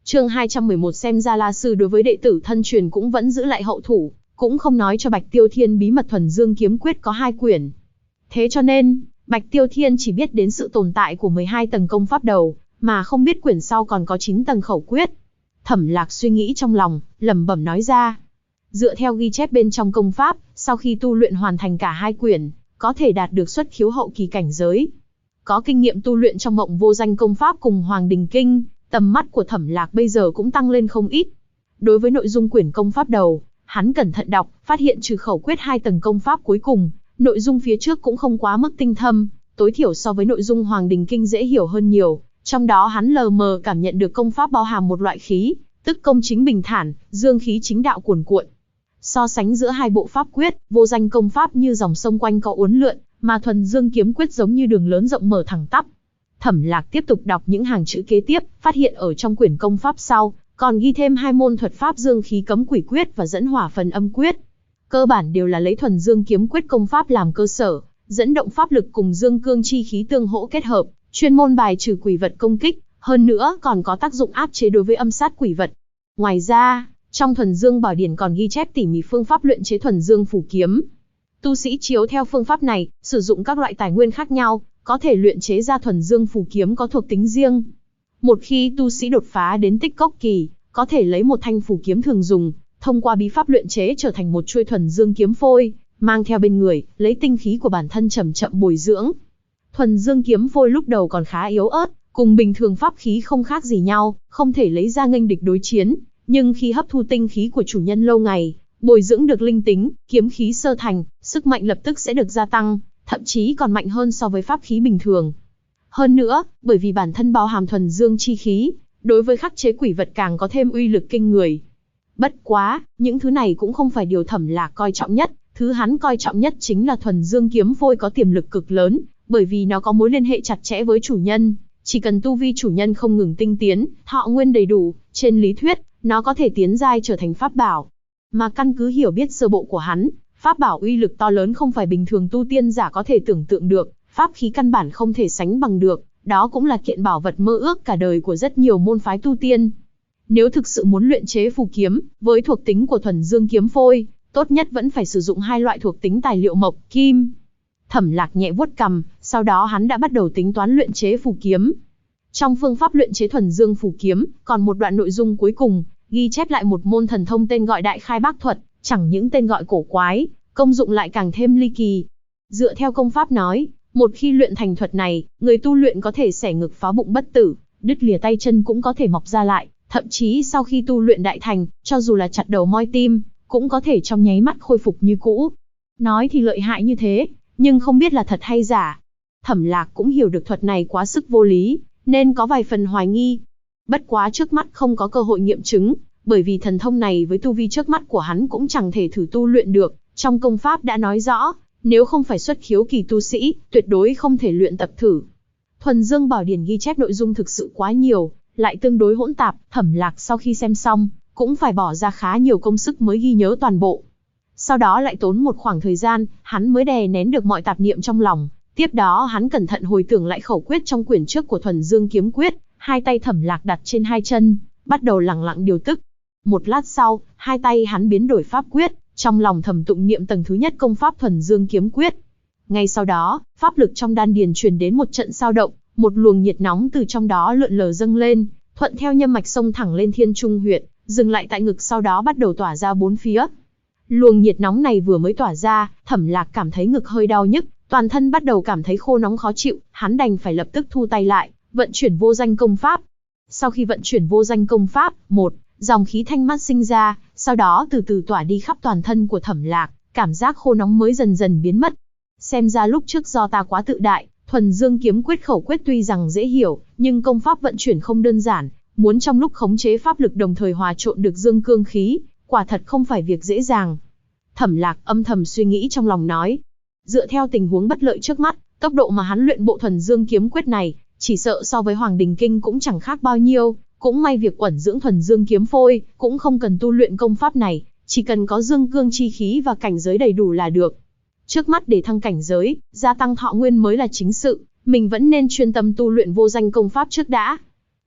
Chương 211 xem ra La sư đối với đệ tử thân truyền cũng vẫn giữ lại hậu thủ, cũng không nói cho Bạch Tiêu Thiên bí mật Thuần Dương kiếm quyết có 2 quyển. Thế cho nên, Bạch Tiêu Thiên chỉ biết đến sự tồn tại của 12 tầng công pháp đầu, mà không biết quyển sau còn có 9 tầng khẩu quyết. Thẩm Lạc suy nghĩ trong lòng, lẩm bẩm nói ra. Dựa theo ghi chép bên trong công pháp, sau khi tu luyện hoàn thành cả 2 quyển, có thể đạt được xuất khiếu hậu kỳ cảnh giới. Có kinh nghiệm tu luyện trong Mộng Vô Danh công pháp cùng Hoàng Đình Kinh, tầm mắt của Thẩm Lạc bây giờ cũng tăng lên không ít. Đối với nội dung quyển công pháp đầu, hắn cẩn thận đọc, phát hiện trừ khẩu quyết 2 tầng công pháp cuối cùng, nội dung phía trước cũng không quá mức tinh thâm, tối thiểu so với nội dung Hoàng Đình Kinh dễ hiểu hơn nhiều. Trong đó hắn lờ mờ cảm nhận được công pháp bao hàm một loại khí, tức công chính bình thản, dương khí chính đạo cuồn cuộn. So sánh giữa hai bộ pháp quyết, Vô Danh công pháp như dòng sông quanh co uốn lượn, mà Thuần Dương kiếm quyết giống như đường lớn rộng mở thẳng tắp. Thẩm Lạc tiếp tục đọc những hàng chữ kế tiếp, phát hiện ở trong quyển công pháp sau, còn ghi thêm 2 môn thuật pháp dương khí cấm quỷ quyết và dẫn hỏa phần âm quyết. Cơ bản đều là lấy Thuần Dương kiếm quyết công pháp làm cơ sở, dẫn động pháp lực cùng dương cương chi khí tương hỗ kết hợp, chuyên môn bài trừ quỷ vật công kích, hơn nữa còn có tác dụng áp chế đối với âm sát quỷ vật. Ngoài ra, trong Thuần Dương Bảo Điển còn ghi chép tỉ mỉ phương pháp luyện chế Thuần Dương phủ kiếm. Tu sĩ chiếu theo phương pháp này, sử dụng các loại tài nguyên khác nhau, có thể luyện chế ra Thuần Dương phủ kiếm có thuộc tính riêng. Một khi tu sĩ đột phá đến tích cốc kỳ, có thể lấy một thanh phủ kiếm thường dùng, thông qua bí pháp luyện chế trở thành một chuôi Thuần Dương kiếm phôi, mang theo bên người, lấy tinh khí của bản thân chậm chậm bồi dưỡng. Thuần Dương kiếm phôi lúc đầu còn khá yếu ớt, cùng bình thường pháp khí không khác gì nhau, không thể lấy ra nghênh địch đối chiến, nhưng khi hấp thu tinh khí của chủ nhân lâu ngày, bồi dưỡng được linh tính, kiếm khí sơ thành, sức mạnh lập tức sẽ được gia tăng, thậm chí còn mạnh hơn so với pháp khí bình thường. Hơn nữa, bởi vì bản thân bao hàm Thuần Dương chi khí, đối với khắc chế quỷ vật càng có thêm uy lực kinh người. Bất quá, những thứ này cũng không phải điều Thẩm Lạc coi trọng nhất, thứ hắn coi trọng nhất chính là Thuần Dương kiếm phôi có tiềm lực cực lớn, bởi vì nó có mối liên hệ chặt chẽ với chủ nhân, chỉ cần tu vi chủ nhân không ngừng tinh tiến, thọ nguyên đầy đủ, trên lý thuyết, nó có thể tiến giai trở thành pháp bảo. Mà căn cứ hiểu biết sơ bộ của hắn, pháp bảo uy lực to lớn không phải bình thường tu tiên giả có thể tưởng tượng được, pháp khí căn bản không thể sánh bằng được, đó cũng là kiện bảo vật mơ ước cả đời của rất nhiều môn phái tu tiên. Nếu thực sự muốn luyện chế phù kiếm, với thuộc tính của Thuần Dương kiếm phôi, tốt nhất vẫn phải sử dụng 2 loại thuộc tính tài liệu mộc, kim. Thẩm Lạc nhẹ vuốt cằm, sau đó hắn đã bắt đầu tính toán luyện chế phù kiếm. Trong phương pháp luyện chế Thuần Dương phù kiếm, còn một đoạn nội dung cuối cùng, ghi chép lại một môn thần thông tên gọi Đại Khai Bác thuật, chẳng những tên gọi cổ quái, công dụng lại càng thêm ly kỳ. Dựa theo công pháp nói, một khi luyện thành thuật này, người tu luyện có thể xẻ ngực phá bụng bất tử, đứt lìa tay chân cũng có thể mọc ra lại, thậm chí sau khi tu luyện đại thành, cho dù là chặt đầu moi tim, cũng có thể trong nháy mắt khôi phục như cũ. Nói thì lợi hại như thế, nhưng không biết là thật hay giả. Thẩm Lạc cũng hiểu được thuật này quá sức vô lý, nên có vài phần hoài nghi. Bất quá trước mắt không có cơ hội nghiệm chứng, bởi vì thần thông này với tu vi trước mắt của hắn cũng chẳng thể thử tu luyện được. Trong công pháp đã nói rõ, nếu không phải xuất khiếu kỳ tu sĩ, tuyệt đối không thể luyện tập thử. Thuần Dương Bảo Điển ghi chép nội dung thực sự quá nhiều, lại tương đối hỗn tạp, Thẩm Lạc sau khi xem xong, cũng phải bỏ ra khá nhiều công sức mới ghi nhớ toàn bộ. Sau đó lại tốn một khoảng thời gian, hắn mới đè nén được mọi tạp niệm trong lòng. Tiếp đó hắn cẩn thận hồi tưởng lại khẩu quyết trong quyển trước của Thuần Dương kiếm quyết, 2 tay Thẩm Lạc đặt trên 2 chân, bắt đầu lặng lặng điều tức. Một lát sau, 2 tay hắn biến đổi pháp quyết, trong lòng thầm tụng niệm tầng thứ nhất công pháp Thuần Dương kiếm quyết. Ngay sau đó, pháp lực trong đan điền truyền đến một trận dao động, một luồng nhiệt nóng từ trong đó lượn lờ dâng lên, thuận theo nhâm mạch xông thẳng lên Thiên Trung huyệt, dừng lại tại ngực, sau đó bắt đầu tỏa ra 4 phía. Luồng nhiệt nóng này vừa mới tỏa ra, Thẩm Lạc cảm thấy ngực hơi đau nhức, toàn thân bắt đầu cảm thấy khô nóng khó chịu, hắn đành phải lập tức thu tay lại, vận chuyển Vô Danh công pháp. Sau khi vận chuyển Vô Danh công pháp, một dòng khí thanh mát sinh ra, sau đó từ từ tỏa đi khắp toàn thân của Thẩm Lạc, cảm giác khô nóng mới dần dần biến mất. Xem ra lúc trước do ta quá tự đại, Thuần Dương kiếm quyết khẩu quyết tuy rằng dễ hiểu, nhưng công pháp vận chuyển không đơn giản, muốn trong lúc khống chế pháp lực đồng thời hòa trộn được dương cương khí, quả thật không phải việc dễ dàng. Thẩm Lạc âm thầm suy nghĩ trong lòng nói, dựa theo tình huống bất lợi trước mắt, tốc độ mà hắn luyện bộ Thuần Dương kiếm quyết này, chỉ sợ so với Hoàng Đình Kinh cũng chẳng khác bao nhiêu. Cũng may việc uẩn dưỡng Thuần Dương kiếm phôi, cũng không cần tu luyện công pháp này, chỉ cần có dương cương chi khí và cảnh giới đầy đủ là được. Trước mắt để thăng cảnh giới, gia tăng thọ nguyên mới là chính sự, mình vẫn nên chuyên tâm tu luyện Vô Danh công pháp trước đã.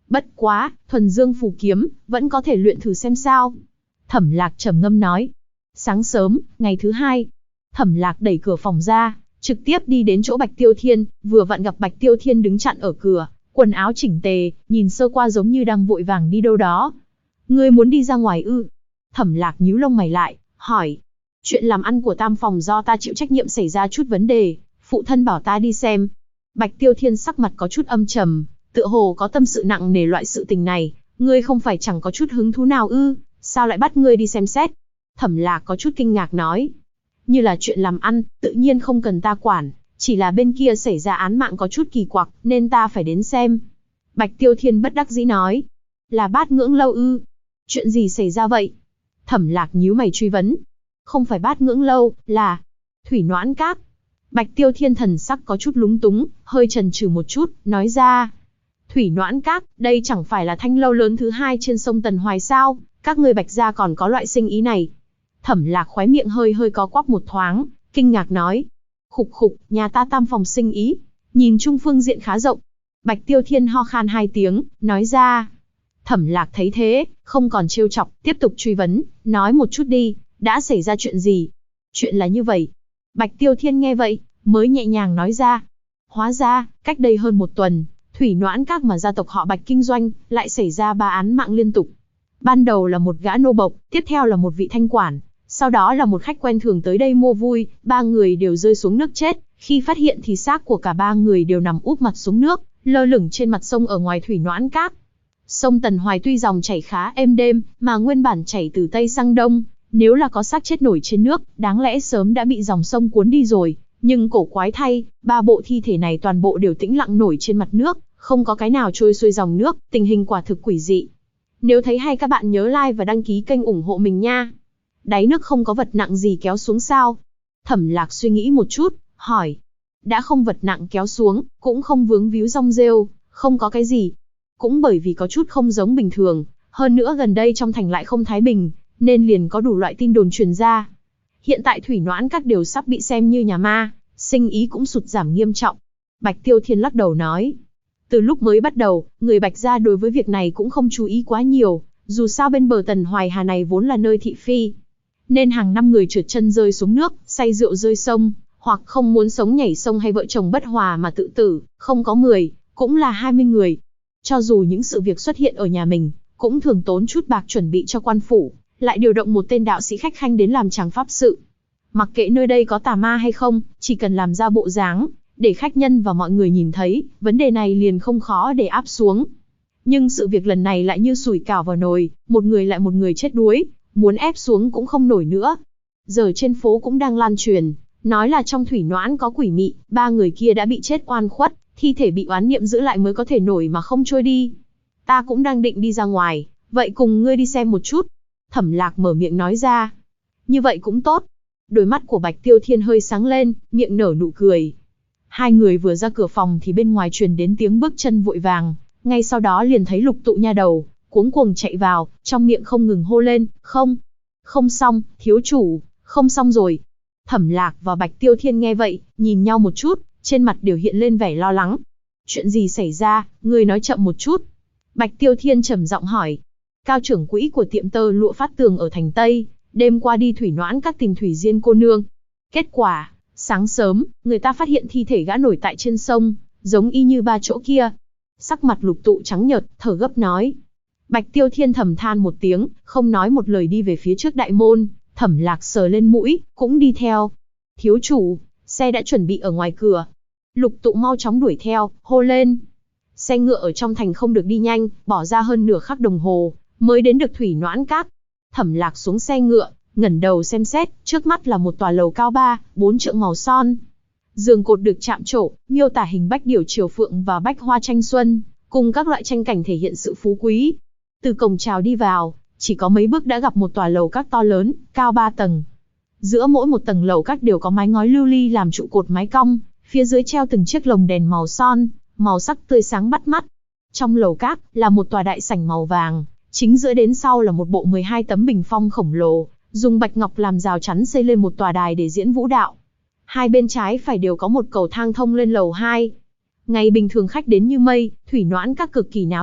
Bất quá, thuần dương phù kiếm, vẫn có thể luyện thử xem sao. Thẩm Lạc trầm ngâm nói. Sáng sớm, ngày thứ hai, Thẩm Lạc đẩy cửa phòng ra, trực tiếp đi đến chỗ Bạch Tiêu Thiên, vừa vặn gặp Bạch Tiêu Thiên đứng chặn ở cửa, quần áo chỉnh tề, nhìn sơ qua giống như đang vội vàng đi đâu đó. Ngươi muốn đi ra ngoài ư? Thẩm Lạc nhíu lông mày lại, hỏi. Chuyện làm ăn của Tam phòng do ta chịu trách nhiệm xảy ra chút vấn đề, phụ thân bảo ta đi xem. Bạch Tiêu Thiên sắc mặt có chút âm trầm, tựa hồ có tâm sự nặng nề loại sự tình này, ngươi không phải chẳng có chút hứng thú nào ư, sao lại bắt ngươi đi xem xét? Thẩm Lạc có chút kinh ngạc nói. Như là chuyện làm ăn, tự nhiên không cần ta quản, chỉ là bên kia xảy ra án mạng có chút kỳ quặc, nên ta phải đến xem. Bạch Tiêu Thiên bất đắc dĩ nói. Là Bát Ngưỡng Lâu ư? Chuyện gì xảy ra vậy? Thẩm Lạc nhíu mày truy vấn. Không phải Bát Ngưỡng Lâu, là Thủy Noãn Các. Bạch Tiêu Thiên thần sắc có chút lúng túng, hơi chần chừ một chút, nói ra. Thủy Noãn Các, đây chẳng phải là thanh lâu lớn thứ hai trên sông Tần Hoài sao? Các ngươi Bạch gia còn có loại sinh ý này. Thẩm Lạc khóe miệng hơi hơi có quắp một thoáng, kinh ngạc nói. Khục khục, nhà ta Tam phòng sinh ý, nhìn chung phương diện khá rộng. Bạch Tiêu Thiên ho khan hai tiếng, nói ra. Thẩm Lạc thấy thế, không còn trêu chọc, tiếp tục truy vấn, nói một chút đi, đã xảy ra chuyện gì? Chuyện là như vậy. Bạch Tiêu Thiên nghe vậy, mới nhẹ nhàng nói ra. Hóa ra, cách đây hơn một tuần, Thủy Noãn Các mà gia tộc họ Bạch kinh doanh, lại xảy ra 3 án mạng liên tục. Ban đầu là một gã nô bộc, tiếp theo là một vị thanh quản, sau đó là một khách quen thường tới đây mua vui, 3 người đều rơi xuống nước chết, khi phát hiện thì xác của cả 3 người đều nằm úp mặt xuống nước, lơ lửng trên mặt sông ở ngoài Thủy Noãn Các. Sông Tần Hoài tuy dòng chảy khá êm đêm, mà nguyên bản chảy từ Tây sang Đông, nếu là có xác chết nổi trên nước, đáng lẽ sớm đã bị dòng sông cuốn đi rồi, nhưng cổ quái thay, 3 bộ thi thể này toàn bộ đều tĩnh lặng nổi trên mặt nước, không có cái nào trôi xuôi dòng nước, tình hình quả thực quỷ dị. Nếu thấy hay các bạn nhớ like và đăng ký kênh ủng hộ mình nha. Đáy nước không có vật nặng gì kéo xuống sao? Thẩm Lạc suy nghĩ một chút, hỏi. Đã không vật nặng kéo xuống, cũng không vướng víu rong rêu, không có cái gì. Cũng bởi vì có chút không giống bình thường, hơn nữa gần đây trong thành lại không thái bình, nên liền có đủ loại tin đồn truyền ra. Hiện tại Thủy Noãn Các đều sắp bị xem như nhà ma, sinh ý cũng sụt giảm nghiêm trọng. Bạch Tiêu Thiên lắc đầu nói. Từ lúc mới bắt đầu, người Bạch gia đối với việc này cũng không chú ý quá nhiều, dù sao bên bờ Tần Hoài Hà này vốn là nơi thị phi. Nên hàng năm người trượt chân rơi xuống nước, say rượu rơi sông, hoặc không muốn sống nhảy sông hay vợ chồng bất hòa mà tự tử, không có 10, cũng là 20 người. Cho dù những sự việc xuất hiện ở nhà mình, cũng thường tốn chút bạc chuẩn bị cho quan phủ, lại điều động một tên đạo sĩ khách khanh đến làm tràng pháp sự. Mặc kệ nơi đây có tà ma hay không, chỉ cần làm ra bộ dáng, để khách nhân và mọi người nhìn thấy, vấn đề này liền không khó để áp xuống. Nhưng sự việc lần này lại như sủi cảo vào nồi, một người lại một người chết đuối, muốn ép xuống cũng không nổi nữa. Giờ trên phố cũng đang lan truyền, nói là trong Thủy Noãn có quỷ mị, 3 người kia đã bị chết oan khuất, thi thể bị oán niệm giữ lại mới có thể nổi mà không trôi đi. Ta cũng đang định đi ra ngoài, vậy cùng ngươi đi xem một chút. Thẩm Lạc mở miệng nói ra. Như vậy cũng tốt. Đôi mắt của Bạch Tiêu Thiên hơi sáng lên, miệng nở nụ cười. Hai người vừa ra cửa phòng thì bên ngoài truyền đến tiếng bước chân vội vàng, ngay sau đó liền thấy Lục Tụ nha đầu, cuống cuồng chạy vào, trong miệng không ngừng hô lên, không xong, thiếu chủ, không xong rồi. Thẩm Lạc và Bạch Tiêu Thiên nghe vậy, nhìn nhau một chút, trên mặt đều hiện lên vẻ lo lắng. Chuyện gì xảy ra, ngươi nói chậm một chút. Bạch Tiêu Thiên trầm giọng hỏi. Cao trưởng quỹ của tiệm tơ lụa Phát Tường ở thành Tây, đêm qua đi Thủy Noãn Các tìm Thủy Diên cô nương. Kết quả, sáng sớm, người ta phát hiện thi thể gã nổi tại trên sông, giống y như 3 chỗ kia. Sắc mặt Lục Tụ trắng nhợt, thở gấp nói. Bạch Tiêu Thiên thầm than một tiếng, không nói một lời đi về phía trước đại môn. Thẩm Lạc sờ lên mũi, cũng đi theo. Thiếu chủ, xe đã chuẩn bị ở ngoài cửa. Lục Tụ mau chóng đuổi theo, hô lên. Xe ngựa ở trong thành không được đi nhanh, bỏ ra hơn nửa khắc đồng hồ, mới đến được Thủy Noãn Các. Thẩm Lạc xuống xe ngựa, ngẩng đầu xem xét, trước mắt là một tòa lầu cao 3-4 trượng màu son. Giường cột được chạm trổ, miêu tả hình bách điểu triều phượng và bách hoa tranh xuân, cùng các loại tranh cảnh thể hiện sự phú quý. Từ cổng chào đi vào, chỉ có mấy bước đã gặp một tòa lầu các to lớn, cao 3 tầng. Giữa mỗi một tầng lầu các đều có mái ngói lưu ly làm trụ cột mái cong, phía dưới treo từng chiếc lồng đèn màu son, màu sắc tươi sáng bắt mắt. Trong lầu các là một tòa đại sảnh màu vàng, chính giữa đến sau là một bộ 12 tấm bình phong khổng lồ, dùng bạch ngọc làm rào chắn xây lên một tòa đài để diễn vũ đạo. Hai bên trái phải đều có một cầu thang thông lên lầu 2. Ngày bình thường khách đến như mây, Thủy Noãn Các cực kỳ náo nhiệt,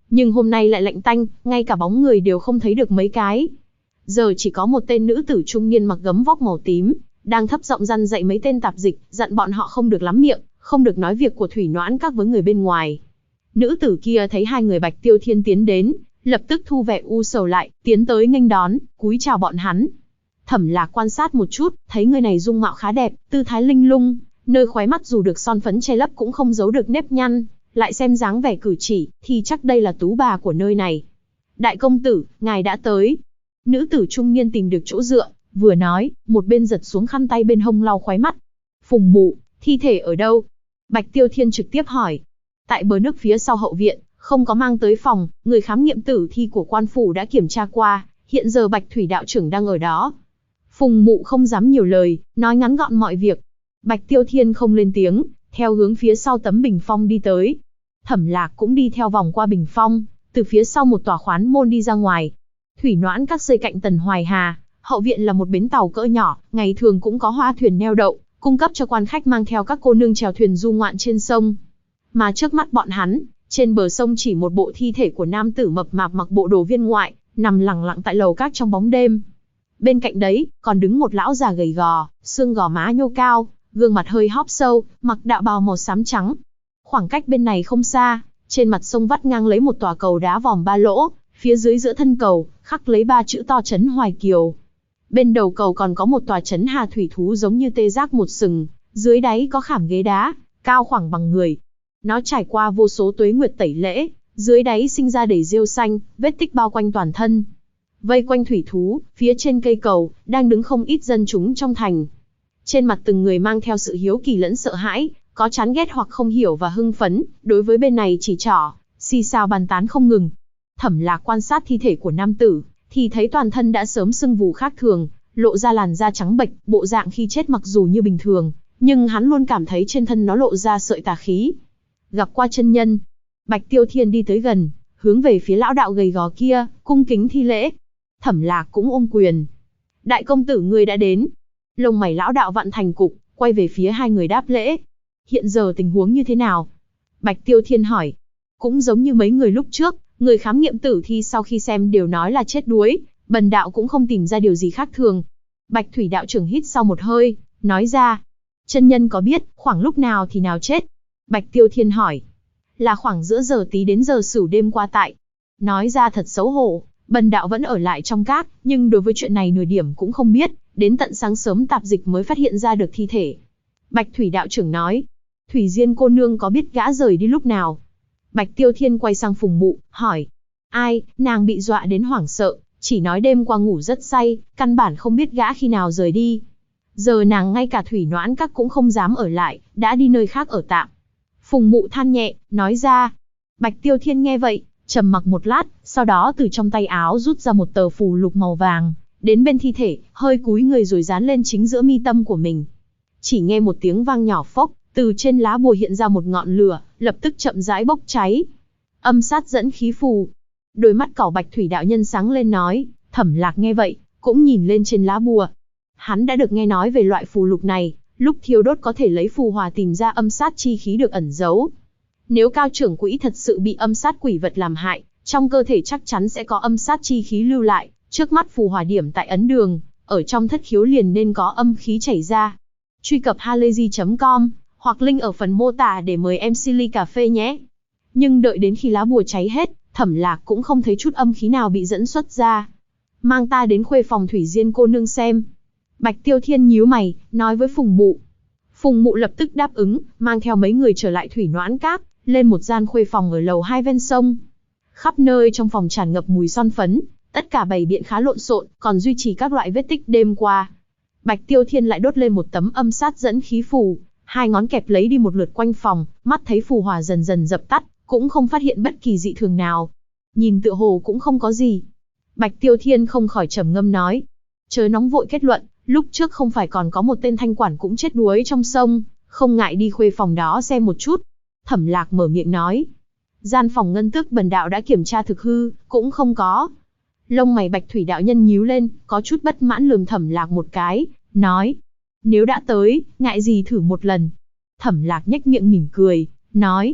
nhưng hôm nay lại lạnh tanh, ngay cả bóng người đều không thấy được mấy cái. Giờ chỉ có một tên nữ tử trung niên mặc gấm vóc màu tím, đang thấp giọng răn dạy mấy tên tạp dịch, dặn bọn họ không được lắm miệng, không được nói việc của Thủy Noãn Các với người bên ngoài. Nữ tử kia thấy hai người Bạch Tiêu Thiên tiến đến, lập tức thu vẻ u sầu lại, tiến tới nghênh đón, cúi chào bọn hắn. Thẩm Lạc quan sát một chút, thấy người này dung mạo khá đẹp, tư thái linh lung, nơi khóe mắt dù được son phấn che lấp cũng không giấu được nếp nhăn, lại xem dáng vẻ cử chỉ, thì chắc đây là tú bà của nơi này. Đại công tử, ngài đã tới. Nữ tử trung niên tìm được chỗ dựa, vừa nói, một bên giật xuống khăn tay bên hông lau khóe mắt. Phùng Mụ, thi thể ở đâu? Bạch Tiêu Thiên trực tiếp hỏi. Tại bờ nước phía sau hậu viện, không có mang tới phòng, người khám nghiệm tử thi của quan phủ đã kiểm tra qua, hiện giờ Bạch Thủy đạo trưởng đang ở đó. Phùng Mụ không dám nhiều lời, nói ngắn gọn mọi việc. Bạch Tiêu Thiên không lên tiếng, theo hướng phía sau tấm bình phong đi tới. Thẩm Lạc cũng đi theo vòng qua bình phong, từ phía sau một tòa khoán môn đi ra ngoài. Thủy Noãn Các xây cạnh Tần Hoài Hà, hậu viện là một bến tàu cỡ nhỏ, ngày thường cũng có hoa thuyền neo đậu, cung cấp cho quan khách mang theo các cô nương chèo thuyền du ngoạn trên sông. Mà trước mắt bọn hắn, trên bờ sông chỉ một bộ thi thể của nam tử mập mạp mặc bộ đồ viên ngoại, nằm lẳng lặng tại lầu các trong bóng đêm. Bên cạnh đấy, còn đứng một lão già gầy gò, xương gò má nhô cao, gương mặt hơi hóp sâu, mặc đạo bào màu xám trắng. Khoảng cách bên này không xa, trên mặt sông vắt ngang lấy một tòa cầu đá vòm ba lỗ, phía dưới giữa thân cầu, khắc lấy 3 chữ to Trấn Hoài Kiều. Bên đầu cầu còn có một tòa trấn hà thủy thú giống như tê giác một sừng, dưới đáy có khảm ghế đá, cao khoảng bằng người. Nó trải qua vô số tuế nguyệt tẩy lễ, dưới đáy sinh ra đầy rêu xanh, vết tích bao quanh toàn thân. Vây quanh thủy thú, phía trên cây cầu, đang đứng không ít dân chúng trong thành. Trên mặt từng người mang theo sự hiếu kỳ lẫn sợ hãi, có chán ghét hoặc không hiểu và hưng phấn, đối với bên này chỉ trỏ, xì xào bàn tán không ngừng. Thẩm Lạc quan sát thi thể của nam tử, thì thấy toàn thân đã sớm sưng vù khác thường, lộ ra làn da trắng bệch, bộ dạng khi chết mặc dù như bình thường, nhưng hắn luôn cảm thấy trên thân nó lộ ra sợi tà khí. Gặp qua chân nhân, Bạch Tiêu Thiên đi tới gần, hướng về phía lão đạo gầy gò kia, cung kính thi lễ. Thẩm Lạc cũng ôm quyền. Đại công tử ngươi đã đến. Lông mày lão đạo vặn thành cục, quay về phía hai người đáp lễ. Hiện giờ tình huống như thế nào? Bạch Tiêu Thiên hỏi. Cũng giống như mấy người lúc trước, người khám nghiệm tử thi sau khi xem đều nói là chết đuối, bần đạo cũng không tìm ra điều gì khác thường. Bạch Thủy đạo trưởng hít sau một hơi, nói ra. Chân nhân có biết, khoảng lúc nào thì nào chết? Bạch Tiêu Thiên hỏi. Là khoảng giữa giờ tí đến giờ sửu đêm qua tại. Nói ra thật xấu hổ, bần đạo vẫn ở lại trong các, nhưng đối với chuyện này nửa điểm cũng không biết, đến tận sáng sớm tạp dịch mới phát hiện ra được thi thể. Bạch Thủy đạo trưởng nói. Thủy Diên cô nương có biết gã rời đi lúc nào? Bạch Tiêu Thiên quay sang Phùng Mụ, hỏi. Ai, nàng bị dọa đến hoảng sợ, chỉ nói đêm qua ngủ rất say, căn bản không biết gã khi nào rời đi. Giờ nàng ngay cả Thủy Noãn Các cũng không dám ở lại, đã đi nơi khác ở tạm. Phùng Mụ than nhẹ, nói ra. Bạch Tiêu Thiên nghe vậy, trầm mặc một lát, sau đó từ trong tay áo rút ra một tờ phù lục màu vàng, đến bên thi thể, hơi cúi người rồi dán lên chính giữa mi tâm của mình. Chỉ nghe một tiếng vang nhỏ phốc, từ trên lá bùa hiện ra một ngọn lửa, lập tức chậm rãi bốc cháy. Âm sát dẫn khí phù. Đôi mắt cẩu Bạch Thủy đạo nhân sáng lên nói. Thẩm Lạc nghe vậy, cũng nhìn lên trên lá bùa. Hắn đã được nghe nói về loại phù lục này, lúc thiêu đốt có thể lấy phù hòa tìm ra âm sát chi khí được ẩn giấu. Nếu cao trưởng quỹ thật sự bị âm sát quỷ vật làm hại, trong cơ thể chắc chắn sẽ có âm sát chi khí lưu lại. Trước mắt phù hòa điểm tại ấn đường, ở trong thất khiếu liền nên có âm khí chảy ra. Truy cập halayzi.com hoặc link ở phần mô tả để mời MC ly cà phê nhé. Nhưng đợi đến khi lá bùa cháy hết, Thẩm Lạc cũng không thấy chút âm khí nào bị dẫn xuất ra. Mang ta đến khuê phòng Thủy Diên cô nương xem. Bạch Tiêu Thiên nhíu mày, nói với Phùng Mụ. Phùng Mụ lập tức đáp ứng, mang theo mấy người trở lại Thủy Noãn Các, lên một gian khuê phòng ở lầu 2 ven sông. Khắp nơi trong phòng tràn ngập mùi son phấn, tất cả bày biện khá lộn xộn, còn duy trì các loại vết tích đêm qua. Bạch Tiêu Thiên lại đốt lên một tấm âm sát dẫn khí phù, hai ngón kẹp lấy đi một lượt quanh phòng, mắt thấy phù hỏa dần dần dập tắt, cũng không phát hiện bất kỳ dị thường nào. Nhìn tựa hồ cũng không có gì. Bạch Tiêu Thiên không khỏi trầm ngâm nói. Chớ nóng vội kết luận, lúc trước không phải còn có một tên thanh quản cũng chết đuối trong sông, không ngại đi khuê phòng đó xem một chút. Thẩm Lạc mở miệng nói. Gian phòng ngân tước bần đạo đã kiểm tra thực hư, cũng không có. Lông mày Bạch Thủy đạo nhân nhíu lên, có chút bất mãn lườm Thẩm Lạc một cái, nói. Nếu đã tới, ngại gì thử một lần. Thẩm Lạc nhếch miệng mỉm cười, nói.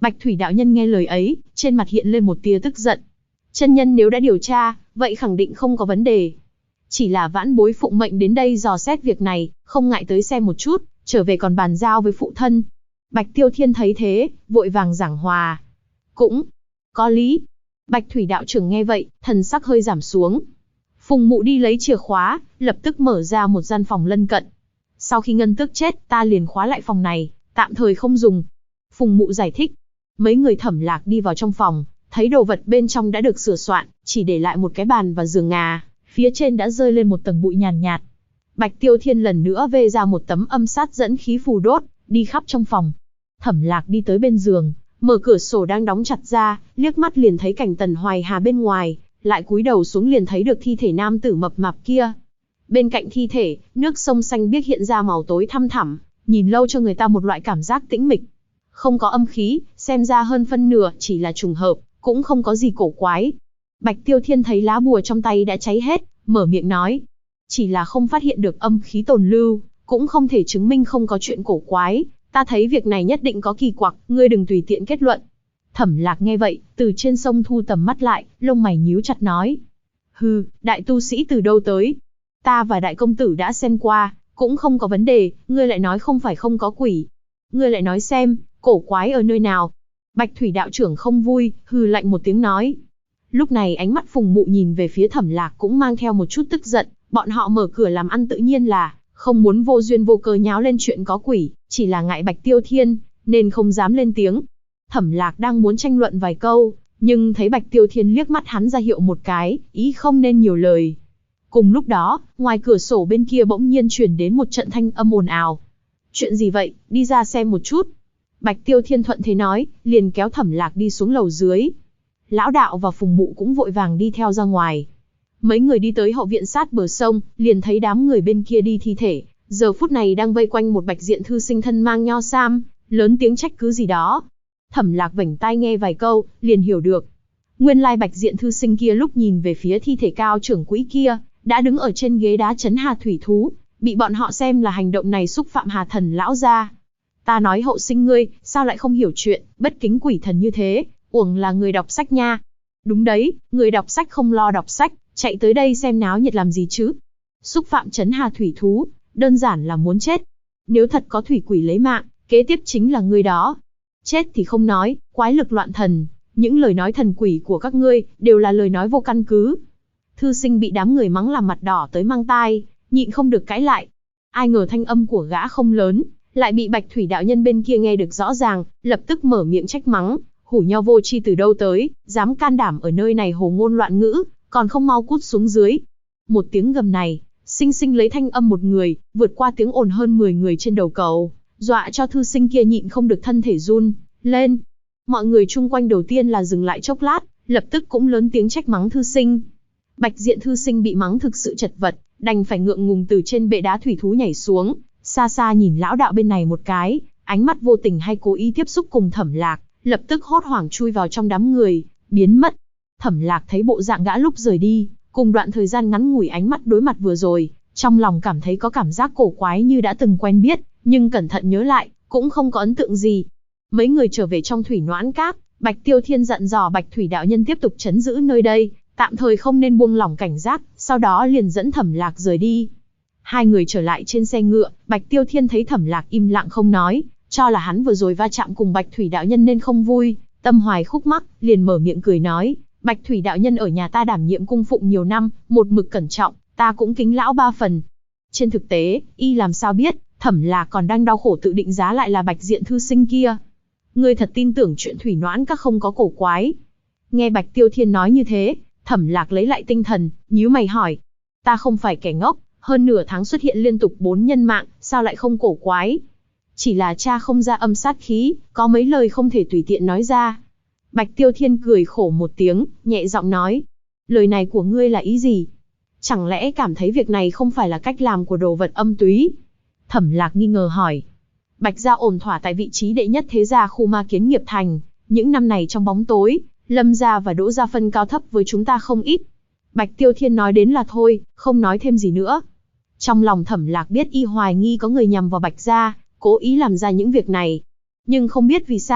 Bạch Thủy đạo nhân nghe lời ấy, trên mặt hiện lên một tia tức giận. Chân nhân nếu đã điều tra, vậy khẳng định không có vấn đề. Chỉ là vãn bối phụng mệnh đến đây dò xét việc này, không ngại tới xem một chút, trở về còn bàn giao với phụ thân. Bạch Tiêu Thiên thấy thế, vội vàng giảng hòa. Cũng có lý. Bạch Thủy đạo trưởng nghe vậy, thần sắc hơi giảm xuống. Phùng Mụ đi lấy chìa khóa, lập tức mở ra một gian phòng lân cận. Sau khi Ngân Tước chết, ta liền khóa lại phòng này, tạm thời không dùng. Phùng Mụ giải thích. Mấy người Thẩm Lạc đi vào trong phòng, thấy đồ vật bên trong đã được sửa soạn, chỉ để lại một cái bàn và giường ngà, phía trên đã rơi lên một tầng bụi nhàn nhạt. Bạch Tiêu Thiên lần nữa vê ra một tấm âm sát dẫn khí phù đốt, đi khắp trong phòng. Thẩm Lạc đi tới bên giường, mở cửa sổ đang đóng chặt ra, liếc mắt liền thấy cảnh Tần Hoài Hà bên ngoài, lại cúi đầu xuống liền thấy được thi thể nam tử mập mạp kia. Bên cạnh thi thể, nước sông xanh biếc hiện ra màu tối thăm thẳm, nhìn lâu cho người ta một loại cảm giác tĩnh mịch. Không có âm khí, xem ra hơn phân nửa chỉ là trùng hợp, cũng không có gì cổ quái. Bạch Tiêu Thiên thấy lá bùa trong tay đã cháy hết, mở miệng nói. Chỉ là không phát hiện được âm khí tồn lưu, cũng không thể chứng minh không có chuyện cổ quái. Ta thấy việc này nhất định có kỳ quặc, ngươi đừng tùy tiện kết luận. Thẩm Lạc nghe vậy, từ trên sông thu tầm mắt lại, lông mày nhíu chặt nói. Hừ, đại tu sĩ từ đâu tới? Ta và đại công tử đã xem qua, cũng không có vấn đề, ngươi lại nói không phải không có quỷ. Ngươi lại nói xem, cổ quái ở nơi nào? Bạch Thủy đạo trưởng không vui, hừ lạnh một tiếng nói. Lúc này ánh mắt Phùng Mụ nhìn về phía Thẩm Lạc cũng mang theo một chút tức giận, bọn họ mở cửa làm ăn tự nhiên là không muốn vô duyên vô cớ nháo lên chuyện có quỷ, chỉ là ngại Bạch Tiêu Thiên, nên không dám lên tiếng. Thẩm Lạc đang muốn tranh luận vài câu, nhưng thấy Bạch Tiêu Thiên liếc mắt hắn ra hiệu một cái, ý không nên nhiều lời. Cùng lúc đó, ngoài cửa sổ bên kia bỗng nhiên truyền đến một trận thanh âm ồn ào. Chuyện gì vậy, đi ra xem một chút. Bạch Tiêu Thiên thuận thế nói, liền kéo Thẩm Lạc đi xuống lầu dưới. Lão đạo và Phùng Mụ cũng vội vàng đi theo ra ngoài. Mấy người đi tới hậu viện sát bờ sông, liền thấy đám người bên kia đi thi thể, giờ phút này đang vây quanh một bạch diện thư sinh thân mang nho sam, lớn tiếng trách cứ gì đó. Thẩm Lạc vểnh tai nghe vài câu, liền hiểu được. Nguyên lai bạch diện thư sinh kia lúc nhìn về phía thi thể cao trưởng quỹ kia, đã đứng ở trên ghế đá trấn Hà thủy thú, bị bọn họ xem là hành động này xúc phạm Hà thần lão gia. Ta nói hậu sinh ngươi, sao lại không hiểu chuyện, bất kính quỷ thần như thế, uổng là người đọc sách nha. Đúng đấy, người đọc sách không lo đọc sách, chạy tới đây xem náo nhiệt làm gì chứ? Xúc phạm trấn Hà thủy thú, đơn giản là muốn chết. Nếu thật có thủy quỷ lấy mạng, kế tiếp chính là ngươi đó. Chết thì không nói, quái lực loạn thần, những lời nói thần quỷ của các ngươi đều là lời nói vô căn cứ. Thư sinh bị đám người mắng làm mặt đỏ tới mang tai, nhịn không được cãi lại. Ai ngờ thanh âm của gã không lớn, lại bị Bạch Thủy đạo nhân bên kia nghe được rõ ràng, lập tức mở miệng trách mắng, hủ nho vô tri từ đâu tới, dám can đảm ở nơi này hồ ngôn loạn ngữ, còn không mau cút xuống dưới. Một tiếng gầm này, sinh sinh lấy thanh âm một người, vượt qua tiếng ồn hơn 10 người trên đầu cầu, dọa cho thư sinh kia nhịn không được thân thể run lên. Mọi người chung quanh đầu tiên là dừng lại chốc lát, lập tức cũng lớn tiếng trách mắng thư sinh. Bạch diện thư sinh bị mắng thực sự chật vật, đành phải ngượng ngùng từ trên bệ đá thủy thú nhảy xuống, xa xa nhìn lão đạo bên này một cái, ánh mắt vô tình hay cố ý tiếp xúc cùng Thẩm Lạc, lập tức hốt hoảng chui vào trong đám người, biến mất. Thẩm Lạc thấy bộ dạng gã lúc rời đi, cùng đoạn thời gian ngắn ngủi ánh mắt đối mặt vừa rồi, trong lòng cảm thấy có cảm giác cổ quái như đã từng quen biết, nhưng cẩn thận nhớ lại, cũng không có ấn tượng gì. Mấy người trở về trong thủy noãn các, Bạch Tiêu Thiên dặn dò Bạch Thủy đạo nhân tiếp tục trấn giữ nơi đây, tạm thời không nên buông lỏng cảnh giác, sau đó liền dẫn Thẩm Lạc rời đi. Hai người trở lại trên xe ngựa, Bạch Tiêu Thiên thấy Thẩm Lạc im lặng không nói, cho là hắn vừa rồi va chạm cùng Bạch Thủy đạo nhân nên không vui, tâm hoài khúc mắc, liền mở miệng cười nói, Bạch Thủy đạo nhân ở nhà ta đảm nhiệm cung phụng nhiều năm, một mực cẩn trọng, ta cũng kính lão 3 phần. Trên thực tế, y làm sao biết, Thẩm Lạc còn đang đau khổ tự định giá lại là bạch diện thư sinh kia. Ngươi thật tin tưởng chuyện thủy noãn các không có cổ quái? Nghe Bạch Tiêu Thiên nói như thế, Thẩm Lạc lấy lại tinh thần, nhíu mày hỏi. Ta không phải kẻ ngốc, hơn nửa tháng xuất hiện liên tục 4 nhân mạng, sao lại không cổ quái? Chỉ là cha không ra âm sát khí, có mấy lời không thể tùy tiện nói ra. Bạch Tiêu Thiên cười khổ một tiếng, nhẹ giọng nói. Lời này của ngươi là ý gì? Chẳng lẽ cảm thấy việc này không phải là cách làm của đồ vật âm túy? Thẩm Lạc nghi ngờ hỏi. Bạch gia ổn thỏa tại vị trí đệ nhất thế gia khu ma kiến nghiệp thành, những năm này trong bóng tối, Lâm gia và Đỗ gia phân cao thấp với chúng ta không ít. Bạch Tiêu Thiên nói đến là thôi, không nói thêm gì nữa. Trong lòng Thẩm Lạc biết y hoài nghi có người nhằm vào Bạch gia, cố ý làm ra những việc này. Nhưng không biết vì sao,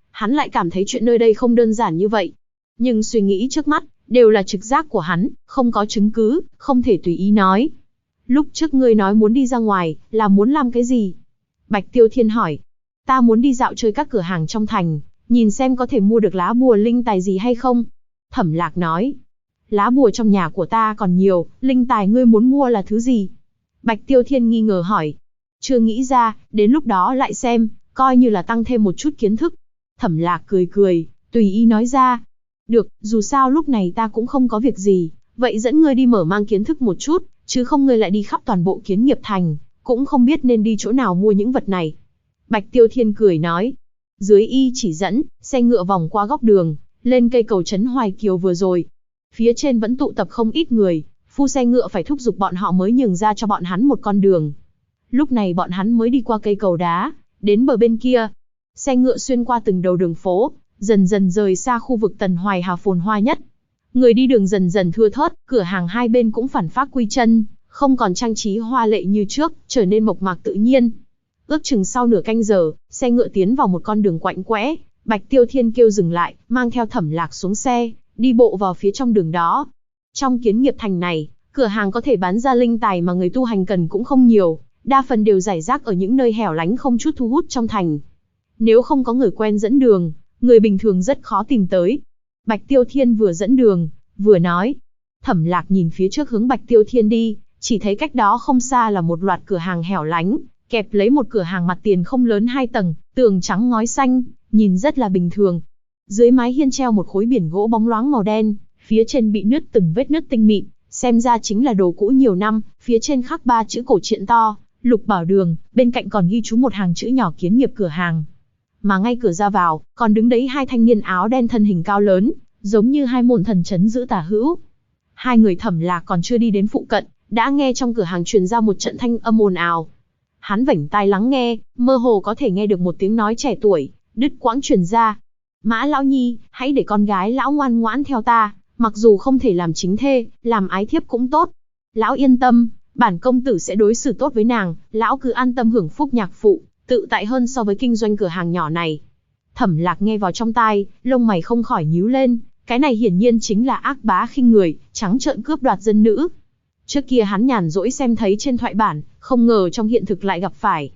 Hắn lại cảm thấy chuyện nơi đây không đơn giản như vậy. Nhưng suy nghĩ trước mắt, đều là trực giác của hắn, không có chứng cứ, không thể tùy ý nói. Lúc trước ngươi nói muốn đi ra ngoài, là muốn làm cái gì? Bạch Tiêu Thiên hỏi. Ta muốn đi dạo chơi các cửa hàng trong thành, nhìn xem có thể mua được lá bùa linh tài gì hay không. Thẩm Lạc nói. Lá bùa trong nhà của ta còn nhiều, linh tài ngươi muốn mua là thứ gì? Bạch Tiêu Thiên nghi ngờ hỏi. Chưa nghĩ ra, đến lúc đó lại xem, coi như là tăng thêm một chút kiến thức. Thẩm Lạc cười cười, tùy ý nói ra. Được, dù sao lúc này ta cũng không có việc gì, vậy dẫn ngươi đi mở mang kiến thức một chút, chứ không ngươi lại đi khắp toàn bộ Kiến Nghiệp Thành, cũng không biết nên đi chỗ nào mua những vật này. Bạch Tiêu Thiên cười nói. Dưới y chỉ dẫn, xe ngựa vòng qua góc đường, lên cây cầu trấn Hoài Kiều vừa rồi. Phía trên vẫn tụ tập không ít người, phu xe ngựa phải thúc giục bọn họ mới nhường ra cho bọn hắn một con đường. Lúc này bọn hắn mới đi qua cây cầu đá, đến bờ bên kia. Xe ngựa xuyên qua từng đầu đường phố, dần dần rời xa khu vực Tần Hoài Hà phồn hoa nhất. Người đi đường dần dần thưa thớt, cửa hàng hai bên cũng phản phác quy chân, không còn trang trí hoa lệ như trước, trở nên mộc mạc tự nhiên. Ước chừng sau nửa canh giờ, xe ngựa tiến vào một con đường quạnh quẽ, Bạch Tiêu Thiên kêu dừng lại, mang theo Thẩm Lạc xuống xe, đi bộ vào phía trong đường đó. Trong Kiến Nghiệp Thành này, cửa hàng có thể bán ra linh tài mà người tu hành cần cũng không nhiều, đa phần đều rải rác ở những nơi hẻo lánh không chút thu hút trong thành. Nếu không có người quen dẫn đường, người bình thường rất khó tìm tới. Bạch Tiêu Thiên vừa dẫn đường, vừa nói. Thẩm Lạc nhìn phía trước hướng Bạch Tiêu Thiên đi, chỉ thấy cách đó không xa là một loạt cửa hàng hẻo lánh, kẹp lấy một cửa hàng mặt tiền không lớn 2 tầng, tường trắng ngói xanh, nhìn rất là bình thường. Dưới mái hiên treo một khối biển gỗ bóng loáng màu đen, phía trên bị nứt từng vết nứt tinh mịn, xem ra chính là đồ cũ nhiều năm, phía trên khắc 3 chữ cổ truyện to, Lục Bảo Đường, bên cạnh còn ghi chú một hàng chữ nhỏ Kiến Nghiệp cửa hàng. Mà ngay cửa ra vào, còn đứng đấy 2 thanh niên áo đen thân hình cao lớn, giống như 2 môn thần trấn giữ tả hữu. 2 người Thẩm Lạc còn chưa đi đến phụ cận, đã nghe trong cửa hàng truyền ra một trận thanh âm ồn ào. Hắn vểnh tai lắng nghe, mơ hồ có thể nghe được một tiếng nói trẻ tuổi, đứt quãng truyền ra. Mã lão nhi, hãy để con gái lão ngoan ngoãn theo ta, mặc dù không thể làm chính thê, làm ái thiếp cũng tốt. Lão yên tâm, bản công tử sẽ đối xử tốt với nàng, lão cứ an tâm hưởng phúc nhạc phụ, tự tại hơn so với kinh doanh cửa hàng nhỏ này. Thẩm Lạc nghe vào trong tai, lông mày không khỏi nhíu lên, cái này hiển nhiên chính là ác bá khinh người, trắng trợn cướp đoạt dân nữ. Trước kia hắn nhàn rỗi xem thấy trên thoại bản, không ngờ trong hiện thực lại gặp phải.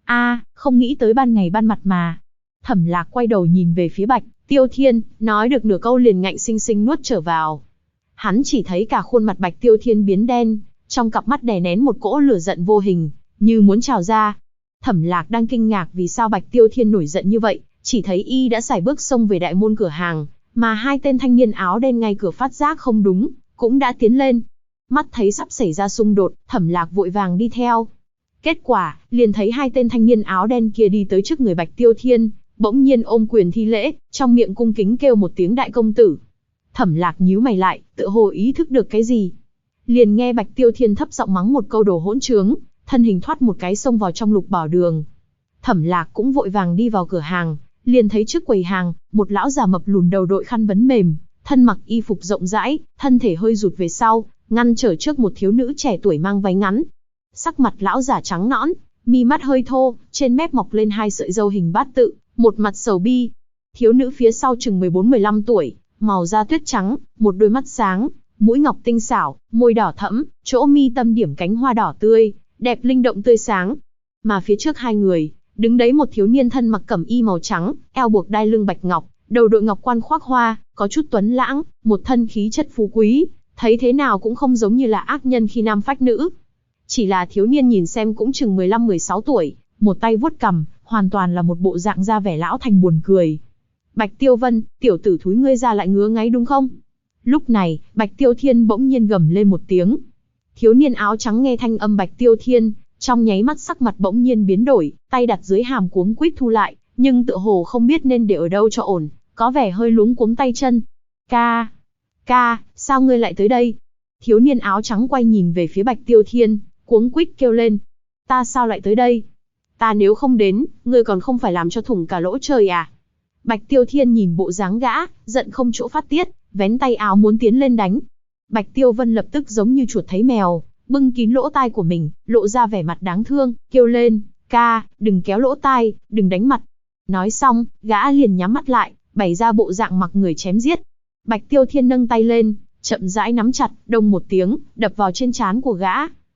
Không nghĩ tới ban ngày ban mặt mà. Thẩm Lạc quay đầu nhìn về phía Bạch Tiêu Thiên, nói được nửa câu liền ngạnh sinh sinh nuốt trở vào. Hắn chỉ thấy cả khuôn mặt Bạch Tiêu Thiên biến đen, trong cặp mắt đè nén một cỗ lửa giận vô hình, như muốn trào ra. Thẩm Lạc đang kinh ngạc vì sao Bạch Tiêu Thiên nổi giận như vậy, chỉ thấy y đã sải bước xông về đại môn cửa hàng, mà 2 tên thanh niên áo đen ngay cửa phát giác không đúng, cũng đã tiến lên. Mắt thấy sắp xảy ra xung đột, Thẩm Lạc vội vàng đi theo. Kết quả, liền thấy 2 tên thanh niên áo đen kia đi tới trước người Bạch Tiêu Thiên, bỗng nhiên ôm quyền thi lễ, trong miệng cung kính kêu một tiếng đại công tử. Thẩm Lạc nhíu mày lại, tựa hồ ý thức được cái gì. Liền nghe Bạch Tiêu Thiên thấp giọng mắng một câu đồ hỗn trướng, thân hình thoát một cái xông vào trong Lục Bảo Đường. Thẩm Lạc cũng vội vàng đi vào cửa hàng, liền thấy trước quầy hàng, một lão già mập lùn đầu đội khăn vấn mềm, thân mặc y phục rộng rãi, thân thể hơi rụt về sau, ngăn trở trước một thiếu nữ trẻ tuổi mang váy ngắn. Sắc mặt lão già trắng nõn, mi mắt hơi thô, trên mép mọc lên 2 sợi râu hình bát tự, một mặt sầu bi. Thiếu nữ phía sau chừng 14-15 tuổi, màu da tuyết trắng, một đôi mắt sáng, mũi ngọc tinh xảo, môi đỏ thẫm, chỗ mi tâm điểm cánh hoa đỏ tươi, đẹp linh động tươi sáng. Mà phía trước 2 người, đứng đấy một thiếu niên thân mặc cẩm y màu trắng, eo buộc đai lưng bạch ngọc, đầu đội ngọc quan khoác hoa, có chút tuấn lãng, một thân khí chất phú quý, thấy thế nào cũng không giống như là ác nhân khi nam phách nữ. Chỉ là thiếu niên nhìn xem cũng chừng 15-16 tuổi, một tay vuốt cằm, hoàn toàn là một bộ dạng ra vẻ lão thành buồn cười. Bạch Tiêu Vân, tiểu tử thúi ngươi ra lại ngứa ngáy đúng không? Lúc này, Bạch Tiêu Thiên bỗng nhiên gầm lên một tiếng. Thiếu niên áo trắng nghe thanh âm Bạch Tiêu Thiên, trong nháy mắt sắc mặt bỗng nhiên biến đổi, tay đặt dưới hàm cuống quýt thu lại, nhưng tựa hồ không biết nên để ở đâu cho ổn, có vẻ hơi luống cuống tay chân. Ca, sao ngươi lại tới đây? Thiếu niên áo trắng quay nhìn về phía Bạch Tiêu Thiên, cuống quýt kêu lên. Ta sao lại tới đây? Ta nếu không đến, ngươi còn không phải làm cho thủng cả lỗ trời à? Bạch Tiêu Thiên nhìn bộ dáng gã, giận không chỗ phát tiết, vén tay áo muốn tiến lên đánh. Bạch Tiêu Vân lập tức giống như chuột thấy mèo, bưng kín lỗ tai của mình, lộ ra vẻ mặt đáng thương, kêu lên, ca, đừng kéo lỗ tai, đừng đánh mặt. Nói xong, gã liền nhắm mắt lại, bày ra bộ dạng mặc người chém giết. Bạch Tiêu Thiên nâng tay lên, chậm rãi nắm chặt, đông một tiếng, đập vào trên trán của gã.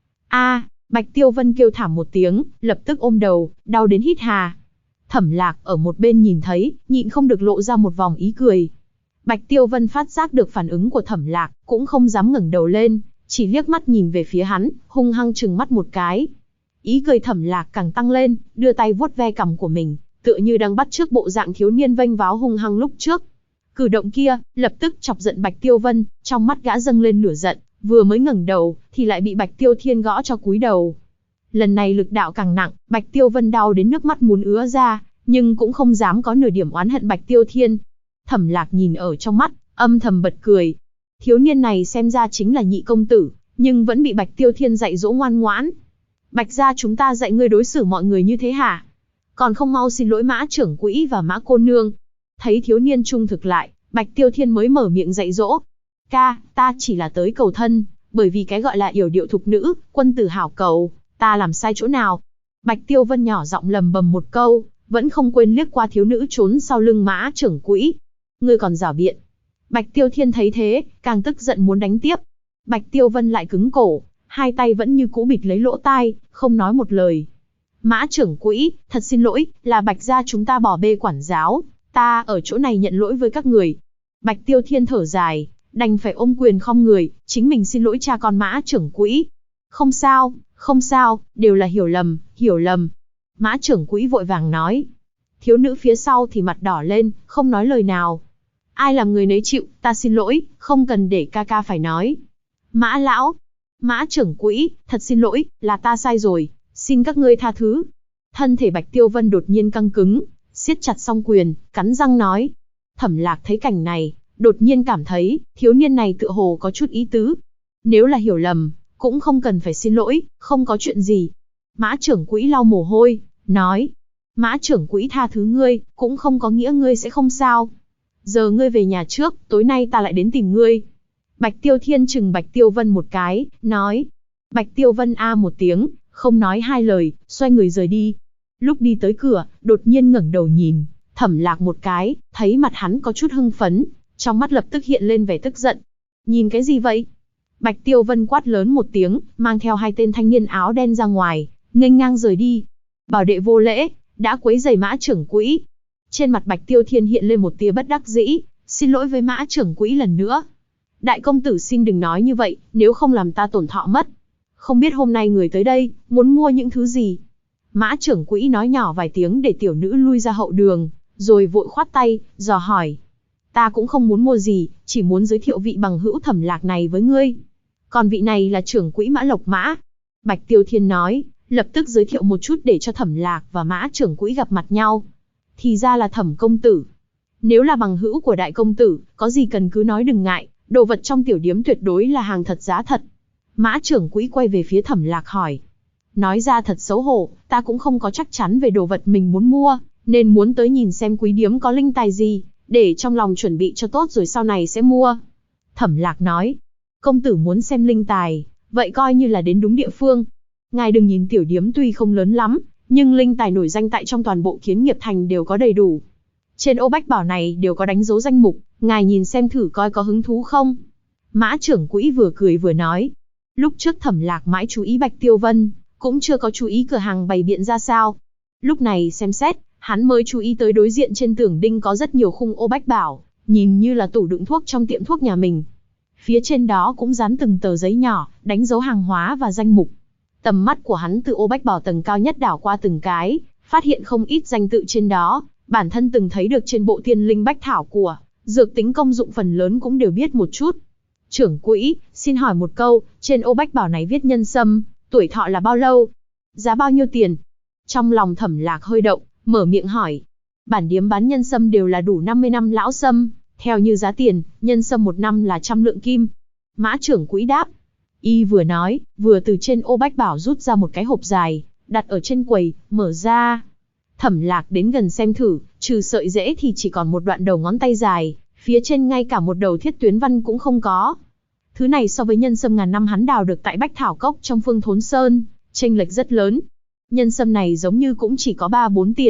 A! Bạch Tiêu Vân kêu thảm một tiếng, lập tức ôm đầu, đau đến hít hà. Thẩm Lạc ở một bên nhìn thấy, nhịn không được lộ ra một vòng ý cười. Bạch Tiêu Vân phát giác được phản ứng của Thẩm Lạc, cũng không dám ngẩng đầu lên, chỉ liếc mắt nhìn về phía hắn, hung hăng trừng mắt một cái. Ý cười Thẩm Lạc càng tăng lên, đưa tay vuốt ve cằm của mình, tựa như đang bắt chước bộ dạng thiếu niên vênh váo hung hăng lúc trước. Cử động kia, lập tức chọc giận Bạch Tiêu Vân, trong mắt gã dâng lên lửa giận, vừa mới ngẩng đầu, thì lại bị Bạch Tiêu Thiên gõ cho cúi đầu. Lần này lực đạo càng nặng, Bạch Tiêu Vân đau đến nước mắt muốn ứa ra, nhưng cũng không dám có nửa điểm oán hận Bạch Tiêu Thiên. Thẩm Lạc nhìn ở trong mắt, âm thầm bật cười. Thiếu niên này xem ra chính là nhị công tử, nhưng vẫn bị Bạch Tiêu Thiên dạy dỗ ngoan ngoãn. Bạch gia chúng ta dạy ngươi đối xử mọi người như thế hả? Còn không mau xin lỗi Mã trưởng quỹ và Mã cô nương. Thấy thiếu niên trung thực lại, Bạch Tiêu Thiên mới mở miệng dạy dỗ. Ca, ta chỉ là tới cầu thân, bởi vì cái gọi là yểu điệu thục nữ, quân tử hảo cầu, ta làm sai chỗ nào? Bạch Tiêu Vân nhỏ giọng lầm bầm một câu, vẫn không quên liếc qua thiếu nữ trốn sau lưng Mã trưởng quỹ. Ngươi còn giảo biện. Bạch Tiêu Thiên thấy thế, càng tức giận muốn đánh tiếp. Bạch Tiêu Vân lại cứng cổ, hai tay vẫn như cũ bịt lấy lỗ tai, không nói một lời. Mã trưởng quỹ, thật xin lỗi, là Bạch gia chúng ta bỏ bê quản giáo, ta ở chỗ này nhận lỗi với các người. Bạch Tiêu Thiên thở dài, đành phải ôm quyền khom người, chính mình xin lỗi cha con Mã trưởng quỹ. Không sao, không sao, đều là hiểu lầm, hiểu lầm. Mã trưởng quỹ vội vàng nói. Thiếu nữ phía sau thì mặt đỏ lên, không nói lời nào. Ai làm người nấy chịu, ta xin lỗi, không cần để ca ca phải nói. Mã lão, Mã trưởng quỹ, thật xin lỗi, là ta sai rồi, xin các ngươi tha thứ. Thân thể Bạch Tiêu Vân đột nhiên căng cứng, siết chặt song quyền, cắn răng nói. Thẩm Lạc thấy cảnh này, đột nhiên cảm thấy, thiếu niên này tựa hồ có chút ý tứ. Nếu là hiểu lầm, cũng không cần phải xin lỗi, không có chuyện gì. Mã trưởng quỹ lau mồ hôi, nói. Mã trưởng quỹ tha thứ ngươi, cũng không có nghĩa ngươi sẽ không sao. Giờ ngươi về nhà trước, tối nay ta lại đến tìm ngươi. Bạch Tiêu Thiên chừng Bạch Tiêu Vân một cái, nói. Bạch Tiêu Vân a một tiếng, không nói hai lời, xoay người rời đi. Lúc đi tới cửa, đột nhiên ngẩng đầu nhìn, Thẩm Lạc một cái, thấy mặt hắn có chút hưng phấn, trong mắt lập tức hiện lên vẻ tức giận. Nhìn cái gì vậy? Bạch Tiêu Vân quát lớn một tiếng, mang theo hai tên thanh niên áo đen ra ngoài, nghênh ngang rời đi. Bảo đệ vô lễ, đã quấy rầy Mã trưởng quỹ. Trên mặt Bạch Tiêu Thiên hiện lên một tia bất đắc dĩ, xin lỗi với Mã trưởng quỹ lần nữa. Đại công tử xin đừng nói như vậy, nếu không làm ta tổn thọ mất. Không biết hôm nay người tới đây, muốn mua những thứ gì? Mã trưởng quỹ nói nhỏ vài tiếng để tiểu nữ lui ra hậu đường, rồi vội khoát tay, dò hỏi. Ta cũng không muốn mua gì, chỉ muốn giới thiệu vị bằng hữu Thẩm Lạc này với ngươi. Còn vị này là trưởng quỹ Mã Lộc Mã. Bạch Tiêu Thiên nói, lập tức giới thiệu một chút để cho Thẩm Lạc và Mã trưởng quỹ gặp mặt nhau. Thì ra là Thẩm công tử. Nếu là bằng hữu của đại công tử, có gì cần cứ nói đừng ngại, đồ vật trong tiểu điếm tuyệt đối là hàng thật giá thật. Mã trưởng quỹ quay về phía Thẩm Lạc hỏi. Nói ra thật xấu hổ, ta cũng không có chắc chắn về đồ vật mình muốn mua, nên muốn tới nhìn xem quý điếm có linh tài gì, để trong lòng chuẩn bị cho tốt rồi sau này sẽ mua. Thẩm Lạc nói, công tử muốn xem linh tài, vậy coi như là đến đúng địa phương. Ngài đừng nhìn tiểu điếm tuy không lớn lắm, nhưng linh tài nổi danh tại trong toàn bộ Kiến Nghiệp Thành đều có đầy đủ. Trên ô bách bảo này đều có đánh dấu danh mục, ngài nhìn xem thử coi có hứng thú không. Mã trưởng quỹ vừa cười vừa nói. Lúc trước Thẩm Lạc mãi chú ý Bạch Tiêu Vân, cũng chưa có chú ý cửa hàng bày biện ra sao. Lúc này xem xét, hắn mới chú ý tới đối diện trên tường đinh có rất nhiều khung ô bách bảo, nhìn như là tủ đựng thuốc trong tiệm thuốc nhà mình. Phía trên đó cũng dán từng tờ giấy nhỏ, đánh dấu hàng hóa và danh mục. Tầm mắt của hắn từ ô bách bảo tầng cao nhất đảo qua từng cái, phát hiện không ít danh tự trên đó, bản thân từng thấy được trên bộ tiên linh bách thảo của, dược tính công dụng phần lớn cũng đều biết một chút. Trưởng quỹ, xin hỏi một câu, trên ô bách bảo này viết nhân sâm, tuổi thọ là bao lâu? Giá bao nhiêu tiền? Trong lòng Thẩm Lạc hơi động, mở miệng hỏi. Bản điếm bán nhân sâm đều là đủ 50 năm lão sâm, theo như giá tiền, nhân sâm 1 năm là 100 lượng kim. Mã trưởng quỹ đáp. Y vừa nói, vừa từ trên ô bách bảo rút ra một cái hộp dài, đặt ở trên quầy, mở ra. Thẩm Lạc đến gần xem thử, trừ sợi rễ thì chỉ còn một đoạn đầu ngón tay dài, phía trên ngay cả một đầu thiết tuyến văn cũng không có. Thứ này so với nhân sâm ngàn năm hắn đào được tại Bách Thảo Cốc trong Phương Thốn Sơn, chênh lệch rất lớn. Nhân sâm này giống như cũng chỉ có 3-4 tiền,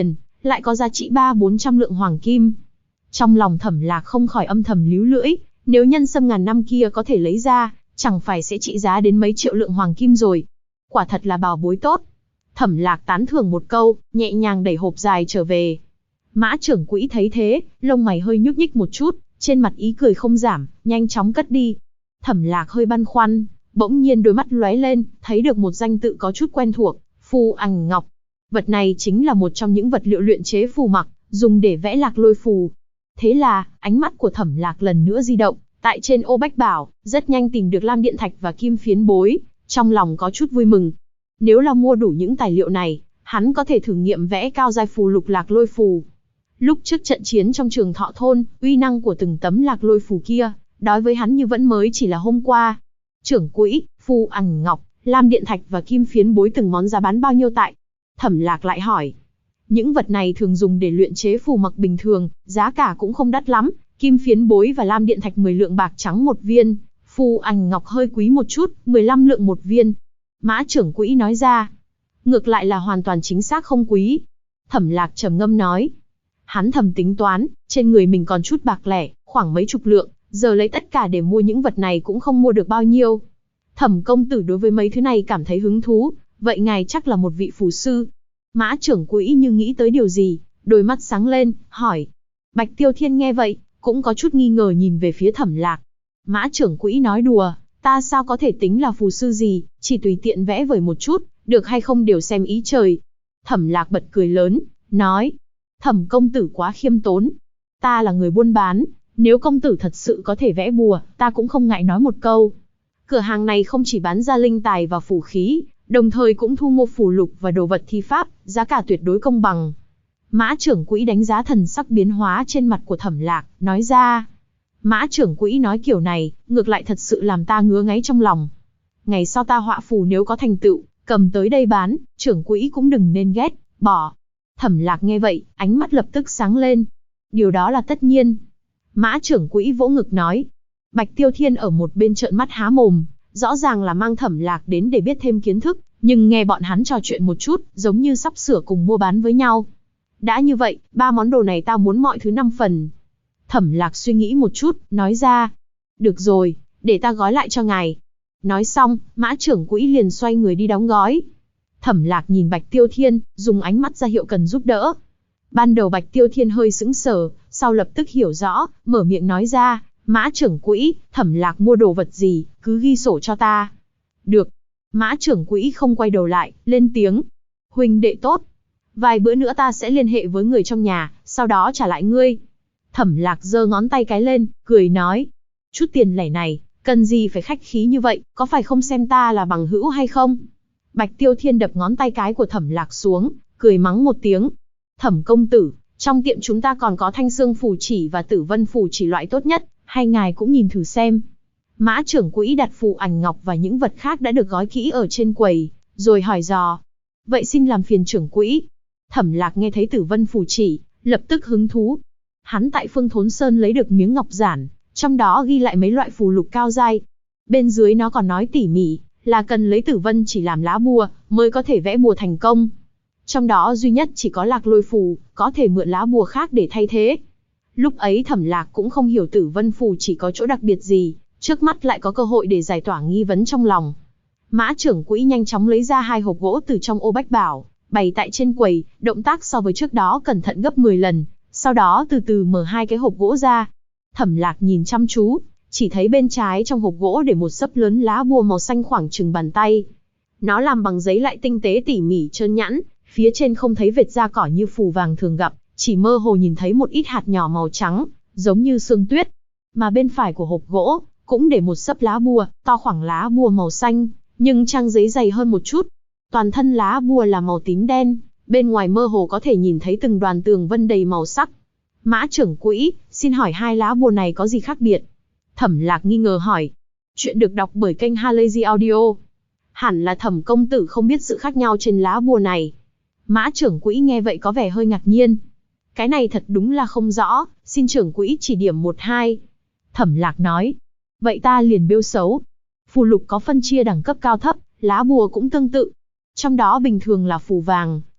lại có giá trị 300-400 lượng hoàng kim. Trong lòng Thẩm Lạc không khỏi âm thầm líu lưỡi, nếu nhân sâm ngàn năm kia có thể lấy ra, chẳng phải sẽ trị giá đến mấy triệu lượng hoàng kim rồi. Quả thật là bảo bối tốt. Thẩm Lạc tán thưởng một câu, nhẹ nhàng đẩy hộp dài trở về. Mã trưởng quỹ thấy thế, lông mày hơi nhúc nhích một chút, trên mặt ý cười không giảm, nhanh chóng cất đi. Thẩm Lạc hơi băn khoăn, bỗng nhiên đôi mắt lóe lên, thấy được một danh tự có chút quen thuộc, phù ảnh ngọc. Vật này chính là một trong những vật liệu luyện chế phù mặc, dùng để vẽ lạc lôi phù. Thế là, ánh mắt của Thẩm Lạc lần nữa di động, tại trên ô bách bảo, rất nhanh tìm được lam điện thạch và kim phiến bối, trong lòng có chút vui mừng. Nếu là mua đủ những tài liệu này, hắn có thể thử nghiệm vẽ cao giai phù lục lạc lôi phù. Lúc trước trận chiến trong Trường Thọ thôn, uy năng của từng tấm lạc lôi phù kia, đối với hắn như vẫn mới chỉ là hôm qua. Trưởng quỹ, phù ảnh ngọc, lam điện thạch và kim phiến bối từng món giá bán bao nhiêu tại? Thẩm Lạc lại hỏi. Những vật này thường dùng để luyện chế phù mặc bình thường, giá cả cũng không đắt lắm, kim phiến bối và lam điện thạch 10 lượng bạc trắng một viên, phù ảnh ngọc hơi quý một chút, 15 lượng một viên. Mã trưởng quỹ nói ra. Ngược lại là hoàn toàn chính xác không quý. Thẩm Lạc trầm ngâm nói. Hắn thầm tính toán, trên người mình còn chút bạc lẻ, khoảng mấy chục lượng, giờ lấy tất cả để mua những vật này cũng không mua được bao nhiêu. Thẩm công tử đối với mấy thứ này cảm thấy hứng thú, vậy ngài chắc là một vị phù sư. Mã trưởng quỹ như nghĩ tới điều gì, đôi mắt sáng lên, hỏi. Bạch Tiêu Thiên nghe vậy, cũng có chút nghi ngờ nhìn về phía Thẩm Lạc. Mã trưởng quỹ nói đùa, ta sao có thể tính là phù sư gì, chỉ tùy tiện vẽ vời một chút, được hay không đều xem ý trời. Thẩm Lạc bật cười lớn, nói. Thẩm công tử quá khiêm tốn. Ta là người buôn bán, nếu công tử thật sự có thể vẽ bùa, ta cũng không ngại nói một câu. Cửa hàng này không chỉ bán ra linh tài và phù khí, đồng thời cũng thu mua phù lục và đồ vật thi pháp, giá cả tuyệt đối công bằng. Mã trưởng quỹ đánh giá thần sắc biến hóa trên mặt của Thẩm Lạc, nói ra. Mã trưởng quỹ nói kiểu này, ngược lại thật sự làm ta ngứa ngáy trong lòng. Ngày sau ta họa phù nếu có thành tựu, cầm tới đây bán, trưởng quỹ cũng đừng nên ghét, bỏ. Thẩm Lạc nghe vậy, ánh mắt lập tức sáng lên. Điều đó là tất nhiên. Mã trưởng quỹ vỗ ngực nói. Bạch Tiêu Thiên ở một bên trợn mắt há mồm, rõ ràng là mang Thẩm Lạc đến để biết thêm kiến thức, nhưng nghe bọn hắn trò chuyện một chút, giống như sắp sửa cùng mua bán với nhau. Đã như vậy, 3 món đồ này tao muốn mọi thứ 5 phần. Thẩm Lạc suy nghĩ một chút, nói ra. Được rồi, để ta gói lại cho ngài. Nói xong, mã trưởng quỹ liền xoay người đi đóng gói. Thẩm Lạc nhìn Bạch Tiêu Thiên, dùng ánh mắt ra hiệu cần giúp đỡ. Ban đầu Bạch Tiêu Thiên hơi sững sờ, sau lập tức hiểu rõ, mở miệng nói ra. Mã trưởng quỹ, Thẩm Lạc mua đồ vật gì, cứ ghi sổ cho ta. Được. Mã trưởng quỹ không quay đầu lại, lên tiếng. Huynh đệ tốt. Vài bữa nữa ta sẽ liên hệ với người trong nhà, sau đó trả lại ngươi. Thẩm Lạc giơ ngón tay cái lên, cười nói. Chút tiền lẻ này, cần gì phải khách khí như vậy, có phải không xem ta là bằng hữu hay không? Bạch Tiêu Thiên đập ngón tay cái của Thẩm Lạc xuống, cười mắng một tiếng. Thẩm công tử, trong tiệm chúng ta còn có thanh xương phù chỉ và tử vân phù chỉ loại tốt nhất, hay ngài cũng nhìn thử xem. Mã trưởng quỹ đặt phù ảnh ngọc và những vật khác đã được gói kỹ ở trên quầy, rồi hỏi dò. Vậy xin làm phiền trưởng quỹ. Thẩm Lạc nghe thấy tử vân phù chỉ, lập tức hứng thú. Hắn tại Phương Thốn Sơn lấy được miếng ngọc giản, trong đó ghi lại mấy loại phù lục cao giai. Bên dưới nó còn nói tỉ mỉ, là cần lấy tử vân chỉ làm lá bùa, mới có thể vẽ bùa thành công. Trong đó duy nhất chỉ có lạc lôi phù, có thể mượn lá bùa khác để thay thế. Lúc ấy Thẩm Lạc cũng không hiểu tử vân phù chỉ có chỗ đặc biệt gì, trước mắt lại có cơ hội để giải tỏa nghi vấn trong lòng. Mã trưởng quỹ nhanh chóng lấy ra 2 hộp gỗ từ trong ô bách bảo, bày tại trên quầy, động tác so với trước đó cẩn thận gấp 10 lần, sau đó từ từ mở 2 cái hộp gỗ ra. Thẩm Lạc nhìn chăm chú, chỉ thấy bên trái trong hộp gỗ để một xấp lớn lá bùa màu xanh khoảng chừng bàn tay. Nó làm bằng giấy lại tinh tế tỉ mỉ trơn nhẵn, phía trên không thấy vệt da cỏ như phù vàng thường gặp, chỉ mơ hồ nhìn thấy một ít hạt nhỏ màu trắng, giống như sương tuyết. Mà bên phải của hộp gỗ, cũng để một xấp lá bùa, to khoảng lá bùa màu xanh, nhưng trang giấy dày hơn một chút. Toàn thân lá bùa là màu tím đen, bên ngoài mơ hồ có thể nhìn thấy từng đoàn tường vân đầy màu sắc. Mã trưởng quỹ, xin hỏi 2 lá bùa này có gì khác biệt? Thẩm Lạc nghi ngờ hỏi. Chuyện được đọc bởi kênh Halazy Audio. Hẳn là Thẩm công tử không biết sự khác nhau trên lá bùa này. Mã trưởng quỹ nghe vậy có vẻ hơi ngạc nhiên. Cái này thật đúng là không rõ, xin trưởng quỹ chỉ điểm 1-2. Thẩm Lạc nói. Vậy ta liền bêu xấu. Phù lục có phân chia đẳng cấp cao thấp, lá bùa cũng tương tự. Trong đó bình thường là phù vàng,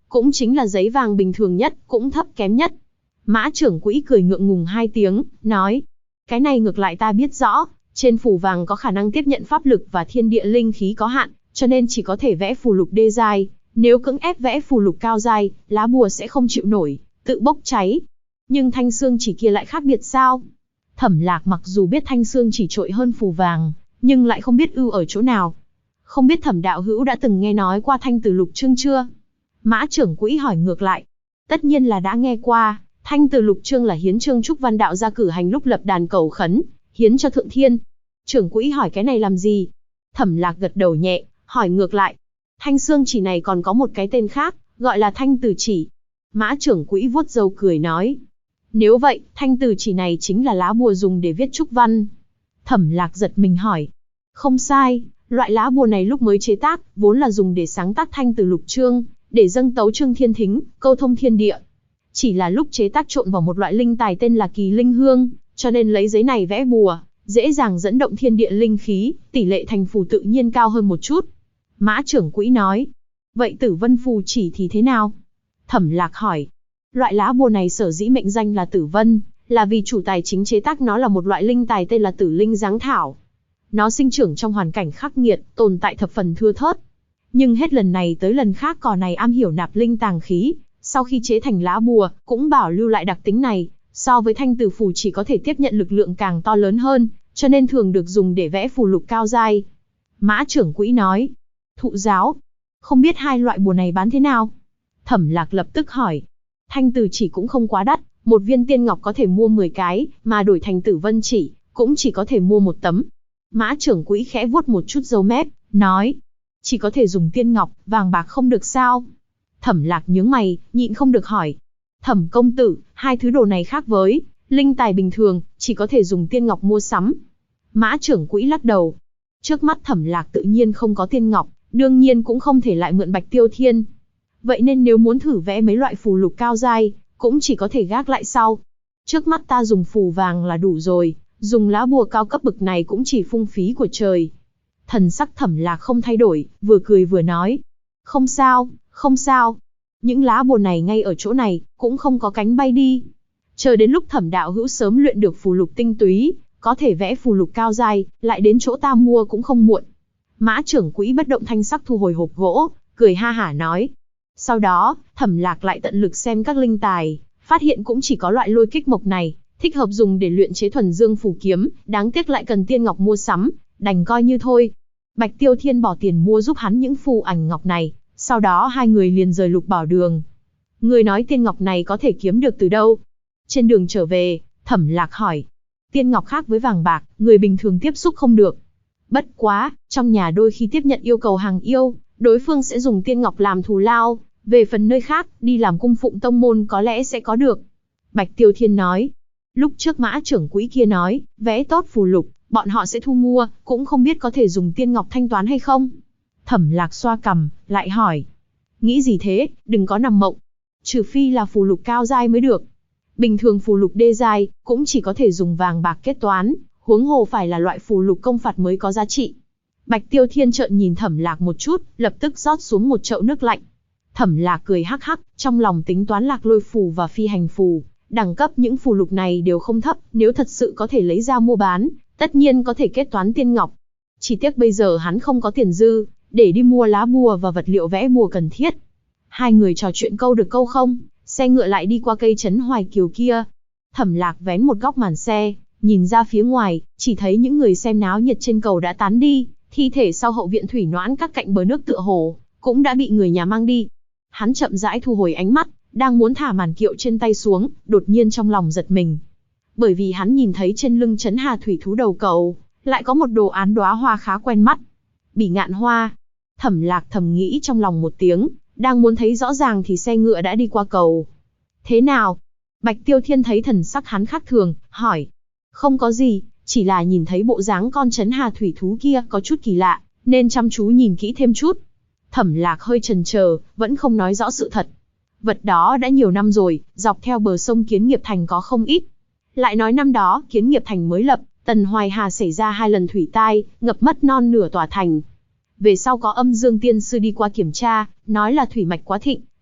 cũng chính là giấy vàng bình thường nhất, cũng thấp kém nhất. Mã trưởng quỹ cười ngượng ngùng 2 tiếng, nói, cái này ngược lại ta biết rõ, trên phù vàng có khả năng tiếp nhận pháp lực và thiên địa linh khí có hạn, cho nên chỉ có thể vẽ phù lục đê giai, nếu cưỡng ép vẽ phù lục cao giai, lá bùa sẽ không chịu nổi, tự bốc cháy. Nhưng thanh xương chỉ kia lại khác biệt sao? Thẩm Lạc mặc dù biết thanh xương chỉ trội hơn phù vàng, nhưng lại không biết ưu ở chỗ nào. Không biết Thẩm đạo hữu đã từng nghe nói qua thanh từ lục chương chưa? Mã trưởng quỹ hỏi ngược lại. Tất nhiên là đã nghe qua, thanh từ lục chương là hiến chương trúc văn đạo ra cử hành lúc lập đàn cầu khấn, hiến cho thượng thiên. Trưởng quỹ hỏi cái này làm gì? Thẩm Lạc gật đầu nhẹ, hỏi ngược lại. Thanh xương chỉ này còn có một cái tên khác, gọi là thanh từ chỉ. Mã trưởng quỹ vuốt râu cười nói. Nếu vậy, thanh từ chỉ này chính là lá bùa dùng để viết trúc văn. Thẩm Lạc giật mình hỏi. Không sai, loại lá bùa này lúc mới chế tác, vốn là dùng để sáng tác thanh từ lục chương, để dâng tấu chương thiên thính, câu thông thiên địa. Chỉ là lúc chế tác trộn vào một loại linh tài tên là kỳ linh hương, cho nên lấy giấy này vẽ bùa, dễ dàng dẫn động thiên địa linh khí, tỷ lệ thành phù tự nhiên cao hơn một chút. Mã trưởng quỹ nói. Vậy tử vân phù chỉ thì thế nào? Thẩm Lạc hỏi. Loại lá bùa này sở dĩ mệnh danh là tử vân, là vì chủ tài chính chế tác nó là một loại linh tài tên là tử linh giáng thảo. Nó sinh trưởng trong hoàn cảnh khắc nghiệt, tồn tại thập phần thưa thớt. Nhưng hết lần này tới lần khác cỏ này am hiểu nạp linh tàng khí, sau khi chế thành lá bùa, cũng bảo lưu lại đặc tính này, so với thanh từ phù chỉ có thể tiếp nhận lực lượng càng to lớn hơn, cho nên thường được dùng để vẽ phù lục cao giai. Mã trưởng quỹ nói. Thụ giáo. Không biết hai loại bùa này bán thế nào? Thẩm Lạc lập tức hỏi. Thanh từ chỉ cũng không quá đắt, một viên tiên ngọc có thể mua 10 cái, mà đổi thành tử vân chỉ, cũng chỉ có thể mua một tấm. Mã trưởng quỹ khẽ vuốt một chút râu mép, nói. Chỉ có thể dùng tiên ngọc, vàng bạc không được sao? Thẩm Lạc nhướng mày, nhịn không được hỏi. Thẩm công tử, hai thứ đồ này khác với linh tài bình thường, chỉ có thể dùng tiên ngọc mua sắm. Mã trưởng quỹ lắc đầu. Trước mắt Thẩm Lạc tự nhiên không có tiên ngọc, đương nhiên cũng không thể lại mượn Bạch Tiêu Thiên. Vậy nên nếu muốn thử vẽ mấy loại phù lục cao giai, cũng chỉ có thể gác lại sau. Trước mắt ta dùng phù vàng là đủ rồi, dùng lá bùa cao cấp bực này cũng chỉ phung phí của trời. Thần sắc Thẩm Lạc không thay đổi, vừa cười vừa nói. Không sao, không sao. Những lá bùa này ngay ở chỗ này, cũng không có cánh bay đi. Chờ đến lúc Thẩm đạo hữu sớm luyện được phù lục tinh túy, có thể vẽ phù lục cao giai, lại đến chỗ ta mua cũng không muộn. Mã trưởng quỹ bất động thanh sắc thu hồi hộp gỗ, cười ha hả nói. Sau đó, Thẩm Lạc lại tận lực xem các linh tài, phát hiện cũng chỉ có loại lôi kích mộc này, thích hợp dùng để luyện chế thuần dương phù kiếm, đáng tiếc lại cần tiên ngọc mua sắm, đành coi như thôi. Bạch Tiêu Thiên bỏ tiền mua giúp hắn những phù ảnh ngọc này, sau đó hai người liền rời Lục Bảo Đường. Người nói tiên ngọc này có thể kiếm được từ đâu? Trên đường trở về, Thẩm Lạc hỏi. Tiên ngọc khác với vàng bạc, người bình thường tiếp xúc không được. Bất quá, trong nhà đôi khi tiếp nhận yêu cầu hàng yêu, đối phương sẽ dùng tiên ngọc làm thù lao, về phần nơi khác, đi làm cung phụng tông môn có lẽ sẽ có được. Bạch Tiêu Thiên nói. Lúc trước Mã trưởng quỹ kia nói, vẽ tốt phù lục, bọn họ sẽ thu mua, cũng không biết có thể dùng tiên ngọc thanh toán hay không. Thẩm Lạc xoa cằm, lại hỏi. Nghĩ gì thế, đừng có nằm mộng. Trừ phi là phù lục cao giai mới được. Bình thường phù lục đê giai, cũng chỉ có thể dùng vàng bạc kết toán, huống hồ phải là loại phù lục công phạt mới có giá trị. Bạch Tiêu Thiên trợn nhìn Thẩm Lạc một chút, lập tức rót xuống một chậu nước lạnh. Thẩm Lạc cười hắc hắc, trong lòng tính toán lạc lôi phù và phi hành phù, đẳng cấp những phù lục này đều không thấp, nếu thật sự có thể lấy ra mua bán, tất nhiên có thể kết toán tiên ngọc. Chỉ tiếc bây giờ hắn không có tiền dư, để đi mua lá bùa và vật liệu vẽ bùa cần thiết. Hai người trò chuyện câu được câu không, xe ngựa lại đi qua cây trấn Hoài Kiều kia. Thẩm Lạc vén một góc màn xe, nhìn ra phía ngoài, chỉ thấy những người xem náo nhiệt trên cầu đã tán đi, thi thể sau hậu viện thủy noãn các cạnh bờ nước tựa hồ cũng đã bị người nhà mang đi. Hắn chậm rãi thu hồi ánh mắt, đang muốn thả màn kiệu trên tay xuống, đột nhiên trong lòng giật mình. Bởi vì hắn nhìn thấy trên lưng trấn Hà thủy thú đầu cầu, lại có một đồ án đóa hoa khá quen mắt. Bỉ ngạn hoa. Thẩm Lạc thầm nghĩ trong lòng một tiếng, đang muốn thấy rõ ràng thì xe ngựa đã đi qua cầu. Thế nào? Bạch Tiêu Thiên thấy thần sắc hắn khác thường, hỏi. Không có gì, chỉ là nhìn thấy bộ dáng con trấn Hà thủy thú kia có chút kỳ lạ, nên chăm chú nhìn kỹ thêm chút. Thẩm Lạc hơi chần chờ, vẫn không nói rõ sự thật. Vật đó đã nhiều năm rồi, dọc theo bờ sông Kiến Nghiệp Thành có không ít. Lại nói năm đó, Kiến Nghiệp Thành mới lập, Tần Hoài Hà xảy ra 2 lần thủy tai, ngập mất non nửa tòa thành. Về sau có Âm Dương Tiên Sư đi qua kiểm tra, nói là thủy mạch quá thịnh,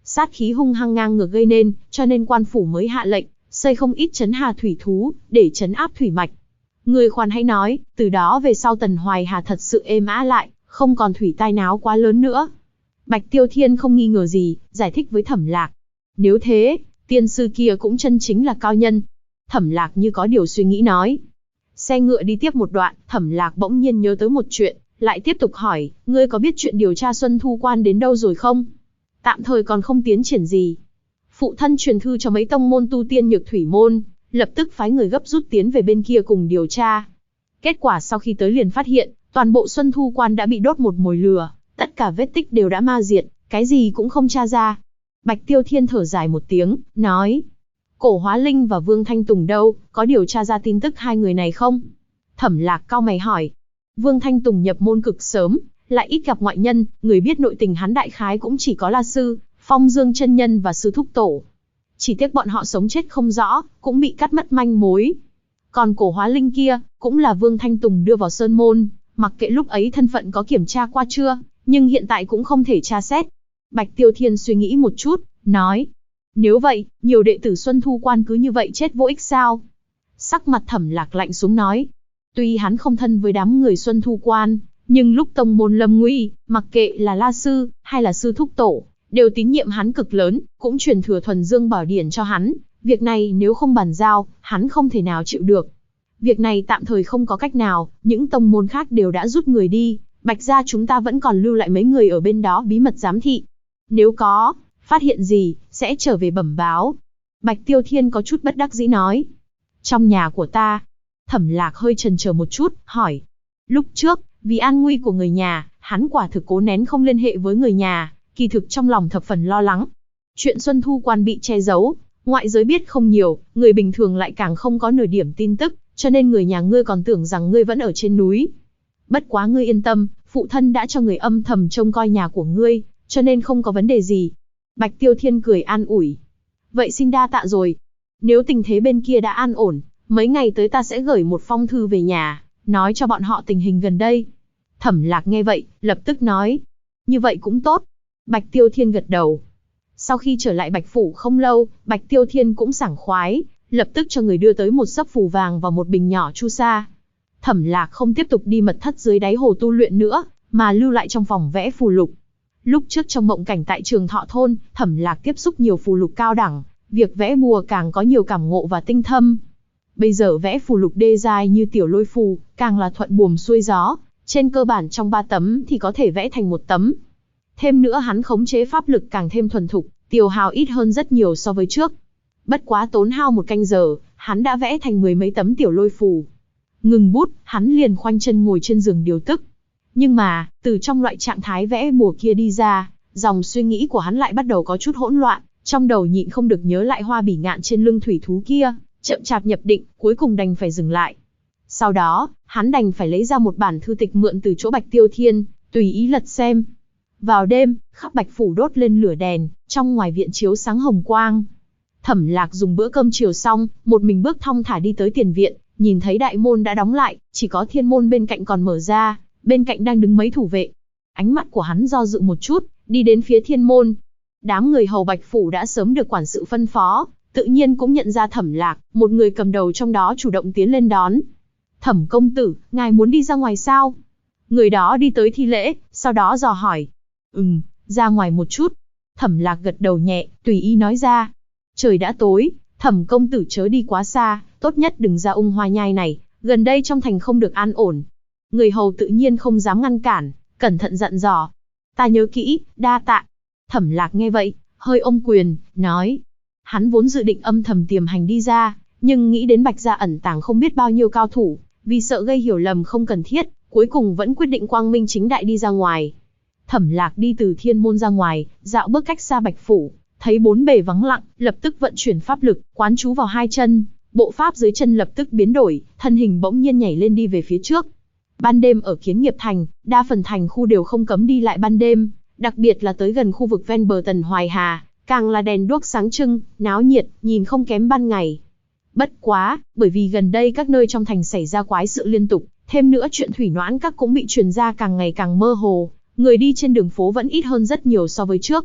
Sát khí hung hăng ngang ngược gây nên, cho nên quan phủ mới hạ lệnh, xây không ít trấn hà thủy thú, để trấn áp thủy mạch. Người khoan hãy nói, từ đó về sau Tần Hoài Hà thật sự êm ả lại, không còn thủy tai náo quá lớn nữa. Bạch Tiêu Thiên không nghi ngờ gì, giải thích với Thẩm Lạc. Nếu thế, tiên sư kia cũng chân chính là cao nhân. Thẩm Lạc như có điều suy nghĩ nói. Xe ngựa đi tiếp một đoạn, Thẩm Lạc bỗng nhiên nhớ tới một chuyện, lại tiếp tục hỏi, ngươi có biết chuyện điều tra Xuân Thu Quan đến đâu rồi không? Tạm thời còn không tiến triển gì. Phụ thân truyền thư cho mấy tông môn tu tiên Nhược Thủy môn, lập tức phái người gấp rút tiến về bên kia cùng điều tra. Kết quả sau khi tới liền phát hiện, toàn bộ Xuân Thu Quan đã bị đốt một mồi lửa, tất cả vết tích đều đã ma diệt, cái gì cũng không tra ra. Bạch Tiêu Thiên thở dài một tiếng, nói, Cổ Hóa Linh và Vương Thanh Tùng đâu, có điều tra ra tin tức hai người này không? Thẩm Lạc cau mày hỏi. Vương Thanh Tùng nhập môn cực sớm, lại ít gặp ngoại nhân, người biết nội tình hắn đại khái cũng chỉ có La Sư, Phong Dương chân nhân và Sư Thúc Tổ. Chỉ tiếc bọn họ sống chết không rõ, cũng bị cắt mất manh mối. Còn Cổ Hóa Linh kia, cũng là Vương Thanh Tùng đưa vào Sơn Môn, mặc kệ lúc ấy thân phận có kiểm tra qua chưa, nhưng hiện tại cũng không thể tra xét. Bạch Tiêu Thiên suy nghĩ một chút, nói, nếu vậy, nhiều đệ tử Xuân Thu Quan cứ như vậy chết vô ích sao? Sắc mặt Thẩm Lạc lạnh xuống nói, tuy hắn không thân với đám người Xuân Thu Quan, nhưng lúc tông môn lâm nguy, mặc kệ là La Sư, hay là Sư Thúc Tổ, đều tín nhiệm hắn cực lớn, cũng truyền thừa Thuần Dương Bảo Điển cho hắn. Việc này nếu không bàn giao, hắn không thể nào chịu được. Việc này tạm thời không có cách nào, những tông môn khác đều đã rút người đi, Bạch gia chúng ta vẫn còn lưu lại mấy người ở bên đó bí mật giám thị. Nếu có phát hiện gì, sẽ trở về bẩm báo. Bạch Tiêu Thiên có chút bất đắc dĩ nói. Trong nhà của ta. Thẩm Lạc hơi chần chờ một chút, hỏi. Lúc trước, vì an nguy của người nhà, hắn quả thực cố nén không liên hệ với người nhà, kỳ thực trong lòng thập phần lo lắng. Chuyện Xuân Thu Quan bị che giấu, ngoại giới biết không nhiều, người bình thường lại càng không có nửa điểm tin tức, cho nên người nhà ngươi còn tưởng rằng ngươi vẫn ở trên núi. Bất quá ngươi yên tâm, phụ thân đã cho người âm thầm trông coi nhà của ngươi, cho nên không có vấn đề gì. Bạch Tiêu Thiên cười an ủi. Vậy xin đa tạ rồi. Nếu tình thế bên kia đã an ổn, mấy ngày tới ta sẽ gửi một phong thư về nhà, nói cho bọn họ tình hình gần đây. Thẩm Lạc nghe vậy, lập tức nói. Như vậy cũng tốt. Bạch Tiêu Thiên gật đầu. Sau khi trở lại Bạch Phủ không lâu, Bạch Tiêu Thiên cũng sảng khoái, lập tức cho người đưa tới một sấp phù vàng và một bình nhỏ chu sa. Thẩm Lạc không tiếp tục đi mật thất dưới đáy hồ tu luyện nữa, mà lưu lại trong phòng vẽ phù lục. Lúc trước trong mộng cảnh tại Trường Thọ Thôn, Thẩm Lạc tiếp xúc nhiều phù lục cao đẳng, việc vẽ bùa càng có nhiều cảm ngộ và tinh thâm. Bây giờ vẽ phù lục đê giai như tiểu lôi phù, càng là thuận buồm xuôi gió, trên cơ bản trong 3 tấm thì có thể vẽ thành 1 tấm. Thêm nữa hắn khống chế pháp lực càng thêm thuần thục, tiêu hao ít hơn rất nhiều so với trước. Bất quá tốn hao 1 canh giờ, hắn đã vẽ thành 10 mấy tấm tiểu lôi phù. Ngừng bút, hắn liền khoanh chân ngồi trên giường điều tức. Nhưng mà, từ trong loại trạng thái vẽ bùa kia đi ra, dòng suy nghĩ của hắn lại bắt đầu có chút hỗn loạn, trong đầu nhịn không được nhớ lại hoa bỉ ngạn trên lưng thủy thú kia, chậm chạp nhập định, cuối cùng đành phải dừng lại. Sau đó, hắn đành phải lấy ra một bản thư tịch mượn từ chỗ Bạch Tiêu Thiên, tùy ý lật xem. Vào đêm, khắp Bạch Phủ đốt lên lửa đèn, trong ngoài viện chiếu sáng hồng quang. Thẩm Lạc dùng bữa cơm chiều xong, một mình bước thong thả đi tới tiền viện, nhìn thấy đại môn đã đóng lại, chỉ có thiên môn bên cạnh còn mở ra, bên cạnh đang đứng mấy thủ vệ. Ánh mắt của hắn do dự một chút, đi đến phía thiên môn. Đám người hầu Bạch Phủ đã sớm được quản sự phân phó, tự nhiên cũng nhận ra Thẩm Lạc, một người cầm đầu trong đó chủ động tiến lên đón. Thẩm công tử, ngài muốn đi ra ngoài sao? Người đó đi tới thi lễ, sau đó dò hỏi. Ra ngoài một chút. Thẩm Lạc gật đầu nhẹ, tùy ý nói ra. Trời đã tối, Thẩm công tử chớ đi quá xa, tốt nhất đừng ra Ung Hoa Nhai này, gần đây trong thành không được an ổn. Người hầu tự nhiên không dám ngăn cản, cẩn thận dặn dò. Ta nhớ kỹ, đa tạ. Thẩm Lạc nghe vậy, hơi ôm quyền, nói. Hắn vốn dự định âm thầm tiềm hành đi ra, nhưng nghĩ đến Bạch gia ẩn tàng không biết bao nhiêu cao thủ, vì sợ gây hiểu lầm không cần thiết, cuối cùng vẫn quyết định quang minh chính đại đi ra ngoài. Thẩm Lạc đi từ thiên môn ra ngoài, dạo bước cách xa Bạch Phủ, thấy bốn bề vắng lặng, lập tức vận chuyển pháp lực, quán chú vào 2 chân, bộ pháp dưới chân lập tức biến đổi, thân hình bỗng nhiên nhảy lên đi về phía trước. Ban đêm ở Kiến Nghiệp Thành, đa phần thành khu đều không cấm đi lại ban đêm, đặc biệt là tới gần khu vực ven bờ Tần Hoài Hà, càng là đèn đuốc sáng trưng, náo nhiệt, nhìn không kém ban ngày. Bất quá, bởi vì gần đây các nơi trong thành xảy ra quái sự liên tục, thêm nữa chuyện Thủy Noãn Các cũng bị truyền ra càng ngày càng mơ hồ, người đi trên đường phố vẫn ít hơn rất nhiều so với trước.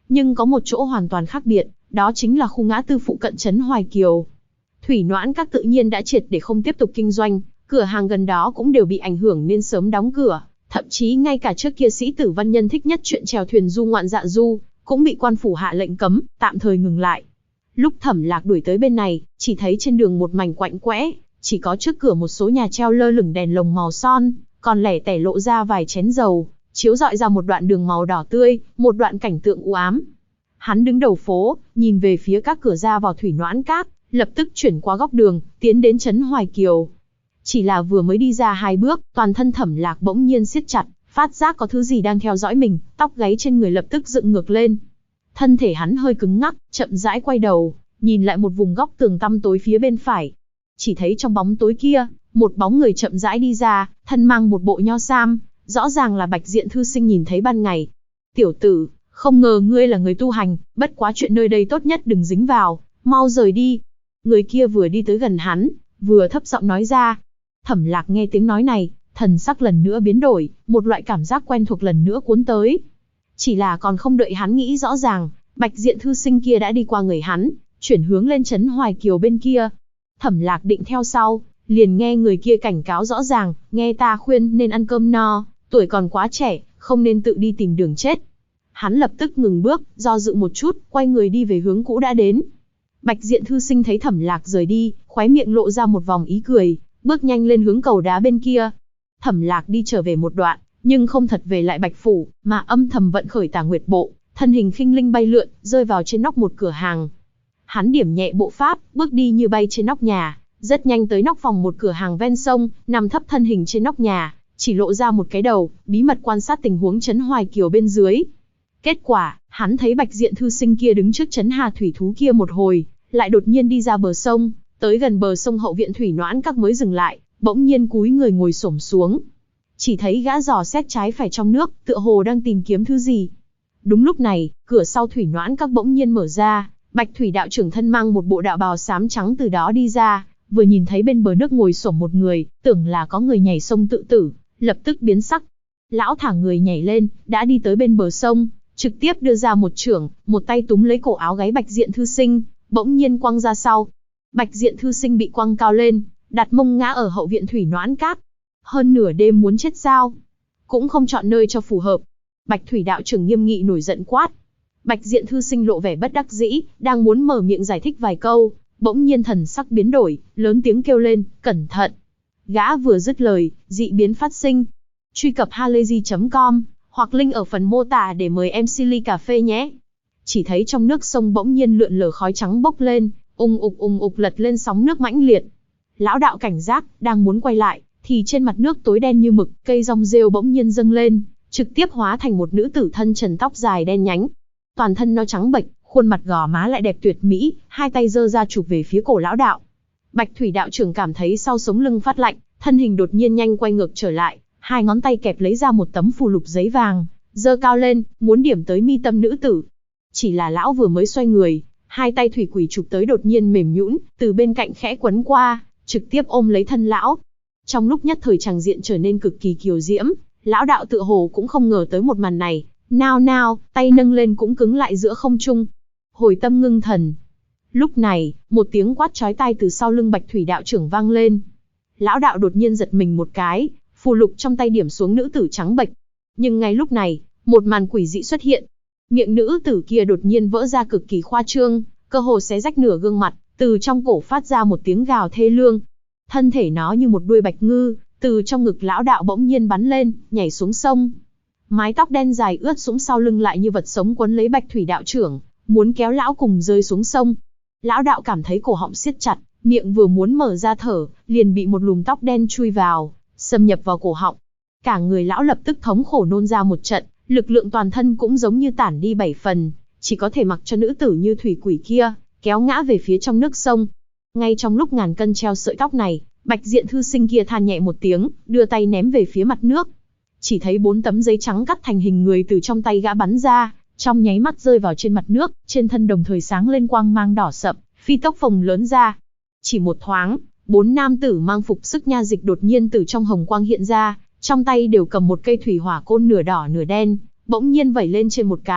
nhưng có một chỗ hoàn toàn khác biệt, đó chính là khu ngã tư phụ cận trấn Hoài Kiều. Thủy Noãn Các tự nhiên đã triệt để không tiếp tục kinh doanh, cửa hàng gần đó cũng đều bị ảnh hưởng nên sớm đóng cửa, thậm chí ngay cả trước kia sĩ tử văn nhân thích nhất chuyện chèo thuyền du ngoạn dạ du, cũng bị quan phủ hạ lệnh cấm, tạm thời ngừng lại. Lúc Thẩm Lạc đuổi tới bên này, chỉ thấy trên đường một mảnh quạnh quẽ, chỉ có trước cửa một số nhà treo lơ lửng đèn lồng màu son, còn lẻ tẻ lộ ra vài chén dầu, chiếu rọi ra một đoạn đường màu đỏ tươi, một đoạn cảnh tượng u ám. Hắn đứng đầu phố, nhìn về phía các cửa ra vào Thủy Noãn Các, lập tức chuyển qua góc đường, tiến đến trấn Hoài Kiều. Chỉ là vừa mới đi ra 2 bước, toàn thân Thẩm Lạc bỗng nhiên siết chặt, phát giác có thứ gì đang theo dõi mình, tóc gáy trên người lập tức dựng ngược lên. Thân thể hắn hơi cứng ngắc, chậm rãi quay đầu, nhìn lại một vùng góc tường tăm tối phía bên phải. Chỉ thấy trong bóng tối kia, một bóng người chậm rãi đi ra, thân mang một bộ nho sam, rõ ràng là Bạch Diện thư sinh nhìn thấy ban ngày. Tiểu tử, không ngờ ngươi là người tu hành, bất quá chuyện nơi đây tốt nhất đừng dính vào, mau rời đi. Người kia vừa đi tới gần hắn, vừa thấp giọng nói ra. Thẩm Lạc nghe tiếng nói này, thần sắc lần nữa biến đổi, một loại cảm giác quen thuộc lần nữa cuốn tới. Chỉ là còn không đợi hắn nghĩ rõ ràng, Bạch Diện thư sinh kia đã đi qua người hắn, chuyển hướng lên trấn Hoài Kiều bên kia. Thẩm Lạc định theo sau, liền nghe người kia cảnh cáo rõ ràng, nghe ta khuyên nên ăn cơm no, tuổi còn quá trẻ, không nên tự đi tìm đường chết. Hắn lập tức ngừng bước, do dự một chút, quay người đi về hướng cũ đã đến. Bạch Diện thư sinh thấy Thẩm Lạc rời đi, khóe miệng lộ ra một vòng ý cười, bước nhanh lên hướng cầu đá bên kia. Thẩm Lạc đi trở về một đoạn, nhưng không thật về lại Bạch phủ, mà âm thầm vận khởi Tà Nguyệt bộ, thân hình khinh linh bay lượn, rơi vào trên nóc một cửa hàng. Hắn điểm nhẹ bộ pháp, bước đi như bay trên nóc nhà, rất nhanh tới nóc phòng một cửa hàng ven sông, nằm thấp thân hình trên nóc nhà, chỉ lộ ra một cái đầu, bí mật quan sát tình huống trấn Hoài Kiều bên dưới. Kết quả, hắn thấy Bạch Diện thư sinh kia đứng trước trấn Hà thủy thú kia một hồi, lại đột nhiên đi ra bờ sông, tới gần bờ sông hậu viện Thủy Noãn Các mới dừng lại, bỗng nhiên cúi người ngồi xổm xuống. Chỉ thấy gã dò xét trái phải trong nước, tựa hồ đang tìm kiếm thứ gì. Đúng lúc này, cửa sau Thủy Noãn Các bỗng nhiên mở ra, Bạch Thủy đạo trưởng thân mang một bộ đạo bào xám trắng từ đó đi ra, vừa nhìn thấy bên bờ nước ngồi xổm một người, tưởng là có người nhảy sông tự tử, lập tức biến sắc. Lão thả người nhảy lên, đã đi tới bên bờ sông, trực tiếp đưa ra một chưởng, một tay túm lấy cổ áo gáy Bạch Diện thư sinh, bỗng nhiên quăng ra sau. Bạch Diện thư sinh bị quăng cao lên, đặt mông ngã ở hậu viện Thủy Noãn Các. Hơn nửa đêm muốn chết sao? Cũng không chọn nơi cho phù hợp. Bạch Thủy đạo trưởng nghiêm nghị nổi giận quát. Bạch Diện thư sinh lộ vẻ bất đắc dĩ, đang muốn mở miệng giải thích vài câu, bỗng nhiên thần sắc biến đổi, lớn tiếng kêu lên, cẩn thận. Gã vừa dứt lời, dị biến phát sinh. Truy cập halayzi.com, hoặc link ở phần mô tả để mời em Silly cà phê nhé. Chỉ thấy trong nước sông bỗng nhiên lượn lờ khói trắng bốc lên, ung ục lật lên sóng nước mãnh liệt. Lão đạo cảnh giác, đang muốn quay lại, thì trên mặt nước tối đen như mực, cây rong rêu bỗng nhiên dâng lên, trực tiếp hóa thành một nữ tử thân trần tóc dài đen nhánh. Toàn thân nó trắng bệch, khuôn mặt gò má lại đẹp tuyệt mỹ, hai tay giơ ra chụp về phía cổ lão đạo. Bạch Thủy đạo trưởng cảm thấy sau sống lưng phát lạnh, thân hình đột nhiên nhanh quay ngược trở lại, hai ngón tay kẹp lấy ra một tấm phù lục giấy vàng, giơ cao lên, muốn điểm tới mi tâm nữ tử. Chỉ là lão vừa mới xoay người, hai tay thủy quỷ chụp tới đột nhiên mềm nhũn, từ bên cạnh khẽ quấn qua, trực tiếp ôm lấy thân lão. Trong lúc nhất thời tràng diện trở nên cực kỳ kiều diễm, lão đạo tựa hồ cũng không ngờ tới một màn này, nao nao, tay nâng lên cũng cứng lại giữa không trung. Hồi tâm ngưng thần. Lúc này, một tiếng quát chói tai từ sau lưng Bạch Thủy đạo trưởng vang lên. Lão đạo đột nhiên giật mình một cái, phù lục trong tay điểm xuống nữ tử trắng bệch. Nhưng ngay lúc này, một màn quỷ dị xuất hiện. Miệng nữ tử kia đột nhiên vỡ ra cực kỳ khoa trương, cơ hồ xé rách nửa gương mặt, từ trong cổ phát ra một tiếng gào thê lương. Thân thể nó như một đuôi bạch ngư, từ trong ngực lão đạo bỗng nhiên bắn lên, nhảy xuống sông. Mái tóc đen dài ướt sũng sau lưng lại như vật sống quấn lấy Bạch Thủy đạo trưởng, muốn kéo lão cùng rơi xuống sông. Lão đạo cảm thấy cổ họng siết chặt, miệng vừa muốn mở ra thở, liền bị một lùm tóc đen chui vào, xâm nhập vào cổ họng. Cả người lão lập tức thống khổ nôn ra một trận, lực lượng toàn thân cũng giống như tản đi 7 phần, chỉ có thể mặc cho nữ tử như thủy quỷ kia kéo ngã về phía trong nước sông. Ngay trong lúc ngàn cân treo sợi tóc này, Bạch Diện thư sinh kia than nhẹ một tiếng, đưa tay ném về phía mặt nước. Chỉ thấy 4 tấm giấy trắng cắt thành hình người từ trong tay gã bắn ra, trong nháy mắt rơi vào trên mặt nước, trên thân đồng thời sáng lên quang mang đỏ sậm, phi tốc phồng lớn ra. Chỉ một thoáng, 4 nam tử mang phục sức nha dịch đột nhiên từ trong hồng quang hiện ra, trong tay đều cầm một cây thủy hỏa côn nửa đỏ nửa đen, bỗng nhiên vẩy lên trên một cái,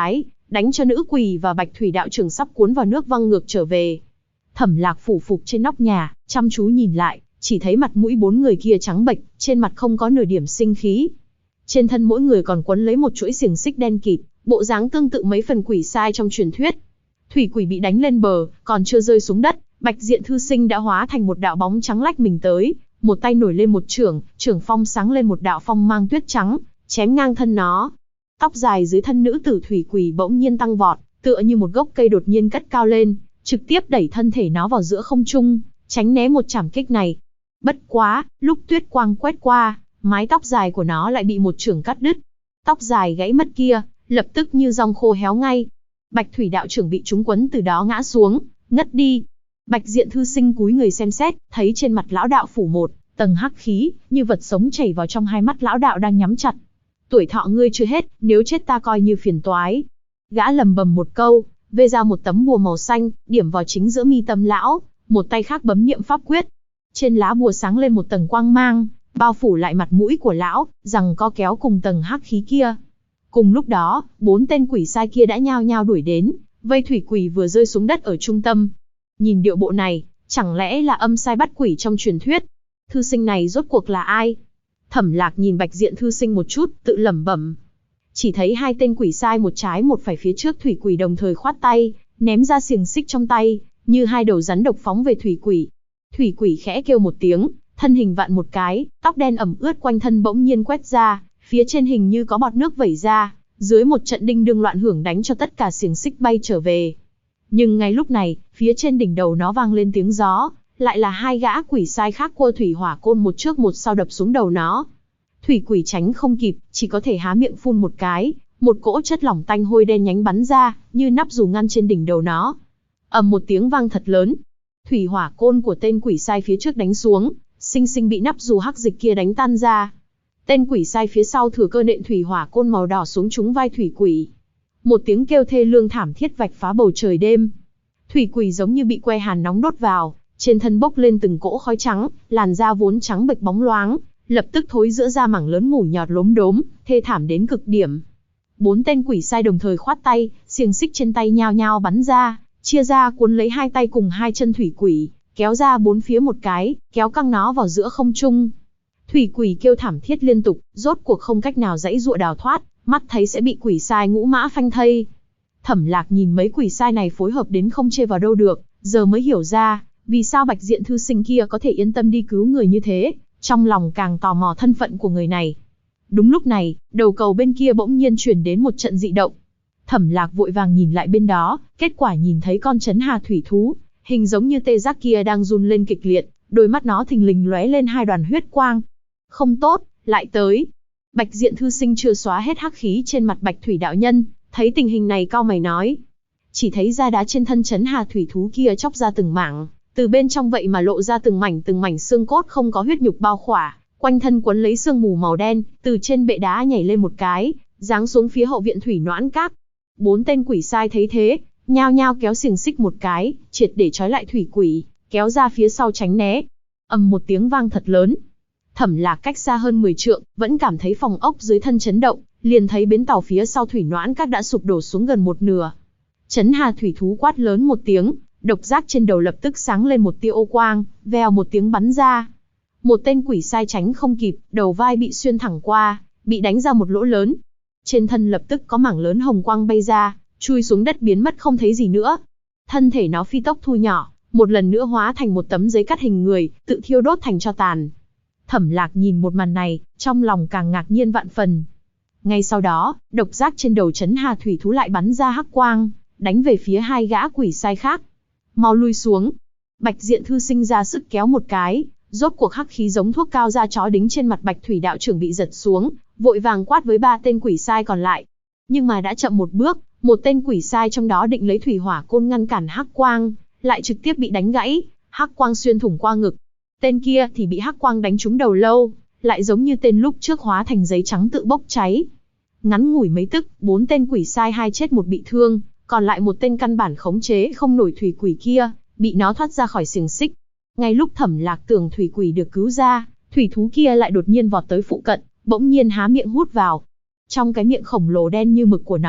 đánh cho nữ quỷ và Bạch Thủy đạo trưởng sắp cuốn vào nước văng ngược trở về. Thẩm Lạc phủ phục trên nóc nhà, chăm chú nhìn lại, chỉ thấy mặt mũi 4 người kia trắng bệch, trên mặt không có nửa điểm sinh khí. Trên thân mỗi người còn quấn lấy một chuỗi xiềng xích đen kịt, bộ dáng tương tự mấy phần quỷ sai trong truyền thuyết. Thủy quỷ bị đánh lên bờ, còn chưa rơi xuống đất, Bạch Diện thư sinh đã hóa thành một đạo bóng trắng lách mình tới, một tay nổi lên một chưởng, chưởng phong sáng lên một đạo phong mang tuyết trắng, chém ngang thân nó. Tóc dài dưới thân nữ tử thủy quỷ bỗng nhiên tăng vọt, tựa như một gốc cây đột nhiên cất cao lên, trực tiếp đẩy thân thể nó vào giữa không trung, tránh né một chảm kích này. Bất quá, lúc tuyết quang quét qua, mái tóc dài của nó lại bị một chưởng cắt đứt. Tóc dài gãy mất kia, lập tức như rong khô héo ngay. Bạch Thủy đạo trưởng bị trúng quấn từ đó ngã xuống, ngất đi. Bạch Diện thư sinh cúi người xem xét, thấy trên mặt lão đạo phủ một tầng hắc khí, như vật sống chảy vào trong hai mắt lão đạo đang nhắm chặt. Tuổi thọ ngươi chưa hết, nếu chết ta coi như phiền toái. Gã lầm bầm một câu, vê ra một tấm bùa màu xanh, điểm vào chính giữa mi tâm lão, một tay khác bấm niệm pháp quyết. Trên lá bùa sáng lên một tầng quang mang, bao phủ lại mặt mũi của lão, rằng co kéo cùng tầng hắc khí kia. Cùng lúc đó, 4 tên quỷ sai kia đã nhao nhao đuổi đến, vây thủy quỷ vừa rơi xuống đất ở trung tâm. Nhìn điệu bộ này, chẳng lẽ là âm sai bắt quỷ trong truyền thuyết? Thư sinh này rốt cuộc là ai? Thẩm Lạc nhìn Bạch Diện thư sinh một chút, tự lẩm bẩm. Chỉ thấy 2 tên quỷ sai một trái một phải phía trước thủy quỷ đồng thời khoát tay, ném ra xiềng xích trong tay, như 2 đầu rắn độc phóng về thủy quỷ. Thủy quỷ khẽ kêu một tiếng, thân hình vặn một cái, tóc đen ẩm ướt quanh thân bỗng nhiên quét ra, phía trên hình như có bọt nước vẩy ra, dưới một trận đinh đương loạn hưởng đánh cho tất cả xiềng xích bay trở về. Nhưng ngay lúc này, phía trên đỉnh đầu nó vang lên tiếng gió, lại là 2 gã quỷ sai khác cua thủy hỏa côn một trước một sau đập xuống đầu nó. Thủy quỷ tránh không kịp, chỉ có thể há miệng phun một cái, một cỗ chất lỏng tanh hôi đen nhánh bắn ra, như nắp dù ngăn trên đỉnh đầu nó. Ầm một tiếng vang thật lớn, thủy hỏa côn của tên quỷ sai phía trước đánh xuống, xinh xinh bị nắp dù hắc dịch kia đánh tan ra. Tên quỷ sai phía sau thừa cơ nện thủy hỏa côn màu đỏ xuống trúng vai thủy quỷ. Một tiếng kêu thê lương thảm thiết vạch phá bầu trời đêm. Thủy quỷ giống như bị que hàn nóng đốt vào, trên thân bốc lên từng cỗ khói trắng, làn da vốn trắng bệch bóng loáng, lập tức thối rữa ra mảng lớn mủ nhọt lốm đốm, thê thảm đến cực điểm. 4 tên quỷ sai đồng thời khoát tay, xiềng xích trên tay nhao nhao bắn ra, chia ra cuốn lấy 2 tay cùng 2 chân thủy quỷ, kéo ra 4 phía một cái, kéo căng nó vào giữa không trung. Thủy quỷ kêu thảm thiết liên tục, rốt cuộc không cách nào giãy giụa đào thoát, mắt thấy sẽ bị quỷ sai ngũ mã phanh thây. Thẩm Lạc nhìn mấy quỷ sai này phối hợp đến không chê vào đâu được, giờ mới hiểu ra, vì sao Bạch Diện thư sinh kia có thể yên tâm đi cứu người như thế, trong lòng càng tò mò thân phận của người này. Đúng lúc này, đầu cầu bên kia bỗng nhiên truyền đến một trận dị động. Thẩm Lạc vội vàng nhìn lại bên đó, kết quả nhìn thấy con trấn hà thủy thú, hình giống như tê giác kia đang run lên kịch liệt, đôi mắt nó thình lình lóe lên 2 đoàn huyết quang. Không tốt, lại tới. Bạch Diện thư sinh chưa xóa hết hắc khí trên mặt Bạch Thủy đạo nhân, thấy tình hình này cau mày nói. Chỉ thấy da đá trên thân trấn hà thủy thú kia chóc ra từng mảng, từ bên trong vậy mà lộ ra từng mảnh xương cốt không có huyết nhục bao khỏa, quanh thân quấn lấy sương mù màu đen, từ trên bệ đá nhảy lên một cái, giáng xuống phía hậu viện thủy noãn các. 4 tên quỷ sai thấy thế, nhao nhao kéo xiềng xích một cái, triệt để trói lại thủy quỷ, kéo ra phía sau tránh né. Ầm một tiếng vang thật lớn. Thẩm Lạc cách xa hơn 10 trượng, vẫn cảm thấy phòng ốc dưới thân chấn động, liền thấy bến tàu phía sau thủy noãn các đã sụp đổ xuống gần một nửa. Trấn hà thủy thú quát lớn một tiếng, độc giác trên đầu lập tức sáng lên một tia ô quang, vèo một tiếng bắn ra. Một tên quỷ sai tránh không kịp, đầu vai bị xuyên thẳng qua, bị đánh ra một lỗ lớn. Trên thân lập tức có mảng lớn hồng quang bay ra, chui xuống đất biến mất không thấy gì nữa. Thân thể nó phi tốc thu nhỏ, một lần nữa hóa thành một tấm giấy cắt hình người, tự thiêu đốt thành tro tàn. Thẩm Lạc nhìn một màn này, trong lòng càng ngạc nhiên vạn phần. Ngay sau đó, độc giác trên đầu trấn hà thủy thú lại bắn ra hắc quang, đánh về phía 2 gã quỷ sai khác. Mau lui xuống. Bạch Diện thư sinh ra sức kéo một cái, rốt cuộc hắc khí giống thuốc cao ra chó đính trên mặt Bạch Thủy đạo trưởng bị giật xuống, vội vàng quát với 3 tên quỷ sai còn lại. Nhưng mà đã chậm một bước, một tên quỷ sai trong đó định lấy thủy hỏa côn ngăn cản hắc quang, lại trực tiếp bị đánh gãy, hắc quang xuyên thủng qua ngực. Tên kia thì bị hắc quang đánh trúng đầu lâu, lại giống như tên lúc trước hóa thành giấy trắng tự bốc cháy. Ngắn ngủi mấy tức, 4 tên quỷ sai 2 chết 1 bị thương, còn lại một tên căn bản khống chế không nổi thủy quỷ kia, bị nó thoát ra khỏi xiềng xích. Ngay lúc Thẩm Lạc tưởng thủy quỷ được cứu ra, thủy thú kia lại đột nhiên vọt tới phụ cận, bỗng nhiên há miệng hút vào. Trong cái miệng khổng lồ đen như mực của nó,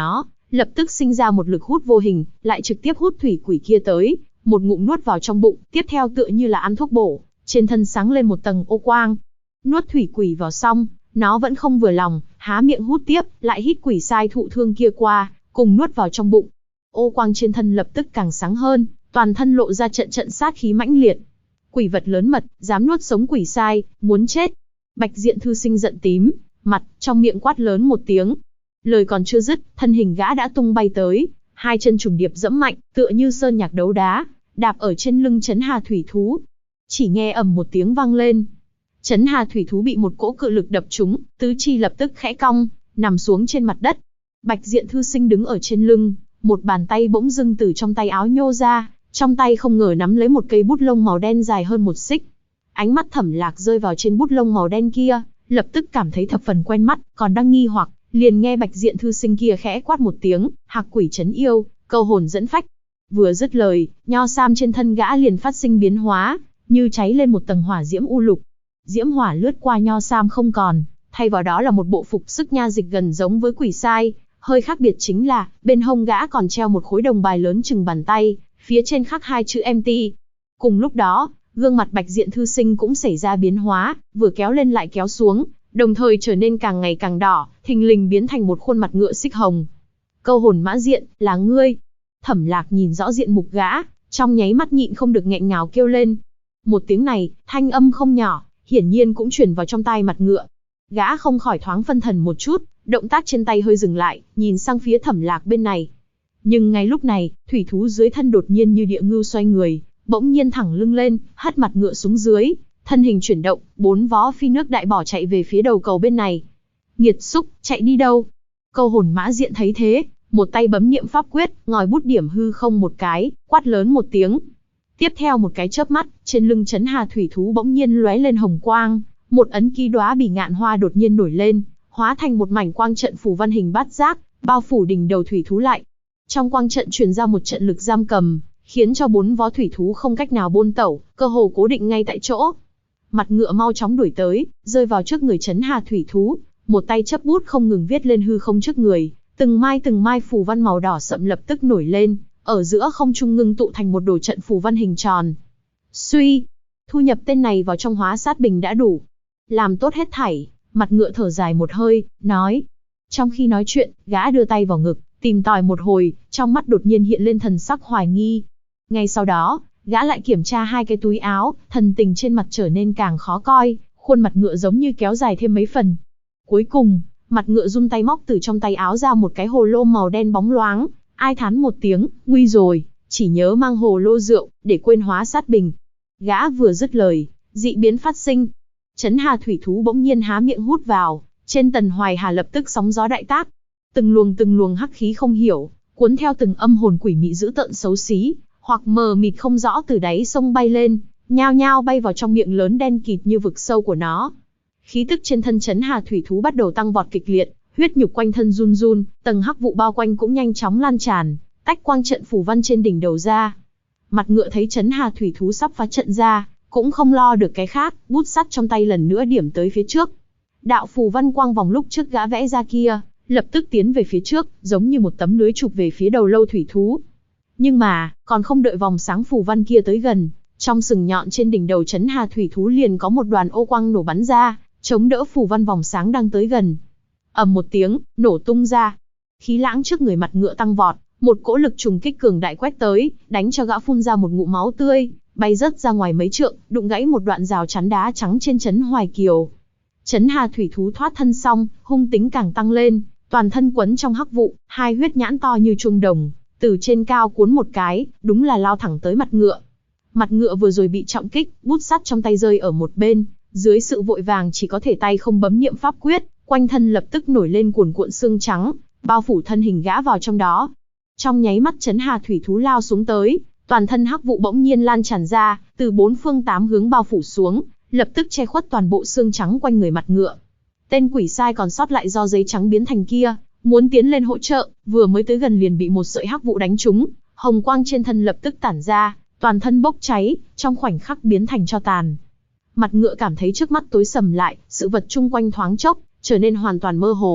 lập tức sinh ra một lực hút vô hình, lại trực tiếp hút thủy quỷ kia tới, một ngụm nuốt vào trong bụng, tiếp theo tựa như là ăn thuốc bổ, trên thân sáng lên một tầng ô quang. Nuốt thủy quỷ vào xong, nó vẫn không vừa lòng, há miệng hút tiếp, lại hít quỷ sai thụ thương kia qua, cùng nuốt vào trong bụng. Ô quang trên thân lập tức càng sáng hơn, toàn thân lộ ra trận trận sát khí mãnh liệt. Quỷ vật lớn mật, dám nuốt sống quỷ sai, muốn chết. Bạch Diện Thư Sinh giận tím, mặt, trong miệng quát lớn một tiếng. Lời còn chưa dứt, thân hình gã đã tung bay tới, hai chân trùng điệp dẫm mạnh, tựa như sơn nhạc đấu đá, đạp ở trên lưng Chấn Hà thủy thú. Chỉ nghe ầm một tiếng vang lên. Chấn Hà thủy thú bị một cỗ cự lực đập trúng, tứ chi lập tức khẽ cong, nằm xuống trên mặt đất. Bạch Diện Thư Sinh đứng ở trên lưng, một bàn tay bỗng dưng từ trong tay áo nhô ra, trong tay không ngờ nắm lấy một cây bút lông màu đen dài hơn một xích. Ánh mắt Thẩm Lạc rơi vào trên bút lông màu đen kia, lập tức cảm thấy thập phần quen mắt, còn đang nghi hoặc, liền nghe Bạch Diện Thư Sinh kia khẽ quát một tiếng, Hạc Quỷ Trấn Yêu, câu hồn dẫn phách. Vừa dứt lời, nho sam trên thân gã liền phát sinh biến hóa, như cháy lên một tầng hỏa diễm u lục. Diễm hỏa lướt qua nho sam không còn, thay vào đó là một bộ phục sức nha dịch gần giống với quỷ sai, hơi khác biệt chính là, bên hông gã còn treo một khối đồng bài lớn chừng bàn tay, phía trên khắc hai chữ MT. Cùng lúc đó, gương mặt Bạch Diện Thư Sinh cũng xảy ra biến hóa, vừa kéo lên lại kéo xuống, đồng thời trở nên càng ngày càng đỏ, thình lình biến thành một khuôn mặt ngựa xích hồng. Câu hồn Mã Diện, là ngươi. Thẩm Lạc nhìn rõ diện mục gã, trong nháy mắt nhịn không được nghẹn ngào kêu lên. Một tiếng này, thanh âm không nhỏ, hiển nhiên cũng truyền vào trong tai mặt ngựa. Gã không khỏi thoáng phân thần một chút, động tác trên tay hơi dừng lại, nhìn sang phía Thẩm Lạc bên này. Nhưng ngay lúc này, thủy thú dưới thân đột nhiên như địa ngưu xoay người, bỗng nhiên thẳng lưng lên, hất mặt ngựa xuống dưới, thân hình chuyển động, bốn vó phi nước đại bỏ chạy về phía đầu cầu bên này. Nghiệt xúc, chạy đi đâu? Câu hồn Mã Diện thấy thế, một tay bấm niệm pháp quyết, ngòi bút điểm hư không một cái, quát lớn một tiếng. Tiếp theo một cái chớp mắt, trên lưng Chấn Hà thủy thú bỗng nhiên lóe lên hồng quang, một ấn ký đóa bỉ ngạn hoa đột nhiên nổi lên, hóa thành một mảnh quang trận phù văn hình bát giác, bao phủ đỉnh đầu thủy thú lại. Trong quang trận truyền ra một trận lực giam cầm, khiến cho bốn vó thủy thú không cách nào bôn tẩu, cơ hồ cố định ngay tại chỗ. Mặt ngựa mau chóng đuổi tới, rơi vào trước người Chấn Hà thủy thú, một tay chấp bút không ngừng viết lên hư không trước người, từng mai phù văn màu đỏ sậm lập tức nổi lên, ở giữa không trung ngưng tụ thành một đồ trận phù văn hình tròn. Suy, thu nhập tên này vào trong hóa sát bình đã đủ. Làm tốt hết thảy, mặt ngựa thở dài một hơi, nói. Trong khi nói chuyện, gã đưa tay vào ngực, tìm tòi một hồi, trong mắt đột nhiên hiện lên thần sắc hoài nghi. Ngay sau đó, gã lại kiểm tra hai cái túi áo, thần tình trên mặt trở nên càng khó coi, khuôn mặt ngựa giống như kéo dài thêm mấy phần. Cuối cùng, mặt ngựa run tay móc từ trong tay áo ra một cái hồ lô màu đen bóng loáng, ai thán một tiếng, nguy rồi, chỉ nhớ mang hồ lô rượu, để quên hóa sát bình. Gã vừa dứt lời, dị biến phát sinh. Chấn Hà thủy thú bỗng nhiên há miệng hút vào, trên Tần Hoài Hà lập tức sóng gió đại tác. Từng luồng hắc khí không hiểu, cuốn theo từng âm hồn quỷ mị dữ tợn xấu xí, hoặc mờ mịt không rõ từ đáy sông bay lên, nhao nhao bay vào trong miệng lớn đen kịt như vực sâu của nó. Khí tức trên thân Chấn Hà thủy thú bắt đầu tăng vọt kịch liệt, huyết nhục quanh thân run run, tầng hắc vụ bao quanh cũng nhanh chóng lan tràn, tách quang trận phù văn trên đỉnh đầu ra. Mặt ngựa thấy Chấn Hà thủy thú sắp phá trận ra, cũng không lo được cái khác, bút sắt trong tay lần nữa điểm tới phía trước. Đạo phù văn quang vòng lúc trước gã vẽ ra kia, lập tức tiến về phía trước, giống như một tấm lưới chụp về phía đầu lâu thủy thú. Nhưng mà, còn không đợi vòng sáng phù văn kia tới gần, trong sừng nhọn trên đỉnh đầu Chấn Hà thủy thú liền có một đoàn ô quang nổ bắn ra, chống đỡ phù văn vòng sáng đang tới gần. Ầm một tiếng, nổ tung ra. Khí lãng trước người mặt ngựa tăng vọt, một cỗ lực trùng kích cường đại quét tới, đánh cho gã phun ra một ngụm máu tươi, bay rớt ra ngoài mấy trượng, đụng gãy một đoạn rào chắn đá trắng trên Trấn Hoài Kiều. Chấn Hà thủy thú thoát thân xong, hung tính càng tăng lên, toàn thân quấn trong hắc vụ, hai huyết nhãn to như chuông đồng, từ trên cao cuốn một cái, đúng là lao thẳng tới mặt ngựa. Mặt ngựa vừa rồi bị trọng kích, bút sắt trong tay rơi ở một bên, dưới sự vội vàng chỉ có thể tay không bấm niệm pháp quyết, quanh thân lập tức nổi lên cuồn cuộn xương trắng, bao phủ thân hình gã vào trong đó. Trong nháy mắt Chấn Hà thủy thú lao xuống tới, toàn thân hắc vụ bỗng nhiên lan tràn ra, từ bốn phương tám hướng bao phủ xuống, lập tức che khuất toàn bộ xương trắng quanh người mặt ngựa. Tên quỷ sai còn sót lại do giấy trắng biến thành kia, muốn tiến lên hỗ trợ, vừa mới tới gần liền bị một sợi hắc vụ đánh trúng, hồng quang trên thân lập tức tản ra, toàn thân bốc cháy, trong khoảnh khắc biến thành tro tàn. Mặt ngựa cảm thấy trước mắt tối sầm lại, sự vật chung quanh thoáng chốc trở nên hoàn toàn mơ hồ,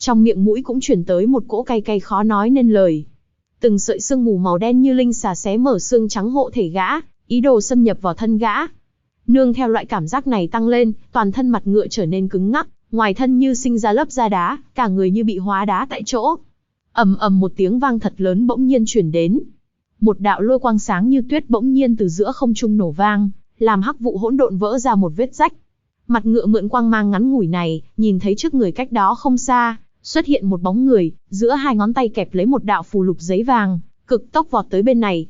Trong miệng mũi cũng truyền tới một cỗ cay cay khó nói nên lời. Từng sợi sương mù màu đen như linh xà xé mở xương trắng hộ thể gã, ý đồ xâm nhập vào thân gã. Nương theo loại cảm giác này tăng lên, toàn thân mặt ngựa trở nên cứng ngắc, ngoài thân như sinh ra lớp da đá, cả người như bị hóa đá tại chỗ. Ầm ầm một tiếng vang thật lớn bỗng nhiên truyền đến. Một đạo lôi quang sáng như tuyết bỗng nhiên từ giữa không trung nổ vang, làm hắc vụ hỗn độn vỡ ra một vết rách. Mặt ngựa mượn quang mang ngắn ngủi này, nhìn thấy trước người cách đó không xa, xuất hiện một bóng người, giữa hai ngón tay kẹp lấy một đạo phù lục giấy vàng, cực tốc vọt tới bên này.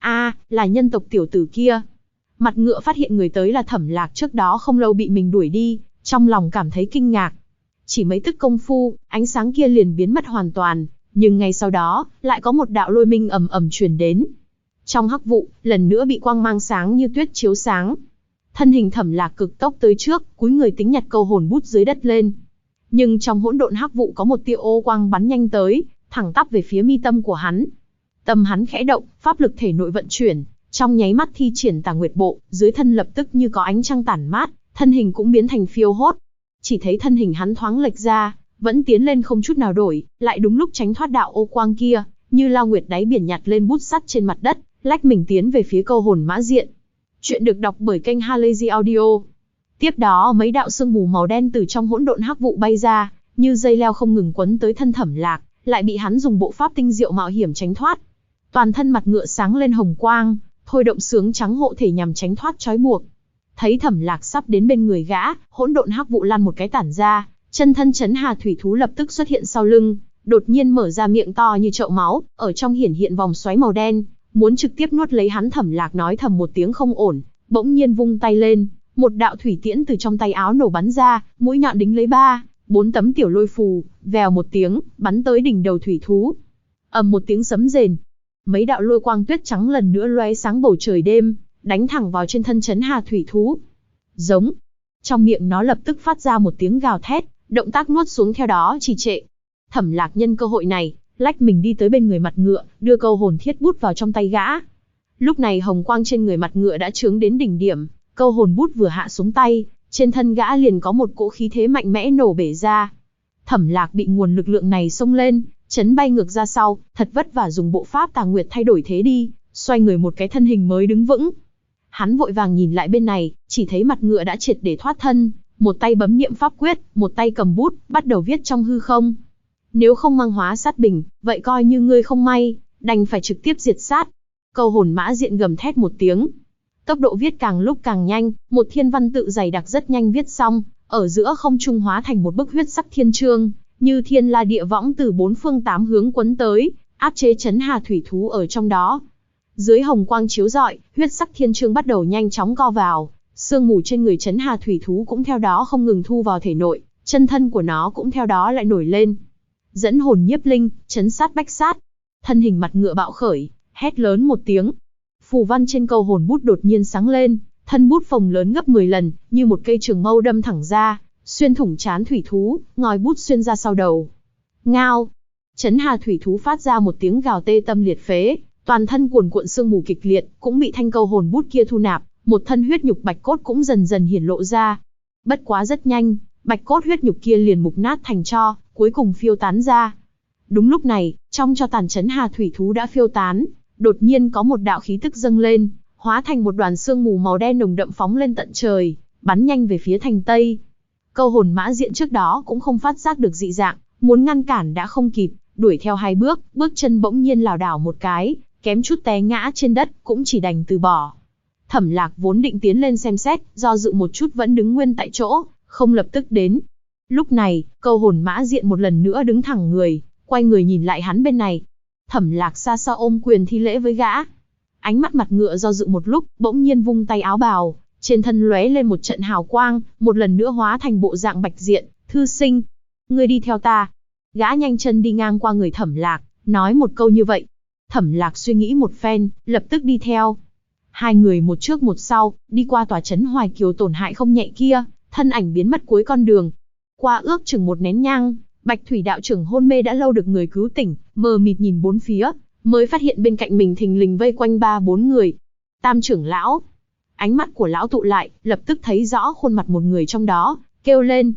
Là nhân tộc tiểu tử kia. Mặt ngựa phát hiện người tới là Thẩm Lạc trước đó không lâu bị mình đuổi đi, trong lòng cảm thấy kinh ngạc. Chỉ mấy tức công phu, ánh sáng kia liền biến mất hoàn toàn, nhưng ngay sau đó, lại có một đạo lôi minh ầm ầm truyền đến. Trong hắc vụ, lần nữa bị quang mang sáng như tuyết chiếu sáng. Thân hình Thẩm Lạc cực tốc tới trước, cúi người tính nhặt câu hồn bút dưới đất lên. Nhưng trong hỗn độn hắc vụ có một tia ô quang bắn nhanh tới, thẳng tắp về phía mi tâm của hắn. Tâm hắn khẽ động, pháp lực thể nội vận chuyển, trong nháy mắt thi triển Tà Nguyệt Bộ, dưới thân lập tức như có ánh trăng tản mát, thân hình cũng biến thành phiêu hốt. Chỉ thấy thân hình hắn thoáng lệch ra, vẫn tiến lên không chút nào đổi, lại đúng lúc tránh thoát đạo ô quang kia, như lao nguyệt đáy biển nhặt lên bút sắt trên mặt đất, lách mình tiến về phía câu hồn mã diện. Chuyện được đọc bởi kênh Halazy Audio. Tiếp đó mấy đạo sương mù màu đen từ trong hỗn độn hắc vụ bay ra, như dây leo không ngừng quấn tới thân Thẩm Lạc, lại bị hắn dùng bộ pháp tinh diệu mạo hiểm tránh thoát. Toàn thân mặt ngựa sáng lên hồng quang, thôi động sướng trắng hộ thể nhằm tránh thoát trói buộc. Thấy Thẩm Lạc sắp đến bên người gã, hỗn độn hắc vụ lăn một cái tản ra, chân thân Chấn Hà thủy thú lập tức xuất hiện sau lưng, đột nhiên mở ra miệng to như chậu máu, ở trong hiển hiện vòng xoáy màu đen, muốn trực tiếp nuốt lấy hắn. Thẩm Lạc nói thầm một tiếng không ổn, bỗng nhiên vung tay lên, một đạo thủy tiễn từ trong tay áo nổ bắn ra, mũi nhọn đính lấy 4 tấm tiểu lôi phù, vèo một tiếng, bắn tới đỉnh đầu thủy thú. Ầm một tiếng sấm rền, mấy đạo lôi quang tuyết trắng lần nữa lóe sáng bầu trời đêm, đánh thẳng vào trên thân Chấn Hà thủy thú. Giống. Trong miệng nó lập tức phát ra một tiếng gào thét, động tác nuốt xuống theo đó trì trệ. Thẩm Lạc nhân cơ hội này, lách mình đi tới bên người mặt ngựa, đưa câu hồn thiết bút vào trong tay gã. Lúc này hồng quang trên người mặt ngựa đã chướng đến đỉnh điểm, câu hồn bút vừa hạ xuống tay, trên thân gã liền có một cỗ khí thế mạnh mẽ nổ bể ra. Thẩm Lạc bị nguồn lực lượng này xông lên, chấn bay ngược ra sau, thật vất vả dùng bộ pháp Tà Nguyệt thay đổi thế đi, xoay người một cái thân hình mới đứng vững. Hắn vội vàng nhìn lại bên này, chỉ thấy mặt ngựa đã triệt để thoát thân, một tay bấm niệm pháp quyết, một tay cầm bút, bắt đầu viết trong hư không. Nếu không mang hóa sát bình, vậy coi như ngươi không may, đành phải trực tiếp diệt sát. Câu hồn mã diện gầm thét một tiếng. Tốc độ viết càng lúc càng nhanh, một thiên văn tự dày đặc rất nhanh viết xong, ở giữa không trung hóa thành một bức huyết sắc thiên chương, như thiên la địa võng từ 4 phương 8 hướng quấn tới, áp chế Chấn Hà thủy thú ở trong đó. Dưới hồng quang chiếu rọi, huyết sắc thiên chương bắt đầu nhanh chóng co vào, sương mù trên người Chấn Hà thủy thú cũng theo đó không ngừng thu vào thể nội, chân thân của nó cũng theo đó lại nổi lên. Dẫn hồn nhiếp linh, chấn sát bách sát. Thân hình mặt ngựa bạo khởi, hét lớn một tiếng. Phù văn trên câu hồn bút đột nhiên sáng lên, thân bút phồng lớn gấp 10 lần, như một cây trường mâu đâm thẳng ra, xuyên thủng trán thủy thú, ngòi bút xuyên ra sau đầu. Ngao! Chấn Hà thủy thú phát ra một tiếng gào tê tâm liệt phế, toàn thân cuồn cuộn sương mù kịch liệt, cũng bị thanh câu hồn bút kia thu nạp, một thân huyết nhục bạch cốt cũng dần dần hiển lộ ra. Bất quá rất nhanh, bạch cốt huyết nhục kia liền mục nát thành tro, cuối cùng phiêu tán ra. Đúng lúc này, trong tro tàn Chấn Hà thủy thú đã phiêu tán, đột nhiên có một đạo khí tức dâng lên, hóa thành một đoàn sương mù màu đen nồng đậm phóng lên tận trời, bắn nhanh về phía thành Tây. Câu hồn mã diện trước đó cũng không phát giác được dị dạng, muốn ngăn cản đã không kịp, đuổi theo 2 bước, bước chân bỗng nhiên lảo đảo một cái, kém chút té ngã trên đất, cũng chỉ đành từ bỏ. Thẩm Lạc vốn định tiến lên xem xét, do dự một chút vẫn đứng nguyên tại chỗ, không lập tức đến. Lúc này, câu hồn mã diện một lần nữa đứng thẳng người, quay người nhìn lại hắn bên này. Thẩm Lạc xa xa ôm quyền thi lễ với gã. Ánh mắt mặt ngựa do dự một lúc, bỗng nhiên vung tay áo bào, trên thân lóe lên một trận hào quang, một lần nữa hóa thành bộ dạng bạch diện, thư sinh. Ngươi đi theo ta. Gã nhanh chân đi ngang qua người Thẩm Lạc, nói một câu như vậy. Thẩm Lạc suy nghĩ một phen, lập tức đi theo. 2 người một trước một sau, đi qua tòa trấn Hoài Kiều tổn hại không nhẹ kia, thân ảnh biến mất cuối con đường. Qua ước chừng 1 nén nhang, Bạch Thủy đạo trưởng hôn mê đã lâu được người cứu tỉnh, mờ mịt nhìn 4 phía, mới phát hiện bên cạnh mình thình lình vây quanh 3-4 người. Tam trưởng lão. Ánh mắt của lão tụ lại, lập tức thấy rõ khuôn mặt một người trong đó, kêu lên.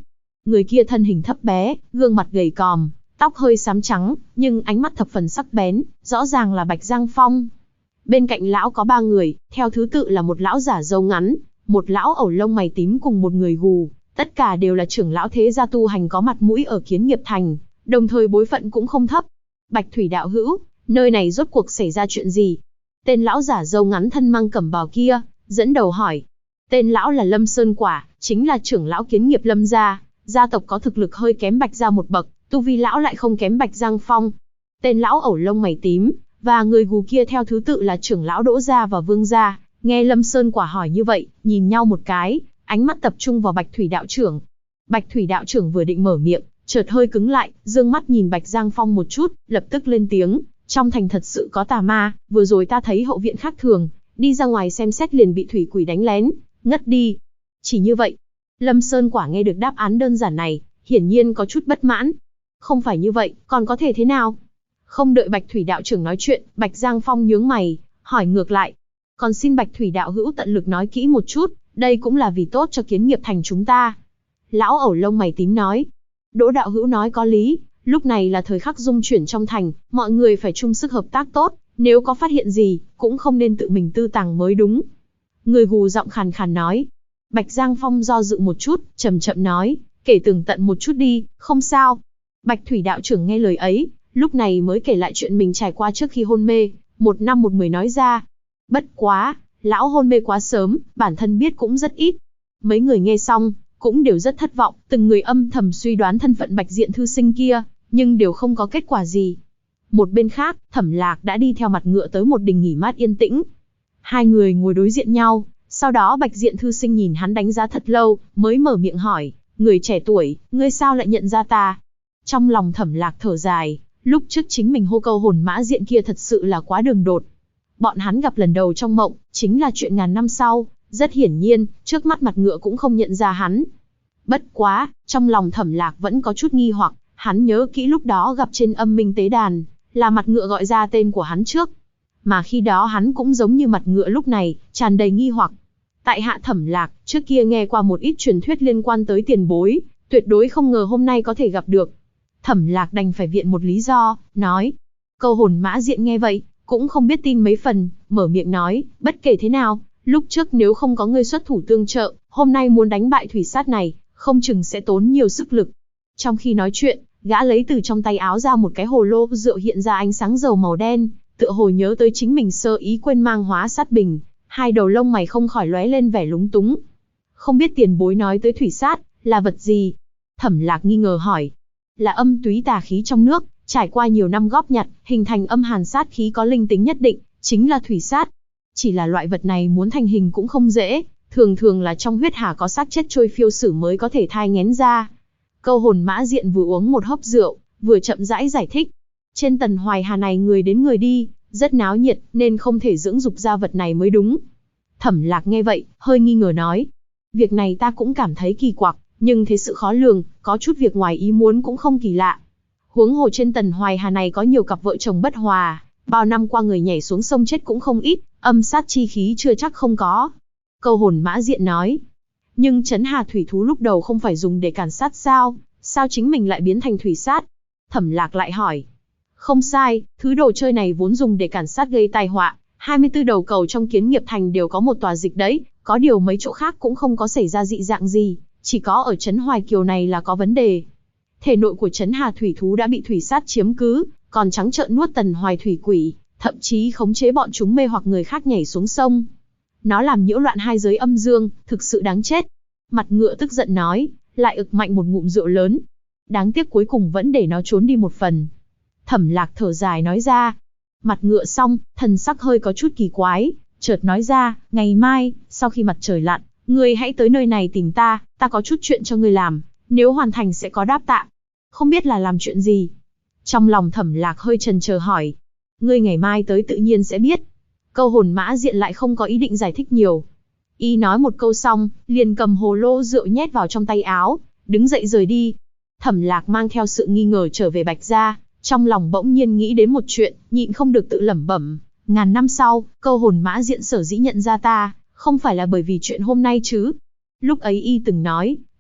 Người kia thân hình thấp bé, gương mặt gầy còm, tóc hơi xám trắng, nhưng ánh mắt thập phần sắc bén, rõ ràng là Bạch Giang Phong. Bên cạnh lão có 3 người, theo thứ tự là một lão giả râu ngắn, một lão ẩu lông mày tím cùng một người gù, tất cả đều là trưởng lão thế gia tu hành có mặt mũi ở Kiến Nghiệp Thành, đồng thời bối phận cũng không thấp. Bạch Thủy đạo hữu, nơi này rốt cuộc xảy ra chuyện gì? Tên lão giả râu ngắn thân mang cẩm bào kia, dẫn đầu hỏi. Tên lão là Lâm Sơn Quả, chính là trưởng lão Kiến Nghiệp Lâm gia, gia tộc có thực lực hơi kém Bạch gia một bậc, tu vi lão lại không kém Bạch Giang Phong. Tên lão ẩu lông mày tím và người gù kia theo thứ tự là trưởng lão Đỗ gia và Vương gia. Nghe Lâm Sơn Quả hỏi như vậy, nhìn nhau một cái, ánh mắt tập trung vào Bạch Thủy đạo trưởng. Bạch Thủy đạo trưởng vừa định mở miệng, chợt hơi cứng lại, dương mắt nhìn Bạch Giang Phong một chút, lập tức lên tiếng, trong thành thật sự có tà ma, vừa rồi ta thấy hậu viện khác thường, đi ra ngoài xem xét liền bị thủy quỷ đánh lén, ngất đi. Chỉ như vậy. Lâm Sơn Quả nghe được đáp án đơn giản này, hiển nhiên có chút bất mãn. Không phải như vậy, còn có thể thế nào? Không đợi Bạch Thủy đạo trưởng nói chuyện, Bạch Giang Phong nhướng mày, hỏi ngược lại. Còn xin Bạch Thủy đạo hữu tận lực nói kỹ một chút, đây cũng là vì tốt cho Kiến Nghiệp Thành chúng ta. Lão ẩu lông mày tím nói. Đỗ đạo hữu nói có lý, lúc này là thời khắc dung chuyển trong thành, mọi người phải chung sức hợp tác tốt, nếu có phát hiện gì, cũng không nên tự mình tư tàng mới đúng. Người gù giọng khàn khàn nói. Bạch Giang Phong do dự một chút, chậm chậm nói, kể tường tận một chút đi, không sao. Bạch Thủy đạo trưởng nghe lời ấy, lúc này mới kể lại chuyện mình trải qua trước khi hôn mê, 1 năm 1 mười nói ra. Bất quá, lão hôn mê quá sớm, bản thân biết cũng rất ít. Mấy người nghe xong, cũng đều rất thất vọng, từng người âm thầm suy đoán thân phận Bạch Diện thư sinh kia, nhưng đều không có kết quả gì. Một bên khác, Thẩm Lạc đã đi theo mặt ngựa tới một đình nghỉ mát yên tĩnh. Hai người ngồi đối diện nhau, sau đó Bạch Diện thư sinh nhìn hắn đánh giá thật lâu, mới mở miệng hỏi, người trẻ tuổi, ngươi sao lại nhận ra ta? Trong lòng Thẩm Lạc thở dài, lúc trước chính mình hô câu hồn mã diện kia thật sự là quá đường đột. Bọn hắn gặp lần đầu trong mộng, chính là chuyện ngàn năm sau, rất hiển nhiên, trước mắt mặt ngựa cũng không nhận ra hắn. Bất quá, trong lòng Thẩm Lạc vẫn có chút nghi hoặc, hắn nhớ kỹ lúc đó gặp trên Âm Minh Tế Đàn, là mặt ngựa gọi ra tên của hắn trước. Mà khi đó hắn cũng giống như mặt ngựa lúc này, tràn đầy nghi hoặc. Tại hạ Thẩm Lạc, trước kia nghe qua một ít truyền thuyết liên quan tới tiền bối, tuyệt đối không ngờ hôm nay có thể gặp được. Thẩm Lạc đành phải viện một lý do, nói. Câu hồn mã diện nghe vậy, cũng không biết tin mấy phần, mở miệng nói, bất kể thế nào, lúc trước nếu không có ngươi xuất thủ tương trợ, hôm nay muốn đánh bại thủy sát này, không chừng sẽ tốn nhiều sức lực. Trong khi nói chuyện, gã lấy từ trong tay áo ra một cái hồ lô rượu hiện ra ánh sáng dầu màu đen, tựa hồ nhớ tới chính mình sơ ý quên mang hóa sát bình, hai đầu lông mày không khỏi lóe lên vẻ lúng túng. Không biết tiền bối nói tới thủy sát, là vật gì? Thẩm Lạc nghi ngờ hỏi. Là âm túy tà khí trong nước, trải qua nhiều năm góp nhặt, hình thành âm hàn sát khí có linh tính nhất định, chính là thủy sát. Chỉ là loại vật này muốn thành hình cũng không dễ, thường thường là trong huyết hà có xác chết trôi phiêu sử mới có thể thai nghén ra. Câu hồn mã diện vừa uống một hớp rượu, vừa chậm rãi giải thích. Trên Tần Hoài Hà này người đến người đi, rất náo nhiệt, nên không thể dưỡng dục ra vật này mới đúng. Thẩm Lạc nghe vậy, hơi nghi ngờ nói. Việc này ta cũng cảm thấy kỳ quặc, nhưng thế sự khó lường, có chút việc ngoài ý muốn cũng không kỳ lạ. Huống hồ trên Tần Hoài Hà này có nhiều cặp vợ chồng bất hòa, bao năm qua người nhảy xuống sông chết cũng không ít, âm sát chi khí chưa chắc không có. Câu hồn mã diện nói. Nhưng Trấn Hà thủy thú lúc đầu không phải dùng để càn sát sao, sao chính mình lại biến thành thủy sát? Thẩm Lạc lại hỏi. Không sai, thứ đồ chơi này vốn dùng để càn sát gây tai họa, 24 đầu cầu trong Kiến Nghiệp Thành đều có một tòa dịch đấy, có điều mấy chỗ khác cũng không có xảy ra dị dạng gì, chỉ có ở Trấn Hoài Kiều này là có vấn đề. Thể nội của Trấn Hà thủy thú đã bị thủy sát chiếm cứ, còn trắng trợn nuốt Tần Hoài thủy quỷ, thậm chí khống chế bọn chúng mê hoặc người khác nhảy xuống sông. Nó làm nhiễu loạn hai giới âm dương, thực sự đáng chết. Mặt ngựa tức giận nói, lại ực mạnh một ngụm rượu lớn. Đáng tiếc cuối cùng vẫn để nó trốn đi một phần. Thẩm Lạc thở dài nói ra. Mặt ngựa xong, thần sắc hơi có chút kỳ quái, chợt nói ra, ngày mai, sau khi mặt trời lặn, ngươi hãy tới nơi này tìm ta có chút chuyện cho ngươi làm, nếu hoàn thành sẽ có đáp tạ. Không biết là làm chuyện gì? Trong lòng Thẩm Lạc hơi chần chờ hỏi. Ngươi ngày mai tới tự nhiên sẽ biết. Câu hồn mã diện lại không có ý định giải thích nhiều. Y nói một câu xong, liền cầm hồ lô rượu nhét vào trong tay áo, đứng dậy rời đi. Thẩm Lạc mang theo sự nghi ngờ trở về Bạch gia, trong lòng bỗng nhiên nghĩ đến một chuyện, nhịn không được tự lẩm bẩm. Ngàn năm sau, câu hồn mã diện sở dĩ nhận ra ta, không phải là bởi vì chuyện hôm nay chứ. Lúc ấy Y từng nói,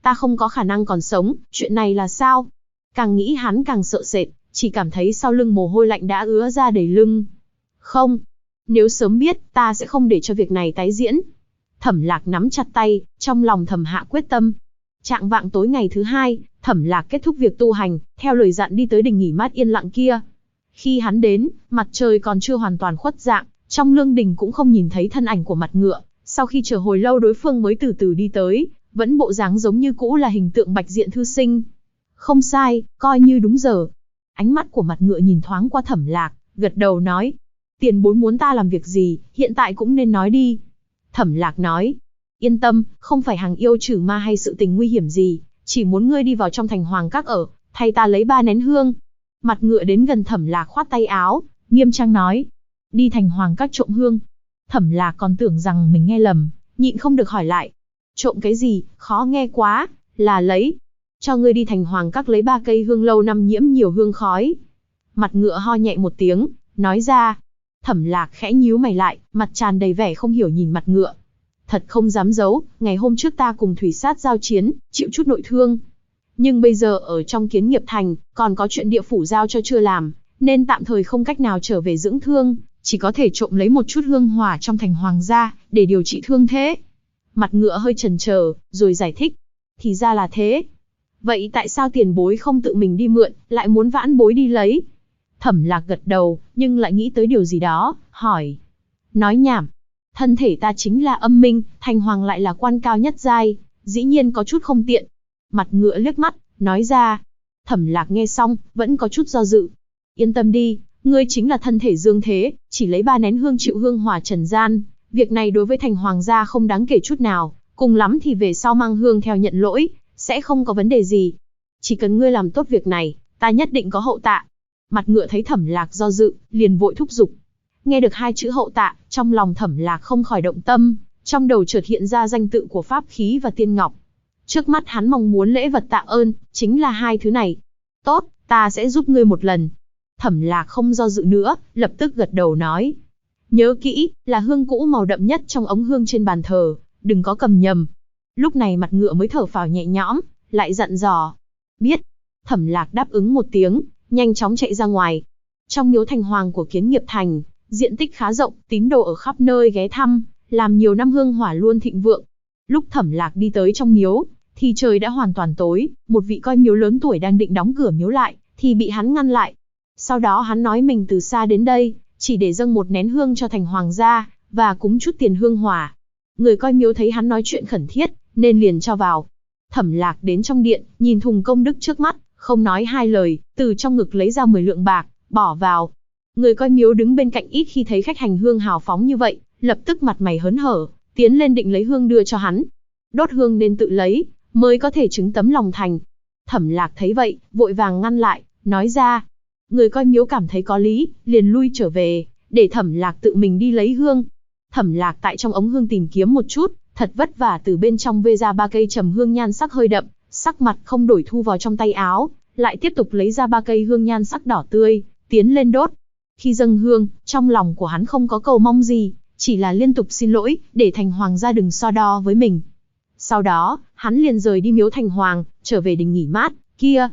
ta không có khả năng còn sống, chuyện này là sao? Càng nghĩ hắn càng sợ sệt, chỉ cảm thấy sau lưng mồ hôi lạnh đã ứa ra đầy lưng. Không, nếu sớm biết, ta sẽ không để cho việc này tái diễn. Thẩm Lạc nắm chặt tay, trong lòng thầm hạ quyết tâm. Chạng vạng tối ngày thứ hai, Thẩm Lạc kết thúc việc tu hành, theo lời dặn đi tới đình nghỉ mát yên lặng kia. Khi hắn đến, mặt trời còn chưa hoàn toàn khuất dạng, trong lương đình cũng không nhìn thấy thân ảnh của Mặt Ngựa. Sau khi chờ hồi lâu đối phương mới từ từ đi tới, vẫn bộ dáng giống như cũ là hình tượng Bạch Diện thư sinh. Không sai, coi như đúng giờ. Ánh mắt của Mặt Ngựa nhìn thoáng qua Thẩm Lạc, gật đầu nói. Tiền bối muốn ta làm việc gì, hiện tại cũng nên nói đi. Thẩm Lạc nói. Yên tâm, không phải hàng yêu trừ ma hay sự tình nguy hiểm gì, chỉ muốn ngươi đi vào trong thành Hoàng Các ở, thay ta lấy 3 nén hương. Mặt Ngựa đến gần Thẩm Lạc khoát tay áo, nghiêm trang nói. Đi thành Hoàng Các trộm hương. Thẩm Lạc còn tưởng rằng mình nghe lầm, nhịn không được hỏi lại. Trộm cái gì, khó nghe quá, là lấy. Cho ngươi đi thành Hoàng Các lấy 3 cây hương lâu năm nhiễm nhiều hương khói. Mặt Ngựa ho nhẹ một tiếng, nói ra. Thẩm Lạc khẽ nhíu mày lại, mặt tràn đầy vẻ không hiểu nhìn Mặt Ngựa. Thật không dám giấu, ngày hôm trước ta cùng Thủy Sát giao chiến, chịu chút nội thương. Nhưng bây giờ ở trong Kiến Nghiệp Thành, còn có chuyện địa phủ giao cho chưa làm, nên tạm thời không cách nào trở về dưỡng thương, chỉ có thể trộm lấy một chút hương hỏa trong thành Hoàng gia, để điều trị thương thế. Mặt Ngựa hơi chần chờ, rồi giải thích. Thì ra là thế. Vậy tại sao tiền bối không tự mình đi mượn, lại muốn vãn bối đi lấy? Thẩm Lạc gật đầu, nhưng lại nghĩ tới điều gì đó, hỏi. Nói nhảm. Thân thể ta chính là âm minh, thành hoàng lại là quan cao nhất giai, dĩ nhiên có chút không tiện. Mặt Ngựa liếc mắt, nói ra. Thẩm Lạc nghe xong, vẫn có chút do dự. Yên tâm đi, ngươi chính là thân thể dương thế, chỉ lấy 3 nén hương chịu hương hỏa trần gian. Việc này đối với thành hoàng gia không đáng kể chút nào, cùng lắm thì về sau mang hương theo nhận lỗi, sẽ không có vấn đề gì. Chỉ cần ngươi làm tốt việc này, ta nhất định có hậu tạ. Mặt Ngựa thấy Thẩm Lạc do dự, liền vội thúc giục. Nghe được 2 chữ hậu tạ, trong lòng Thẩm Lạc không khỏi động tâm, trong đầu chợt hiện ra danh tự của pháp khí và tiên ngọc. Trước mắt hắn mong muốn lễ vật tạ ơn, chính là 2 thứ này. Tốt, ta sẽ giúp ngươi một lần. Thẩm Lạc không do dự nữa, lập tức gật đầu nói. Nhớ kỹ, là hương cũ màu đậm nhất trong ống hương trên bàn thờ, đừng có cầm nhầm. Lúc này Mặt Ngựa mới thở phào nhẹ nhõm, lại dặn dò. Biết. Thẩm Lạc đáp ứng một tiếng, nhanh chóng chạy ra ngoài. Trong miếu thành hoàng của Kiến Nghiệp Thành, diện tích khá rộng, tín đồ ở khắp nơi ghé thăm, làm nhiều năm hương hỏa luôn thịnh vượng. Lúc Thẩm Lạc đi tới trong miếu, thì trời đã hoàn toàn tối, một vị coi miếu lớn tuổi đang định đóng cửa miếu lại, thì bị hắn ngăn lại. Sau đó hắn nói mình từ xa đến đây, chỉ để dâng 1 nén hương cho thành hoàng gia, và cúng chút tiền hương hỏa. Người coi miếu thấy hắn nói chuyện khẩn thiết, nên liền cho vào. Thẩm Lạc đến trong điện, nhìn thùng công đức trước mắt, không nói 2 lời, từ trong ngực lấy ra 10 lượng bạc, bỏ vào. Người coi miếu đứng bên cạnh ít khi thấy khách hành hương hào phóng như vậy, lập tức mặt mày hớn hở, tiến lên định lấy hương đưa cho hắn. Đốt hương nên tự lấy, mới có thể chứng tấm lòng thành. Thẩm Lạc thấy vậy, vội vàng ngăn lại, nói ra. Người coi miếu cảm thấy có lý, liền lui trở về, để Thẩm Lạc tự mình đi lấy hương. Thẩm Lạc tại trong ống hương tìm kiếm một chút, thật vất vả từ bên trong vê ra 3 cây trầm hương nhan sắc hơi đậm, sắc mặt không đổi thu vào trong tay áo, lại tiếp tục lấy ra 3 cây hương nhan sắc đỏ tươi, tiến lên đốt. Khi dâng hương, trong lòng của hắn không có cầu mong gì, chỉ là liên tục xin lỗi, để thành hoàng gia đừng so đo với mình. Sau đó, hắn liền rời đi miếu thành hoàng, trở về đình nghỉ mát, kia.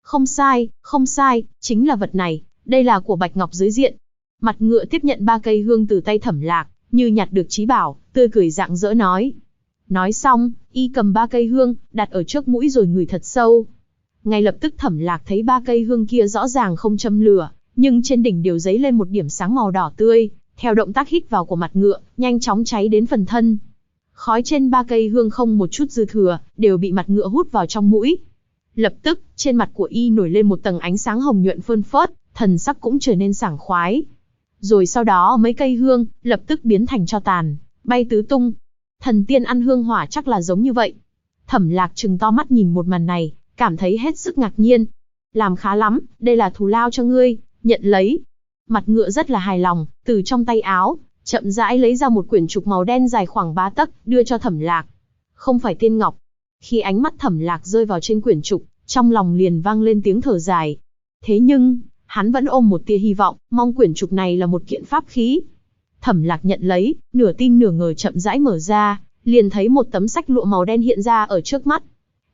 Không sai, chính là vật này, đây là của Bạch Ngọc dưới diện. Mặt Ngựa tiếp nhận 3 cây hương từ tay Thẩm Lạc, như nhặt được trí bảo, tươi cười rạng rỡ nói. Nói xong, y cầm 3 cây hương, đặt ở trước mũi rồi ngửi thật sâu. Ngay lập tức Thẩm Lạc thấy 3 cây hương kia rõ ràng không châm lửa, nhưng trên đỉnh đều dấy lên một điểm sáng màu đỏ tươi, theo động tác hít vào của Mặt Ngựa, nhanh chóng cháy đến phần thân. Khói trên 3 cây hương không một chút dư thừa, đều bị Mặt Ngựa hút vào trong mũi. Lập tức, trên mặt của y nổi lên một tầng ánh sáng hồng nhuận phơn phớt, thần sắc cũng trở nên sảng khoái. Rồi sau đó mấy cây hương, lập tức biến thành tro tàn, bay tứ tung. Thần tiên ăn hương hỏa chắc là giống như vậy. Thẩm Lạc trừng to mắt nhìn một màn này, cảm thấy hết sức ngạc nhiên. Làm khá lắm, đây là thù lao cho ngươi, nhận lấy. Mặt Ngựa rất là hài lòng, từ trong tay áo, chậm rãi lấy ra một quyển trục màu đen dài khoảng 3 tấc, đưa cho Thẩm Lạc. Không phải tiên ngọc. Khi ánh mắt Thẩm Lạc rơi vào trên quyển trục, trong lòng liền vang lên tiếng thở dài. Thế nhưng, hắn vẫn ôm một tia hy vọng, mong quyển trục này là một kiện pháp khí. Thẩm Lạc nhận lấy, nửa tin nửa ngờ chậm rãi mở ra, liền thấy một tấm sách lụa màu đen hiện ra ở trước mắt.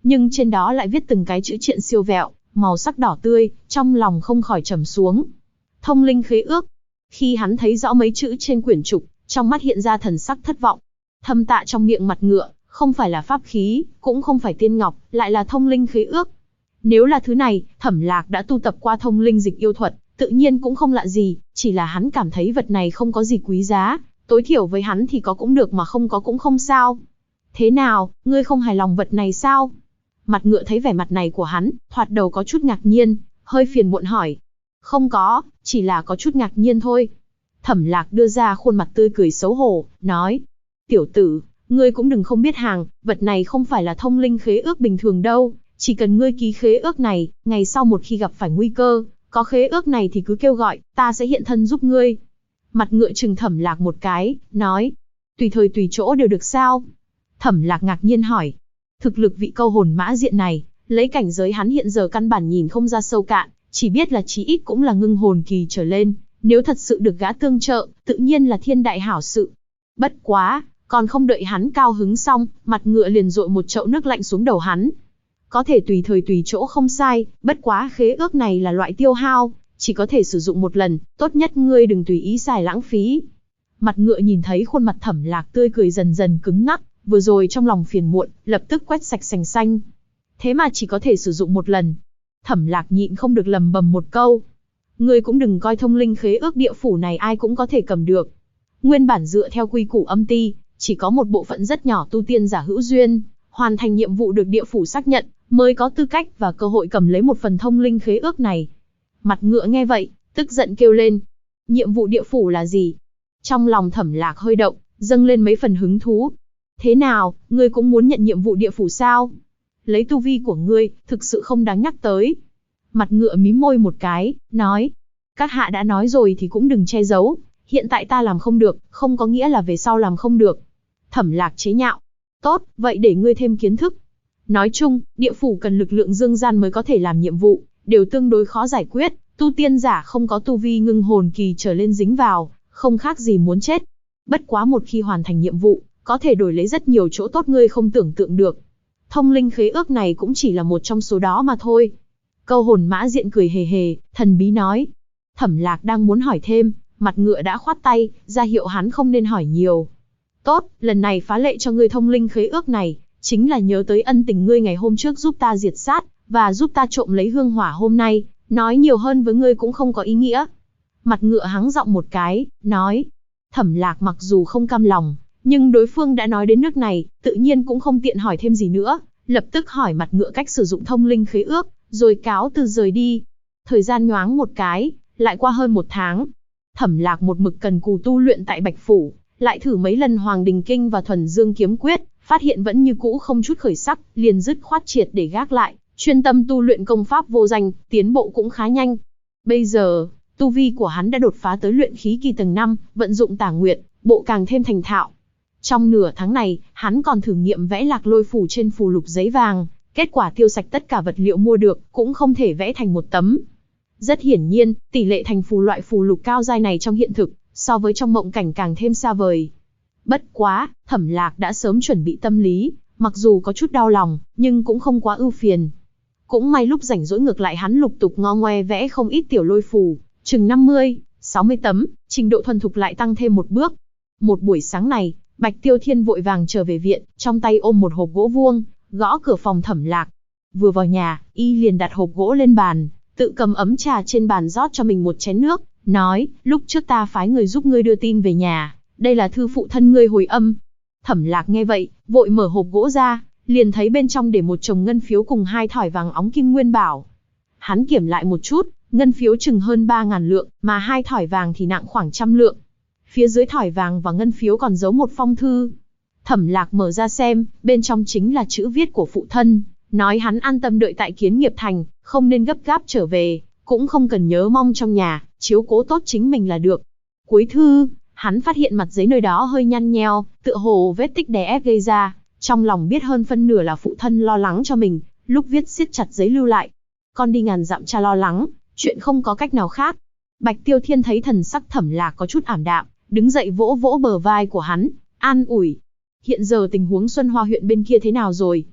nhưng trên đó lại viết từng cái chữ triện siêu vẹo, màu sắc đỏ tươi, trong lòng không khỏi trầm xuống. Thông linh khế ước. Khi hắn thấy rõ mấy chữ trên quyển trục, trong mắt hiện ra thần sắc thất vọng. Thâm tạ trong miệng mặt ngựa, không phải là pháp khí, cũng không phải tiên ngọc, lại là thông linh khế ước. Nếu là thứ này, Thẩm Lạc đã tu tập qua thông linh dịch yêu thuật, tự nhiên cũng không lạ gì, chỉ là hắn cảm thấy vật này không có gì quý giá, tối thiểu với hắn thì có cũng được mà không có cũng không sao. Thế nào, ngươi không hài lòng vật này sao? Mặt ngựa thấy vẻ mặt này của hắn, thoạt đầu có chút ngạc nhiên, hơi phiền muộn hỏi. Không có, chỉ là có chút ngạc nhiên thôi. Thẩm Lạc đưa ra khuôn mặt tươi cười xấu hổ, nói. Tiểu tử, ngươi cũng đừng không biết hàng, vật này không phải là thông linh khế ước bình thường đâu, chỉ cần ngươi ký khế ước này, ngày sau một khi gặp phải nguy cơ, có khế ước này thì cứ kêu gọi, ta sẽ hiện thân giúp ngươi. Mặt ngựa trừng Thẩm Lạc một cái, nói. Tùy thời tùy chỗ đều được sao? Thẩm Lạc ngạc nhiên hỏi. Thực lực vị câu hồn mã diện này, lấy cảnh giới hắn hiện giờ căn bản nhìn không ra sâu cạn, chỉ biết là chí ít cũng là ngưng hồn kỳ trở lên, nếu thật sự được gã tương trợ, tự nhiên là thiên đại hảo sự. Bất quá, còn không đợi hắn cao hứng xong, mặt ngựa liền dội một chậu nước lạnh xuống đầu hắn. Có thể tùy thời tùy chỗ không sai, bất quá khế ước này là loại tiêu hao, chỉ có thể sử dụng một lần, tốt nhất ngươi đừng tùy ý xài lãng phí. Mặt ngựa nhìn thấy khuôn mặt Thẩm Lạc tươi cười dần dần cứng ngắc, vừa rồi trong lòng phiền muộn, lập tức quét sạch sành xanh. Thế mà chỉ có thể sử dụng một lần. Thẩm Lạc nhịn không được lầm bầm một câu. Ngươi cũng đừng coi thông linh khế ước địa phủ này ai cũng có thể cầm được. Nguyên bản dựa theo quy củ âm ti, chỉ có một bộ phận rất nhỏ tu tiên giả hữu duyên, hoàn thành nhiệm vụ được địa phủ xác nhận, mới có tư cách và cơ hội cầm lấy một phần thông linh khế ước này. Mặt ngựa nghe vậy, tức giận kêu lên. Nhiệm vụ địa phủ là gì? Trong lòng Thẩm Lạc hơi động, dâng lên mấy phần hứng thú. Thế nào, ngươi cũng muốn nhận nhiệm vụ địa phủ sao? Lấy tu vi của ngươi, thực sự không đáng nhắc tới. Mặt ngựa mím môi một cái, nói. Các hạ đã nói rồi thì cũng đừng che giấu. Hiện tại ta làm không được, không có nghĩa là về sau làm không được. Thẩm Lạc chế nhạo. Tốt, vậy để ngươi thêm kiến thức. Nói chung, địa phủ cần lực lượng dương gian mới có thể làm nhiệm vụ, đều tương đối khó giải quyết. Tu tiên giả không có tu vi ngưng hồn kỳ trở lên dính vào, không khác gì muốn chết. Bất quá một khi hoàn thành nhiệm vụ, có thể đổi lấy rất nhiều chỗ tốt ngươi không tưởng tượng được. Thông linh khế ước này cũng chỉ là một trong số đó mà thôi. Câu hồn mã diện cười hề hề, thần bí nói. Thẩm Lạc đang muốn hỏi thêm, mặt ngựa đã khoát tay, ra hiệu hắn không nên hỏi nhiều. Tốt, lần này phá lệ cho ngươi thông linh khế ước này, chính là nhớ tới ân tình ngươi ngày hôm trước giúp ta diệt sát, và giúp ta trộm lấy hương hỏa hôm nay, nói nhiều hơn với ngươi cũng không có ý nghĩa. Mặt ngựa hắng giọng một cái, nói. Thẩm Lạc mặc dù không cam lòng, nhưng đối phương đã nói đến nước này, tự nhiên cũng không tiện hỏi thêm gì nữa, lập tức hỏi mặt ngựa cách sử dụng thông linh khế ước, rồi cáo từ rời đi. Thời gian nhoáng một cái, lại qua hơn 1 tháng. Thẩm Lạc một mực cần cù tu luyện tại Bạch Phủ, lại thử mấy lần Hoàng Đình Kinh và Thuần Dương Kiếm Quyết, phát hiện vẫn như cũ không chút khởi sắc, liền dứt khoát triệt để gác lại, chuyên tâm tu luyện công pháp vô danh, tiến bộ cũng khá nhanh. Bây giờ, tu vi của hắn đã đột phá tới luyện khí kỳ tầng 5, vận dụng Tả Nguyệt, bộ càng thêm thành thạo. Trong nửa tháng này, hắn còn thử nghiệm vẽ lạc lôi phù trên phù lục giấy vàng, kết quả tiêu sạch tất cả vật liệu mua được, cũng không thể vẽ thành một tấm. Rất hiển nhiên, tỷ lệ thành phù loại phù lục cao giai này trong hiện thực, so với trong mộng cảnh càng thêm xa vời. Bất quá, Thẩm Lạc đã sớm chuẩn bị tâm lý, mặc dù có chút đau lòng, nhưng cũng không quá ưu phiền. Cũng may lúc rảnh rỗi ngược lại hắn lục tục ngo ngoe vẽ không ít tiểu lôi phù, chừng 50, 60 tấm, trình độ thuần thục lại tăng thêm một bước. Một buổi sáng này, Bạch Tiêu Thiên vội vàng trở về viện, trong tay ôm một hộp gỗ vuông, gõ cửa phòng Thẩm Lạc. Vừa vào nhà, y liền đặt hộp gỗ lên bàn, tự cầm ấm trà trên bàn rót cho mình một chén nước, nói, lúc trước ta phái người giúp ngươi đưa tin về nhà, đây là thư phụ thân ngươi hồi âm. Thẩm Lạc nghe vậy, vội mở hộp gỗ ra, liền thấy bên trong để một chồng ngân phiếu cùng 2 thỏi vàng óng kim nguyên bảo. Hắn kiểm lại một chút, ngân phiếu chừng hơn 3.000 lượng, mà 2 thỏi vàng thì nặng khoảng 100 lượng. Phía dưới thỏi vàng và ngân phiếu còn giấu một phong thư. Thẩm Lạc mở ra xem, bên trong chính là chữ viết của phụ thân, nói hắn an tâm đợi tại Kiến Nghiệp Thành, không nên gấp gáp trở về, cũng không cần nhớ mong trong nhà, chiếu cố tốt chính mình là được. Cuối thư, hắn phát hiện mặt giấy nơi đó hơi nhăn nheo, tựa hồ vết tích đè ép gây ra, trong lòng biết hơn phân nửa là phụ thân lo lắng cho mình, lúc viết siết chặt giấy lưu lại. Con đi ngàn dặm cha lo lắng, chuyện không có cách nào khác. Bạch Tiêu Thiên thấy thần sắc Thẩm Lạc có chút ảm đạm, đứng dậy vỗ vỗ bờ vai của hắn, an ủi. Hiện giờ tình huống Xuân Hoa huyện bên kia thế nào rồi?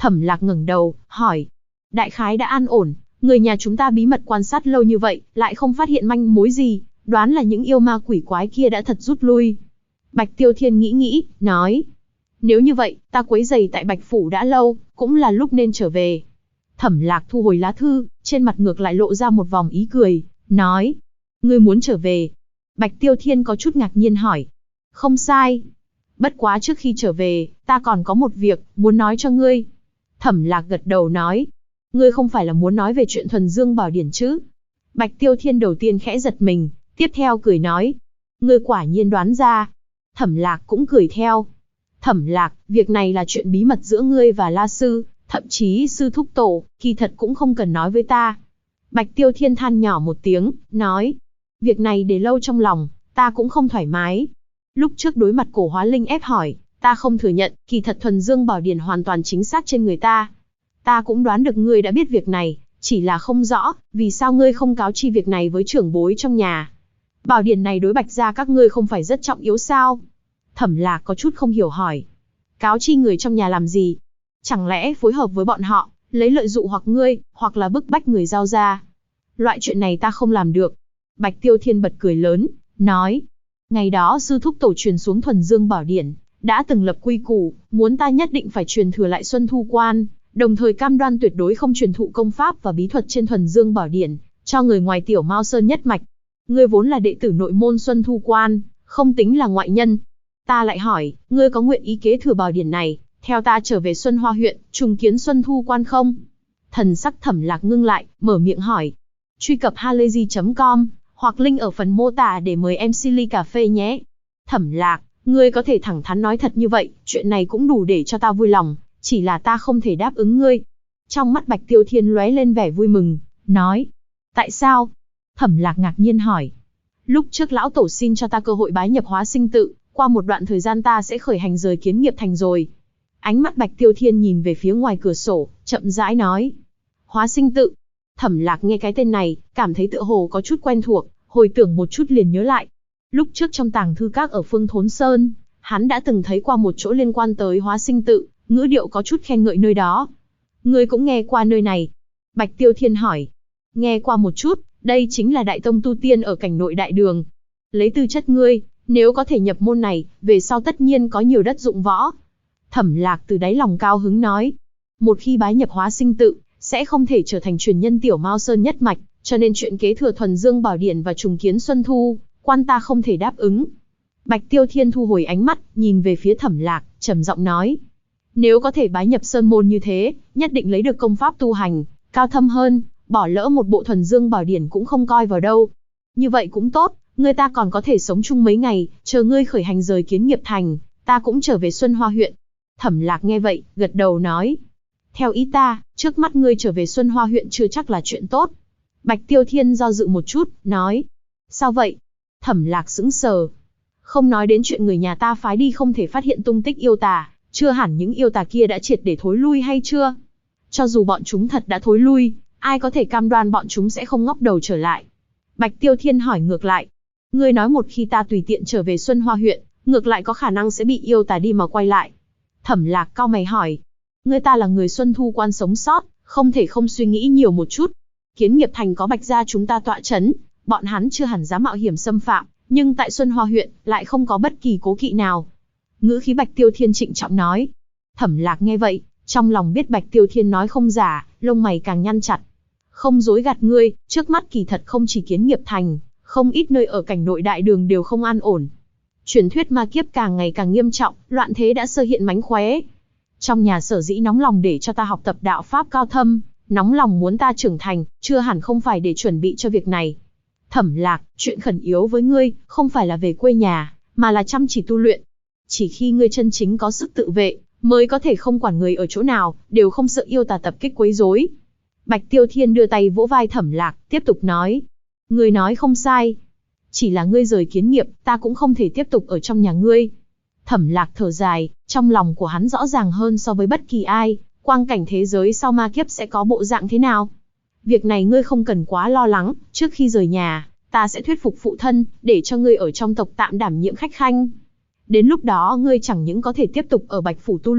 Thẩm Lạc ngẩng đầu, hỏi. Đại khái đã an ổn, người nhà chúng ta bí mật quan sát lâu như vậy, lại không phát hiện manh mối gì, đoán là những yêu ma quỷ quái kia đã thật rút lui. Bạch Tiêu Thiên nghĩ, nói. Nếu như vậy, ta quấy rầy tại Bạch Phủ đã lâu, cũng là lúc nên trở về. Thẩm Lạc thu hồi lá thư, trên mặt ngược lại lộ ra một vòng ý cười, nói. Ngươi muốn trở về? Bạch Tiêu Thiên có chút ngạc nhiên hỏi. Không sai. Bất quá trước khi trở về, ta còn có một việc, muốn nói cho ngươi. Thẩm Lạc gật đầu nói. Ngươi không phải là muốn nói về chuyện thuần dương bảo điển chứ? Bạch Tiêu Thiên đầu tiên khẽ giật mình, tiếp theo cười nói. Ngươi quả nhiên đoán ra. Thẩm Lạc cũng cười theo. Thẩm Lạc, việc này là chuyện bí mật giữa ngươi và La Sư, thậm chí Sư Thúc Tổ, kỳ thật cũng không cần nói với ta. Bạch Tiêu Thiên than nhỏ một tiếng, nói. Việc này để lâu trong lòng, ta cũng không thoải mái. Lúc trước đối mặt Cổ Hóa Linh ép hỏi, ta không thừa nhận, kỳ thật thuần dương bảo điển hoàn toàn chính xác trên người ta. Ta cũng đoán được ngươi đã biết việc này, chỉ là không rõ, vì sao ngươi không cáo chi việc này với trưởng bối trong nhà. Bảo điển này đối Bạch gia các ngươi không phải rất trọng yếu sao? Thẩm Lạc có chút không hiểu hỏi. Cáo chi người trong nhà làm gì? Chẳng lẽ phối hợp với bọn họ, lấy lợi dụ hoặc ngươi, hoặc là bức bách người giao ra? Loại chuyện này ta không làm được. Bạch Tiêu Thiên bật cười lớn, nói. Ngày đó Sư Thúc Tổ truyền xuống thuần dương bảo điển, đã từng lập quy củ, muốn ta nhất định phải truyền thừa lại Xuân Thu Quan, đồng thời cam đoan tuyệt đối không truyền thụ công pháp và bí thuật trên thuần dương bảo điển, cho người ngoài Tiểu Mao Sơn nhất mạch. Ngươi vốn là đệ tử nội môn Xuân Thu Quan, không tính là ngoại nhân. Ta lại hỏi, ngươi có nguyện ý kế thừa bảo điển này, theo ta trở về Xuân Hoa huyện, trùng kiến Xuân Thu Quan không? Thần sắc Thẩm Lạc ngưng lại, mở miệng hỏi. Truy cập halayzi.com, hoặc link ở phần mô tả để mời MC ly cà phê nhé. Thẩm Lạc, ngươi có thể thẳng thắn nói thật như vậy, chuyện này cũng đủ để cho ta vui lòng, chỉ là ta không thể đáp ứng ngươi. Trong mắt Bạch Tiêu Thiên lóe lên vẻ vui mừng, nói. Tại sao? Thẩm Lạc ngạc nhiên hỏi. Lúc trước lão tổ xin cho ta cơ hội bái nhập Hóa Sinh Tự, qua một đoạn thời gian ta sẽ khởi hành rời Kiến Nghiệp Thành rồi. Ánh mắt Bạch Tiêu Thiên nhìn về phía ngoài cửa sổ, chậm rãi nói. Hóa Sinh Tự. Thẩm Lạc nghe cái tên này, cảm thấy tựa hồ có chút quen thuộc, hồi tưởng một chút liền nhớ lại. Lúc trước trong tàng thư các ở Phương Thốn Sơn, hắn đã từng thấy qua một chỗ liên quan tới Hóa Sinh Tự, ngữ điệu có chút khen ngợi nơi đó. Ngươi cũng nghe qua nơi này? Bạch Tiêu Thiên hỏi. Nghe qua một chút, đây chính là đại tông tu tiên ở cảnh nội đại đường. Lấy tư chất ngươi, nếu có thể nhập môn này, về sau tất nhiên có nhiều đất dụng võ. Thẩm Lạc từ đáy lòng cao hứng nói. Một khi bái nhập Hóa Sinh Tự, sẽ không thể trở thành truyền nhân Tiểu Mao Sơn nhất mạch, cho nên chuyện kế thừa thuần dương bảo điển và trùng kiến Xuân Thu Quan ta không thể đáp ứng. Bạch Tiêu Thiên thu hồi ánh mắt, nhìn về phía Thẩm Lạc, trầm giọng nói. Nếu có thể bái nhập sơn môn như thế, nhất định lấy được công pháp tu hành cao thâm hơn, bỏ lỡ một bộ thuần dương bảo điển cũng không coi vào đâu. Như vậy cũng tốt, người ta còn có thể sống chung mấy ngày, chờ ngươi khởi hành rời Kiến Nghiệp Thành, ta cũng trở về Xuân Hoa huyện. Thẩm Lạc nghe vậy, gật đầu nói. Theo ý ta, trước mắt ngươi trở về Xuân Hoa huyện chưa chắc là chuyện tốt. Bạch Tiêu Thiên do dự một chút, nói. Sao vậy? Thẩm Lạc sững sờ. Không nói đến chuyện người nhà ta phái đi không thể phát hiện tung tích yêu tà, chưa hẳn những yêu tà kia đã triệt để thối lui hay chưa? Cho dù bọn chúng thật đã thối lui, ai có thể cam đoan bọn chúng sẽ không ngóc đầu trở lại? Bạch Tiêu Thiên hỏi ngược lại. Ngươi nói một khi ta tùy tiện trở về Xuân Hoa huyện, ngược lại có khả năng sẽ bị yêu tà đi mà quay lại. Thẩm Lạc cau mày hỏi. Ngươi ta là người Xuân Thu Quan sống sót, không thể không suy nghĩ nhiều một chút. Kiến Nghiệp Thành có Bạch gia chúng ta tọa chấn, bọn hắn chưa hẳn dám mạo hiểm xâm phạm, nhưng tại Xuân Hoa huyện lại không có bất kỳ cố kỵ nào. Ngữ khí Bạch Tiêu Thiên trịnh trọng nói. Thẩm Lạc nghe vậy, trong lòng biết Bạch Tiêu Thiên nói không giả, lông mày càng nhăn chặt. Không dối gạt ngươi, trước mắt kỳ thật không chỉ Kiến Nghiệp Thành, không ít nơi ở cảnh nội đại đường đều không an ổn. Truyền thuyết ma kiếp càng ngày càng nghiêm trọng, loạn thế đã sơ hiện mánh khóe. Trong nhà sở dĩ nóng lòng để cho ta học tập đạo pháp cao thâm, nóng lòng muốn ta trưởng thành, chưa hẳn không phải để chuẩn bị cho việc này. Thẩm Lạc, chuyện khẩn yếu với ngươi, không phải là về quê nhà, mà là chăm chỉ tu luyện. Chỉ khi ngươi chân chính có sức tự vệ, mới có thể không quản người ở chỗ nào, đều không sợ yêu tà tập kích quấy rối. Bạch Tiêu Thiên đưa tay vỗ vai Thẩm Lạc, tiếp tục nói. Ngươi nói không sai. Chỉ là ngươi rời Kiến Nghiệp, ta cũng không thể tiếp tục ở trong nhà ngươi. Thẩm Lạc thở dài, trong lòng của hắn rõ ràng hơn so với bất kỳ ai, quang cảnh thế giới sau ma kiếp sẽ có bộ dạng thế nào. Việc này ngươi không cần quá lo lắng, trước khi rời nhà, ta sẽ thuyết phục phụ thân, để cho ngươi ở trong tộc tạm đảm nhiệm khách khanh. Đến lúc đó ngươi chẳng những có thể tiếp tục ở Bạch Phủ tu luyện,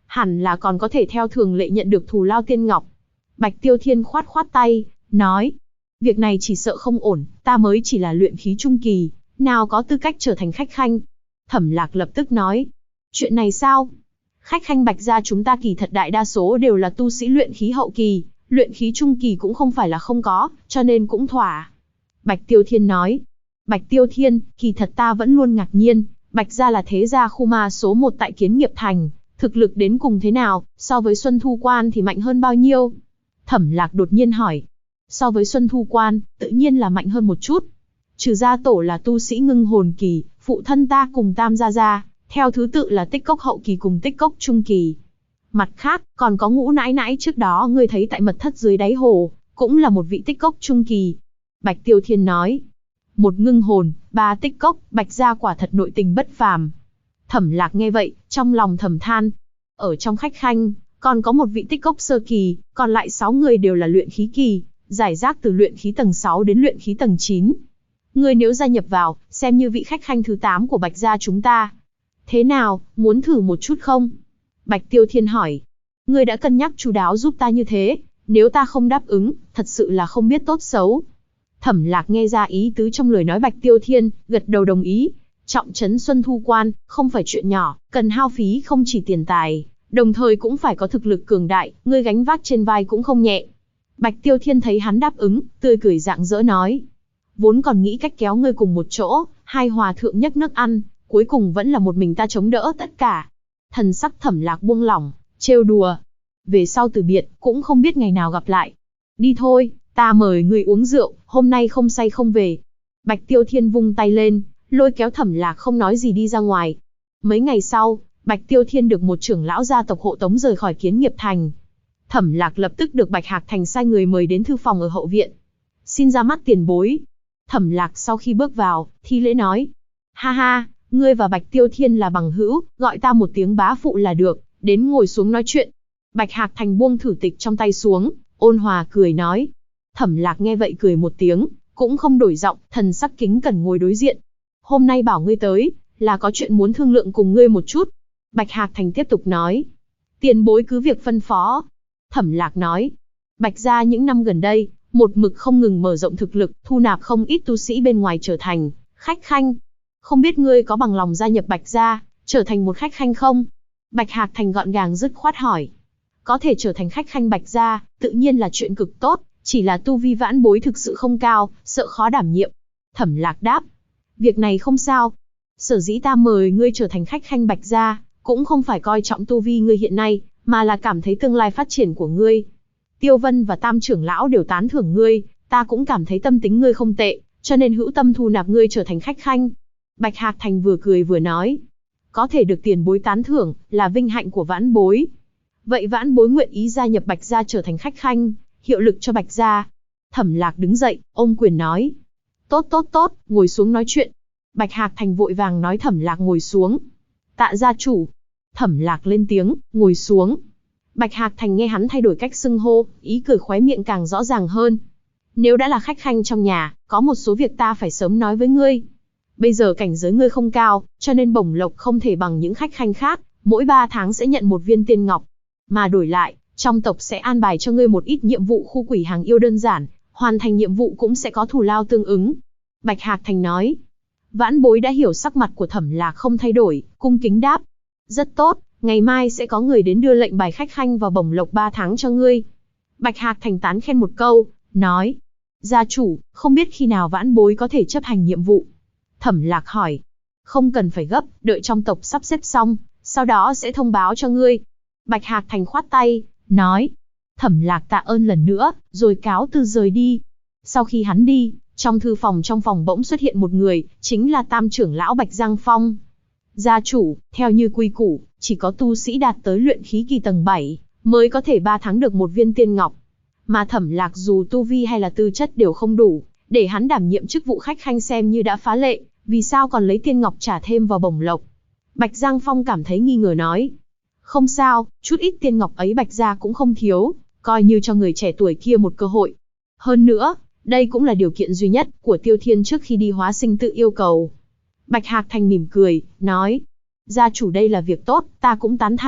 hẳn là còn có thể theo thường lệ nhận được thù lao tiên ngọc. Bạch Tiêu Thiên khoát khoát tay, nói, việc này chỉ sợ không ổn, ta mới chỉ là luyện khí trung kỳ, nào có tư cách trở thành khách khanh. Thẩm Lạc lập tức nói, chuyện này sao? Khách khanh Bạch gia chúng ta kỳ thật đại đa số đều là tu sĩ luyện khí hậu kỳ, luyện khí trung kỳ cũng không phải là không có, cho nên cũng thỏa. Bạch Tiêu Thiên nói, Bạch Tiêu Thiên, kỳ thật ta vẫn luôn ngạc nhiên, Bạch gia là thế gia khu ma số 1 tại Kiến Nghiệp Thành, thực lực đến cùng thế nào, so với Xuân Thu Quan thì mạnh hơn bao nhiêu? Thẩm Lạc đột nhiên hỏi. So với Xuân Thu Quan, tự nhiên là mạnh hơn một chút. Trừ gia tổ là tu sĩ ngưng hồn kỳ, phụ thân ta cùng Tam gia, theo thứ tự là Tích Cốc hậu kỳ cùng Tích Cốc trung kỳ. Mặt khác, còn có Ngũ nãi nãi trước đó ngươi thấy tại mật thất dưới đáy hồ, cũng là một vị Tích Cốc trung kỳ. Bạch Tiêu Thiên nói, một ngưng hồn, 3 tích cốc, Bạch gia quả thật nội tình bất phàm. Thẩm Lạc nghe vậy, trong lòng thầm than. Ở trong khách khanh, còn có một vị tích cốc sơ kỳ, còn lại 6 người đều là luyện khí kỳ, giải rác từ luyện khí tầng 6 đến luyện khí tầng 9. Ngươi nếu gia nhập vào, xem như vị khách khanh thứ 8 của Bạch gia chúng ta. Thế nào, muốn thử một chút không? Bạch Tiêu Thiên hỏi. Ngươi đã cân nhắc chu đáo giúp ta như thế, nếu ta không đáp ứng, thật sự là không biết tốt xấu. Thẩm Lạc nghe ra ý tứ trong lời nói Bạch Tiêu Thiên, gật đầu đồng ý. Trọng trấn Xuân Thu Quan, không phải chuyện nhỏ, cần hao phí không chỉ tiền tài, đồng thời cũng phải có thực lực cường đại, ngươi gánh vác trên vai cũng không nhẹ. Bạch Tiêu Thiên thấy hắn đáp ứng, tươi cười rạng rỡ nói. Vốn còn nghĩ cách kéo ngươi cùng một chỗ, hai hòa thượng nhấc nước ăn, cuối cùng vẫn là một mình ta chống đỡ tất cả. Thần sắc Thẩm Lạc buông lỏng, trêu đùa. Về sau từ biệt, cũng không biết ngày nào gặp lại. Đi thôi, ta mời ngươi uống rượu, hôm nay không say không về. Bạch Tiêu Thiên vung tay lên, lôi kéo Thẩm Lạc không nói gì đi ra ngoài. Mấy ngày sau, Bạch Tiêu Thiên được một trưởng lão gia tộc hộ tống rời khỏi Kiến Nghiệp Thành. Thẩm Lạc lập tức được Bạch Hạc Thành sai người mời đến thư phòng ở hậu viện. Xin ra mắt tiền bối. Thẩm Lạc sau khi bước vào, thi lễ nói. Ha ha, ngươi và Bạch Tiêu Thiên là bằng hữu, gọi ta một tiếng bá phụ là được, đến ngồi xuống nói chuyện. Bạch Hạc Thành buông thử tịch trong tay xuống, ôn hòa cười nói. Thẩm Lạc nghe vậy cười một tiếng, cũng không đổi giọng, thần sắc kính cẩn ngồi đối diện. Hôm nay bảo ngươi tới, là có chuyện muốn thương lượng cùng ngươi một chút. Bạch Hạc Thành tiếp tục nói. Tiền bối cứ việc phân phó. Thẩm Lạc nói. Bạch gia những năm gần đây, một mực không ngừng mở rộng thực lực, thu nạp không ít tu sĩ bên ngoài trở thành khách khanh. Không biết ngươi có bằng lòng gia nhập Bạch gia, trở thành một khách khanh không? Bạch Hạc Thành gọn gàng dứt khoát hỏi. Có thể trở thành khách khanh Bạch gia, tự nhiên là chuyện cực tốt, chỉ là tu vi vãn bối thực sự không cao, sợ khó đảm nhiệm. Thẩm Lạc đáp. Việc này không sao. Sở dĩ ta mời ngươi trở thành khách khanh Bạch gia, cũng không phải coi trọng tu vi ngươi hiện nay, mà là cảm thấy tương lai phát triển của ngươi. Tiêu Vân và Tam trưởng lão đều tán thưởng ngươi, ta cũng cảm thấy tâm tính ngươi không tệ, cho nên hữu tâm thu nạp ngươi trở thành khách khanh. Bạch Hạc Thành vừa cười vừa nói. Có thể được tiền bối tán thưởng, là vinh hạnh của vãn bối. Vậy vãn bối nguyện ý gia nhập Bạch gia trở thành khách khanh, hiệu lực cho Bạch gia. Thẩm Lạc đứng dậy, ôm quyền nói. Tốt tốt tốt, ngồi xuống nói chuyện. Bạch Hạc Thành vội vàng nói Thẩm Lạc ngồi xuống. Tạ gia chủ. Thẩm Lạc lên tiếng, ngồi xuống. Bạch Hạc Thành nghe hắn thay đổi cách xưng hô, ý cười khóe miệng càng rõ ràng hơn. Nếu đã là khách khanh trong nhà, có một số việc ta phải sớm nói với ngươi. Bây giờ cảnh giới ngươi không cao, cho nên bổng lộc không thể bằng những khách khanh khác, mỗi 3 tháng sẽ nhận một viên tiên ngọc. Mà đổi lại, trong tộc sẽ an bài cho ngươi một ít nhiệm vụ khu quỷ hàng yêu đơn giản, hoàn thành nhiệm vụ cũng sẽ có thù lao tương ứng. Bạch Hạc Thành nói. Vãn bối đã hiểu. Sắc mặt của Thẩm Lạc không thay đổi, cung kính đáp. Rất tốt, ngày mai sẽ có người đến đưa lệnh bài khách khanh và bổng lộc 3 tháng cho ngươi. Bạch Hạc Thành tán khen một câu, nói. Gia chủ, không biết khi nào vãn bối có thể chấp hành nhiệm vụ. Thẩm Lạc hỏi. Không cần phải gấp, đợi trong tộc sắp xếp xong, sau đó sẽ thông báo cho ngươi. Bạch Hạc Thành khoát tay, nói. Thẩm Lạc tạ ơn lần nữa, rồi cáo từ rời đi. Sau khi hắn đi, trong phòng bỗng xuất hiện một người, chính là Tam trưởng lão Bạch Giang Phong. Gia chủ, theo như quy củ, chỉ có tu sĩ đạt tới luyện khí kỳ tầng 7, mới có thể 3 tháng được một viên tiên ngọc. Mà Thẩm Lạc dù tu vi hay là tư chất đều không đủ, để hắn đảm nhiệm chức vụ khách khanh xem như đã phá lệ, vì sao còn lấy tiên ngọc trả thêm vào bổng lộc. Bạch Giang Phong cảm thấy nghi ngờ nói. Không sao, chút ít tiên ngọc ấy Bạch gia cũng không thiếu, coi như cho người trẻ tuổi kia một cơ hội. Hơn nữa, đây cũng là điều kiện duy nhất của Tiêu Thiên trước khi đi hóa sinh tự yêu cầu. Bạch Hạc Thành mỉm cười, nói. Gia chủ đây là việc tốt, ta cũng tán thành,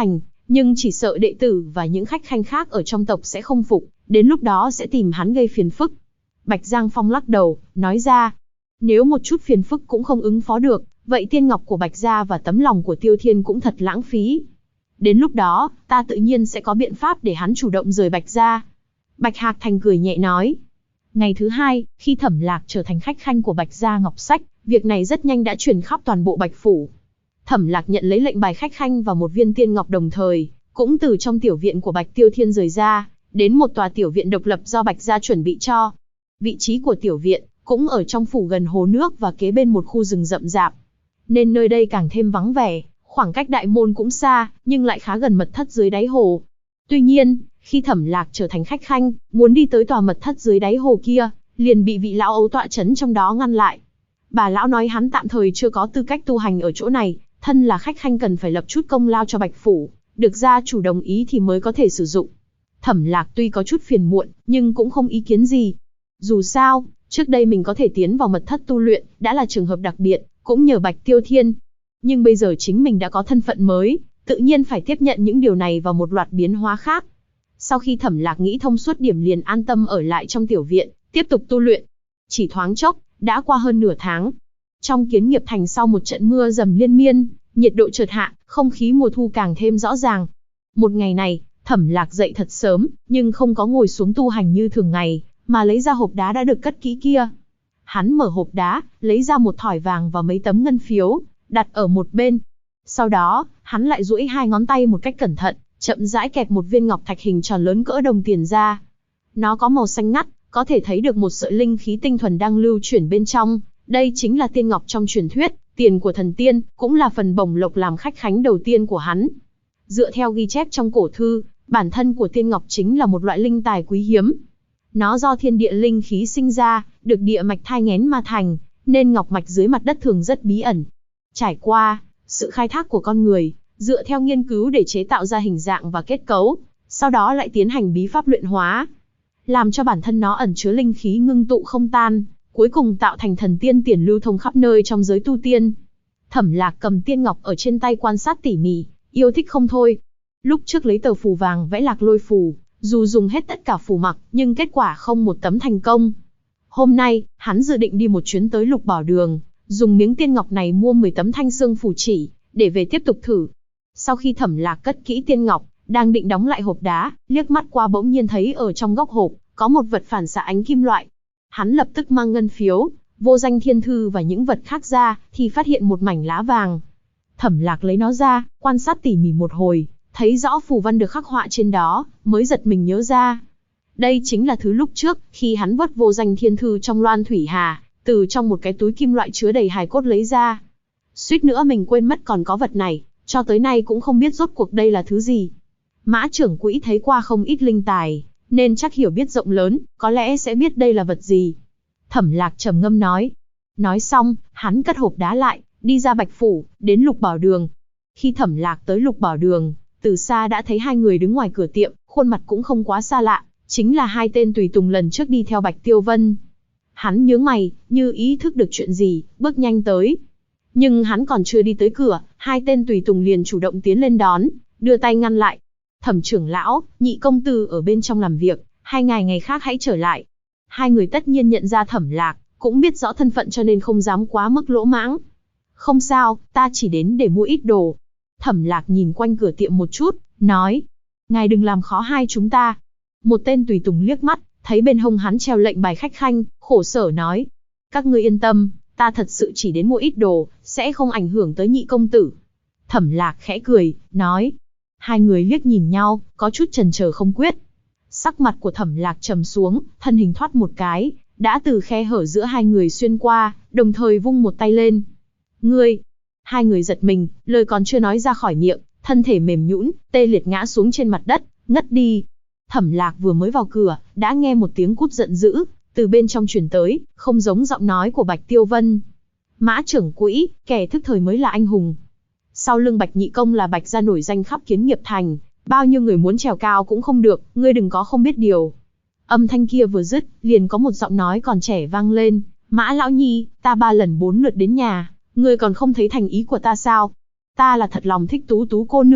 nhưng chỉ sợ đệ tử và những khách khanh khác ở trong tộc sẽ không phục, đến lúc đó sẽ tìm hắn gây phiền phức. Bạch Giang Phong lắc đầu, nói ra, nếu một chút phiền phức cũng không ứng phó được, vậy tiên ngọc của Bạch Gia và tấm lòng của Tiêu Thiên cũng thật lãng phí. Đến lúc đó, ta tự nhiên sẽ có biện pháp để hắn chủ động rời Bạch Gia. Bạch Hạc Thành cười nhẹ nói. Ngày thứ hai, khi Thẩm Lạc trở thành khách khanh của Bạch Gia Ngọc Sách, việc này rất nhanh đã truyền khắp toàn bộ Bạch Phủ. Thẩm Lạc nhận lấy lệnh bài khách khanh và một viên tiên ngọc đồng thời, cũng từ trong tiểu viện của Bạch Tiêu Thiên rời ra, đến một tòa tiểu viện độc lập do Bạch Gia chuẩn bị cho. Vị trí của tiểu viện cũng ở trong phủ gần hồ nước và kế bên một khu rừng rậm rạp, nên nơi đây càng thêm vắng vẻ, khoảng cách đại môn cũng xa, nhưng lại khá gần mật thất dưới đáy hồ. Tuy nhiên, khi Thẩm Lạc trở thành khách khanh, muốn đi tới tòa mật thất dưới đáy hồ kia, liền bị vị lão ấu tọa trấn trong đó ngăn lại. Bà lão nói hắn tạm thời chưa có tư cách tu hành ở chỗ này, thân là khách khanh cần phải lập chút công lao cho Bạch Phủ, được gia chủ đồng ý thì mới có thể sử dụng. Thẩm Lạc tuy có chút phiền muộn, nhưng cũng không ý kiến gì. Dù sao, trước đây mình có thể tiến vào mật thất tu luyện, đã là trường hợp đặc biệt, cũng nhờ Bạch Tiêu Thiên. Nhưng bây giờ chính mình đã có thân phận mới, tự nhiên phải tiếp nhận những điều này và một loạt biến hóa khác. Sau khi Thẩm Lạc nghĩ thông suốt điểm liền an tâm ở lại trong tiểu viện, tiếp tục tu luyện. Chỉ thoáng chốc, đã qua hơn nửa tháng. Trong Kiến Nghiệp Thành sau một trận mưa dầm liên miên, nhiệt độ chợt hạ, không khí mùa thu càng thêm rõ ràng. Một ngày này, Thẩm Lạc dậy thật sớm, nhưng không có ngồi xuống tu hành như thường ngày, mà lấy ra hộp đá đã được cất kỹ kia. Hắn mở hộp đá, lấy ra một thỏi vàng và mấy tấm ngân phiếu, đặt ở một bên. Sau đó, hắn lại duỗi hai ngón tay một cách cẩn thận, chậm rãi kẹp một viên ngọc thạch hình tròn lớn cỡ đồng tiền ra. Nó có màu xanh ngắt, có thể thấy được một sợi linh khí tinh thuần đang lưu chuyển bên trong. Đây chính là tiên ngọc trong truyền thuyết, tiền của thần tiên, cũng là phần bổng lộc làm khách khánh đầu tiên của hắn. Dựa theo ghi chép trong cổ thư, bản thân của tiên ngọc chính là một loại linh tài quý hiếm. Nó do thiên địa linh khí sinh ra, được địa mạch thai nghén mà thành, nên ngọc mạch dưới mặt đất thường rất bí ẩn. Trải qua sự khai thác của con người, dựa theo nghiên cứu để chế tạo ra hình dạng và kết cấu, sau đó lại tiến hành bí pháp luyện hóa, làm cho bản thân nó ẩn chứa linh khí ngưng tụ không tan, cuối cùng tạo thành thần tiên tiền lưu thông khắp nơi trong giới tu tiên. Thẩm Lạc cầm tiên ngọc ở trên tay quan sát tỉ mỉ, yêu thích không thôi. Lúc trước lấy tờ phù vàng vẽ Lạc Lôi phù, dù dùng hết tất cả phù mặc, nhưng kết quả không một tấm thành công. Hôm nay, hắn dự định đi một chuyến tới Lục Bảo Đường, dùng miếng tiên ngọc này mua 10 tấm thanh xương phù chỉ, để về tiếp tục thử. Sau khi Thẩm Lạc cất kỹ tiên ngọc, đang định đóng lại hộp đá, liếc mắt qua bỗng nhiên thấy ở trong góc hộp, có một vật phản xạ ánh kim loại. Hắn lập tức mang ngân phiếu, vô danh thiên thư và những vật khác ra, thì phát hiện một mảnh lá vàng. Thẩm Lạc lấy nó ra, quan sát tỉ mỉ một hồi, thấy rõ phù văn được khắc họa trên đó, mới giật mình nhớ ra. Đây chính là thứ lúc trước, khi hắn vớt vô danh thiên thư trong Loan Thủy Hà, từ trong một cái túi kim loại chứa đầy hài cốt lấy ra. Suýt nữa mình quên mất còn có vật này, cho tới nay cũng không biết rốt cuộc đây là thứ gì. Mã trưởng quỹ thấy qua không ít linh tài, nên chắc hiểu biết rộng lớn, có lẽ sẽ biết đây là vật gì. Thẩm Lạc trầm ngâm nói. Nói xong, hắn cất hộp đá lại, đi ra Bạch Phủ, đến Lục Bảo Đường. Khi Thẩm Lạc tới Lục Bảo Đường, từ xa đã thấy hai người đứng ngoài cửa tiệm, khuôn mặt cũng không quá xa lạ, chính là hai tên tùy tùng lần trước đi theo Bạch Tiêu Vân. Hắn nhướng mày, như ý thức được chuyện gì, bước nhanh tới. Nhưng hắn còn chưa đi tới cửa, hai tên tùy tùng liền chủ động tiến lên đón, đưa tay ngăn lại. Thẩm trưởng lão, Nhị công tử ở bên trong làm việc, hai ngày khác hãy trở lại. Hai người tất nhiên nhận ra Thẩm Lạc, cũng biết rõ thân phận cho nên không dám quá mức lỗ mãng. Không sao, ta chỉ đến để mua ít đồ. Thẩm Lạc nhìn quanh cửa tiệm một chút, nói. Ngài đừng làm khó hai chúng ta. Một tên tùy tùng liếc mắt, thấy bên hông hắn treo lệnh bài khách khanh, khổ sở nói. Các ngươi yên tâm, ta thật sự chỉ đến mua ít đồ, sẽ không ảnh hưởng tới Nhị công tử. Thẩm Lạc khẽ cười, nói. Hai người liếc nhìn nhau, có chút chần chờ không quyết. Sắc mặt của Thẩm Lạc trầm xuống, thân hình thoát một cái, đã từ khe hở giữa hai người xuyên qua, đồng thời vung một tay lên. Ngươi! Hai người giật mình, lời còn chưa nói ra khỏi miệng, thân thể mềm nhũn, tê liệt ngã xuống trên mặt đất, ngất đi. Thẩm Lạc vừa mới vào cửa, đã nghe một tiếng cút giận dữ, từ bên trong truyền tới, không giống giọng nói của Bạch Tiêu Vân. Mã trưởng quỹ, kẻ thức thời mới là anh hùng. Sau lưng Bạch Nhị công là Bạch gia nổi danh khắp Kiến Nghiệp Thành, bao nhiêu người muốn trèo cao cũng không được, ngươi đừng có không biết điều. Âm thanh kia vừa dứt, liền có một giọng nói còn trẻ vang lên. Mã lão nhi, ta 3 lần 4 lượt đến nhà, ngươi còn không thấy thành ý của ta sao? Ta là thật lòng thích Tú Tú cô nương,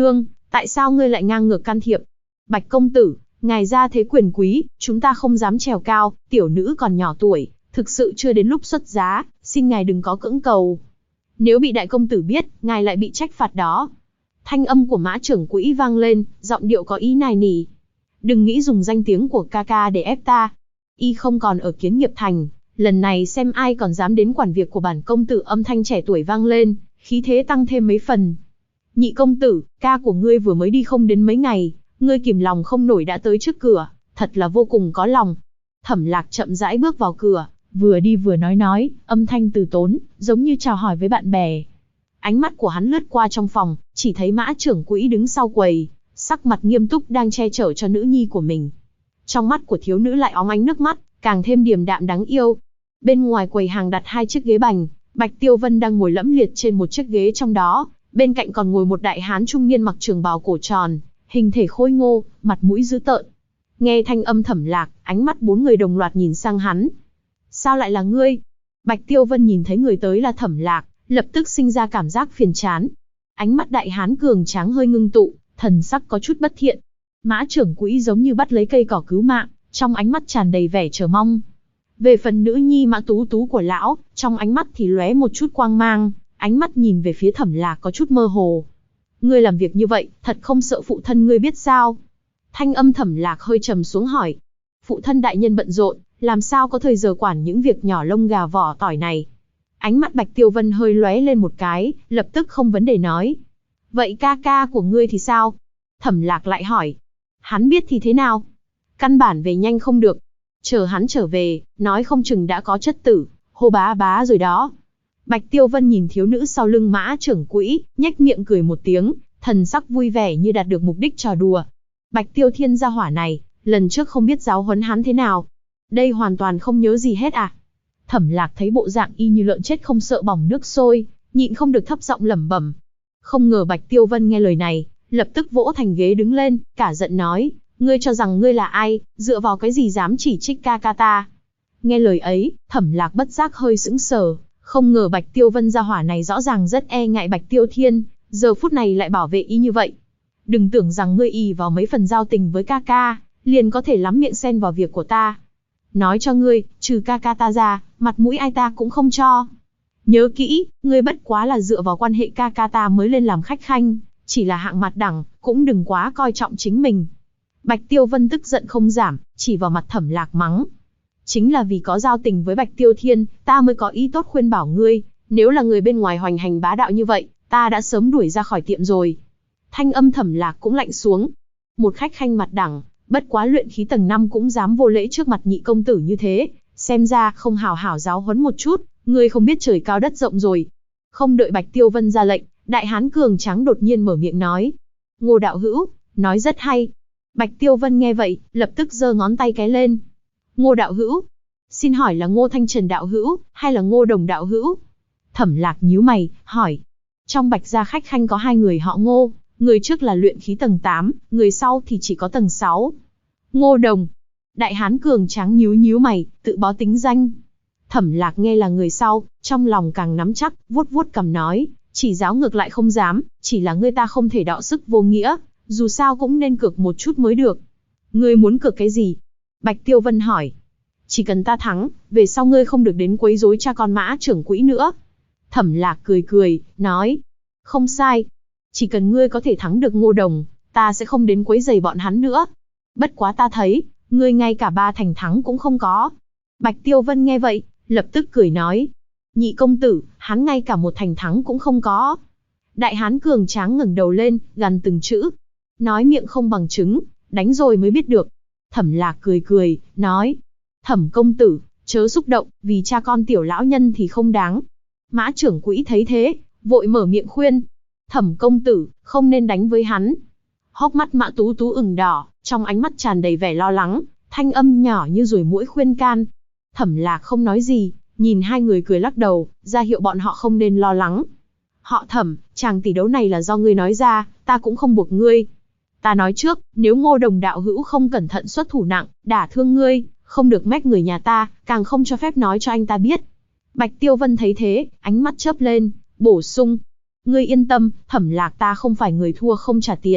Tại sao ngươi lại ngang ngược can thiệp? Bạch công tử, ngài ra thế quyền quý, chúng ta không dám trèo cao, tiểu nữ còn nhỏ tuổi, thực sự chưa đến lúc xuất giá, xin ngài đừng có cưỡng cầu. Nếu bị đại công tử biết, ngài lại bị trách phạt đó. Thanh âm của Mã trưởng quỹ vang lên, giọng điệu có ý nài nỉ. Đừng nghĩ dùng danh tiếng của ca ca để ép ta. Y không còn ở Kiến Nghiệp Thành, lần này xem ai còn dám đến quản việc của bản công tử. Âm thanh trẻ tuổi vang lên, khí thế tăng thêm mấy phần. Nhị công tử, ca của ngươi vừa mới đi không đến mấy ngày, ngươi kìm lòng không nổi đã tới trước cửa, thật là vô cùng có lòng. Thẩm Lạc chậm rãi bước vào cửa, vừa đi vừa nói, âm thanh từ tốn, giống như chào hỏi với bạn bè. Ánh mắt của hắn lướt qua trong phòng, chỉ thấy Mã trưởng quỹ đứng sau quầy, sắc mặt nghiêm túc đang che chở cho nữ nhi của mình. Trong mắt của thiếu nữ lại óng ánh nước mắt, càng thêm điềm đạm đáng yêu. Bên ngoài quầy hàng đặt 2 chiếc ghế bành, Bạch Tiêu Vân đang ngồi lẫm liệt trên một chiếc ghế trong đó, bên cạnh còn ngồi một đại hán trung niên mặc trường bào cổ tròn, hình thể khôi ngô, mặt mũi dữ tợn. Nghe thanh âm Thẩm Lạc, ánh mắt 4 người đồng loạt nhìn sang hắn. Sao lại là ngươi? Bạch Tiêu Vân nhìn thấy người tới là Thẩm Lạc, lập tức sinh ra cảm giác phiền chán. Ánh mắt đại hán cường tráng hơi ngưng tụ, thần sắc có chút bất thiện. Mã trưởng quỹ giống như bắt lấy cây cỏ cứu mạng, trong ánh mắt tràn đầy vẻ chờ mong. Về phần nữ nhi Mã Tú Tú của lão, trong ánh mắt thì lóe một chút quang mang, ánh mắt nhìn về phía Thẩm Lạc có chút mơ hồ. Ngươi làm việc như vậy, thật không sợ phụ thân ngươi biết sao? Thanh âm Thẩm Lạc hơi trầm xuống hỏi. Phụ thân đại nhân bận rộn, làm sao có thời giờ quản những việc nhỏ lông gà vỏ tỏi này? Ánh mắt Bạch Tiêu Vân hơi lóe lên một cái, lập tức không vấn đề nói. Vậy ca ca của ngươi thì sao? Thẩm Lạc lại hỏi. Hắn biết thì thế nào? Căn bản về nhanh không được. Chờ hắn trở về, nói không chừng đã có chất tử, hô bá bá rồi đó. Bạch Tiêu Vân nhìn thiếu nữ sau lưng Mã trưởng quỹ, nhếch miệng cười một tiếng, thần sắc vui vẻ như đạt được mục đích trò đùa. Bạch Tiêu Thiên gia hỏa này, lần trước không biết giáo huấn hắn thế nào. Đây hoàn toàn không nhớ gì hết à? Thẩm Lạc thấy bộ dạng y như lợn chết không sợ bỏng nước sôi, nhịn không được thấp giọng lẩm bẩm. Không ngờ Bạch Tiêu Vân nghe lời này, lập tức vỗ thành ghế đứng lên, cả giận nói, ngươi cho rằng ngươi là ai, dựa vào cái gì dám chỉ trích ca ca ta? Nghe lời ấy, Thẩm Lạc bất giác hơi sững sờ, không ngờ Bạch Tiêu Vân gia hỏa này rõ ràng rất e ngại Bạch Tiêu Thiên, giờ phút này lại bảo vệ y như vậy. Đừng tưởng rằng ngươi ỷ vào mấy phần giao tình với ca ca, liền có thể lắm miệng xen vào việc của ta. Nói cho ngươi, trừ ca ca ta ra, mặt mũi ai ta cũng không cho. Nhớ kỹ, ngươi bất quá là dựa vào quan hệ ca ca ta mới lên làm khách khanh, chỉ là hạng mặt đẳng, cũng đừng quá coi trọng chính mình. Bạch Tiêu Vân tức giận không giảm, chỉ vào mặt Thẩm Lạc mắng. Chính là vì có giao tình với Bạch Tiêu Thiên, ta mới có ý tốt khuyên bảo ngươi, nếu là người bên ngoài hoành hành bá đạo như vậy, ta đã sớm đuổi ra khỏi tiệm rồi. Thanh âm Thẩm Lạc cũng lạnh xuống. Một khách khanh mặt đẳng, bất quá luyện khí tầng 5 cũng dám vô lễ trước mặt nhị công tử như thế, xem ra không hảo hảo giáo huấn một chút, ngươi không biết trời cao đất rộng rồi. Không đợi Bạch Tiêu Vân ra lệnh, đại hán cường tráng đột nhiên mở miệng nói. Ngô đạo hữu, nói rất hay. Bạch Tiêu Vân nghe vậy, lập tức giơ ngón tay cái lên. Ngô đạo hữu, xin hỏi là Ngô Thanh Trần đạo hữu, hay là Ngô Đồng đạo hữu? Thẩm Lạc nhíu mày, hỏi. Trong Bạch gia khách khanh có 2 người họ Ngô, người trước là luyện khí tầng 8, người sau thì chỉ có tầng 6. Ngô Đồng. Đại hán cường tráng nhíu mày, tự báo tính danh. Thẩm Lạc nghe là người sau, trong lòng càng nắm chắc, vuốt vuốt cằm nói, chỉ giáo ngược lại không dám, chỉ là ngươi ta không thể đọ sức vô nghĩa, dù sao cũng nên cược một chút mới được. Ngươi muốn cược cái gì? Bạch Tiêu Vân hỏi. Chỉ cần ta thắng, về sau ngươi không được đến quấy rối cha con Mã trưởng quỹ nữa. Thẩm Lạc cười, nói. Không sai. Chỉ cần ngươi có thể thắng được Ngô Đồng, ta sẽ không đến quấy rầy bọn hắn nữa. Bất quá ta thấy, ngươi ngay cả 3 thành thắng cũng không có. Bạch Tiêu Vân nghe vậy, lập tức cười nói. Nhị công tử, hắn ngay cả 1 thành thắng cũng không có. Đại hán cường tráng ngẩng đầu lên, gằn từng chữ. Nói miệng không bằng chứng, đánh rồi mới biết được. Thẩm Lạc cười, nói. Thẩm công tử, chớ xúc động, vì cha con tiểu lão nhân thì không đáng. Mã trưởng quỹ thấy thế, vội mở miệng khuyên. Thẩm công tử, không nên đánh với hắn. Hốc mắt Mã Tú Tú ửng đỏ, trong ánh mắt tràn đầy vẻ lo lắng, thanh âm nhỏ như ruồi muỗi khuyên can. Thẩm Lạc không nói gì, nhìn 2 người cười lắc đầu, ra hiệu bọn họ không nên lo lắng. Họ Thẩm, chàng tỷ đấu này là do ngươi nói ra, ta cũng không buộc ngươi. Ta nói trước, nếu Ngô Đồng đạo hữu không cẩn thận xuất thủ nặng, đả thương ngươi, không được mách người nhà ta, càng không cho phép nói cho anh ta biết. Bạch Tiêu Vân thấy thế, ánh mắt chớp lên, bổ sung. Ngươi yên tâm, Thẩm Lạc ta không phải người thua không trả tiền,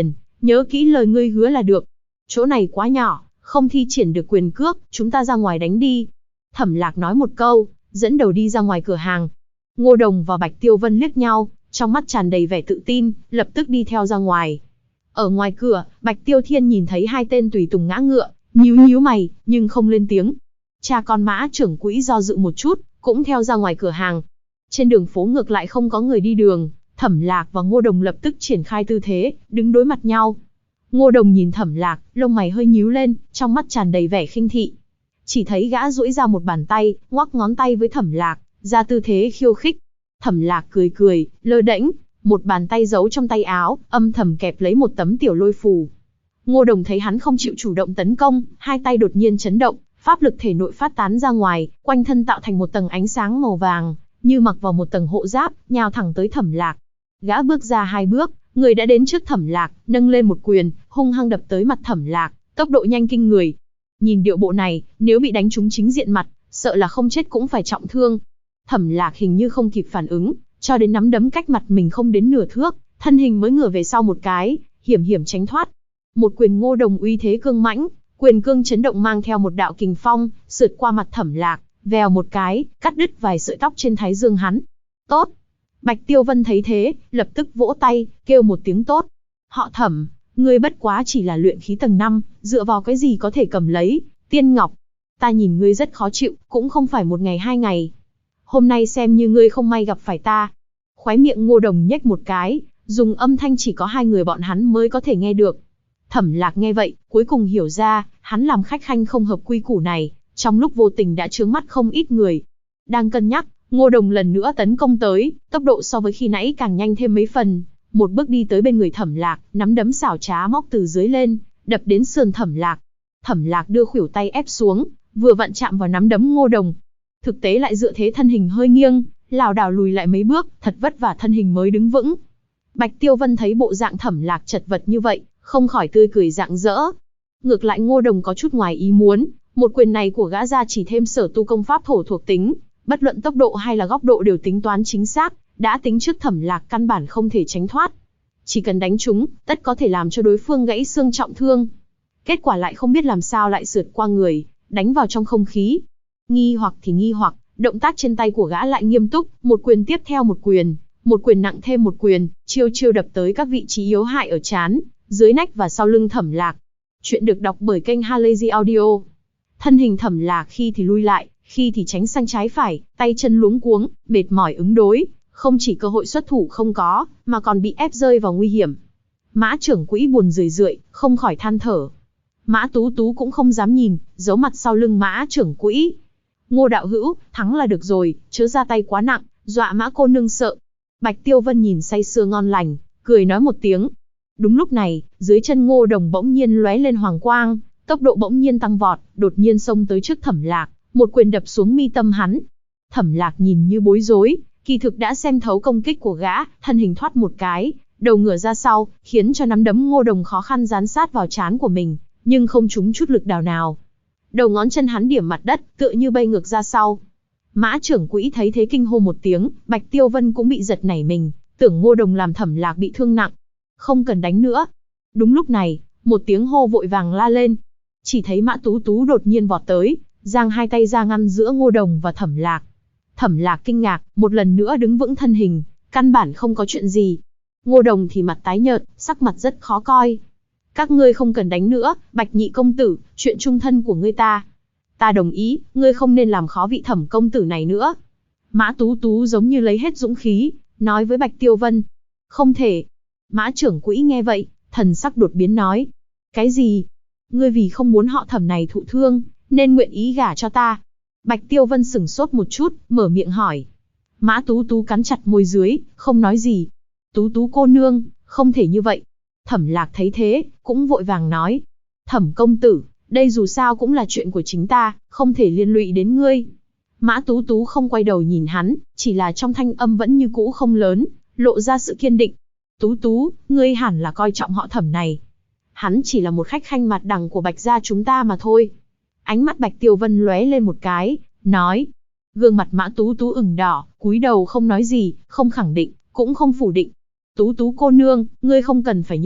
nhớ kỹ lời ngươi hứa là được. Chỗ này quá nhỏ, không thi triển được quyền cước, chúng ta ra ngoài đánh đi. Thẩm Lạc nói một câu, dẫn đầu đi ra ngoài cửa hàng. Ngô Đồng và Bạch Tiêu Vân liếc nhau, trong mắt tràn đầy vẻ tự tin, lập tức đi theo ra ngoài. Ở ngoài cửa, Bạch Tiêu Thiên nhìn thấy hai tên tùy tùng ngã ngựa, nhíu nhíu mày, nhưng không lên tiếng. Cha con Mã trưởng quỹ do dự một chút, cũng theo ra ngoài cửa hàng. Trên đường phố ngược lại không có người đi đường, Thẩm Lạc và Ngô Đồng lập tức triển khai tư thế, đứng đối mặt nhau. Ngô Đồng nhìn Thẩm Lạc, lông mày hơi nhíu lên, trong mắt tràn đầy vẻ khinh thị. Chỉ thấy gã duỗi ra một bàn tay, ngoắc ngón tay với Thẩm Lạc, ra tư thế khiêu khích. Thẩm Lạc cười cười, lơ đễnh, một bàn tay giấu trong tay áo, âm thầm kẹp lấy một tấm tiểu lôi phù. Ngô Đồng thấy hắn không chịu chủ động tấn công, hai tay đột nhiên chấn động, pháp lực thể nội phát tán ra ngoài, quanh thân tạo thành một tầng ánh sáng màu vàng, như mặc vào một tầng hộ giáp, nhào thẳng tới Thẩm Lạc. Gã bước ra hai bước, người đã đến trước Thẩm Lạc, nâng lên một quyền, hung hăng đập tới mặt Thẩm Lạc, tốc độ nhanh kinh người. Nhìn điệu bộ này, nếu bị đánh trúng chính diện mặt, sợ là không chết cũng phải trọng thương. Thẩm Lạc hình như không kịp phản ứng, cho đến nắm đấm cách mặt mình không đến nửa thước, thân hình mới ngửa về sau một cái, hiểm hiểm tránh thoát. Một quyền Ngô Đồng uy thế cương mãnh, quyền cương chấn động mang theo một đạo kình phong, sượt qua mặt Thẩm Lạc, vèo một cái, cắt đứt vài sợi tóc trên thái dương hắn. Tốt! Bạch Tiêu Vân thấy thế, lập tức vỗ tay, kêu một tiếng tốt. Họ Thẩm, ngươi bất quá chỉ là luyện khí tầng 5, dựa vào cái gì có thể cầm lấy Tiên Ngọc? Ta nhìn ngươi rất khó chịu, cũng không phải một ngày hai ngày. Hôm nay xem như ngươi không may gặp phải ta. Khóe miệng Ngô Đồng nhếch một cái, dùng âm thanh chỉ có hai người bọn hắn mới có thể nghe được. Thẩm Lạc nghe vậy, cuối cùng hiểu ra, hắn làm khách khanh không hợp quy củ này, trong lúc vô tình đã chướng mắt không ít người. Đang cân nhắc, Ngô Đồng lần nữa tấn công tới, tốc độ so với khi nãy càng nhanh thêm mấy phần. Một bước đi tới bên người Thẩm Lạc, nắm đấm xảo trá móc từ dưới lên, đập đến sườn Thẩm Lạc. Thẩm Lạc đưa khuỷu tay ép xuống, vừa vặn chạm vào nắm đấm Ngô Đồng. Thực tế lại dựa thế thân hình hơi nghiêng, lảo đảo lùi lại mấy bước, thật vất vả thân hình mới đứng vững. Bạch Tiêu Vân thấy bộ dạng Thẩm Lạc chật vật như vậy, không khỏi tươi cười rạng rỡ. Ngược lại Ngô Đồng có chút ngoài ý muốn, một quyền này của gã ra chỉ thêm sở tu công pháp thổ thuộc tính, bất luận tốc độ hay là góc độ đều tính toán chính xác, đã tính trước Thẩm Lạc căn bản không thể tránh thoát. Chỉ cần đánh trúng, tất có thể làm cho đối phương gãy xương trọng thương. Kết quả lại không biết làm sao lại sượt qua người, đánh vào trong không khí. Nghi hoặc thì nghi hoặc, động tác trên tay của gã lại nghiêm túc, một quyền tiếp theo một quyền nặng thêm một quyền, chiêu chiêu đập tới các vị trí yếu hại ở trán, dưới nách và sau lưng Thẩm Lạc. Chuyện được đọc bởi kênh Halazy Audio. Thân hình Thẩm Lạc khi thì lui lại, khi thì tránh sang trái phải, tay chân luống cuống, mệt mỏi ứng đối, không chỉ cơ hội xuất thủ không có, mà còn bị ép rơi vào nguy hiểm. Mã trưởng quỹ buồn rười rượi, không khỏi than thở. Mã Tú Tú cũng không dám nhìn, giấu mặt sau lưng Mã trưởng quỹ. Ngô đạo hữu, thắng là được rồi, chớ ra tay quá nặng, dọa Mã cô nương sợ. Bạch Tiêu Vân nhìn say sưa ngon lành, cười nói một tiếng. Đúng lúc này, dưới chân Ngô Đồng bỗng nhiên lóe lên hoàng quang, tốc độ bỗng nhiên tăng vọt, đột nhiên xông tới trước Thẩm Lạc, một quyền đập xuống mi tâm hắn. Thẩm Lạc nhìn như bối rối, kỳ thực đã xem thấu công kích của gã, thân hình thoát một cái, đầu ngửa ra sau, khiến cho nắm đấm Ngô Đồng khó khăn dán sát vào trán của mình, nhưng không trúng chút lực đào nào. Đầu ngón chân hắn điểm mặt đất, tựa như bay ngược ra sau. Mã trưởng quỹ thấy thế kinh hô một tiếng, Bạch Tiêu Vân cũng bị giật nảy mình, tưởng Ngô Đồng làm Thẩm Lạc bị thương nặng. Không cần đánh nữa. Đúng lúc này, một tiếng hô vội vàng la lên. Chỉ thấy Mã Tú Tú đột nhiên vọt tới, giang hai tay ra ngăn giữa Ngô Đồng và Thẩm Lạc. Thẩm Lạc kinh ngạc, một lần nữa đứng vững thân hình, căn bản không có chuyện gì. Ngô Đồng thì mặt tái nhợt, sắc mặt rất khó coi. Các ngươi không cần đánh nữa, Bạch nhị công tử, chuyện chung thân của ngươi ta đồng ý, ngươi không nên làm khó vị Thẩm công tử này nữa. Mã Tú Tú giống như lấy hết dũng khí, nói với Bạch Tiêu Vân. Không thể. Mã trưởng quỹ nghe vậy, thần sắc đột biến nói. Cái gì? Ngươi vì không muốn họ Thẩm này thụ thương, nên nguyện ý gả cho ta. Bạch Tiêu Vân sửng sốt một chút, mở miệng hỏi. Mã Tú Tú cắn chặt môi dưới, không nói gì. Tú Tú cô nương, không thể như vậy. Thẩm Lạc thấy thế, cũng vội vàng nói. Thẩm công tử, đây dù sao cũng là chuyện của chính ta, không thể liên lụy đến ngươi. Mã Tú Tú không quay đầu nhìn hắn, chỉ là trong thanh âm vẫn như cũ không lớn, lộ ra sự kiên định. Tú Tú, ngươi hẳn là coi trọng họ Thẩm này. Hắn chỉ là một khách khanh mặt đằng của Bạch gia chúng ta mà thôi. Ánh mắt Bạch Tiêu Vân lóe lên một cái, nói. Gương mặt Mã Tú Tú ửng đỏ, cúi đầu không nói gì, không khẳng định, cũng không phủ định. Tú Tú cô nương, ngươi không cần phải như vậy,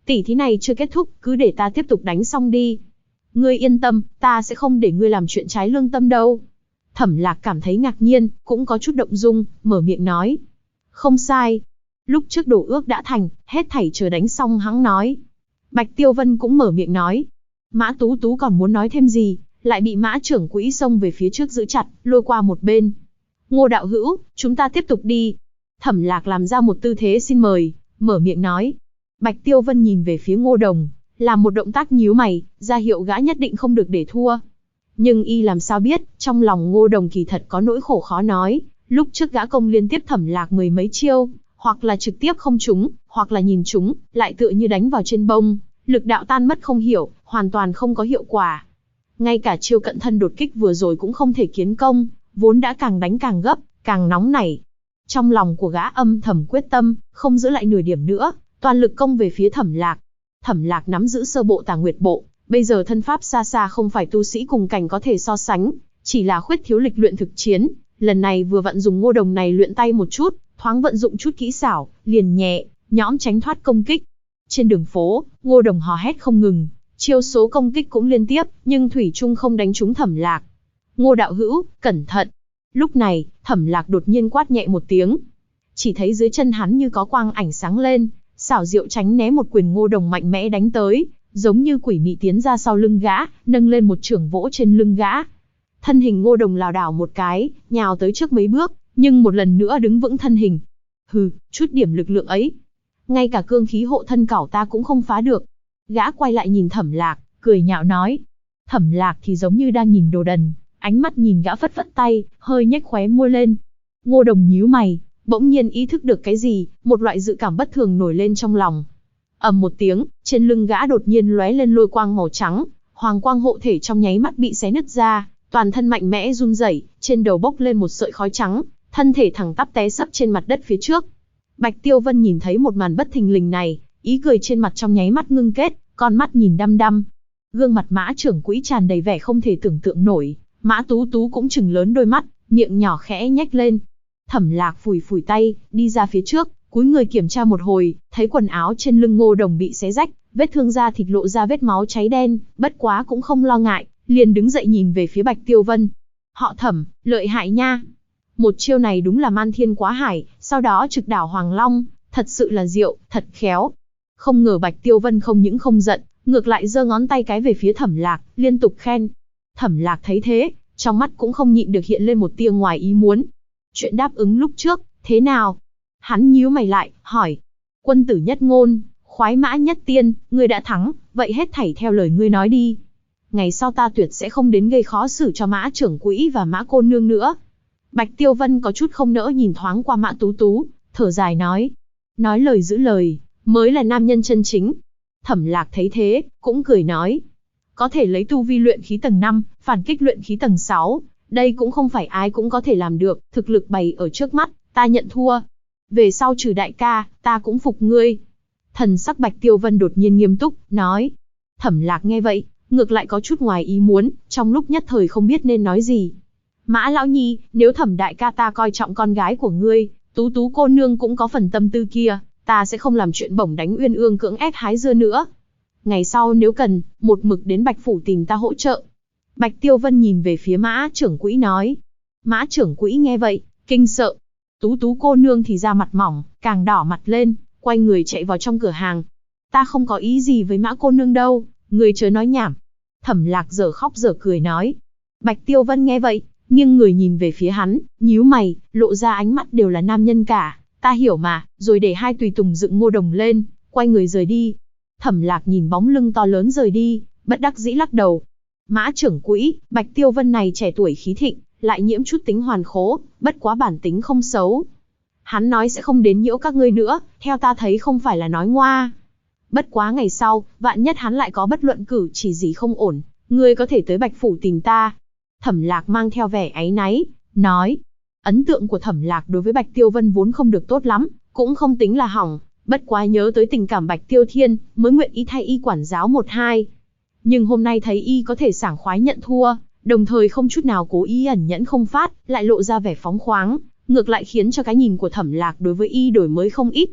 Tỉ thí này chưa kết thúc, cứ để ta tiếp tục đánh xong đi. Ngươi yên tâm, ta sẽ không để ngươi làm chuyện trái lương tâm đâu. Thẩm Lạc cảm thấy ngạc nhiên, cũng có chút động dung, mở miệng nói. Không sai. Lúc trước đồ ước đã thành, hết thảy chờ đánh xong hẵng nói. Bạch Tiêu Vân cũng mở miệng nói. Mã Tú Tú còn muốn nói thêm gì, lại bị Mã trưởng quỹ xông về phía trước giữ chặt, lôi qua một bên. Ngô đạo hữu, chúng ta tiếp tục đi. Thẩm Lạc làm ra một tư thế xin mời, mở miệng nói. Bạch Tiêu Vân nhìn về phía Ngô Đồng, làm một động tác nhíu mày, ra hiệu gã nhất định không được để thua. Nhưng y làm sao biết, trong lòng Ngô Đồng kỳ thật có nỗi khổ khó nói, lúc trước gã công liên tiếp Thẩm Lạc mười mấy chiêu, hoặc là trực tiếp không trúng, hoặc là nhìn trúng, lại tựa như đánh vào trên bông, lực đạo tan mất không hiểu, hoàn toàn không có hiệu quả. Ngay cả chiêu cận thân đột kích vừa rồi cũng không thể kiến công, vốn đã càng đánh càng gấp, càng nóng nảy. Trong lòng của gã âm thầm quyết tâm, không giữ lại nửa điểm nữa, toàn lực công về phía Thẩm Lạc. Thẩm Lạc nắm giữ sơ bộ Tà Nguyệt Bộ, bây giờ thân pháp xa xa không phải tu sĩ cùng cảnh có thể so sánh, chỉ là khuyết thiếu lịch luyện thực chiến. Lần này vừa vặn dùng Ngô Đồng này luyện tay một chút, thoáng vận dụng chút kỹ xảo, liền nhẹ nhõm tránh thoát công kích. Trên đường phố, Ngô Đồng hò hét không ngừng, chiêu số công kích cũng liên tiếp, nhưng thủy chung không đánh trúng Thẩm Lạc. Ngô đạo hữu, cẩn thận. Lúc này, Thẩm Lạc đột nhiên quát nhẹ một tiếng. Chỉ thấy dưới chân hắn như có quang ảnh sáng lên, xảo diệu tránh né một quyền Ngô Đồng mạnh mẽ đánh tới, giống như quỷ mị tiến ra sau lưng gã, nâng lên một chưởng vỗ trên lưng gã. Thân hình Ngô Đồng lảo đảo một cái, nhào tới trước mấy bước, nhưng một lần nữa đứng vững thân hình. Hừ, chút điểm lực lượng ấy, ngay cả cương khí hộ thân cảo ta cũng không phá được. Gã quay lại nhìn Thẩm Lạc, cười nhạo nói. Thẩm Lạc thì giống như đang nhìn đồ đần, ánh mắt nhìn gã phất phất tay, hơi nhếch khóe môi lên. Ngô Đồng nhíu mày, bỗng nhiên ý thức được cái gì, một loại dự cảm bất thường nổi lên trong lòng. Ầm một tiếng, trên lưng gã đột nhiên lóe lên lôi quang màu trắng, hoàng quang hộ thể trong nháy mắt bị xé nứt ra, toàn thân mạnh mẽ run rẩy, trên đầu bốc lên một sợi khói trắng, thân thể thẳng tắp té sấp trên mặt đất phía trước. Bạch Tiêu Vân nhìn thấy một màn bất thình lình này, ý cười trên mặt trong nháy mắt ngưng kết, con mắt nhìn đăm đăm. Gương mặt Mã trưởng quỹ tràn đầy vẻ không thể tưởng tượng nổi, Mã Tú Tú cũng trừng lớn đôi mắt, miệng nhỏ khẽ nhếch lên. Thẩm Lạc phủi phủi tay, đi ra phía trước, cúi người kiểm tra một hồi, thấy quần áo trên lưng Ngô Đồng bị xé rách, vết thương da thịt lộ ra vết máu cháy đen, bất quá cũng không lo ngại, liền đứng dậy nhìn về phía Bạch Tiêu Vân. Họ Thẩm, lợi hại nha. Một chiêu này đúng là man thiên quá hải, sau đó trực đảo Hoàng Long, thật sự là diệu, thật khéo. Không ngờ Bạch Tiêu Vân không những không giận, ngược lại giơ ngón tay cái về phía Thẩm Lạc, liên tục khen. Thẩm Lạc thấy thế, trong mắt cũng không nhịn được hiện lên một tia ngoài ý muốn. Chuyện đáp ứng lúc trước, thế nào? Hắn nhíu mày lại, hỏi. Quân tử nhất ngôn, khoái mã nhất tiên, ngươi đã thắng, vậy hết thảy theo lời ngươi nói đi. Ngày sau ta tuyệt sẽ không đến gây khó xử cho Mã trưởng quỹ và Mã cô nương nữa. Bạch Tiêu Vân có chút không nỡ nhìn thoáng qua Mã Tú Tú, thở dài nói. Nói lời giữ lời, mới là nam nhân chân chính. Thẩm Lạc thấy thế, cũng cười nói. Có thể lấy tu vi luyện khí tầng 5, phản kích luyện khí tầng 6, đây cũng không phải ai cũng có thể làm được, thực lực bày ở trước mắt, ta nhận thua. Về sau trừ đại ca, ta cũng phục ngươi. Thần sắc Bạch Tiêu Vân đột nhiên nghiêm túc, nói. Thẩm Lạc nghe vậy, ngược lại có chút ngoài ý muốn, trong lúc nhất thời không biết nên nói gì. Mã lão nhi, nếu Thẩm đại ca ta coi trọng con gái của ngươi, Tú Tú cô nương cũng có phần tâm tư kia, ta sẽ không làm chuyện bổng đánh uyên ương cưỡng ép hái dưa nữa. Ngày sau nếu cần, một mực đến Bạch phủ tìm ta hỗ trợ. Bạch Tiêu Vân nhìn về phía Mã trưởng quỹ nói. Mã trưởng quỹ nghe vậy, kinh sợ. Tú Tú cô nương thì ra mặt mỏng, càng đỏ mặt lên, quay người chạy vào trong cửa hàng. Ta không có ý gì với Mã cô nương đâu, người chớ nói nhảm. Thẩm Lạc dở khóc dở cười nói. Bạch Tiêu Vân nghe vậy, nghiêng người nhìn về phía hắn, nhíu mày, lộ ra ánh mắt đều là nam nhân cả. Ta hiểu mà, rồi để hai tùy tùng dựng Ngô Đồng lên, quay người rời đi. Thẩm Lạc nhìn bóng lưng to lớn rời đi, bất đắc dĩ lắc đầu. Mã trưởng quỹ, Bạch Tiêu Vân này trẻ tuổi khí thịnh, lại nhiễm chút tính hoàn khố, bất quá bản tính không xấu. Hắn nói sẽ không đến nhiễu các ngươi nữa, theo ta thấy không phải là nói ngoa. Bất quá ngày sau, vạn nhất hắn lại có bất luận cử chỉ gì không ổn, ngươi có thể tới Bạch phủ tìm ta. Thẩm Lạc mang theo vẻ áy náy, nói. Ấn tượng của Thẩm Lạc đối với Bạch Tiêu Vân vốn không được tốt lắm, cũng không tính là hỏng, bất quá nhớ tới tình cảm Bạch Tiêu Thiên, mới nguyện ý thay y quản giáo một hai. Nhưng hôm nay thấy y có thể sảng khoái nhận thua, đồng thời không chút nào cố ý ẩn nhẫn không phát, lại lộ ra vẻ phóng khoáng, ngược lại khiến cho cái nhìn của Thẩm Lạc đối với y đổi mới không ít.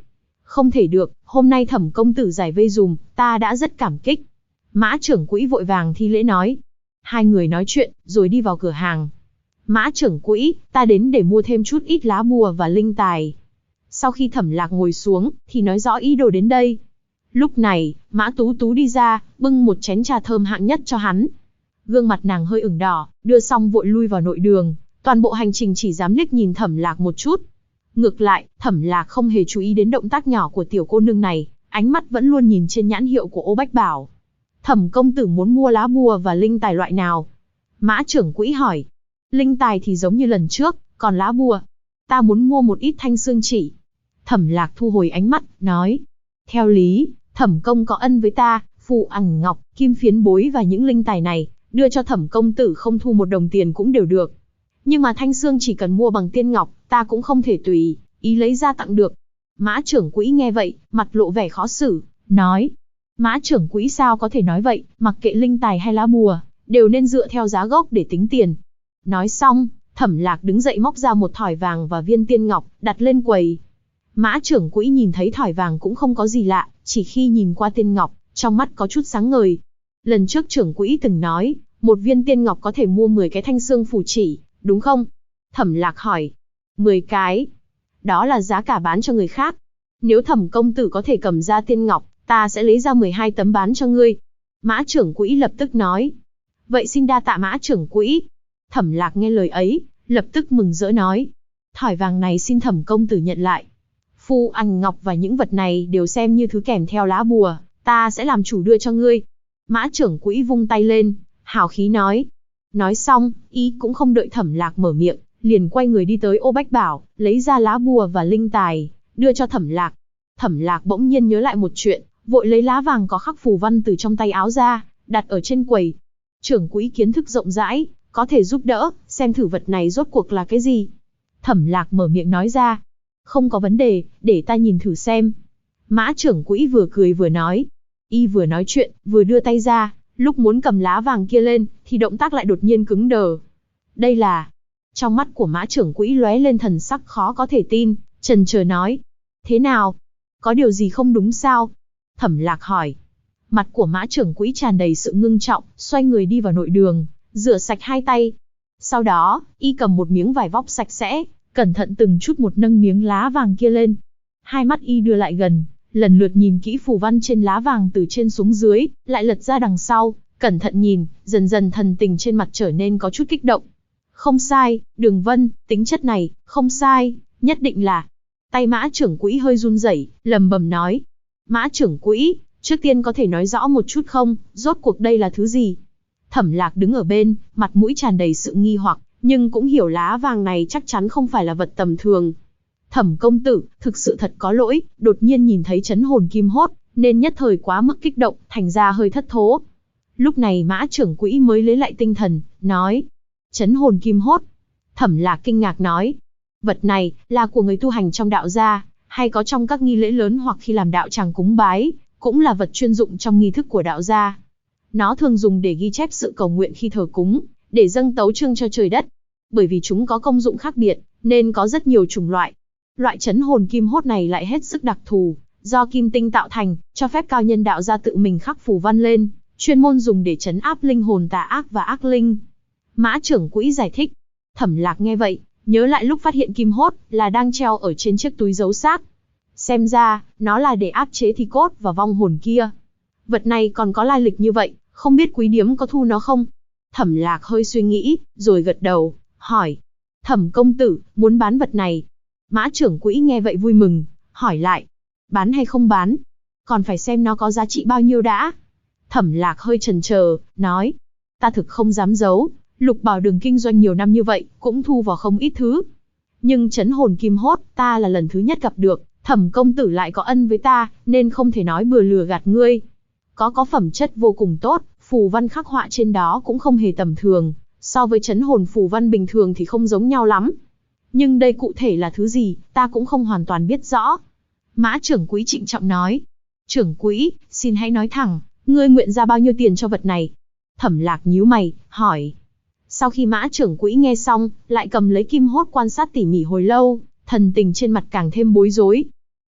Không thể được, hôm nay Thẩm công tử giải vây dùm, ta đã rất cảm kích. Mã trưởng quỹ vội vàng thi lễ nói. Hai người nói chuyện, rồi đi vào cửa hàng. Mã trưởng quỹ, ta đến để mua thêm chút ít lá bùa và linh tài. Sau khi Thẩm Lạc ngồi xuống, thì nói rõ ý đồ đến đây. Lúc này, Mã Tú Tú đi ra, bưng một chén trà thơm hạng nhất cho hắn. Gương mặt nàng hơi ửng đỏ, đưa xong vội lui vào nội đường. Toàn bộ hành trình chỉ dám liếc nhìn Thẩm Lạc một chút. Ngược lại, Thẩm Lạc không hề chú ý đến động tác nhỏ của tiểu cô nương này, ánh mắt vẫn luôn nhìn trên nhãn hiệu của Ô Bách Bảo. Thẩm công tử muốn mua lá bùa và linh tài loại nào? Mã trưởng quỹ hỏi. Linh tài thì giống như lần trước, còn lá bùa, ta muốn mua một ít thanh xương chỉ. Thẩm Lạc thu hồi ánh mắt, nói. Theo lý, Thẩm công có ân với ta, phù ảnh ngọc, kim phiến bối và những linh tài này, đưa cho Thẩm công tử không thu một đồng tiền cũng đều được. Nhưng mà thanh xương chỉ cần mua bằng tiên ngọc, ta cũng không thể tùy ý lấy ra tặng được. Mã trưởng quỹ nghe vậy, mặt lộ vẻ khó xử, nói. Mã trưởng quỹ sao có thể nói vậy, mặc kệ linh tài hay lá bùa, đều nên dựa theo giá gốc để tính tiền. Nói xong, Thẩm Lạc đứng dậy móc ra một thỏi vàng và viên tiên ngọc, đặt lên quầy. Mã trưởng quỹ nhìn thấy thỏi vàng cũng không có gì lạ, chỉ khi nhìn qua tiên ngọc, trong mắt có chút sáng ngời. Lần trước trưởng quỹ từng nói, một viên tiên ngọc có thể mua 10 cái thanh xương phù chỉ, đúng không? Thẩm Lạc hỏi. 10 cái. Đó là giá cả bán cho người khác. Nếu Thẩm công tử có thể cầm ra tiên ngọc, ta sẽ lấy ra 12 tấm bán cho ngươi. Mã trưởng quỹ lập tức nói. Vậy xin đa tạ Mã trưởng quỹ. Thẩm Lạc nghe lời ấy, lập tức mừng rỡ nói. Thỏi vàng này xin Thẩm công tử nhận lại. Phù ảnh ngọc và những vật này đều xem như thứ kèm theo lá bùa, ta sẽ làm chủ đưa cho ngươi. Mã trưởng quỹ vung tay lên, hào khí nói. Nói xong, ý cũng không đợi Thẩm Lạc mở miệng, liền quay người đi tới Ô Bách Bảo, lấy ra lá bùa và linh tài, đưa cho Thẩm Lạc. Thẩm Lạc bỗng nhiên nhớ lại một chuyện, vội lấy lá vàng có khắc phù văn từ trong tay áo ra, đặt ở trên quầy. Trưởng quỹ kiến thức rộng rãi, có thể giúp đỡ, xem thử vật này rốt cuộc là cái gì. Thẩm Lạc mở miệng nói ra. Không có vấn đề, để ta nhìn thử xem. Mã trưởng quỹ vừa cười vừa nói. Y vừa nói chuyện, vừa đưa tay ra, lúc muốn cầm lá vàng kia lên, thì động tác lại đột nhiên cứng đờ. Đây là... Trong mắt của Mã trưởng quỹ lóe lên thần sắc khó có thể tin, chần chờ nói. Thế nào? Có điều gì không đúng sao? Thẩm Lạc hỏi. Mặt của Mã trưởng quỹ tràn đầy sự ngưng trọng, xoay người đi vào nội đường, rửa sạch hai tay. Sau đó, y cầm một miếng vải vóc sạch sẽ, cẩn thận từng chút một nâng miếng lá vàng kia lên. Hai mắt y đưa lại gần, lần lượt nhìn kỹ phù văn trên lá vàng từ trên xuống dưới, lại lật ra đằng sau, cẩn thận nhìn, dần dần thần tình trên mặt trở nên có chút kích động. Không sai, đường vân, tính chất này, không sai, nhất định là... Tay Mã trưởng quỹ hơi run rẩy, lầm bầm nói. Mã trưởng quỹ, trước tiên có thể nói rõ một chút không, rốt cuộc đây là thứ gì? Thẩm Lạc đứng ở bên, mặt mũi tràn đầy sự nghi hoặc, nhưng cũng hiểu lá vàng này chắc chắn không phải là vật tầm thường. Thẩm công tử, thực sự thật có lỗi, đột nhiên nhìn thấy trấn hồn kim hốt, nên nhất thời quá mức kích động, thành ra hơi thất thố. Lúc này Mã trưởng quỹ mới lấy lại tinh thần, nói. Trấn hồn kim hốt. Thẩm Lạc kinh ngạc nói. Vật này, là của người tu hành trong đạo gia, hay có trong các nghi lễ lớn hoặc khi làm đạo tràng cúng bái, cũng là vật chuyên dụng trong nghi thức của đạo gia. Nó thường dùng để ghi chép sự cầu nguyện khi thờ cúng, để dâng tấu chương cho trời đất. Bởi vì chúng có công dụng khác biệt, nên có rất nhiều chủng loại. Loại trấn hồn kim hốt này lại hết sức đặc thù, do kim tinh tạo thành, cho phép cao nhân đạo gia tự mình khắc phù văn lên, chuyên môn dùng để trấn áp linh hồn tà ác và ác linh. Mã trưởng quỹ giải thích. Thẩm Lạc nghe vậy, nhớ lại lúc phát hiện kim hốt là đang treo ở trên chiếc túi giấu xác. Xem ra, nó là để áp chế thi cốt và vong hồn kia. Vật này còn có lai lịch như vậy, không biết quý điếm có thu nó không? Thẩm Lạc hơi suy nghĩ, rồi gật đầu, hỏi. Thẩm công tử, muốn bán vật này? Mã trưởng quỹ nghe vậy vui mừng, hỏi lại. Bán hay không bán? Còn phải xem nó có giá trị bao nhiêu đã. Thẩm Lạc hơi chần chờ, nói. Ta thực không dám giấu, Lục Bảo Đường kinh doanh nhiều năm như vậy, cũng thu vào không ít thứ. Nhưng trấn hồn kim hốt, ta là lần thứ nhất gặp được, Thẩm công tử lại có ân với ta, nên không thể nói bừa lừa gạt ngươi. Có phẩm chất vô cùng tốt, phù văn khắc họa trên đó cũng không hề tầm thường, so với trấn hồn phù văn bình thường thì không giống nhau lắm. Nhưng đây cụ thể là thứ gì, ta cũng không hoàn toàn biết rõ. Mã trưởng quỹ trịnh trọng nói. Trưởng quỹ, xin hãy nói thẳng, ngươi nguyện ra bao nhiêu tiền cho vật này? Thẩm Lạc nhíu mày, hỏi. Sau khi Mã trưởng quỹ nghe xong, lại cầm lấy kim hốt quan sát tỉ mỉ hồi lâu, thần tình trên mặt càng thêm bối rối.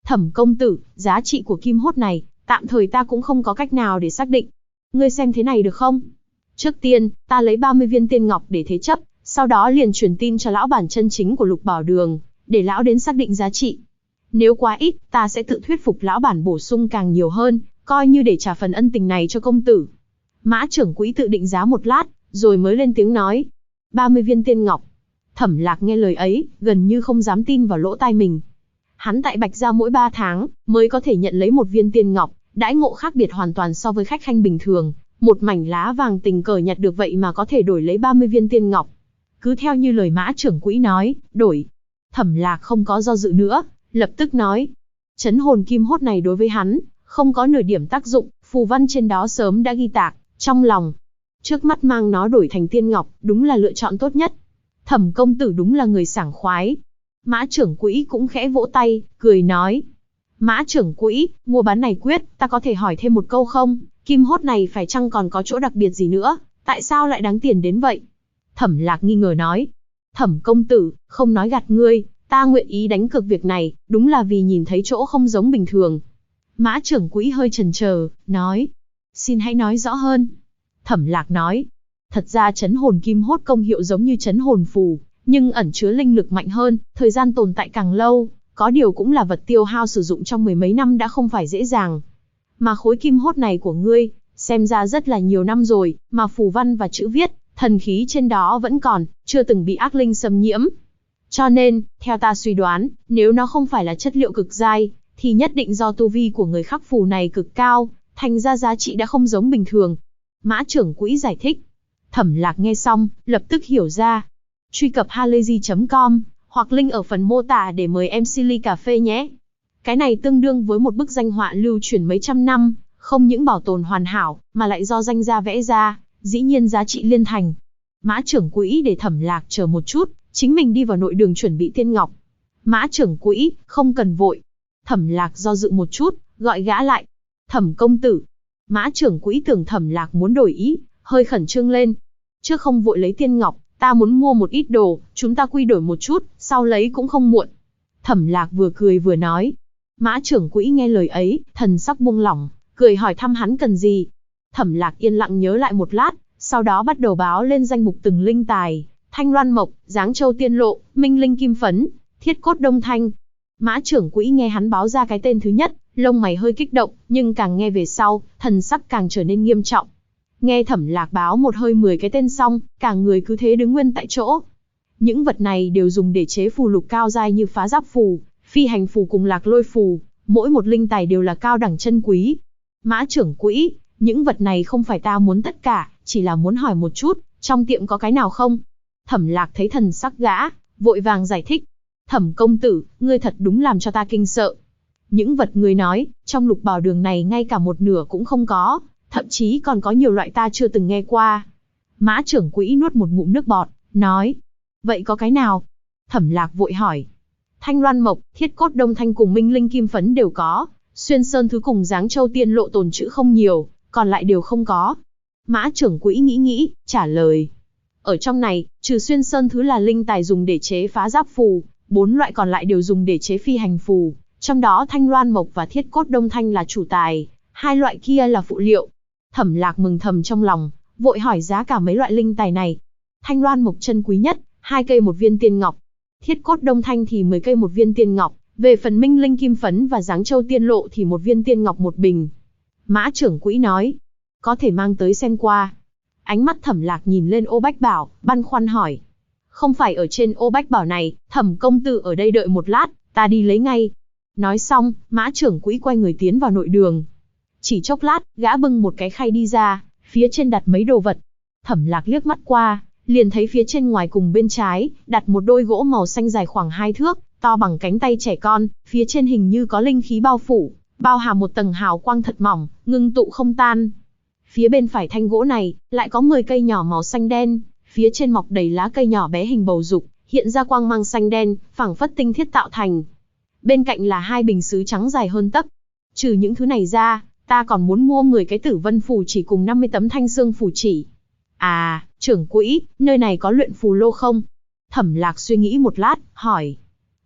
Thẩm công tử, giá trị của kim hốt này, tạm thời ta cũng không có cách nào để xác định. Ngươi xem thế này được không? Trước tiên, ta lấy 30 viên tiên ngọc để thế chấp, sau đó liền truyền tin cho lão bản chân chính của Lục Bảo Đường, để lão đến xác định giá trị. Nếu quá ít, ta sẽ tự thuyết phục lão bản bổ sung càng nhiều hơn, coi như để trả phần ân tình này cho công tử. Mã trưởng quỹ tự định giá một lát, rồi mới lên tiếng nói. 30 viên tiên ngọc. Thẩm Lạc nghe lời ấy, gần như không dám tin vào lỗ tai mình. Hắn tại Bạch Gia mỗi 3 tháng, mới có thể nhận lấy một viên tiên ngọc, đãi ngộ khác biệt hoàn toàn so với khách khanh bình thường. Một mảnh lá vàng tình cờ nhặt được vậy mà có thể đổi lấy 30 viên tiên ngọc. Cứ theo như lời Mã trưởng quỹ nói, đổi. Thẩm Lạc không có do dự nữa, lập tức nói. Chấn hồn kim hốt này đối với hắn, không có nửa điểm tác dụng, phù văn trên đó sớm đã ghi tạc, trong lòng. Trước mắt mang nó đổi thành tiên ngọc, đúng là lựa chọn tốt nhất. Thẩm công tử đúng là người sảng khoái. Mã trưởng quỹ cũng khẽ vỗ tay, cười nói. Mã trưởng quỹ, mua bán này quyết, ta có thể hỏi thêm một câu không? Kim hốt này phải chăng còn có chỗ đặc biệt gì nữa? Tại sao lại đáng tiền đến vậy? Thẩm Lạc nghi ngờ nói. Thẩm công tử, không nói gạt ngươi, ta nguyện ý đánh cược việc này, đúng là vì nhìn thấy chỗ không giống bình thường. Mã trưởng quỹ hơi chần chờ, nói. Xin hãy nói rõ hơn. Thẩm Lạc nói. Thật ra chấn hồn kim hốt công hiệu giống như chấn hồn phù, nhưng ẩn chứa linh lực mạnh hơn, thời gian tồn tại càng lâu, có điều cũng là vật tiêu hao sử dụng trong mười mấy năm đã không phải dễ dàng. Mà khối kim hốt này của ngươi, xem ra rất là nhiều năm rồi, mà phù văn và chữ viết, thần khí trên đó vẫn còn, chưa từng bị ác linh xâm nhiễm. Cho nên, theo ta suy đoán, nếu nó không phải là chất liệu cực giai, thì nhất định do tu vi của người khắc phù này cực cao, thành ra giá trị đã không giống bình thường. Mã trưởng quỹ giải thích. Thẩm Lạc nghe xong, lập tức hiểu ra. Truy cập halayzi.com, hoặc link ở phần mô tả để mời MC ly cà phê nhé. Cái này tương đương với một bức danh họa lưu truyền mấy trăm năm, không những bảo tồn hoàn hảo, mà lại do danh gia vẽ ra, dĩ nhiên giá trị liên thành. Mã trưởng quỹ để Thẩm Lạc chờ một chút, chính mình đi vào nội đường chuẩn bị tiên ngọc. Mã trưởng quỹ, không cần vội. Thẩm Lạc do dự một chút, gọi gã lại. Thẩm công tử. Mã trưởng quỹ tưởng Thẩm Lạc muốn đổi ý, hơi khẩn trương lên. Trước không vội lấy tiên ngọc, ta muốn mua một ít đồ, chúng ta quy đổi một chút, sau lấy cũng không muộn. Thẩm Lạc vừa cười vừa nói. Mã trưởng quỹ nghe lời ấy, thần sắc buông lỏng, cười hỏi thăm hắn cần gì. Thẩm Lạc yên lặng nhớ lại một lát, sau đó bắt đầu báo lên danh mục từng linh tài. Thanh Loan Mộc, Giáng Châu Tiên Lộ, Minh Linh Kim Phấn, Thiết Cốt Đông Thanh. Mã trưởng quỹ nghe hắn báo ra cái tên thứ nhất, lông mày hơi kích động, nhưng càng nghe về sau, thần sắc càng trở nên nghiêm trọng. Nghe Thẩm Lạc báo một hơi 10 cái tên xong, cả người cứ thế đứng nguyên tại chỗ. Những vật này đều dùng để chế phù lục cao giai như phá giáp phù, phi hành phù cùng lạc lôi phù, mỗi một linh tài đều là cao đẳng chân quý. Mã trưởng quỹ, những vật này không phải ta muốn tất cả, chỉ là muốn hỏi một chút, trong tiệm có cái nào không? Thẩm Lạc thấy thần sắc gã, vội vàng giải thích. Thẩm công tử, ngươi thật đúng làm cho ta kinh sợ. Những vật ngươi nói, trong Lục Bảo Đường này ngay cả một nửa cũng không có, thậm chí còn có nhiều loại ta chưa từng nghe qua. Mã trưởng quỹ nuốt một ngụm nước bọt, nói. Vậy có cái nào? Thẩm Lạc vội hỏi. Thanh Loan Mộc, Thiết Cốt Đông Thanh cùng Minh Linh Kim Phấn đều có, Xuyên Sơn Thứ cùng Giáng Châu Tiên Lộ tồn trữ không nhiều, còn lại đều không có. Mã trưởng quỹ nghĩ, trả lời. Ở trong này, trừ Xuyên Sơn Thứ là linh tài dùng để chế phá giáp phù, 4 loại còn lại đều dùng để chế phi hành phù, trong đó Thanh Loan Mộc và Thiết Cốt Đông Thanh là chủ tài, 2 loại kia là phụ liệu. Thẩm Lạc mừng thầm trong lòng, vội hỏi giá cả mấy loại linh tài này. Thanh Loan Mộc chân quý nhất, 2 cây một viên tiên ngọc. Thiết Cốt Đông Thanh thì 10 cây một viên tiên ngọc, về phần Minh Linh Kim Phấn và Giáng Châu Tiên Lộ thì một viên tiên ngọc một bình. Mã trưởng quỹ nói, có thể mang tới xem qua. Ánh mắt Thẩm Lạc nhìn lên ô bách bảo, băn khoăn hỏi. Không phải ở trên ô bách bảo này, Thẩm công tử ở đây đợi một lát, ta đi lấy ngay. Nói xong, Mã trưởng quỹ quay người tiến vào nội đường. Chỉ chốc lát, gã bưng một cái khay đi ra, phía trên đặt mấy đồ vật. Thẩm Lạc liếc mắt qua, liền thấy phía trên ngoài cùng bên trái, đặt một đôi gỗ màu xanh dài khoảng 2 thước, to bằng cánh tay trẻ con, phía trên hình như có linh khí bao phủ, bao hàm một tầng hào quang thật mỏng, ngưng tụ không tan. Phía bên phải thanh gỗ này, lại có 10 cây nhỏ màu xanh đen, phía trên mọc đầy lá cây nhỏ bé hình bầu dục, hiện ra quang mang xanh đen, phảng phất tinh thiết tạo thành. Bên cạnh là 2 bình sứ trắng dài hơn tấc. Trừ những thứ này ra, ta còn muốn mua 10 cái tử vân phù chỉ cùng 50 tấm thanh xương phù chỉ. À, trưởng quỹ, nơi này có luyện phù lô không? Thẩm Lạc suy nghĩ một lát, hỏi.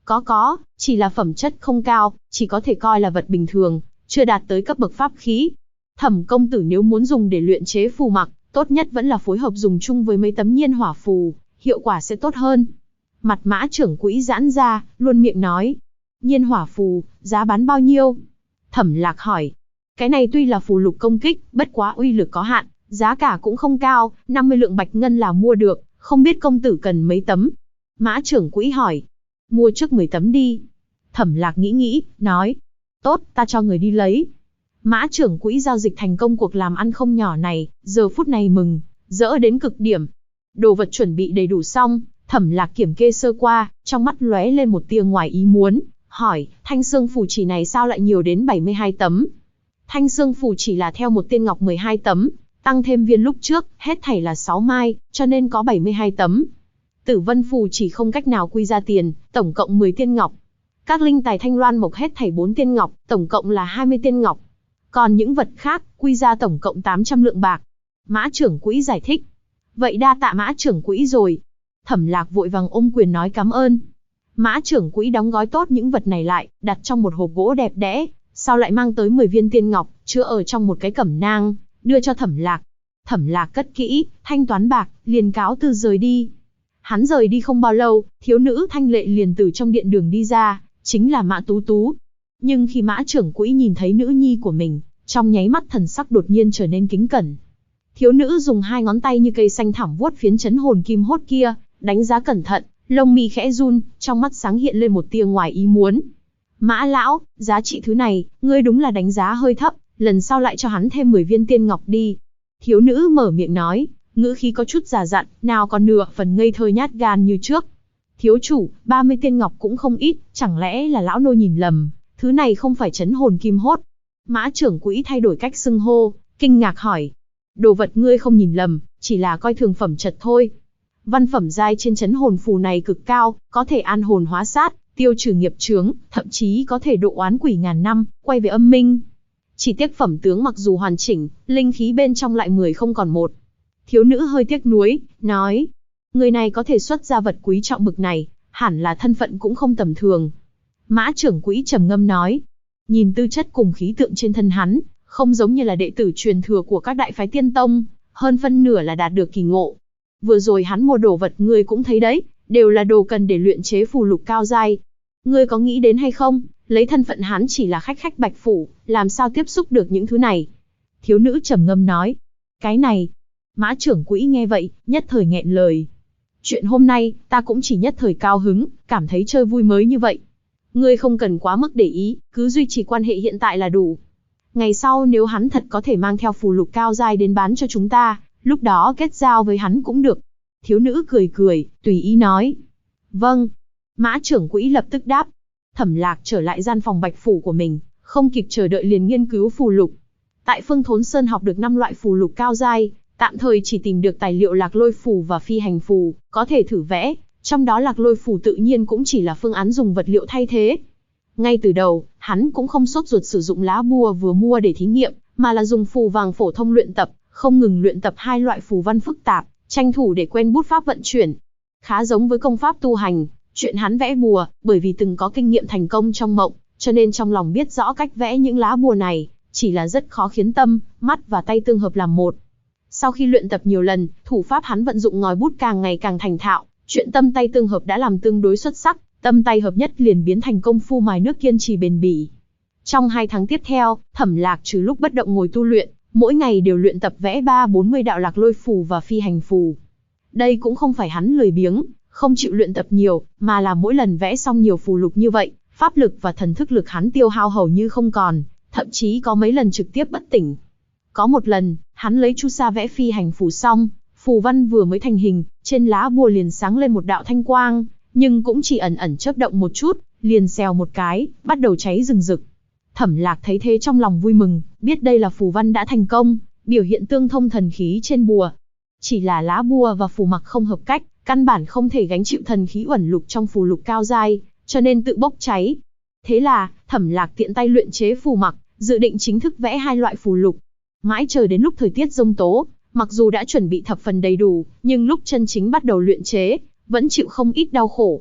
Có, chỉ là phẩm chất không cao, chỉ có thể coi là vật bình thường, chưa đạt tới cấp bậc pháp khí. Thẩm công tử nếu muốn dùng để luyện chế phù mặc, tốt nhất vẫn là phối hợp dùng chung với mấy tấm nhiên hỏa phù, hiệu quả sẽ tốt hơn. Mặt Mã trưởng quỹ giãn ra, luôn miệng nói. Nhiên hỏa phù, giá bán bao nhiêu? Thẩm Lạc hỏi. Cái này tuy là phù lục công kích, bất quá uy lực có hạn, giá cả cũng không cao, 50 lượng bạch ngân là mua được, không biết công tử cần mấy tấm? Mã trưởng quỹ hỏi. Mua trước 10 tấm đi. Thẩm Lạc nghĩ, nói. Tốt, ta cho người đi lấy. Mã trưởng quỹ giao dịch thành công cuộc làm ăn không nhỏ này, giờ phút này mừng, rỡ đến cực điểm. Đồ vật chuẩn bị đầy đủ xong, Thẩm Lạc kiểm kê sơ qua, trong mắt lóe lên một tia ngoài ý muốn, hỏi, thanh xương phù chỉ này sao lại nhiều đến 72 tấm? Thanh xương phù chỉ là theo một tiên ngọc 12 tấm, tăng thêm viên lúc trước, hết thảy là 6 mai, cho nên có 72 tấm. Tử vân phù chỉ không cách nào quy ra tiền, tổng cộng 10 tiên ngọc. Các linh tài thanh loan mộc hết thảy 4 tiên ngọc, tổng cộng là 20 tiên ngọc. Còn những vật khác, quy ra tổng cộng 800 lượng bạc. Mã trưởng quỹ giải thích. Vậy đa tạ Mã trưởng quỹ rồi. Thẩm Lạc vội vàng ôm quyền nói cảm ơn. Mã trưởng quỹ đóng gói tốt những vật này lại, đặt trong một hộp gỗ đẹp đẽ, sau lại mang tới 10 viên tiên ngọc, chứa ở trong một cái cẩm nang, đưa cho Thẩm Lạc. Thẩm Lạc cất kỹ, thanh toán bạc, liền cáo từ rời đi. Hắn rời đi không bao lâu, thiếu nữ thanh lệ liền từ trong điện đường đi ra, chính là Mã Tú Tú. Nhưng khi Mã trưởng quỹ nhìn thấy nữ nhi của mình, trong nháy mắt thần sắc đột nhiên trở nên kính cẩn. Thiếu nữ dùng 2 ngón tay như cây xanh thẳm vuốt phiến chấn hồn kim hốt kia, đánh giá cẩn thận, lông mi khẽ run, trong mắt sáng hiện lên một tia ngoài ý muốn. Mã lão, giá trị thứ này, ngươi đúng là đánh giá hơi thấp, lần sau lại cho hắn thêm 10 viên tiên ngọc đi. Thiếu nữ mở miệng nói, ngữ khí có chút già dặn, nào còn nửa phần ngây thơ nhát gan như trước. Thiếu chủ, 30 tiên ngọc cũng không ít, chẳng lẽ là lão nô nhìn lầm, thứ này không phải chấn hồn kim hốt. Mã trưởng quỹ thay đổi cách xưng hô, kinh ngạc hỏi. Đồ vật ngươi không nhìn lầm, chỉ là coi thường phẩm chất thôi. Văn phẩm giai trên chấn hồn phù này cực cao, có thể an hồn hóa sát, tiêu trừ nghiệp chướng, thậm chí có thể độ oán quỷ ngàn năm, quay về âm minh. Chỉ tiếc phẩm tướng mặc dù hoàn chỉnh, linh khí bên trong lại 10 không còn một. Thiếu nữ hơi tiếc nuối, nói. Người này có thể xuất ra vật quý trọng bực này, hẳn là thân phận cũng không tầm thường. Mã trưởng quỹ trầm ngâm nói. Nhìn tư chất cùng khí tượng trên thân hắn, không giống như là đệ tử truyền thừa của các đại phái tiên tông, hơn phân nửa là đạt được kỳ ngộ. Vừa rồi hắn mua đồ vật ngươi cũng thấy đấy, đều là đồ cần để luyện chế phù lục cao giai. Ngươi có nghĩ đến hay không, lấy thân phận hắn chỉ là khách bạch phủ, làm sao tiếp xúc được những thứ này? Thiếu nữ trầm ngâm nói. Cái này, Mã trưởng quỹ nghe vậy, nhất thời nghẹn lời. Chuyện hôm nay, ta cũng chỉ nhất thời cao hứng, cảm thấy chơi vui mới như vậy. Ngươi không cần quá mức để ý, cứ duy trì quan hệ hiện tại là đủ. Ngày sau nếu hắn thật có thể mang theo phù lục cao giai đến bán cho chúng ta, lúc đó kết giao với hắn cũng được. Thiếu nữ cười, tùy ý nói. Vâng. Mã trưởng quỹ lập tức đáp. Thẩm Lạc trở lại gian phòng bạch phủ của mình, không kịp chờ đợi liền nghiên cứu phù lục. Tại Phương Thốn Sơn học được 5 loại phù lục cao giai, tạm thời chỉ tìm được tài liệu lạc lôi phù và phi hành phù, có thể thử vẽ, trong đó lạc lôi phù tự nhiên cũng chỉ là phương án dùng vật liệu thay thế. Ngay từ đầu, hắn cũng không sốt ruột sử dụng lá bùa vừa mua để thí nghiệm, mà là dùng phù vàng phổ thông luyện tập, không ngừng luyện tập 2 loại phù văn phức tạp, tranh thủ để quen bút pháp vận chuyển. Khá giống với công pháp tu hành, chuyện hắn vẽ bùa, bởi vì từng có kinh nghiệm thành công trong mộng, cho nên trong lòng biết rõ cách vẽ những lá bùa này, chỉ là rất khó khiến tâm, mắt và tay tương hợp làm một. Sau khi luyện tập nhiều lần, thủ pháp hắn vận dụng ngòi bút càng ngày càng thành thạo, chuyện tâm tay tương hợp đã làm tương đối xuất sắc, tâm tay hợp nhất liền biến thành công phu mài nước kiên trì bền bỉ. Trong 2 tháng tiếp theo, Thẩm Lạc trừ lúc bất động ngồi tu luyện, mỗi ngày đều luyện tập vẽ 30-40 đạo lạc lôi phù và phi hành phù. Đây cũng không phải hắn lười biếng, không chịu luyện tập nhiều, mà là mỗi lần vẽ xong nhiều phù lục như vậy, pháp lực và thần thức lực hắn tiêu hao hầu như không còn, thậm chí có mấy lần trực tiếp bất tỉnh. Có một lần, hắn lấy chu sa vẽ phi hành phù xong, phù văn vừa mới thành hình, trên lá bùa liền sáng lên một đạo thanh quang, nhưng cũng chỉ ẩn ẩn chớp động một chút, liền xèo một cái, bắt đầu cháy rừng rực. Thẩm Lạc thấy thế trong lòng vui mừng, biết đây là phù văn đã thành công, biểu hiện tương thông thần khí trên bùa. Chỉ là lá bùa và phù mặc không hợp cách, căn bản không thể gánh chịu thần khí uẩn lục trong phù lục cao giai, cho nên tự bốc cháy. Thế là, Thẩm Lạc tiện tay luyện chế phù mặc, dự định chính thức vẽ 2 loại phù lục. Mãi chờ đến lúc thời tiết giông tố, mặc dù đã chuẩn bị thập phần đầy đủ, nhưng lúc chân chính bắt đầu luyện chế, vẫn chịu không ít đau khổ.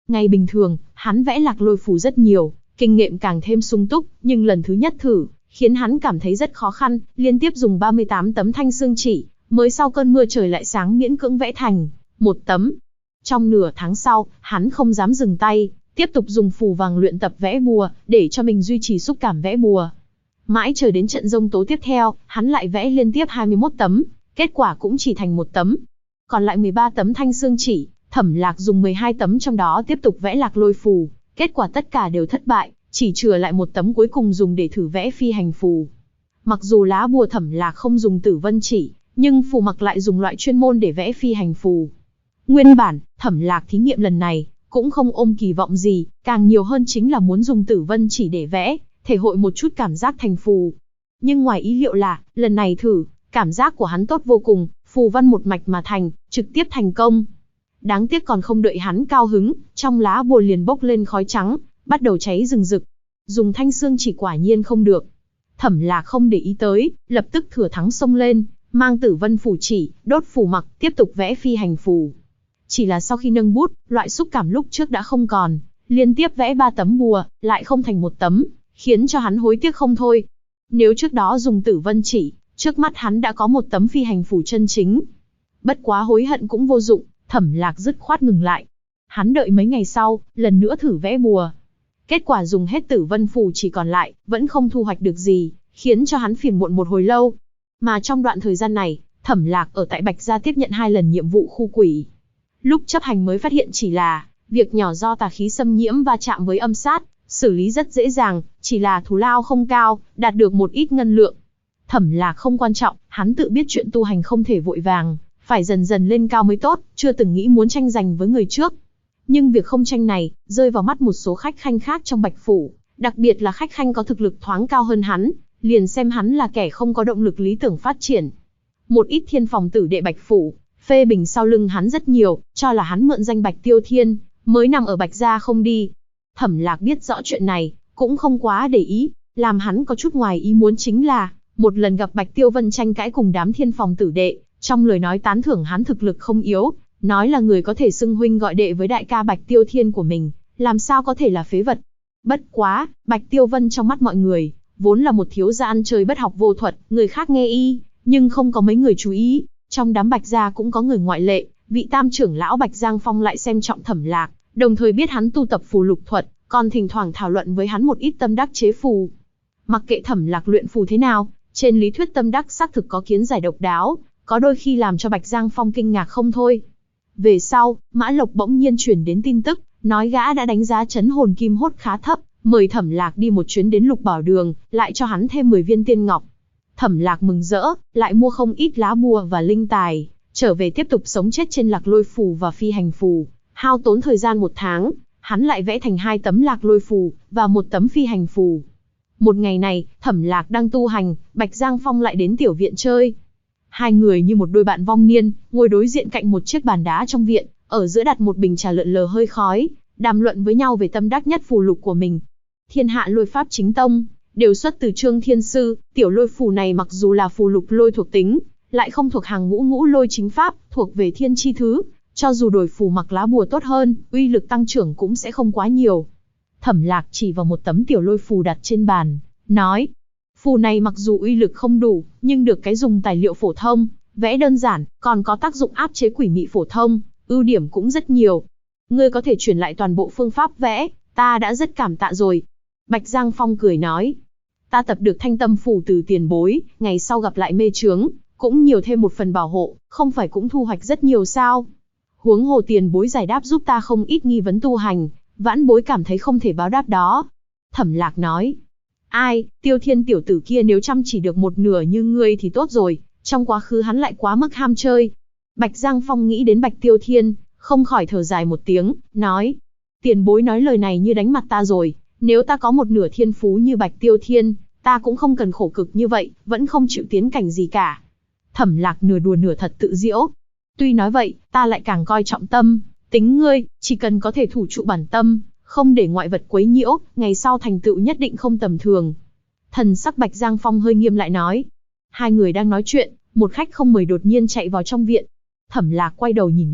Ngày bình thường, hắn vẽ lạc lôi phù rất nhiều, kinh nghiệm càng thêm sung túc, nhưng lần thứ nhất thử, khiến hắn cảm thấy rất khó khăn, liên tiếp dùng 38 tấm thanh xương chỉ, mới sau cơn mưa trời lại sáng miễn cưỡng vẽ thành một tấm. Trong nửa tháng sau, hắn không dám dừng tay, tiếp tục dùng phù vàng luyện tập vẽ bùa, để cho mình duy trì xúc cảm vẽ bùa. Mãi chờ đến trận giông tố tiếp theo, hắn lại vẽ liên tiếp 21 tấm, kết quả cũng chỉ thành một tấm. Còn lại 13 tấm thanh xương chỉ, Thẩm Lạc dùng 12 tấm trong đó tiếp tục vẽ lạc lôi phù, kết quả tất cả đều thất bại, chỉ chừa lại một tấm cuối cùng dùng để thử vẽ phi hành phù. Mặc dù lá bùa Thẩm Lạc không dùng tử vân chỉ, nhưng phù mặc lại dùng loại chuyên môn để vẽ phi hành phù. Nguyên bản, Thẩm Lạc thí nghiệm lần này cũng không ôm kỳ vọng gì, càng nhiều hơn chính là muốn dùng tử vân chỉ để vẽ, thể hội một chút cảm giác thành phù. Nhưng ngoài ý liệu là, lần này thử, cảm giác của hắn tốt vô cùng, phù văn một mạch mà thành, trực tiếp thành công. Đáng tiếc còn không đợi hắn cao hứng, trong lá bùa liền bốc lên khói trắng, bắt đầu cháy rừng rực. Dùng thanh xương chỉ quả nhiên không được. Thẩm Lạc không để ý tới, lập tức thừa thắng xông lên, mang tử vân phù chỉ, đốt phù mặc, tiếp tục vẽ phi hành phù. Chỉ là sau khi nâng bút, loại xúc cảm lúc trước đã không còn, liên tiếp vẽ 3 tấm bùa, lại không thành một tấm, khiến cho hắn hối tiếc không thôi. Nếu trước đó dùng tử vân chỉ, trước mắt hắn đã có một tấm phi hành phù chân chính. Bất quá hối hận cũng vô dụng, Thẩm Lạc dứt khoát ngừng lại. Hắn đợi mấy ngày sau, lần nữa thử vẽ bùa. Kết quả dùng hết tử vân phù chỉ còn lại, vẫn không thu hoạch được gì, khiến cho hắn phiền muộn một hồi lâu. Mà trong đoạn thời gian này, Thẩm Lạc ở tại Bạch Gia tiếp nhận 2 lần nhiệm vụ khu quỷ. Lúc chấp hành mới phát hiện chỉ là việc nhỏ do tà khí xâm nhiễm va chạm với âm sát, xử lý rất dễ dàng, chỉ là thù lao không cao, đạt được một ít ngân lượng. Thẩm Lạc không quan trọng, hắn tự biết chuyện tu hành không thể vội vàng, phải dần dần lên cao mới tốt, chưa từng nghĩ muốn tranh giành với người trước. Nhưng việc không tranh này, rơi vào mắt một số khách khanh khác trong Bạch Phủ, đặc biệt là khách khanh có thực lực thoáng cao hơn hắn, liền xem hắn là kẻ không có động lực lý tưởng phát triển. Một ít thiên phòng tử đệ Bạch Phủ, phê bình sau lưng hắn rất nhiều, cho là hắn mượn danh Bạch Tiêu Thiên, mới nằm ở Bạch Gia không đi. Thẩm Lạc biết rõ chuyện này, cũng không quá để ý, làm hắn có chút ngoài ý muốn chính là, một lần gặp Bạch Tiêu Vân tranh cãi cùng đám thiên phòng tử đệ, trong lời nói tán thưởng hắn thực lực không yếu, nói là người có thể xưng huynh gọi đệ với đại ca Bạch Tiêu Thiên của mình, làm sao có thể là phế vật. Bất quá, Bạch Tiêu Vân trong mắt mọi người, vốn là một thiếu gia ăn chơi bất học vô thuật, người khác nghe y, nhưng không có mấy người chú ý. Trong đám Bạch Gia cũng có người ngoại lệ, vị tam trưởng lão Bạch Giang Phong lại xem trọng Thẩm Lạc, đồng thời biết hắn tu tập phù lục thuật, còn thỉnh thoảng thảo luận với hắn một ít tâm đắc chế phù. Mặc kệ Thẩm Lạc luyện phù thế nào, trên lý thuyết tâm đắc xác thực có kiến giải độc đáo, có đôi khi làm cho Bạch Giang Phong kinh ngạc không thôi. Về sau, Mã Lộc bỗng nhiên truyền đến tin tức, nói gã đã đánh giá trấn hồn kim hốt khá thấp, mời Thẩm Lạc đi một chuyến đến Lục Bảo Đường, lại cho hắn thêm 10 viên tiên ngọc. Thẩm Lạc mừng rỡ, lại mua không ít lá bùa và linh tài, trở về tiếp tục sống chết trên lạc lôi phù và phi hành phù. Hao tốn thời gian 1 tháng, hắn lại vẽ thành 2 tấm lạc lôi phù và 1 tấm phi hành phù. Một ngày này, Thẩm Lạc đang tu hành, Bạch Giang Phong lại đến tiểu viện chơi. 2 người như một đôi bạn vong niên, ngồi đối diện cạnh một chiếc bàn đá trong viện, ở giữa đặt một bình trà lượn lờ hơi khói, đàm luận với nhau về tâm đắc nhất phù lục của mình. Thiên Hạ Lôi Pháp chính tông, đều xuất từ Trương Thiên Sư, tiểu lôi phù này mặc dù là phù lục lôi thuộc tính, lại không thuộc hàng ngũ ngũ lôi chính pháp, thuộc về thiên chi thứ, cho dù đổi phù mặc lá bùa tốt hơn, uy lực tăng trưởng cũng sẽ không quá nhiều. Thẩm Lạc chỉ vào một tấm tiểu lôi phù đặt trên bàn, nói: phù này mặc dù uy lực không đủ, nhưng được cái dùng tài liệu phổ thông, vẽ đơn giản, còn có tác dụng áp chế quỷ mị phổ thông, ưu điểm cũng rất nhiều. Ngươi có thể truyền lại toàn bộ phương pháp vẽ, ta đã rất cảm tạ rồi. Bạch Giang Phong cười nói: ta tập được thanh tâm phù từ tiền bối, ngày sau gặp lại mê chướng, cũng nhiều thêm một phần bảo hộ, không phải cũng thu hoạch rất nhiều sao? Huống hồ tiền bối giải đáp giúp ta không ít nghi vấn tu hành, vãn bối cảm thấy không thể báo đáp đó. Thẩm Lạc nói: ai, Tiêu Thiên tiểu tử kia nếu chăm chỉ được một nửa như ngươi thì tốt rồi, trong quá khứ hắn lại quá mức ham chơi. Bạch Giang Phong nghĩ đến Bạch Tiêu Thiên, không khỏi thở dài một tiếng, nói: tiền bối nói lời này như đánh mặt ta rồi, nếu ta có một nửa thiên phú như Bạch Tiêu Thiên, ta cũng không cần khổ cực như vậy, vẫn không chịu tiến cảnh gì cả. Thẩm Lạc nửa đùa nửa thật tự giễu. Tuy nói vậy, ta lại càng coi trọng tâm, tính ngươi, chỉ cần có thể thủ trụ bản tâm, không để ngoại vật quấy nhiễu, ngày sau thành tựu nhất định không tầm thường. Thần sắc Bạch Giang Phong hơi nghiêm lại nói. 2 người đang nói chuyện, một khách không mời đột nhiên chạy vào trong viện. Thẩm Lạc quay đầu nhìn lại,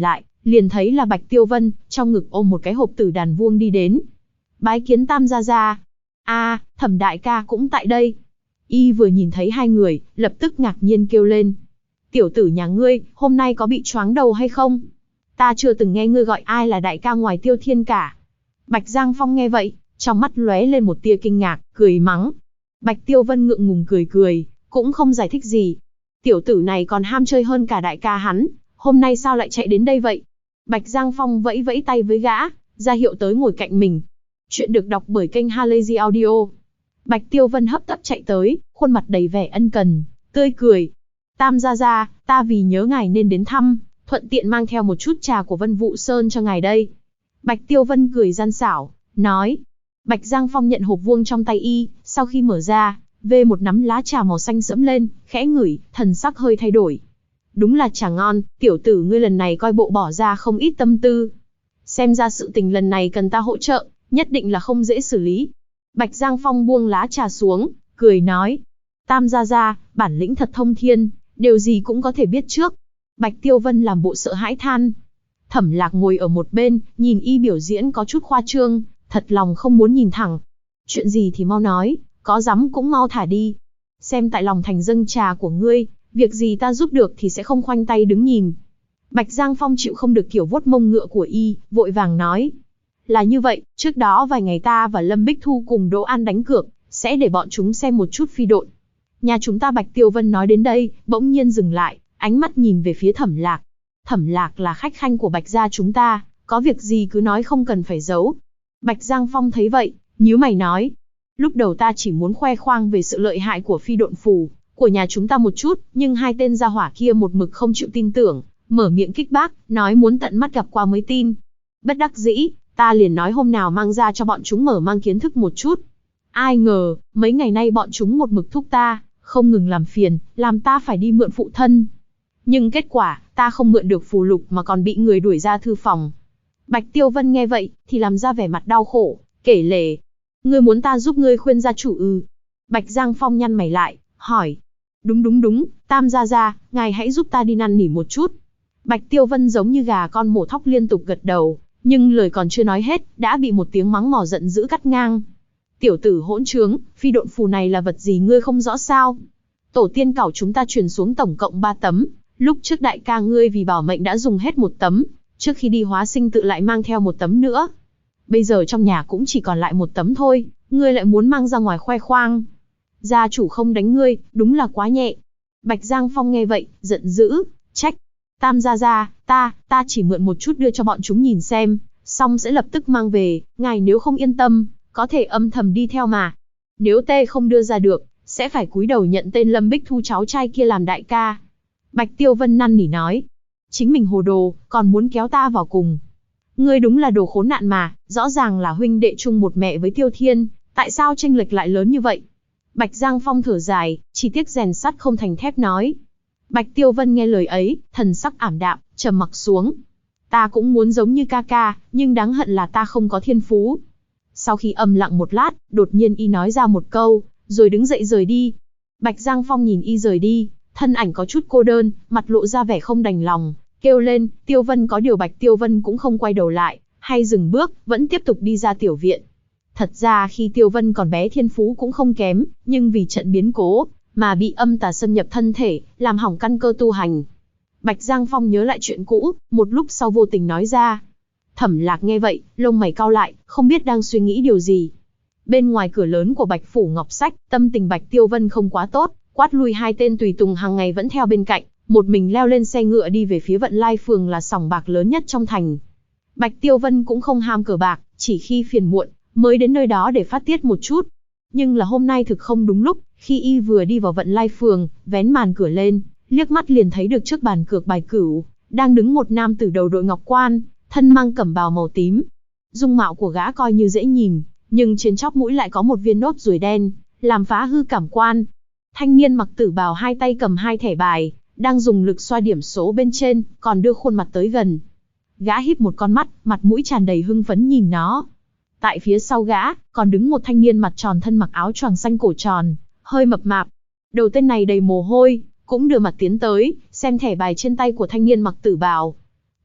liền thấy là Bạch Tiêu Vân, trong ngực ôm một cái hộp tử đàn vuông đi đến. Bái kiến Tam gia gia. A, Thẩm đại ca cũng tại đây. Y vừa nhìn thấy hai người, lập tức ngạc nhiên kêu lên. Tiểu tử nhà ngươi, hôm nay có bị choáng đầu hay không? Ta chưa từng nghe ngươi gọi ai là đại ca ngoài Tiêu Thiên cả. Bạch Giang Phong nghe vậy, trong mắt lóe lên một tia kinh ngạc, cười mắng. Bạch Tiêu Vân ngượng ngùng cười cười, cũng không giải thích gì. Tiểu tử này còn ham chơi hơn cả đại ca hắn, hôm nay sao lại chạy đến đây vậy? Bạch Giang Phong vẫy vẫy tay với gã, ra hiệu tới ngồi cạnh mình. Chuyện được đọc bởi kênh Halazy Audio. Bạch Tiêu Vân hấp tấp chạy tới, khuôn mặt đầy vẻ ân cần, tươi cười. Tam gia gia, ta vì nhớ ngài nên đến thăm, thuận tiện mang theo một chút trà của Vân Vũ Sơn cho ngài đây. Bạch Tiêu Vân cười gian xảo, nói. Bạch Giang Phong nhận hộp vuông trong tay y, sau khi mở ra, vê một nắm lá trà màu xanh sẫm lên, khẽ ngửi, thần sắc hơi thay đổi. Đúng là trà ngon, tiểu tử ngươi lần này coi bộ bỏ ra không ít tâm tư. Xem ra sự tình lần này cần ta hỗ trợ, nhất định là không dễ xử lý. Bạch Giang Phong buông lá trà xuống, cười nói. Tam gia gia, bản lĩnh thật thông thiên, điều gì cũng có thể biết trước. Bạch Tiêu Vân làm bộ sợ hãi than. Thẩm Lạc ngồi ở một bên, nhìn y biểu diễn có chút khoa trương, thật lòng không muốn nhìn thẳng. Chuyện gì thì mau nói, có dám cũng mau thả đi. Xem tại lòng thành dâng trà của ngươi, việc gì ta giúp được thì sẽ không khoanh tay đứng nhìn. Bạch Giang Phong chịu không được kiểu vuốt mông ngựa của y, vội vàng nói. Là như vậy, trước đó vài ngày ta và Lâm Bích Thu cùng Đỗ An đánh cược, sẽ để bọn chúng xem một chút phi độn. Nhà chúng ta Bạch Tiêu Vân nói đến đây, bỗng nhiên dừng lại, ánh mắt nhìn về phía Thẩm Lạc. Thẩm Lạc là khách khanh của Bạch gia chúng ta, có việc gì cứ nói không cần phải giấu. Bạch Giang Phong thấy vậy, nhíu mày nói. Lúc đầu ta chỉ muốn khoe khoang về sự lợi hại của phi độn phù của nhà chúng ta một chút, nhưng hai tên gia hỏa kia một mực không chịu tin tưởng, mở miệng kích bác, nói muốn tận mắt gặp qua mới tin. Bất đắc dĩ, ta liền nói hôm nào mang ra cho bọn chúng mở mang kiến thức một chút. Ai ngờ, mấy ngày nay bọn chúng một mực thúc ta, không ngừng làm phiền, làm ta phải đi mượn phụ thân. Nhưng kết quả, ta không mượn được phù lục mà còn bị người đuổi ra thư phòng. Bạch Tiêu Vân nghe vậy, thì làm ra vẻ mặt đau khổ, kể lể. Ngươi muốn ta giúp ngươi khuyên gia chủ ư? Bạch Giang Phong nhăn mày lại, hỏi. Đúng, Tam gia gia, ngài hãy giúp ta đi năn nỉ một chút. Bạch Tiêu Vân giống như gà con mổ thóc liên tục gật đầu, nhưng lời còn chưa nói hết, đã bị một tiếng mắng mỏ giận dữ cắt ngang. Tiểu tử hỗn trướng, phi độn phù này là vật gì ngươi không rõ sao? Tổ tiên cảo chúng ta truyền xuống tổng cộng 3 tấm, lúc trước đại ca ngươi vì bảo mệnh đã dùng hết 1 tấm, trước khi đi hóa sinh tự lại mang theo 1 tấm nữa. Bây giờ trong nhà cũng chỉ còn lại 1 tấm thôi, ngươi lại muốn mang ra ngoài khoe khoang. Gia chủ không đánh ngươi, đúng là quá nhẹ. Bạch Giang Phong nghe vậy, giận dữ, trách. Tam gia gia, ta chỉ mượn một chút đưa cho bọn chúng nhìn xem, xong sẽ lập tức mang về, ngài nếu không yên tâm, có thể âm thầm đi theo mà. Nếu tê không đưa ra được, sẽ phải cúi đầu nhận tên Lâm Bích Thu cháu trai kia làm đại ca. Bạch Tiêu Vân năn nỉ nói. Chính mình hồ đồ, còn muốn kéo ta vào cùng. Ngươi đúng là đồ khốn nạn mà, rõ ràng là huynh đệ chung một mẹ với Tiêu Thiên, tại sao chênh lệch lại lớn như vậy? Bạch Giang Phong thở dài, chỉ tiếc rèn sắt không thành thép nói. Bạch Tiêu Vân nghe lời ấy, thần sắc ảm đạm, trầm mặc xuống. Ta cũng muốn giống như ca ca, nhưng đáng hận là ta không có thiên phú. Sau khi im lặng một lát, đột nhiên y nói ra một câu, rồi đứng dậy rời đi. Bạch Giang Phong nhìn y rời đi, thân ảnh có chút cô đơn, mặt lộ ra vẻ không đành lòng, kêu lên, Tiêu Vân. Có điều Bạch Tiêu Vân cũng không quay đầu lại, hay dừng bước, vẫn tiếp tục đi ra tiểu viện. Thật ra khi Tiêu Vân còn bé thiên phú cũng không kém, nhưng vì trận biến cố, mà bị âm tà xâm nhập thân thể, làm hỏng căn cơ tu hành. Bạch Giang Phong nhớ lại chuyện cũ, một lúc sau vô tình nói ra. Thẩm Lạc nghe vậy, lông mày cau lại, không biết đang suy nghĩ điều gì. Bên ngoài cửa lớn của Bạch Phủ Ngọc Sách, tâm tình Bạch Tiêu Vân không quá tốt, quát lui hai tên tùy tùng hàng ngày vẫn theo bên cạnh, một mình leo lên xe ngựa đi về phía Vận Lai Phường là sòng bạc lớn nhất trong thành. Bạch Tiêu Vân cũng không ham cờ bạc, chỉ khi phiền muộn, mới đến nơi đó để phát tiết một chút. Nhưng là hôm nay thực không đúng lúc, khi y vừa đi vào Vận Lai Phường, vén màn cửa lên, liếc mắt liền thấy được trước bàn cược bài cửu, đang đứng một nam tử đầu đội ngọc quan, thân mang cẩm bào màu tím. Dung mạo của gã coi như dễ nhìn, nhưng trên chóp mũi lại có một viên nốt ruồi đen, làm phá hư cảm quan. Thanh niên mặc tử bào hai tay cầm 2 thẻ bài, đang dùng lực xoa điểm số bên trên, còn đưa khuôn mặt tới gần. Gã híp một con mắt, mặt mũi tràn đầy hưng phấn nhìn nó. Tại phía sau gã, còn đứng một thanh niên mặt tròn thân mặc áo choàng xanh cổ tròn, hơi mập mạp. Đầu tên này đầy mồ hôi, cũng đưa mặt tiến tới, xem thẻ bài trên tay của thanh niên mặc tử bào.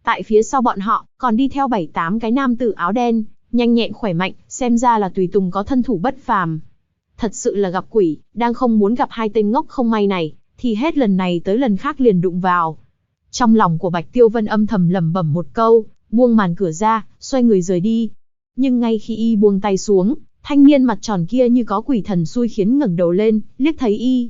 Tại phía sau bọn họ, còn đi theo 7-8 cái nam tử áo đen, nhanh nhẹn khỏe mạnh, xem ra là tùy tùng có thân thủ bất phàm. Thật sự là gặp quỷ, đang không muốn gặp hai tên ngốc không may này, thì hết lần này tới lần khác liền đụng vào. Trong lòng của Bạch Tiêu Vân âm thầm lẩm bẩm một câu, buông màn cửa ra, xoay người rời đi. Nhưng ngay khi y buông tay xuống, thanh niên mặt tròn kia như có quỷ thần xui khiến ngẩng đầu lên, liếc thấy y.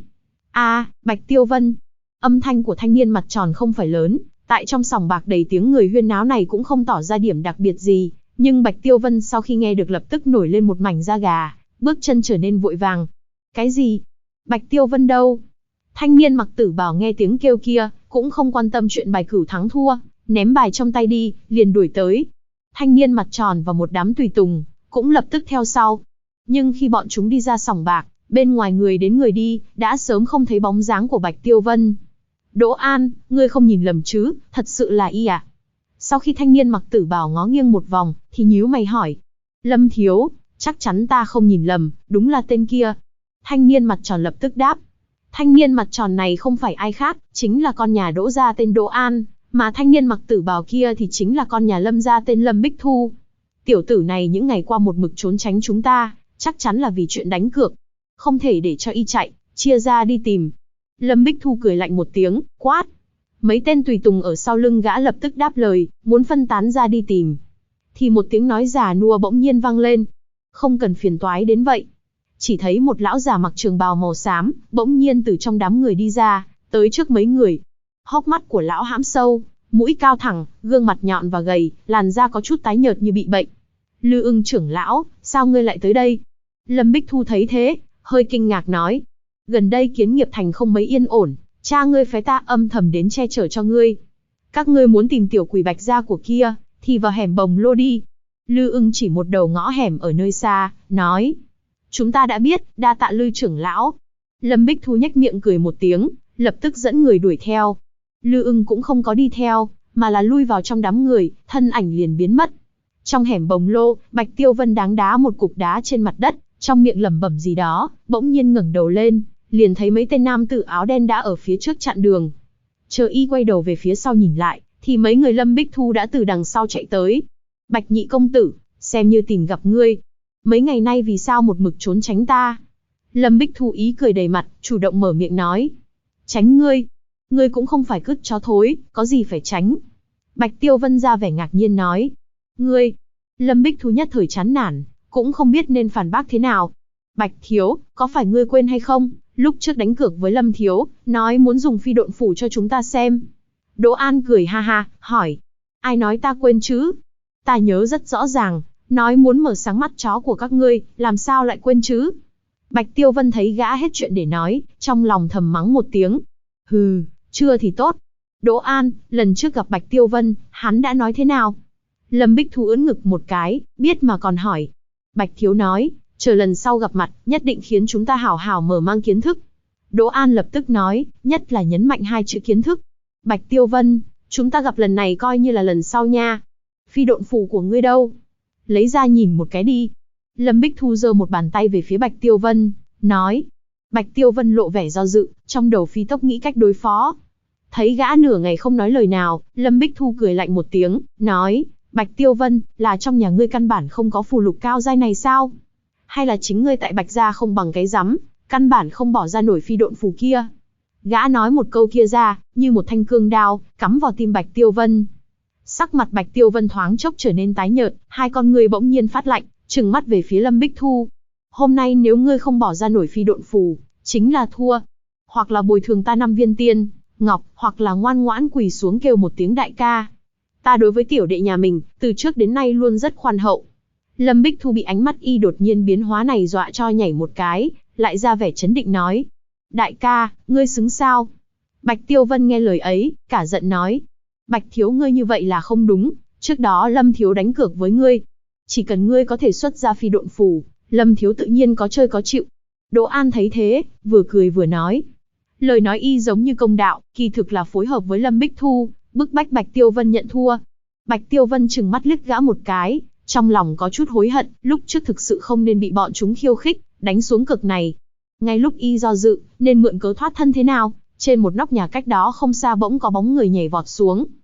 Bạch Tiêu Vân. Âm thanh của thanh niên mặt tròn không phải lớn, tại trong sòng bạc đầy tiếng người huyên náo này cũng không tỏ ra điểm đặc biệt gì, nhưng Bạch Tiêu Vân sau khi nghe được lập tức nổi lên một mảnh da gà, bước chân trở nên vội vàng. Cái gì? Bạch Tiêu Vân đâu? Thanh niên mặc tử bào nghe tiếng kêu kia, cũng không quan tâm chuyện bài cửu thắng thua, ném bài trong tay đi, liền đuổi tới. Thanh niên mặt tròn và một đám tùy tùng, cũng lập tức theo sau. Nhưng khi bọn chúng đi ra sòng bạc, bên ngoài người đến người đi, đã sớm không thấy bóng dáng của Bạch Tiêu Vân. Đỗ An, ngươi không nhìn lầm chứ, thật sự là y à? Sau khi thanh niên mặc tử bào ngó nghiêng một vòng, thì nhíu mày hỏi. Lâm thiếu, chắc chắn ta không nhìn lầm, đúng là tên kia. Thanh niên mặt tròn lập tức đáp. Thanh niên mặt tròn này không phải ai khác, chính là con nhà Đỗ gia tên Đỗ An, mà thanh niên mặc tử bào kia thì chính là con nhà Lâm gia tên Lâm Bích Thu. Tiểu tử này những ngày qua một mực trốn tránh chúng ta, chắc chắn là vì chuyện đánh cược. Không thể để cho y chạy, chia ra đi tìm. Lâm Bích Thu cười lạnh một tiếng, quát. Mấy tên tùy tùng ở sau lưng gã lập tức đáp lời, muốn phân tán ra đi tìm. Thì một tiếng nói già nua bỗng nhiên vang lên. Không cần phiền toái đến vậy. Chỉ thấy một lão già mặc trường bào màu xám, bỗng nhiên từ trong đám người đi ra, tới trước mấy người. Hốc mắt của lão hãm sâu, mũi cao thẳng, gương mặt nhọn và gầy, làn da có chút tái nhợt như bị bệnh. Lư Ưng trưởng lão, sao ngươi lại tới đây? Lâm Bích Thu thấy thế, hơi kinh ngạc nói. Gần đây Kiến Nghiệp Thành không mấy yên ổn, cha ngươi phái ta âm thầm đến che chở cho ngươi. Các ngươi muốn tìm tiểu quỷ Bạch gia của kia, thì vào hẻm Bồng Lô đi. Lư Ưng chỉ một đầu ngõ hẻm ở nơi xa, nói. Chúng ta đã biết, đa tạ Lư trưởng lão. Lâm Bích Thu nhếch miệng cười một tiếng, lập tức dẫn người đuổi theo. Lư Ưng cũng không có đi theo, mà là lui vào trong đám người, thân ảnh liền biến mất. Trong hẻm Bồng Lô, Bạch Tiêu Vân đáng đá một cục đá trên mặt đất, trong miệng lẩm bẩm gì đó, bỗng nhiên ngẩng đầu lên, liền thấy mấy tên nam tử áo đen đã ở phía trước chặn đường. Chờ y quay đầu về phía sau nhìn lại, thì mấy người Lâm Bích Thu đã từ đằng sau chạy tới. Bạch nhị công tử, xem như tìm gặp ngươi. Mấy ngày nay vì sao một mực trốn tránh ta? Lâm Bích Thu ý cười đầy mặt, chủ động mở miệng nói. Tránh ngươi? Ngươi cũng không phải cứt chó thối, có gì phải tránh? Bạch Tiêu Vân ra vẻ ngạc nhiên nói. Ngươi? Lâm Bích Thu nhất thời chán nản, cũng không biết nên phản bác thế nào. Bạch thiếu, có phải ngươi quên hay không? Lúc trước đánh cược với Lâm thiếu, nói muốn dùng phi độn phủ cho chúng ta xem. Đỗ An cười ha ha, hỏi. Ai nói ta quên chứ? Ta nhớ rất rõ ràng, nói muốn mở sáng mắt chó của các ngươi, làm sao lại quên chứ? Bạch Tiêu Vân thấy gã hết chuyện để nói, trong lòng thầm mắng một tiếng. Hừ, chưa thì tốt. Đỗ An, lần trước gặp Bạch Tiêu Vân, hắn đã nói thế nào? Lâm Bích Thu ưỡn ngực một cái, biết mà còn hỏi. Bạch thiếu nói, chờ lần sau gặp mặt, nhất định khiến chúng ta hảo hảo mở mang kiến thức. Đỗ An lập tức nói, nhất là nhấn mạnh hai chữ kiến thức. Bạch Tiêu Vân, chúng ta gặp lần này coi như là lần sau nha. Phi độn phù của ngươi đâu? Lấy ra nhìn một cái đi. Lâm Bích Thu giơ một bàn tay về phía Bạch Tiêu Vân, nói. Bạch Tiêu Vân lộ vẻ do dự, trong đầu phi tốc nghĩ cách đối phó. Thấy gã nửa ngày không nói lời nào, Lâm Bích Thu cười lạnh một tiếng, nói. Bạch Tiêu Vân, là trong nhà ngươi căn bản không có phù lục cao giai này sao? Hay là chính ngươi tại Bạch gia không bằng cái rắm, căn bản không bỏ ra nổi phi độn phù kia? Gã nói một câu kia ra, như một thanh cương đao, cắm vào tim Bạch Tiêu Vân. Sắc mặt Bạch Tiêu Vân thoáng chốc trở nên tái nhợt, hai con ngươi bỗng nhiên phát lạnh, trừng mắt về phía Lâm Bích Thu. Hôm nay nếu ngươi không bỏ ra nổi phi độn phù, chính là thua. Hoặc là bồi thường ta 5 viên tiên ngọc, hoặc là ngoan ngoãn quỳ xuống kêu một tiếng đại ca. Ta đối với tiểu đệ nhà mình, từ trước đến nay luôn rất khoan hậu. Lâm Bích Thu bị ánh mắt y đột nhiên biến hóa này dọa cho nhảy một cái, lại ra vẻ chấn định nói. Đại ca, ngươi xứng sao? Bạch Tiêu Vân nghe lời ấy, cả giận nói. Bạch thiếu ngươi như vậy là không đúng, trước đó Lâm thiếu đánh cược với ngươi. Chỉ cần ngươi có thể xuất ra phi độn phù, Lâm thiếu tự nhiên có chơi có chịu. Đỗ An thấy thế, vừa cười vừa nói. Lời nói y giống như công đạo, kỳ thực là phối hợp với Lâm Bích Thu, bức bách Bạch Tiêu Vân nhận thua. Bạch Tiêu Vân trừng mắt liếc gã một cái, trong lòng có chút hối hận, lúc trước thực sự không nên bị bọn chúng khiêu khích, đánh xuống cực này. Ngay lúc y do dự, nên mượn cớ thoát thân thế nào, trên một nóc nhà cách đó không xa bỗng có bóng người nhảy vọt xuống.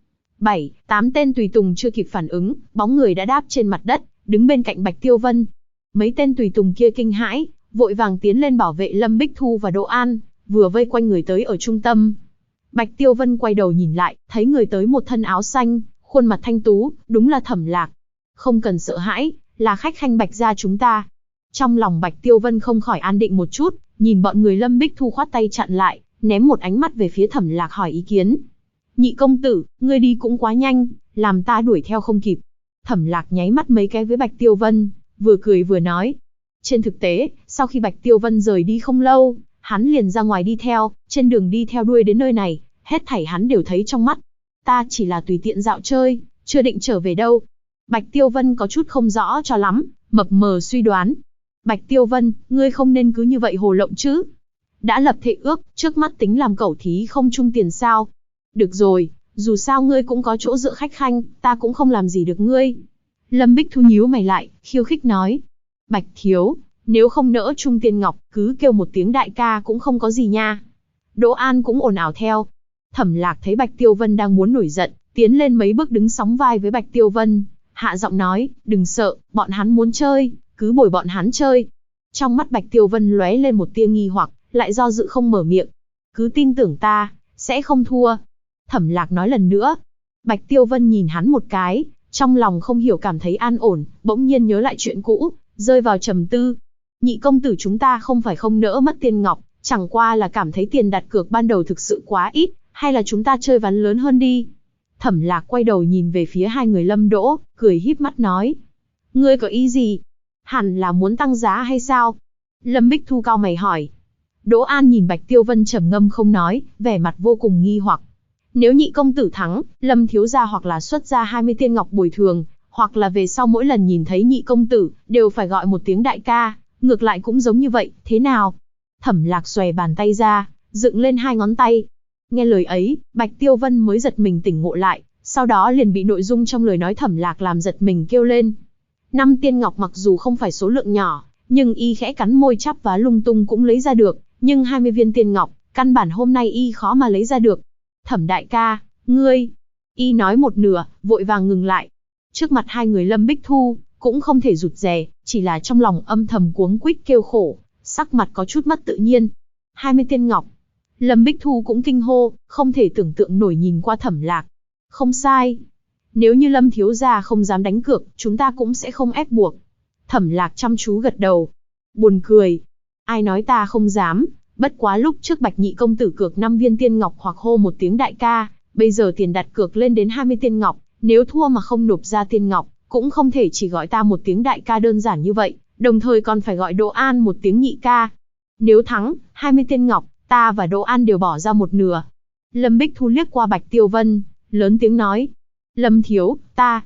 7, 8 tên tùy tùng chưa kịp phản ứng, bóng người đã đáp trên mặt đất, đứng bên cạnh Bạch Tiêu Vân. Mấy tên tùy tùng kia kinh hãi, vội vàng tiến lên bảo vệ Lâm Bích Thu và Đỗ An, vừa vây quanh người tới ở trung tâm. Bạch Tiêu Vân quay đầu nhìn lại, thấy người tới một thân áo xanh, khuôn mặt thanh tú, đúng là Thẩm Lạc. Không cần sợ hãi, là khách khanh Bạch gia chúng ta. Trong lòng Bạch Tiêu Vân không khỏi an định một chút, nhìn bọn người Lâm Bích Thu khoát tay chặn lại, ném một ánh mắt về phía Thẩm Lạc hỏi ý kiến. Nhị công tử, ngươi đi cũng quá nhanh, làm ta đuổi theo không kịp. Thẩm Lạc nháy mắt mấy cái với Bạch Tiêu Vân, vừa cười vừa nói. Trên thực tế, sau khi Bạch Tiêu Vân rời đi không lâu, hắn liền ra ngoài đi theo, trên đường đi theo đuôi đến nơi này, hết thảy hắn đều thấy trong mắt. Ta chỉ là tùy tiện dạo chơi, chưa định trở về đâu. Bạch Tiêu Vân có chút không rõ cho lắm, mập mờ suy đoán. Bạch Tiêu Vân, ngươi không nên cứ như vậy hồ lộng chứ. Đã lập thệ ước, trước mắt tính làm cẩu thí không chung tiền sao. Được rồi, dù sao ngươi cũng có chỗ dựa khách khanh, ta cũng không làm gì được ngươi. Lâm Bích Thu nhíu mày lại, khiêu khích nói. Bạch thiếu, nếu không nỡ chung tiền ngọc, cứ kêu một tiếng đại ca cũng không có gì nha. Đỗ An cũng ồn ào theo. Thẩm Lạc thấy Bạch Tiêu Vân đang muốn nổi giận, tiến lên mấy bước đứng sóng vai với Bạch Tiêu Vân, hạ giọng nói, đừng sợ, bọn hắn muốn chơi, cứ bồi bọn hắn chơi. Trong mắt Bạch Tiêu Vân lóe lên một tia nghi hoặc, lại do dự không mở miệng. Cứ tin tưởng ta, sẽ không thua. Thẩm Lạc nói lần nữa. Bạch Tiêu Vân nhìn hắn một cái, trong lòng không hiểu cảm thấy an ổn, bỗng nhiên nhớ lại chuyện cũ, rơi vào trầm tư. Nhị công tử chúng ta không phải không nỡ mất tiền ngọc, chẳng qua là cảm thấy tiền đặt cược ban đầu thực sự quá ít, hay là chúng ta chơi ván lớn hơn đi. Thẩm Lạc quay đầu nhìn về phía hai người Lâm Đỗ, cười híp mắt nói. Ngươi có ý gì? Hẳn là muốn tăng giá hay sao? Lâm Bích Thu cau mày hỏi. Đỗ An nhìn Bạch Tiêu Vân trầm ngâm không nói, vẻ mặt vô cùng nghi hoặc. Nếu nhị công tử thắng, Lâm thiếu gia hoặc là xuất ra 20 tiên ngọc bồi thường, hoặc là về sau mỗi lần nhìn thấy nhị công tử, đều phải gọi một tiếng đại ca, ngược lại cũng giống như vậy, thế nào? Thẩm Lạc xòe bàn tay ra, dựng lên hai ngón tay. Nghe lời ấy, Bạch Tiêu Vân mới giật mình tỉnh ngộ lại, sau đó liền bị nội dung trong lời nói Thẩm Lạc làm giật mình kêu lên. 5 tiên ngọc mặc dù không phải số lượng nhỏ, nhưng y khẽ cắn môi chắp vá lung tung cũng lấy ra được, nhưng 20 viên tiên ngọc, căn bản hôm nay y khó mà lấy ra được. Thẩm đại ca, ngươi... Y nói một nửa, vội vàng ngừng lại. Trước mặt hai người Lâm Bích Thu, cũng không thể rụt rè, chỉ là trong lòng âm thầm cuống quýt kêu khổ, sắc mặt có chút mất tự nhiên. 20 tiên ngọc. Lâm Bích Thu cũng kinh hô, không thể tưởng tượng nổi nhìn qua Thẩm Lạc. Không sai. Nếu như Lâm thiếu gia không dám đánh cược, chúng ta cũng sẽ không ép buộc. Thẩm Lạc chăm chú gật đầu. Buồn cười. Ai nói ta không dám, bất quá lúc trước Bạch nhị công tử cược 5 viên tiên ngọc hoặc hô một tiếng đại ca, bây giờ tiền đặt cược lên đến 20 tiên ngọc, nếu thua mà không nộp ra tiên ngọc, cũng không thể chỉ gọi ta một tiếng đại ca đơn giản như vậy, đồng thời còn phải gọi Đỗ An một tiếng nhị ca. Nếu thắng, 20 tiên ngọc, ta và Đỗ An đều bỏ ra một nửa. Lâm Bích Thu liếc qua Bạch Tiêu Vân, lớn tiếng nói. Lâm thiếu,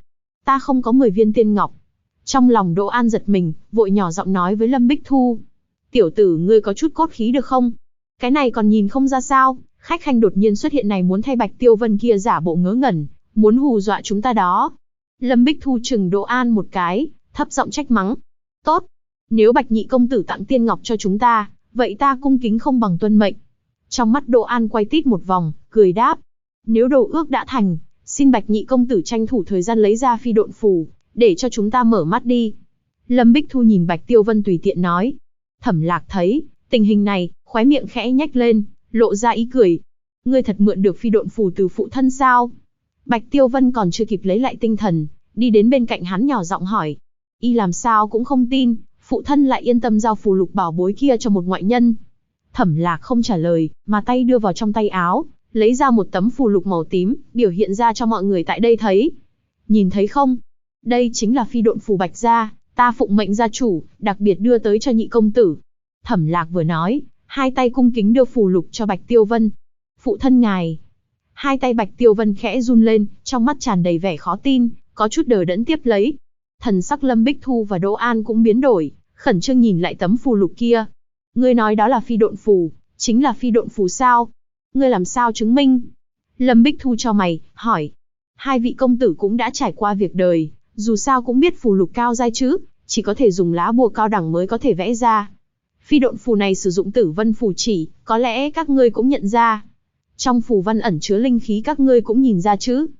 ta không có 10 viên tiên ngọc. Trong lòng Đỗ An giật mình, vội nhỏ giọng nói với Lâm Bích Thu. Tiểu tử ngươi có chút cốt khí được không? Cái này còn nhìn không ra sao, khách khanh đột nhiên xuất hiện này muốn thay Bạch Tiêu Vân kia giả bộ ngớ ngẩn, muốn hù dọa chúng ta đó. Lâm Bích Thu chừng Đỗ An một cái, thấp giọng trách mắng. Tốt, nếu Bạch nhị công tử tặng tiên ngọc cho chúng ta, vậy ta cung kính không bằng tuân mệnh. Trong mắt Đỗ An quay tít một vòng, cười đáp. Nếu đồ ước đã thành, xin Bạch nhị công tử tranh thủ thời gian lấy ra phi độn phù, để cho chúng ta mở mắt đi. Lâm Bích Thu nhìn Bạch Tiêu Vân tùy tiện nói. Thẩm Lạc thấy tình hình này, khóe miệng khẽ nhếch lên, lộ ra ý cười. Ngươi thật mượn được phi độn phù từ phụ thân sao? Bạch Tiêu Vân còn chưa kịp lấy lại tinh thần, đi đến bên cạnh hắn nhỏ giọng hỏi. Y làm sao cũng không tin, phụ thân lại yên tâm giao phù lục bảo bối kia cho một ngoại nhân. Thẩm Lạc không trả lời, mà tay đưa vào trong tay áo, lấy ra một tấm phù lục màu tím, biểu hiện ra cho mọi người tại đây thấy. Nhìn thấy không? Đây chính là phi độn phù Bạch gia, ta phụng mệnh gia chủ, đặc biệt đưa tới cho nhị công tử. Thẩm Lạc vừa nói, hai tay cung kính đưa phù lục cho Bạch Tiêu Vân. Phụ thân ngài. Hai tay Bạch Tiêu Vân khẽ run lên, trong mắt tràn đầy vẻ khó tin, có chút đờ đẫn tiếp lấy. Thần sắc Lâm Bích Thu và Đỗ An cũng biến đổi, khẩn trương nhìn lại tấm phù lục kia. Ngươi nói đó là phi độn phù, chính là phi độn phù sao? Ngươi làm sao chứng minh? Lâm Bích Thu cho mày, hỏi. Hai vị công tử cũng đã trải qua việc đời, dù sao cũng biết phù lục cao giai chứ, chỉ có thể dùng lá bùa cao đẳng mới có thể vẽ ra. Phi độn phù này sử dụng tử vân phù chỉ, có lẽ các ngươi cũng nhận ra. Trong phù văn ẩn chứa linh khí các ngươi cũng nhìn ra chứ?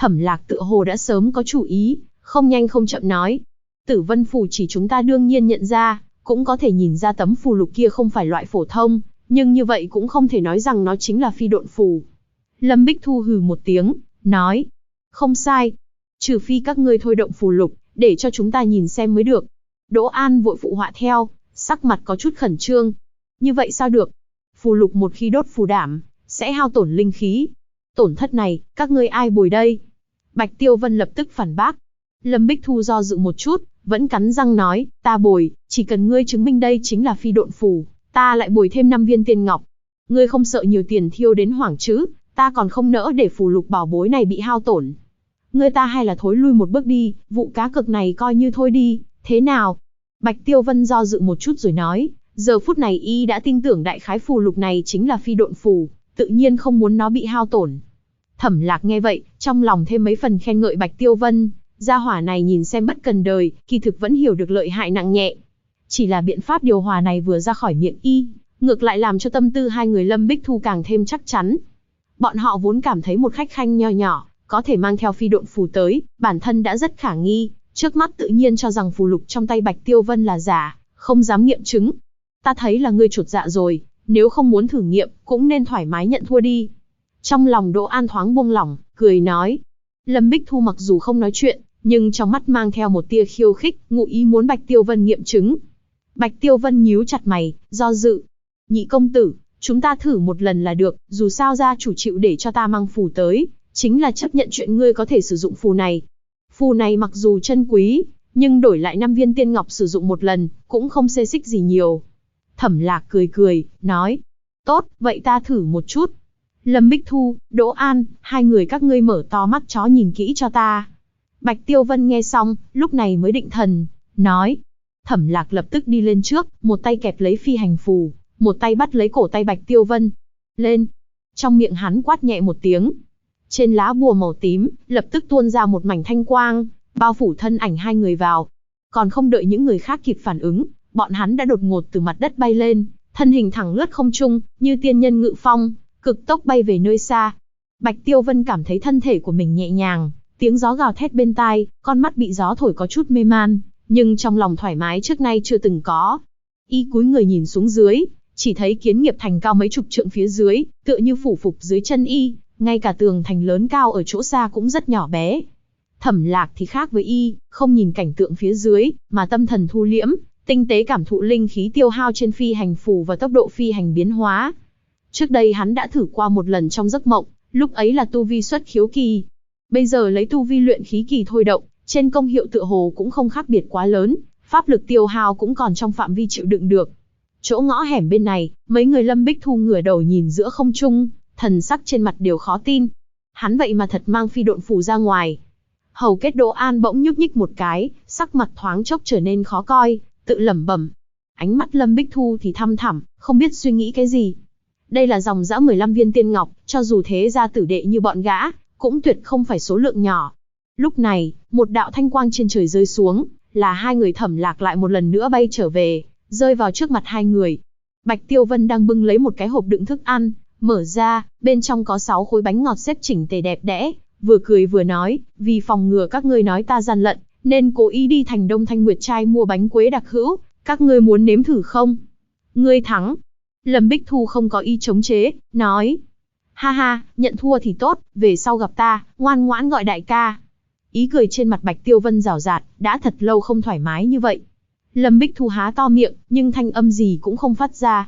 Thẩm Lạc tựa hồ đã sớm có chủ ý, không nhanh không chậm nói. Tử vân phù chỉ chúng ta đương nhiên nhận ra, cũng có thể nhìn ra tấm phù lục kia không phải loại phổ thông, nhưng như vậy cũng không thể nói rằng nó chính là phi độn phù. Lâm Bích Thu hừ một tiếng, nói. Không sai. Trừ phi các ngươi thôi động phù lục, để cho chúng ta nhìn xem mới được. Đỗ An vội phụ họa theo, sắc mặt có chút khẩn trương. Như vậy sao được? Phù lục một khi đốt phù đảm, sẽ hao tổn linh khí. Tổn thất này, các ngươi ai bồi đây? Bạch Tiêu Vân lập tức phản bác. Lâm Bích Thu do dự một chút, vẫn cắn răng nói, ta bồi, chỉ cần ngươi chứng minh đây chính là phi độn phù, ta lại bồi thêm 5 viên tiên ngọc. Ngươi không sợ nhiều tiền thiêu đến hoảng chứ, ta còn không nỡ để phù lục bảo bối này bị hao tổn. Ngươi ta hay là thối lui một bước đi, vụ cá cược này coi như thôi đi, thế nào? Bạch Tiêu Vân do dự một chút rồi nói, giờ phút này y đã tin tưởng đại khái phù lục này chính là phi độn phù, tự nhiên không muốn nó bị hao tổn. Thẩm Lạc nghe vậy, trong lòng thêm mấy phần khen ngợi Bạch Tiêu Vân, gia hỏa này nhìn xem bất cần đời, kỳ thực vẫn hiểu được lợi hại nặng nhẹ. Chỉ là biện pháp điều hòa này vừa ra khỏi miệng y, ngược lại làm cho tâm tư hai người Lâm Bích Thu càng thêm chắc chắn. Bọn họ vốn cảm thấy một khách khanh nho nhỏ, có thể mang theo phi độn phù tới, bản thân đã rất khả nghi, trước mắt tự nhiên cho rằng phù lục trong tay Bạch Tiêu Vân là giả, không dám nghiệm chứng. Ta thấy là ngươi chột dạ rồi, nếu không muốn thử nghiệm, cũng nên thoải mái nhận thua đi. Trong lòng Đỗ An thoáng buông lỏng, cười nói. Lâm Bích Thu mặc dù không nói chuyện, nhưng trong mắt mang theo một tia khiêu khích, ngụ ý muốn Bạch Tiêu Vân nghiệm chứng. Bạch Tiêu Vân nhíu chặt mày, do dự. Nhị công tử, chúng ta thử một lần là được, dù sao gia chủ chịu để cho ta mang phù tới, chính là chấp nhận chuyện ngươi có thể sử dụng phù này. Phù này mặc dù chân quý, nhưng đổi lại 5 viên tiên ngọc sử dụng một lần, cũng không xê xích gì nhiều. Thẩm Lạc cười cười, nói. Tốt, vậy ta thử một chút. Lâm Bích Thu, Đỗ An, hai người các ngươi mở to mắt chó nhìn kỹ cho ta. Bạch Tiêu Vân nghe xong, lúc này mới định thần, nói. Thẩm Lạc lập tức đi lên trước, một tay kẹp lấy phi hành phù, một tay bắt lấy cổ tay Bạch Tiêu Vân. Lên. Trong miệng hắn quát nhẹ một tiếng. Trên lá bùa màu tím, lập tức tuôn ra một mảnh thanh quang, bao phủ thân ảnh hai người vào. Còn không đợi những người khác kịp phản ứng, bọn hắn đã đột ngột từ mặt đất bay lên, thân hình thẳng lướt không trung, như tiên nhân ngự phong, cực tốc bay về nơi xa. Bạch Tiêu Vân cảm thấy thân thể của mình nhẹ nhàng, tiếng gió gào thét bên tai, con mắt bị gió thổi có chút mê man, nhưng trong lòng thoải mái trước nay chưa từng có. Y cúi người nhìn xuống dưới, chỉ thấy Kiến Nghiệp Thành cao mấy chục trượng phía dưới, tựa như phủ phục dưới chân y, ngay cả tường thành lớn cao ở chỗ xa cũng rất nhỏ bé. Thẩm Lạc thì khác với y, không nhìn cảnh tượng phía dưới, mà tâm thần thu liễm, tinh tế cảm thụ linh khí tiêu hao trên phi hành phù và tốc độ phi hành biến hóa. Trước đây hắn đã thử qua một lần trong giấc mộng, lúc ấy là tu vi xuất khiếu kỳ. Bây giờ lấy tu vi luyện khí kỳ thôi động, trên công hiệu tựa hồ cũng không khác biệt quá lớn, pháp lực tiêu hao cũng còn trong phạm vi chịu đựng được. Chỗ ngõ hẻm bên này, mấy người Lâm Bích Thu ngửa đầu nhìn giữa không trung, thần sắc trên mặt đều khó tin. Hắn vậy mà thật mang phi độn phù ra ngoài. Hầu kết Đỗ An bỗng nhúc nhích một cái, sắc mặt thoáng chốc trở nên khó coi, tự lẩm bẩm. Ánh mắt Lâm Bích Thu thì thăm thẳm, không biết suy nghĩ cái gì. Đây là dòng dã 15 viên tiên ngọc, cho dù thế gia tử đệ như bọn gã, cũng tuyệt không phải số lượng nhỏ. Lúc này, một đạo thanh quang trên trời rơi xuống, là hai người Thẩm Lạc lại một lần nữa bay trở về, rơi vào trước mặt hai người. Bạch Tiêu Vân đang bưng lấy một cái hộp đựng thức ăn, mở ra, bên trong có 6 khối bánh ngọt xếp chỉnh tề đẹp đẽ, vừa cười vừa nói, vì phòng ngừa các ngươi nói ta gian lận, nên cố ý đi thành Đông Thanh Nguyệt Trai mua bánh quế đặc hữu, các ngươi muốn nếm thử không? Ngươi thắng. Lâm Bích Thu không có ý chống chế, nói. Ha ha, nhận thua thì tốt, về sau gặp ta, ngoan ngoãn gọi đại ca. Ý cười trên mặt Bạch Tiêu Vân rào rạt, đã thật lâu không thoải mái như vậy. Lâm Bích Thu há to miệng, nhưng thanh âm gì cũng không phát ra.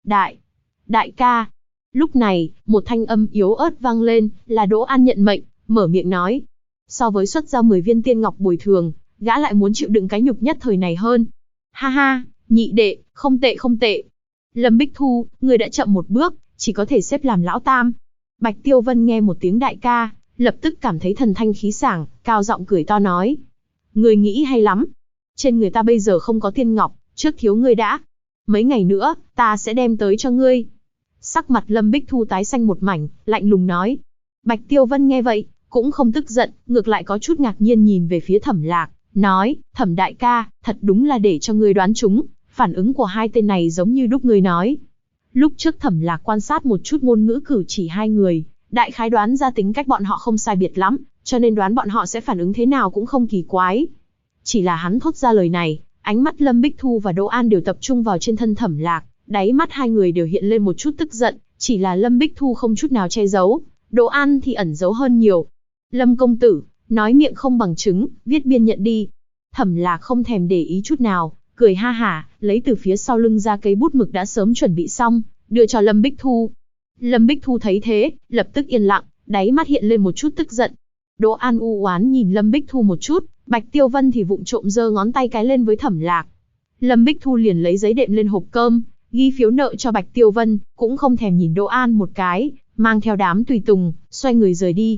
Đại ca. Lúc này, một thanh âm yếu ớt vang lên, là Đỗ An nhận mệnh, mở miệng nói. So với xuất ra 10 viên tiên ngọc bồi thường, gã lại muốn chịu đựng cái nhục nhất thời này hơn. Ha ha, nhị đệ, không tệ không tệ. Lâm Bích Thu, người đã chậm một bước, chỉ có thể xếp làm lão tam. Bạch Tiêu Vân nghe một tiếng đại ca, lập tức cảm thấy thần thanh khí sảng, cao giọng cười to nói. Người nghĩ hay lắm. Trên người ta bây giờ không có tiên ngọc, trước thiếu ngươi đã. Mấy ngày nữa, ta sẽ đem tới cho ngươi. Sắc mặt Lâm Bích Thu tái xanh một mảnh, lạnh lùng nói. Bạch Tiêu Vân nghe vậy, cũng không tức giận, ngược lại có chút ngạc nhiên nhìn về phía Thẩm Lạc, nói, Thẩm đại ca, thật đúng là để cho ngươi đoán trúng, phản ứng của hai tên này giống như đúc ngươi nói. Lúc trước Thẩm Lạc quan sát một chút ngôn ngữ cử chỉ hai người, đại khái đoán ra tính cách bọn họ không sai biệt lắm, cho nên đoán bọn họ sẽ phản ứng thế nào cũng không kỳ quái. Chỉ là hắn thốt ra lời này, ánh mắt Lâm Bích Thu và Đỗ An đều tập trung vào trên thân Thẩm Lạc, đáy mắt hai người đều hiện lên một chút tức giận, chỉ là Lâm Bích Thu không chút nào che giấu, Đỗ An thì ẩn giấu hơn nhiều. Lâm công tử, nói miệng không bằng chứng, viết biên nhận đi. Thẩm Lạc không thèm để ý chút nào, cười ha hả, lấy từ phía sau lưng ra cây bút mực đã sớm chuẩn bị xong, đưa cho Lâm Bích Thu. Lâm Bích Thu thấy thế, lập tức yên lặng, đáy mắt hiện lên một chút tức giận. Đỗ An u oán nhìn Lâm Bích Thu một chút, Bạch Tiêu Vân thì vụng trộm giơ ngón tay cái lên với Thẩm Lạc. Lâm Bích Thu liền lấy giấy đệm lên hộp cơm, ghi phiếu nợ cho Bạch Tiêu Vân, cũng không thèm nhìn Đỗ An một cái, mang theo đám tùy tùng, xoay người rời đi.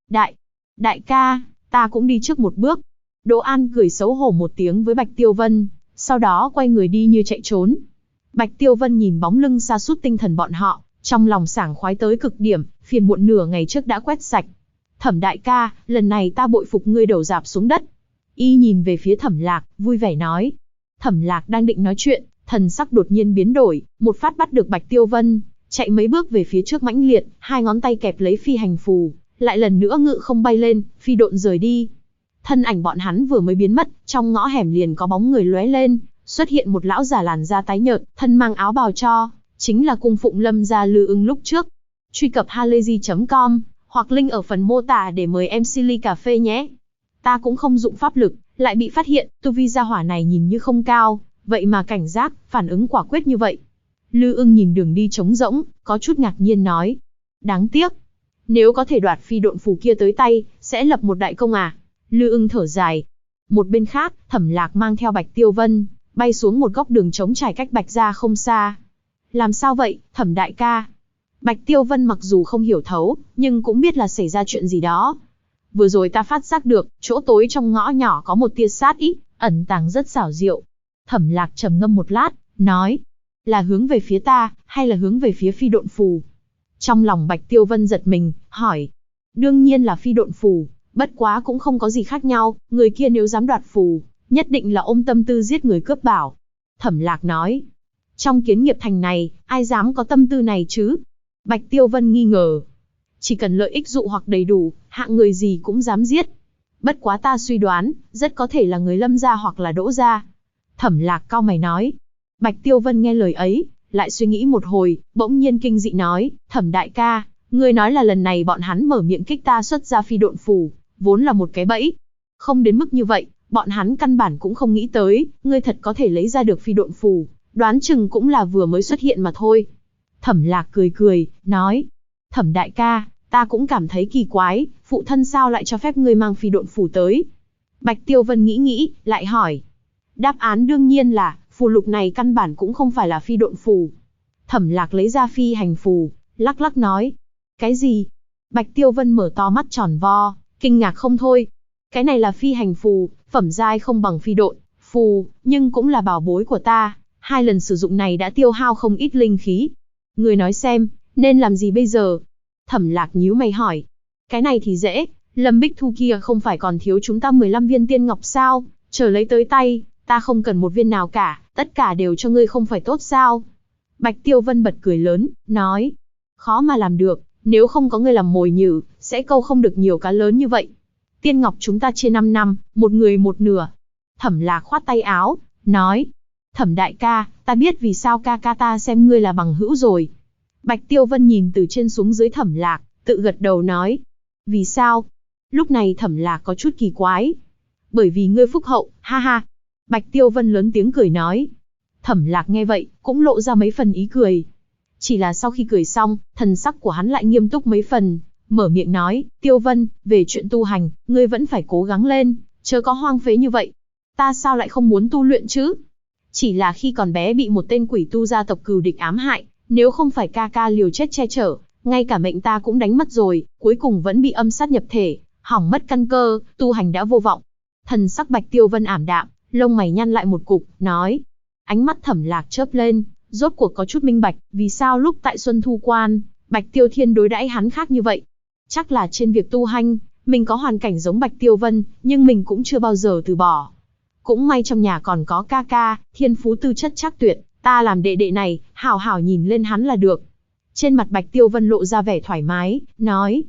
Đại ca, ta cũng đi trước một bước. Đỗ An cười xấu hổ một tiếng với Bạch Tiêu Vân, sau đó quay người đi như chạy trốn. Bạch Tiêu Vân nhìn bóng lưng sa sút tinh thần bọn họ, trong lòng sảng khoái tới cực điểm, phiền muộn nửa ngày trước đã quét sạch. Thẩm đại ca, lần này ta bội phục ngươi đầu rạp xuống đất. Y nhìn về phía Thẩm Lạc, vui vẻ nói. Thẩm Lạc đang định nói chuyện, thần sắc đột nhiên biến đổi, một phát bắt được Bạch Tiêu Vân, chạy mấy bước về phía trước mãnh liệt, hai ngón tay kẹp lấy phi hành phù, lại lần nữa ngự không bay lên, phi độn rời đi. Thân ảnh bọn hắn vừa mới biến mất, trong ngõ hẻm liền có bóng người lóe lên, xuất hiện một lão già làn da tái nhợt, thân mang áo bào cho, chính là cung phụng Lâm gia Lư Ưng lúc trước. Truy cập halayzi.com hoặc link ở phần mô tả để mời em ly cà phê nhé. Ta cũng không dụng pháp lực, lại bị phát hiện, tu vi gia hỏa này nhìn như không cao, vậy mà cảnh giác, phản ứng quả quyết như vậy. Lư Ưng nhìn đường đi trống rỗng, có chút ngạc nhiên nói. Đáng tiếc, nếu có thể đoạt phi độn phù kia tới tay, sẽ lập một đại công à. Lư Ưng thở dài. Một bên khác, Thẩm Lạc mang theo Bạch Tiêu Vân, bay xuống một góc đường trống trải cách Bạch gia không xa. Làm sao vậy, Thẩm đại ca? Bạch Tiêu Vân mặc dù không hiểu thấu, nhưng cũng biết là xảy ra chuyện gì đó. Vừa rồi ta phát giác được, chỗ tối trong ngõ nhỏ có một tia sát ý, ẩn tàng rất xảo diệu. Thẩm Lạc trầm ngâm một lát, nói. Là hướng về phía ta, hay là hướng về phía phi độn phù? Trong lòng Bạch Tiêu Vân giật mình, hỏi. Đương nhiên là phi độn phù, bất quá cũng không có gì khác nhau, người kia nếu dám đoạt phù, nhất định là ôm tâm tư giết người cướp bảo. Thẩm Lạc nói. Trong Kiến Nghiệp Thành này, ai dám có tâm tư này chứ? Bạch Tiêu Vân nghi ngờ. Chỉ cần lợi ích dụ hoặc đầy đủ, hạng người gì cũng dám giết. Bất quá ta suy đoán, rất có thể là người Lâm gia hoặc là Đỗ gia. Thẩm Lạc cau mày nói. Bạch Tiêu Vân nghe lời ấy, lại suy nghĩ một hồi, bỗng nhiên kinh dị nói, Thẩm đại ca, ngươi nói là lần này bọn hắn mở miệng kích ta xuất ra phi độn phù, vốn là một cái bẫy. Không đến mức như vậy, bọn hắn căn bản cũng không nghĩ tới, ngươi thật có thể lấy ra được phi độn phù, đoán chừng cũng là vừa mới xuất hiện mà thôi. Thẩm Lạc cười cười, nói, Thẩm đại ca, ta cũng cảm thấy kỳ quái, phụ thân sao lại cho phép ngươi mang phi độn phù tới? Bạch Tiêu Vân nghĩ, lại hỏi. Đáp án đương nhiên là, phù lục này căn bản cũng không phải là phi độn phù. Thẩm Lạc lấy ra phi hành phù, lắc lắc nói. Cái gì? Bạch Tiêu Vân mở to mắt tròn vo, kinh ngạc không thôi. Cái này là phi hành phù, phẩm giai không bằng phi độn phù, nhưng cũng là bảo bối của ta. 2 lần sử dụng này đã tiêu hao không ít linh khí. Người nói xem, nên làm gì bây giờ? Thẩm Lạc nhíu mày hỏi. Cái này thì dễ, Lâm Bích Thu kia không phải còn thiếu chúng ta 15 viên tiên ngọc sao? Chờ lấy tới tay, ta không cần một viên nào cả, tất cả đều cho ngươi không phải tốt sao? Bạch Tiêu Vân bật cười lớn, nói. Khó mà làm được, nếu không có ngươi làm mồi nhử, sẽ câu không được nhiều cá lớn như vậy. Tiên ngọc chúng ta chia 5 năm, một người một nửa. Thẩm Lạc khoát tay áo, nói. Thẩm đại ca, ta biết vì sao ca ca ta xem ngươi là bằng hữu rồi. Bạch Tiêu Vân nhìn từ trên xuống dưới Thẩm Lạc, tự gật đầu nói. Vì sao? Lúc này Thẩm Lạc có chút kỳ quái. Bởi vì ngươi phúc hậu, ha ha. Bạch Tiêu Vân lớn tiếng cười nói. Thẩm Lạc nghe vậy, cũng lộ ra mấy phần ý cười. Chỉ là sau khi cười xong, thần sắc của hắn lại nghiêm túc mấy phần, mở miệng nói, Tiêu Vân, về chuyện tu hành, ngươi vẫn phải cố gắng lên, chớ có hoang phế như vậy. Ta sao lại không muốn tu luyện chứ? Chỉ là khi còn bé bị một tên quỷ tu gia tộc cừu địch ám hại, nếu không phải ca ca liều chết che chở, ngay cả mệnh ta cũng đánh mất rồi, cuối cùng vẫn bị âm sát nhập thể, hỏng mất căn cơ, tu hành đã vô vọng. Thần sắc Bạch Tiêu Vân ảm đạm, lông mày nhăn lại một cục, nói. Ánh mắt Thẩm Lạc chớp lên, rốt cuộc có chút minh bạch, vì sao lúc tại Xuân Thu Quan, Bạch Tiêu Thiên đối đãi hắn khác như vậy. Chắc là trên việc tu hành, mình có hoàn cảnh giống Bạch Tiêu Vân, nhưng mình cũng chưa bao giờ từ bỏ. Cũng may trong nhà còn có ca ca, thiên phú tư chất chắc tuyệt, ta làm đệ đệ này, hảo hảo nhìn lên hắn là được. Trên mặt Bạch Tiêu Vân lộ ra vẻ thoải mái, nói.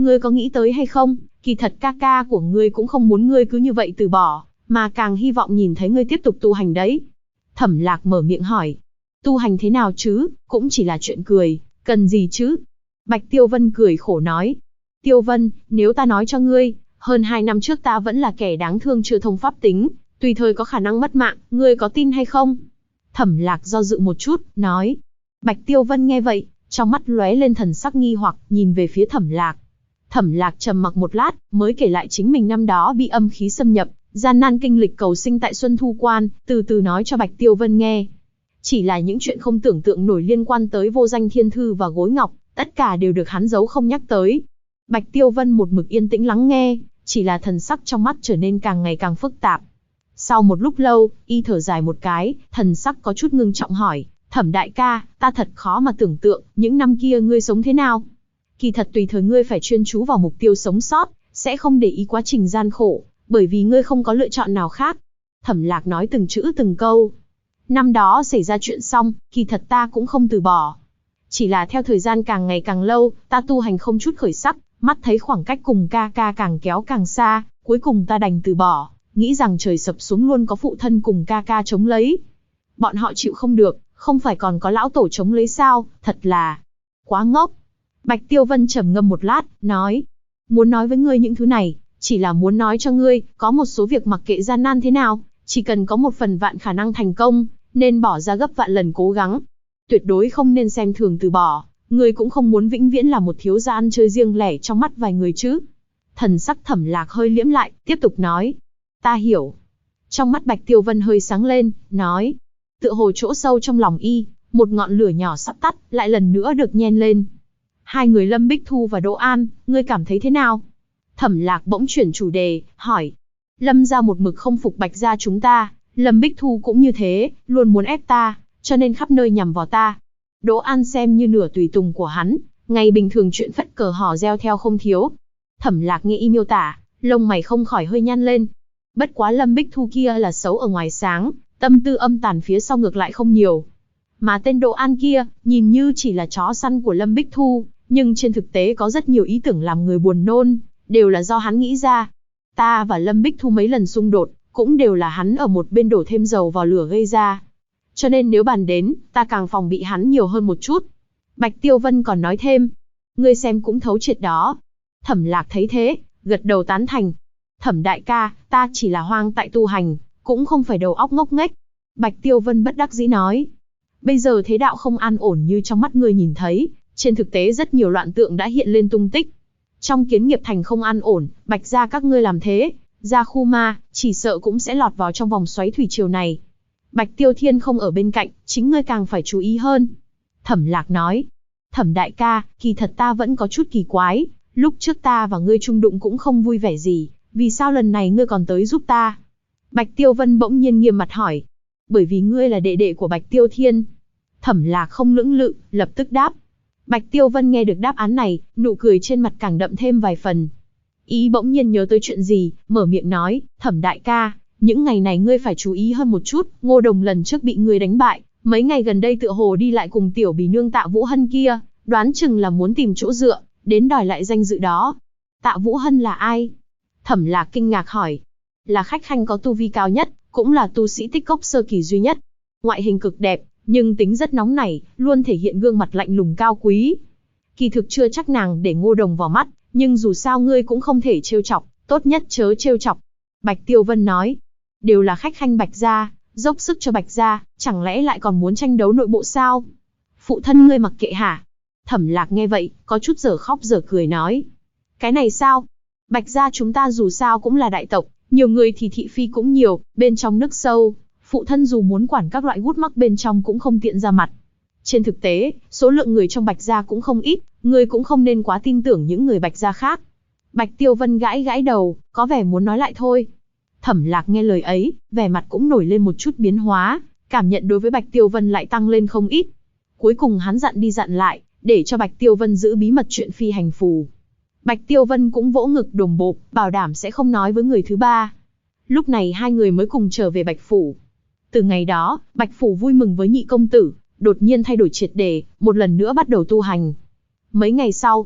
ngươi có nghĩ tới hay không, kỳ thật ca ca của ngươi cũng không muốn ngươi cứ như vậy từ bỏ, mà càng hy vọng nhìn thấy ngươi tiếp tục tu hành đấy. Thẩm Lạc mở miệng hỏi. Tu hành thế nào chứ, cũng chỉ là chuyện cười, cần gì chứ? Bạch Tiêu Vân cười khổ nói. Tiêu Vân, nếu ta nói cho ngươi, hơn 2 năm trước ta vẫn là kẻ đáng thương chưa thông pháp tính, tùy thời có khả năng mất mạng, ngươi có tin hay không? Thẩm Lạc do dự một chút, nói. Bạch Tiêu Vân nghe vậy, trong mắt lóe lên thần sắc nghi hoặc, nhìn về phía Thẩm Lạc. Thẩm Lạc trầm mặc một lát, mới kể lại chính mình năm đó bị âm khí xâm nhập, gian nan kinh lịch cầu sinh tại Xuân Thu Quan, từ từ nói cho Bạch Tiêu Vân nghe. Chỉ là những chuyện không tưởng tượng nổi liên quan tới vô danh thiên thư và gối ngọc, tất cả đều được hắn giấu không nhắc tới. Bạch Tiêu Vân một mực yên tĩnh lắng nghe, chỉ là thần sắc trong mắt trở nên càng ngày càng phức tạp. Sau một lúc lâu, y thở dài một cái, thần sắc có chút ngưng trọng hỏi, Thẩm đại ca, ta thật khó mà tưởng tượng, những năm kia ngươi sống thế nào? Kỳ thật tùy thời ngươi phải chuyên chú vào mục tiêu sống sót, sẽ không để ý quá trình gian khổ, bởi vì ngươi không có lựa chọn nào khác. Thẩm Lạc nói từng chữ từng câu. Năm đó xảy ra chuyện xong, kỳ thật ta cũng không từ bỏ. Chỉ là theo thời gian càng ngày càng lâu, ta tu hành không chút khởi sắc, mắt thấy khoảng cách cùng ca ca càng kéo càng xa, cuối cùng ta đành từ bỏ, nghĩ rằng trời sập xuống luôn có phụ thân cùng ca ca chống lấy. Bọn họ chịu không được, không phải còn có lão tổ chống lấy sao, thật là quá ngốc. Bạch Tiêu Vân trầm ngâm một lát, nói, muốn nói với ngươi những thứ này, chỉ là muốn nói cho ngươi, có một số việc mặc kệ gian nan thế nào, chỉ cần có 1/1000 khả năng thành công, nên bỏ ra gấp vạn lần cố gắng. Tuyệt đối không nên xem thường từ bỏ, ngươi cũng không muốn vĩnh viễn là một thiếu gia ăn chơi riêng lẻ trong mắt vài người chứ. Thần sắc Thẩm Lạc hơi liễm lại, tiếp tục nói, ta hiểu. Trong mắt Bạch Tiêu Vân hơi sáng lên, nói, tựa hồ chỗ sâu trong lòng y, một ngọn lửa nhỏ sắp tắt, lại lần nữa được nhen lên. Hai người Lâm Bích Thu và Đỗ An, ngươi cảm thấy thế nào? Thẩm Lạc bỗng chuyển chủ đề, hỏi. Lâm gia một mực không phục Bạch gia chúng ta, Lâm Bích Thu cũng như thế, luôn muốn ép ta, cho nên khắp nơi nhằm vào ta. Đỗ An xem như nửa tùy tùng của hắn, ngày bình thường chuyện phất cờ hò reo theo không thiếu. Thẩm Lạc nghe y miêu tả, lông mày không khỏi hơi nhăn lên. Bất quá Lâm Bích Thu kia là xấu ở ngoài sáng, tâm tư âm tàn phía sau ngược lại không nhiều. Mà tên Đỗ An kia, nhìn như chỉ là chó săn của Lâm Bích Thu, nhưng trên thực tế có rất nhiều ý tưởng làm người buồn nôn, đều là do hắn nghĩ ra. Ta và Lâm Bích Thu mấy lần xung đột, cũng đều là hắn ở một bên đổ thêm dầu vào lửa gây ra. Cho nên nếu bàn đến, ta càng phòng bị hắn nhiều hơn một chút. Bạch Tiêu Vân còn nói thêm, ngươi xem cũng thấu triệt đó. Thẩm Lạc thấy thế, gật đầu tán thành. Thẩm đại ca, ta chỉ là hoang tại tu hành, cũng không phải đầu óc ngốc nghếch. Bạch Tiêu Vân bất đắc dĩ nói, bây giờ thế đạo không an ổn như trong mắt ngươi nhìn thấy, trên thực tế rất nhiều loạn tượng đã hiện lên tung tích. Trong Kiến Nghiệp Thành không an ổn, Bạch gia các ngươi làm thế, Gia Khu Ma, chỉ sợ cũng sẽ lọt vào trong vòng xoáy thủy triều này. Bạch Tiêu Thiên không ở bên cạnh, chính ngươi càng phải chú ý hơn. Thẩm Lạc nói, Thẩm đại ca, kỳ thật ta vẫn có chút kỳ quái, lúc trước ta và ngươi chung đụng cũng không vui vẻ gì, vì sao lần này ngươi còn tới giúp ta? Bạch Tiêu Vân bỗng nhiên nghiêm mặt hỏi, bởi vì ngươi là đệ đệ của Bạch Tiêu Thiên. Thẩm Lạc không lưỡng lự, lập tức đáp. Bạch Tiêu Vân nghe được đáp án này, nụ cười trên mặt càng đậm thêm vài phần. Ý bỗng nhiên nhớ tới chuyện gì, mở miệng nói, Thẩm đại ca, những ngày này ngươi phải chú ý hơn một chút, Ngô Đồng lần trước bị ngươi đánh bại, mấy ngày gần đây tựa hồ đi lại cùng tiểu bì nương Tạ Vũ Hân kia, đoán chừng là muốn tìm chỗ dựa, đến đòi lại danh dự đó. Tạ Vũ Hân là ai? Thẩm Lạc kinh ngạc hỏi. Là khách khanh có tu vi cao nhất, cũng là tu sĩ tích cốc sơ kỳ duy nhất. Ngoại hình cực đẹp, nhưng tính rất nóng nảy, luôn thể hiện gương mặt lạnh lùng cao quý. Kỳ thực chưa chắc nàng để Ngô Đồng vào mắt, nhưng dù sao ngươi cũng không thể trêu chọc, tốt nhất chớ trêu chọc. Bạch Tiêu Vân nói, đều là khách khanh Bạch gia, dốc sức cho Bạch gia, chẳng lẽ lại còn muốn tranh đấu nội bộ sao? Phụ thân ngươi mặc kệ hả? Thẩm Lạc nghe vậy, có chút dở khóc dở cười nói, cái này sao? Bạch gia chúng ta dù sao cũng là đại tộc, nhiều người thì thị phi cũng nhiều, bên trong nước sâu, phụ thân dù muốn quản các loại gút mắc bên trong cũng không tiện ra mặt. Trên thực tế, số lượng người trong Bạch gia cũng không ít, ngươi cũng không nên quá tin tưởng những người Bạch gia khác. Bạch Tiêu Vân gãi gãi đầu, có vẻ muốn nói lại thôi. Thẩm Lạc nghe lời ấy, vẻ mặt cũng nổi lên một chút biến hóa, cảm nhận đối với Bạch Tiêu Vân lại tăng lên không ít. Cuối cùng hắn dặn đi dặn lại, để cho Bạch Tiêu Vân giữ bí mật chuyện phi hành phù. Bạch Tiêu Vân cũng vỗ ngực đồm bộp, bảo đảm sẽ không nói với người thứ ba. Lúc này hai người mới cùng trở về Bạch Phủ. Từ ngày đó, Bạch Phủ vui mừng với nhị công tử, đột nhiên thay đổi triệt để, một lần nữa bắt đầu tu hành. Mấy ngày sau,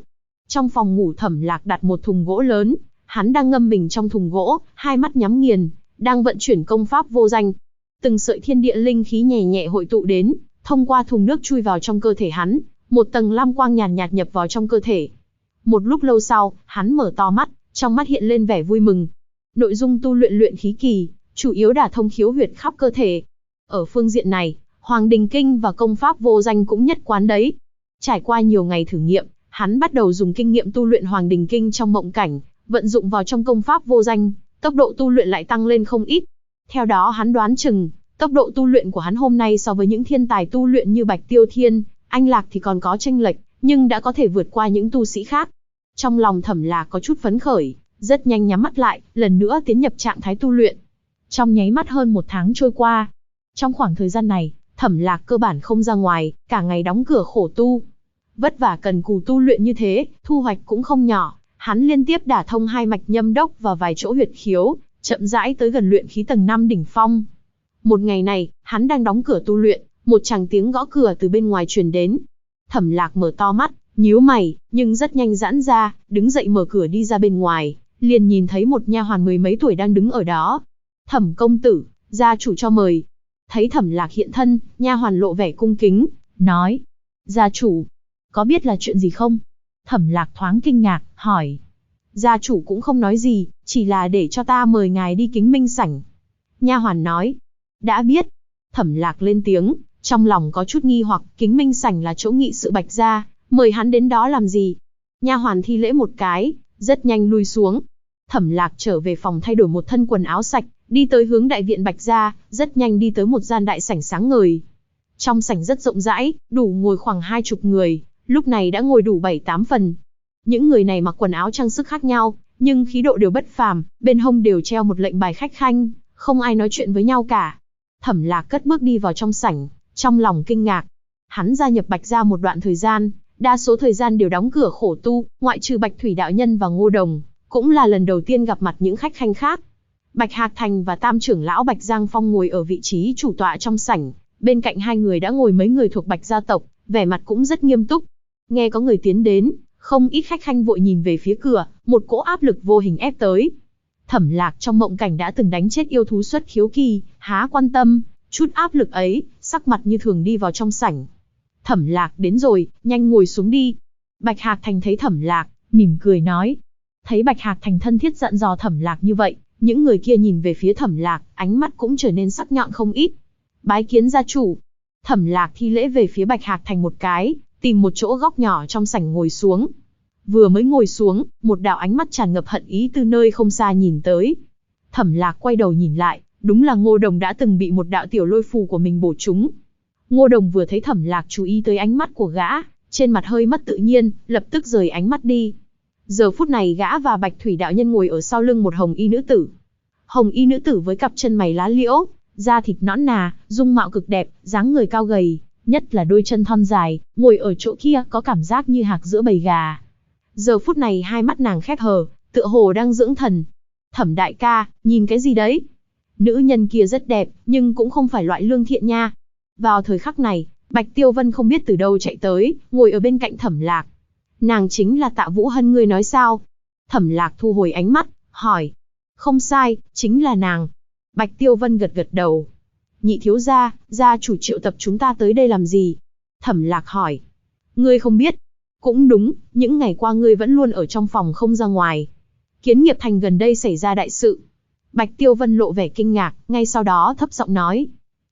Trong phòng ngủ Thẩm Lạc đặt một thùng gỗ lớn, hắn đang ngâm mình trong thùng gỗ, hai mắt nhắm nghiền, đang vận chuyển công pháp vô danh. Từng sợi thiên địa linh khí nhẹ nhẹ hội tụ đến, thông qua thùng nước chui vào trong cơ thể hắn, một tầng lam quang nhàn nhạt nhập vào trong cơ thể. Một lúc lâu sau, hắn mở to mắt, trong mắt hiện lên vẻ vui mừng. Nội dung tu luyện luyện khí kỳ, chủ yếu đả thông khiếu huyệt khắp cơ thể. Ở phương diện này, Hoàng Đình Kinh và công pháp vô danh cũng nhất quán đấy. Trải qua nhiều ngày thử nghiệm, hắn bắt đầu dùng kinh nghiệm tu luyện Hoàng Đình Kinh trong mộng cảnh, vận dụng vào trong công pháp vô danh, tốc độ tu luyện lại tăng lên không ít. Theo đó hắn đoán chừng, tốc độ tu luyện của hắn hôm nay so với những thiên tài tu luyện như Bạch Tiêu Thiên, Anh Lạc thì còn có chênh lệch, nhưng đã có thể vượt qua những tu sĩ khác. Trong lòng Thẩm Lạc có chút phấn khởi, rất nhanh nhắm mắt lại, lần nữa tiến nhập trạng thái tu luyện. Trong nháy mắt hơn 1 tháng trôi qua. Trong khoảng thời gian này, Thẩm Lạc cơ bản không ra ngoài, cả ngày đóng cửa khổ tu. Vất vả cần cù tu luyện như thế, thu hoạch cũng không nhỏ. Hắn liên tiếp đả thông 2 mạch nhâm đốc và vài chỗ huyệt khiếu, chậm rãi tới gần luyện khí tầng 5 đỉnh phong. Một ngày này, hắn đang đóng cửa tu luyện, một tràng tiếng gõ cửa từ bên ngoài truyền đến. Thẩm Lạc mở to mắt, nhíu mày, nhưng rất nhanh giãn ra, đứng dậy mở cửa đi ra bên ngoài, liền nhìn thấy một nha hoàn 10 mấy tuổi đang đứng ở đó. "Thẩm công tử, gia chủ cho mời." Thấy Thẩm Lạc hiện thân, nha hoàn lộ vẻ cung kính, nói: "Gia chủ, có biết là chuyện gì không?" Thẩm Lạc thoáng kinh ngạc, hỏi: "Gia chủ cũng không nói gì, chỉ là để cho ta mời ngài đi Kính Minh sảnh." Nha hoàn nói: "Đã biết." Thẩm Lạc lên tiếng, trong lòng có chút nghi hoặc, Kính Minh sảnh là chỗ nghị sự Bạch gia, mời hắn đến đó làm gì? Nha hoàn thi lễ một cái, rất nhanh lui xuống. Thẩm Lạc trở về phòng thay đổi một thân quần áo sạch, đi tới hướng đại viện Bạch gia, rất nhanh đi tới một gian đại sảnh sáng ngời. Trong sảnh rất rộng rãi, đủ ngồi khoảng 20 người, lúc này đã ngồi đủ 7-8 phần. Những người này mặc quần áo trang sức khác nhau, nhưng khí độ đều bất phàm, bên hông đều treo một lệnh bài khách khanh, không ai nói chuyện với nhau cả. Thẩm Lạc cất bước đi vào trong sảnh, trong lòng kinh ngạc. Hắn gia nhập Bạch gia một đoạn thời gian, đa số thời gian đều đóng cửa khổ tu, ngoại trừ Bạch Thủy đạo nhân và Ngô Đồng, cũng là lần đầu tiên gặp mặt những khách khanh khác. Bạch Hạc Thành và Tam trưởng lão Bạch Giang Phong ngồi ở vị trí chủ tọa trong sảnh, bên cạnh hai người đã ngồi mấy người thuộc Bạch gia tộc, vẻ mặt cũng rất nghiêm túc. Nghe có người tiến đến, không ít khách khanh vội nhìn về phía cửa, một cỗ áp lực vô hình ép tới. Thẩm Lạc trong mộng cảnh đã từng đánh chết yêu thú xuất khiếu kỳ, há quan tâm chút áp lực ấy, sắc mặt như thường đi vào trong sảnh. "Thẩm Lạc đến rồi, nhanh ngồi xuống đi." Bạch Hạc Thành thấy Thẩm Lạc, mỉm cười nói. Thấy Bạch Hạc Thành thân thiết dặn dò Thẩm Lạc như vậy, những người kia nhìn về phía Thẩm Lạc, ánh mắt cũng trở nên sắc nhọn không ít. "Bái kiến gia chủ." Thẩm Lạc thi lễ về phía Bạch Hạc Thành một cái, tìm một chỗ góc nhỏ trong sảnh ngồi xuống. Vừa mới ngồi xuống, một đạo ánh mắt tràn ngập hận ý từ nơi không xa nhìn tới. Thẩm Lạc quay đầu nhìn lại, đúng là Ngô Đồng đã từng bị một đạo tiểu lôi phù của mình bổ trúng. Ngô Đồng vừa thấy Thẩm Lạc chú ý tới ánh mắt của gã, trên mặt hơi mất tự nhiên, lập tức rời ánh mắt đi. Giờ phút này gã và Bạch Thủy đạo nhân ngồi ở sau lưng một hồng y nữ tử. Hồng y nữ tử với cặp chân mày lá liễu, da thịt nõn nà, dung mạo cực đẹp, dáng người cao gầy, nhất là đôi chân thon dài, ngồi ở chỗ kia có cảm giác như hạc giữa bầy gà. Giờ phút này hai mắt nàng khép hờ, tựa hồ đang dưỡng thần. "Thẩm đại ca, nhìn cái gì đấy?" Nữ nhân kia rất đẹp, nhưng cũng không phải loại lương thiện nha. Vào thời khắc này, Bạch Tiêu Vân không biết từ đâu chạy tới, ngồi ở bên cạnh Thẩm Lạc. "Nàng chính là Tạ Vũ Hân ngươi nói sao?" Thẩm Lạc thu hồi ánh mắt, hỏi. "Không sai, chính là nàng." Bạch Tiêu Vân gật gật đầu. "Nhị thiếu gia, gia chủ triệu tập chúng ta tới đây làm gì?" Thẩm Lạc hỏi. "Ngươi không biết?" "Cũng đúng, những ngày qua ngươi vẫn luôn ở trong phòng không ra ngoài. Kiến Nghiệp Thành gần đây xảy ra đại sự." Bạch Tiêu Vân lộ vẻ kinh ngạc, ngay sau đó thấp giọng nói.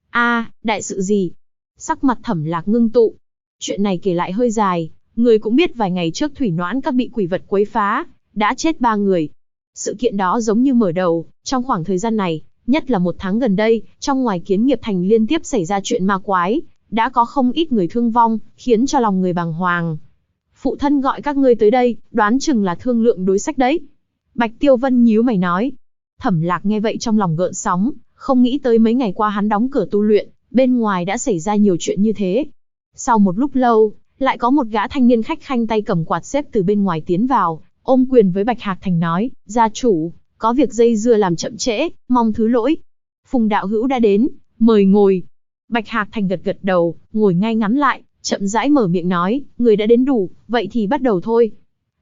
Đại sự gì?" Sắc mặt Thẩm Lạc ngưng tụ. Chuyện này kể lại hơi dài, người cũng biết vài ngày trước Thủy Noãn các bị quỷ vật quấy phá, đã chết 3 người. Sự kiện đó giống như mở đầu, trong khoảng thời gian này, nhất là 1 tháng gần đây, trong ngoài Kiến Nghiệp Thành liên tiếp xảy ra chuyện ma quái, đã có không ít người thương vong, khiến cho lòng người bàng hoàng. Phụ thân gọi các ngươi tới đây, đoán chừng là thương lượng đối sách đấy." Bạch Tiêu Vân nhíu mày nói. Thẩm Lạc nghe vậy trong lòng gợn sóng, không nghĩ tới mấy ngày qua hắn đóng cửa tu luyện, bên ngoài đã xảy ra nhiều chuyện như thế. Sau một lúc lâu, lại có một gã thanh niên khách khanh tay cầm quạt xếp từ bên ngoài tiến vào, ôm quyền với Bạch Hạc Thành nói, "Gia chủ, có việc dây dưa làm chậm trễ, mong thứ lỗi. Phùng đạo hữu đã đến, mời ngồi." Bạch Hạc Thành gật gật đầu, ngồi ngay ngắn lại, chậm rãi mở miệng nói, "Người đã đến đủ, vậy thì bắt đầu thôi."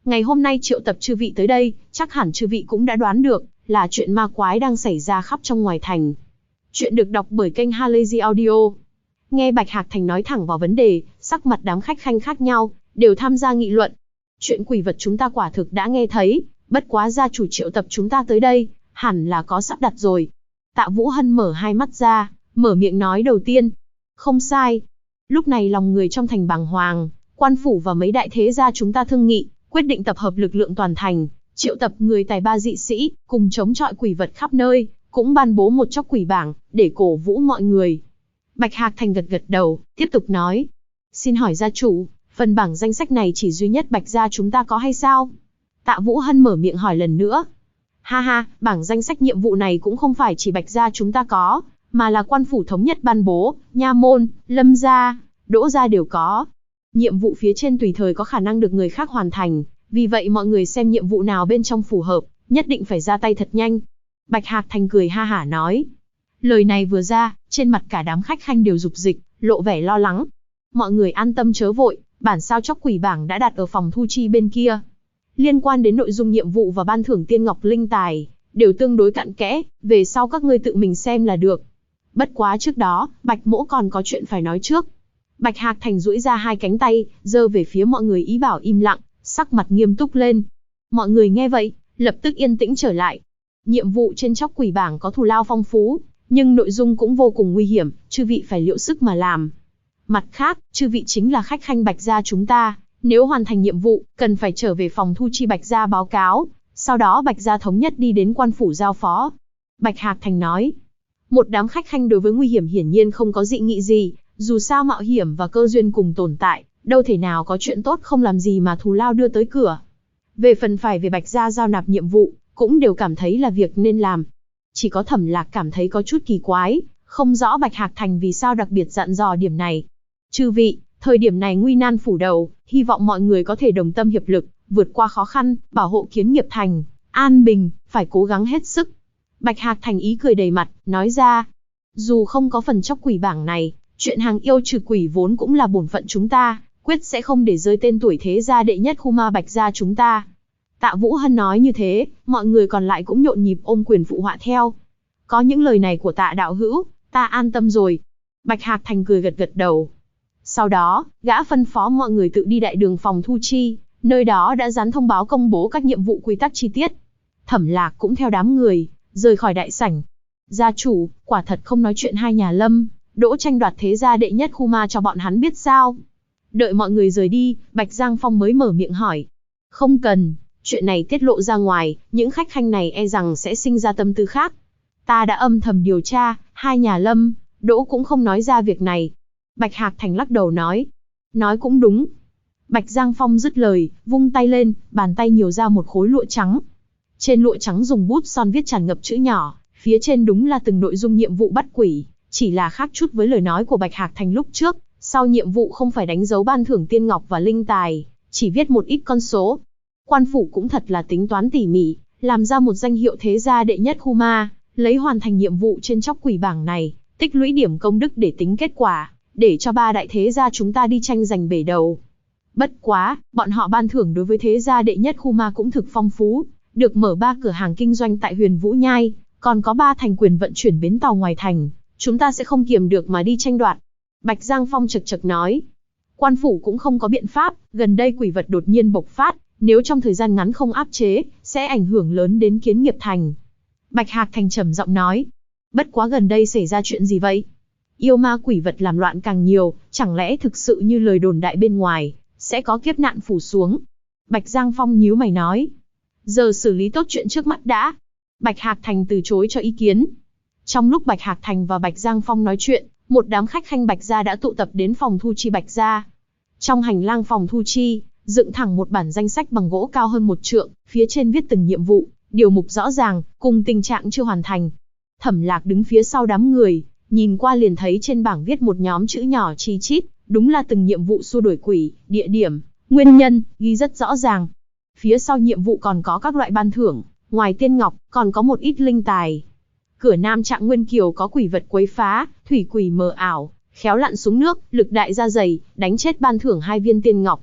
Ngày hôm nay triệu tập chư vị tới đây, chắc hẳn chư vị cũng đã đoán được, là chuyện ma quái đang xảy ra khắp trong ngoài thành. Chuyện được đọc bởi kênh Halazy Audio. Nghe Bạch Hạc Thành nói thẳng vào vấn đề, sắc mặt đám khách khanh khác nhau, đều tham gia nghị luận. Chuyện quỷ vật chúng ta quả thực đã nghe thấy, bất quá gia chủ triệu tập chúng ta tới đây, hẳn là có sắp đặt rồi. Tạ Vũ Hân mở hai mắt ra, mở miệng nói đầu tiên. Không sai. Lúc này lòng người trong thành bàng hoàng, quan phủ và mấy đại thế gia chúng ta thương nghị, quyết định tập hợp lực lượng toàn thành, triệu tập người tài ba dị sĩ, cùng chống chọi quỷ vật khắp nơi, cũng ban bố một chóc quỷ bảng, để cổ vũ mọi người. Bạch Hạc Thành gật gật đầu, tiếp tục nói. Xin hỏi gia chủ, phần bảng danh sách này chỉ duy nhất Bạch gia chúng ta có hay sao? Tạ Vũ Hân mở miệng hỏi lần nữa. Ha ha, bảng danh sách nhiệm vụ này cũng không phải chỉ Bạch gia chúng ta có, mà là quan phủ thống nhất ban bố, nha môn, lâm gia, đỗ gia đều có. Nhiệm vụ phía trên tùy thời có khả năng được người khác hoàn thành, vì vậy mọi người xem nhiệm vụ nào bên trong phù hợp, nhất định phải ra tay thật nhanh. Bạch Hạc Thành cười ha hả nói. Lời này vừa ra, trên mặt cả đám khách khanh đều rục dịch, lộ vẻ lo lắng. Mọi người an tâm chớ vội, bản sao chóc quỷ bảng đã đặt ở phòng thu chi bên kia. Liên quan đến nội dung nhiệm vụ và ban thưởng tiên ngọc linh tài, đều tương đối cặn kẽ, về sau các ngươi tự mình xem là được. Bất quá trước đó, Bạch Mỗ còn có chuyện phải nói trước. Bạch Hạc Thành duỗi ra hai cánh tay, giơ về phía mọi người ý bảo im lặng, sắc mặt nghiêm túc lên. Mọi người nghe vậy, lập tức yên tĩnh trở lại. Nhiệm vụ trên chóc quỷ bảng có thù lao phong phú, nhưng nội dung cũng vô cùng nguy hiểm, chư vị phải liệu sức mà làm. Mặt khác, chư vị chính là khách khanh Bạch gia chúng ta, nếu hoàn thành nhiệm vụ, cần phải trở về phòng thu chi Bạch gia báo cáo, sau đó Bạch gia thống nhất đi đến quan phủ giao phó. Bạch Hạc Thành nói. Một đám khách khanh đối với nguy hiểm hiển nhiên không có dị nghị gì, dù sao mạo hiểm và cơ duyên cùng tồn tại, đâu thể nào có chuyện tốt không làm gì mà thù lao đưa tới cửa. Về phần phải về Bạch gia giao nạp nhiệm vụ, cũng đều cảm thấy là việc nên làm. Chỉ có Thẩm Lạc cảm thấy có chút kỳ quái, không rõ Bạch Hạc Thành vì sao đặc biệt dặn dò điểm này. Chư vị, thời điểm này nguy nan phủ đầu, hy vọng mọi người có thể đồng tâm hiệp lực, vượt qua khó khăn, bảo hộ Kiến Nghiệp thành an bình, phải cố gắng hết sức. Bạch Hạc Thành ý cười đầy mặt, nói ra. Dù không có phần chóc quỷ bảng này, chuyện hàng yêu trừ quỷ vốn cũng là bổn phận chúng ta, quyết sẽ không để rơi tên tuổi thế gia đệ nhất khu ma Bạch gia chúng ta. Tạ Vũ Hân nói như thế, mọi người còn lại cũng nhộn nhịp ôm quyền phụ họa theo. Có những lời này của Tạ đạo hữu, ta an tâm rồi. Bạch Hạc Thành cười gật gật đầu. Sau đó, gã phân phó mọi người tự đi đại đường phòng thu chi, nơi đó đã dán thông báo công bố các nhiệm vụ quy tắc chi tiết. Thẩm Lạc cũng theo đám người, rời khỏi đại sảnh. Gia chủ, quả thật không nói chuyện hai nhà Lâm, Đỗ tranh đoạt thế gia đệ nhất khu ma cho bọn hắn biết sao? Đợi mọi người rời đi, Bạch Giang Phong mới mở miệng hỏi. Không cần, chuyện này tiết lộ ra ngoài, những khách khanh này e rằng sẽ sinh ra tâm tư khác. Ta đã âm thầm điều tra, hai nhà Lâm, Đỗ cũng không nói ra việc này. Bạch Hạc Thành lắc đầu nói. Nói cũng đúng. Bạch Giang Phong dứt lời, vung tay lên, bàn tay nhiều ra một khối lụa trắng. Trên lụa trắng dùng bút son viết tràn ngập chữ nhỏ, phía trên đúng là từng nội dung nhiệm vụ bắt quỷ, chỉ là khác chút với lời nói của Bạch Hạc Thành lúc trước, sau nhiệm vụ không phải đánh dấu ban thưởng tiên ngọc và linh tài, chỉ viết một ít con số. Quan phủ cũng thật là tính toán tỉ mỉ, làm ra một danh hiệu thế gia đệ nhất khu ma, lấy hoàn thành nhiệm vụ trên chóc quỷ bảng này, tích lũy điểm công đức để tính kết quả, để cho ba đại thế gia chúng ta đi tranh giành bể đầu. Bất quá, bọn họ ban thưởng đối với thế gia đệ nhất khu ma cũng thực phong phú, được mở 3 cửa hàng kinh doanh tại Huyền Vũ Nhai, còn có 3 thành quyền vận chuyển bến tàu ngoài thành, chúng ta sẽ không kiềm được mà đi tranh đoạt. Bạch Giang Phong chật chật nói. Quan phủ cũng không có biện pháp, gần đây quỷ vật đột nhiên bộc phát, nếu trong thời gian ngắn không áp chế, sẽ ảnh hưởng lớn đến Kiến Nghiệp thành. Bạch Hạc Thành trầm giọng nói. Bất quá gần đây xảy ra chuyện gì vậy? Yêu ma quỷ vật làm loạn càng nhiều, chẳng lẽ thực sự như lời đồn đại bên ngoài, sẽ có kiếp nạn phủ xuống? Bạch Giang Phong nhíu mày nói. Giờ xử lý tốt chuyện trước mắt đã. Bạch Hạc Thành từ chối cho ý kiến. Trong lúc Bạch Hạc Thành và Bạch Giang Phong nói chuyện, một đám khách khanh Bạch gia đã tụ tập đến phòng thu chi Bạch gia. Trong hành lang phòng thu chi, dựng thẳng một bản danh sách bằng gỗ cao hơn 1 trượng, phía trên viết từng nhiệm vụ, điều mục rõ ràng, cùng tình trạng chưa hoàn thành. Thẩm Lạc đứng phía sau đám người, nhìn qua liền thấy trên bảng viết một nhóm chữ nhỏ chi chít, đúng là từng nhiệm vụ xua đuổi quỷ, địa điểm, nguyên nhân, ghi rất rõ ràng. Phía sau nhiệm vụ còn có các loại ban thưởng, ngoài tiên ngọc, còn có một ít linh tài. Cửa Nam Trạng Nguyên Kiều có quỷ vật quấy phá, thủy quỷ mờ ảo, khéo lặn xuống nước, lực đại ra dày, đánh chết ban thưởng 2 viên tiên ngọc.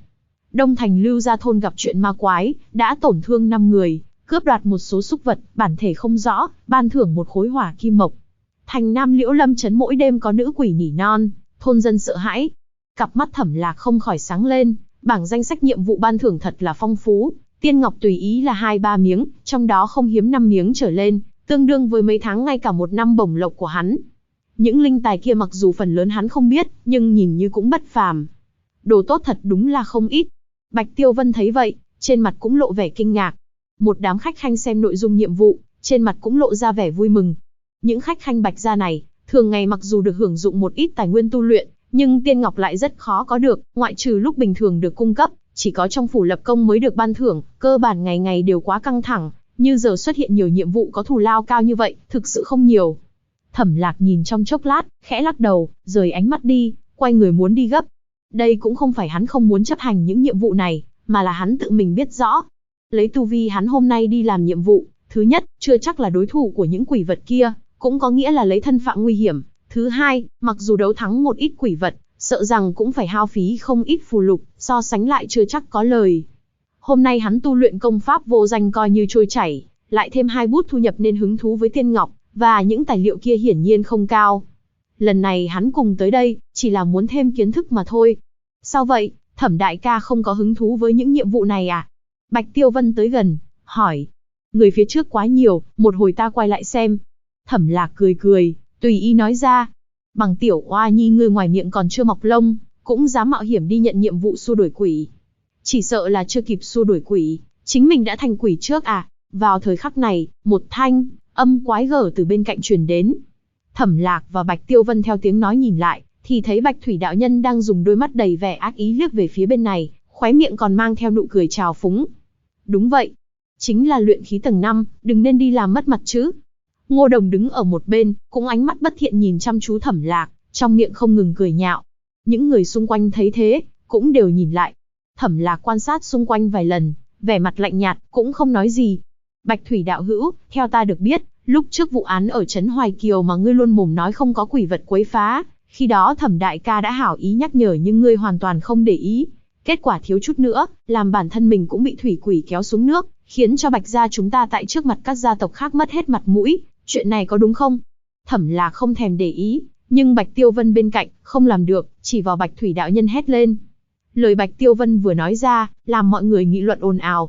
Đông Thành Lưu Gia thôn gặp chuyện ma quái, đã tổn thương 5 người, cướp đoạt một số súc vật, bản thể không rõ, ban thưởng một khối hỏa kim mộc. Thành Nam Liễu Lâm trấn mỗi đêm có nữ quỷ nỉ non, thôn dân sợ hãi. Cặp mắt Thẩm Lạc không khỏi sáng lên, bảng danh sách nhiệm vụ ban thưởng thật là phong phú, tiên ngọc tùy ý là 2-3 miếng, trong đó không hiếm 5 miếng trở lên, tương đương với mấy tháng ngay cả một năm bổng lộc của hắn. Những linh tài kia mặc dù phần lớn hắn không biết, nhưng nhìn như cũng bất phàm. Đồ tốt thật đúng là không ít. Bạch Tiêu Vân thấy vậy, trên mặt cũng lộ vẻ kinh ngạc. Một đám khách khanh xem nội dung nhiệm vụ, trên mặt cũng lộ ra vẻ vui mừng. Những khách khanh Bạch gia này, thường ngày mặc dù được hưởng dụng một ít tài nguyên tu luyện, nhưng tiên ngọc lại rất khó có được, ngoại trừ lúc bình thường được cung cấp, chỉ có trong phủ lập công mới được ban thưởng, cơ bản ngày ngày đều quá căng thẳng, như giờ xuất hiện nhiều nhiệm vụ có thù lao cao như vậy, thực sự không nhiều. Thẩm Lạc nhìn trong chốc lát, khẽ lắc đầu, rời ánh mắt đi, quay người muốn đi gấp. Đây cũng không phải hắn không muốn chấp hành những nhiệm vụ này, mà là hắn tự mình biết rõ. Lấy tu vi hắn hôm nay đi làm nhiệm vụ, thứ nhất, chưa chắc là đối thủ của những quỷ vật kia, cũng có nghĩa là lấy thân phạm nguy hiểm. Thứ hai, mặc dù đấu thắng một ít quỷ vật, sợ rằng cũng phải hao phí không ít phù lục, so sánh lại chưa chắc có lời. Hôm nay hắn tu luyện công pháp vô danh coi như trôi chảy, lại thêm 2 bút thu nhập nên hứng thú với tiên ngọc, và những tài liệu kia hiển nhiên không cao. Lần này hắn cùng tới đây, chỉ là muốn thêm kiến thức mà thôi. Sao vậy, Thẩm đại ca không có hứng thú với những nhiệm vụ này à? Bạch Tiêu Vân tới gần, hỏi. Người phía trước quá nhiều, một hồi ta quay lại xem. Thẩm Lạc cười cười, tùy ý nói ra. Bằng tiểu oa nhi ngươi ngoài miệng còn chưa mọc lông, cũng dám mạo hiểm đi nhận nhiệm vụ xua đuổi quỷ. Chỉ sợ là chưa kịp xua đuổi quỷ, chính mình đã thành quỷ trước à? Vào thời khắc này, một thanh âm quái gở từ bên cạnh truyền đến. Thẩm Lạc và Bạch Tiêu Vân theo tiếng nói nhìn lại, thì thấy Bạch Thủy đạo nhân đang dùng đôi mắt đầy vẻ ác ý liếc về phía bên này, khóe miệng còn mang theo nụ cười trào phúng. Đúng vậy, chính là luyện khí tầng 5, đừng nên đi làm mất mặt chứ. Ngô Đồng đứng ở một bên, cũng ánh mắt bất thiện nhìn chăm chú Thẩm Lạc, trong miệng không ngừng cười nhạo. Những người xung quanh thấy thế, cũng đều nhìn lại. Thẩm Lạc quan sát xung quanh vài lần, vẻ mặt lạnh nhạt, cũng không nói gì. Bạch Thủy đạo hữu, theo ta được biết, lúc trước vụ án ở trấn Hoài Kiều mà ngươi luôn mồm nói không có quỷ vật quấy phá, khi đó Thẩm đại ca đã hảo ý nhắc nhở nhưng ngươi hoàn toàn không để ý. Kết quả thiếu chút nữa, làm bản thân mình cũng bị thủy quỷ kéo xuống nước, khiến cho Bạch gia chúng ta tại trước mặt các gia tộc khác mất hết mặt mũi. Chuyện này có đúng không? Thẩm Lạc không thèm để ý, nhưng Bạch Tiêu Vân bên cạnh, không làm được, chỉ vào Bạch Thủy đạo nhân hét lên. Lời Bạch Tiêu Vân vừa nói ra, làm mọi người nghị luận ồn ào.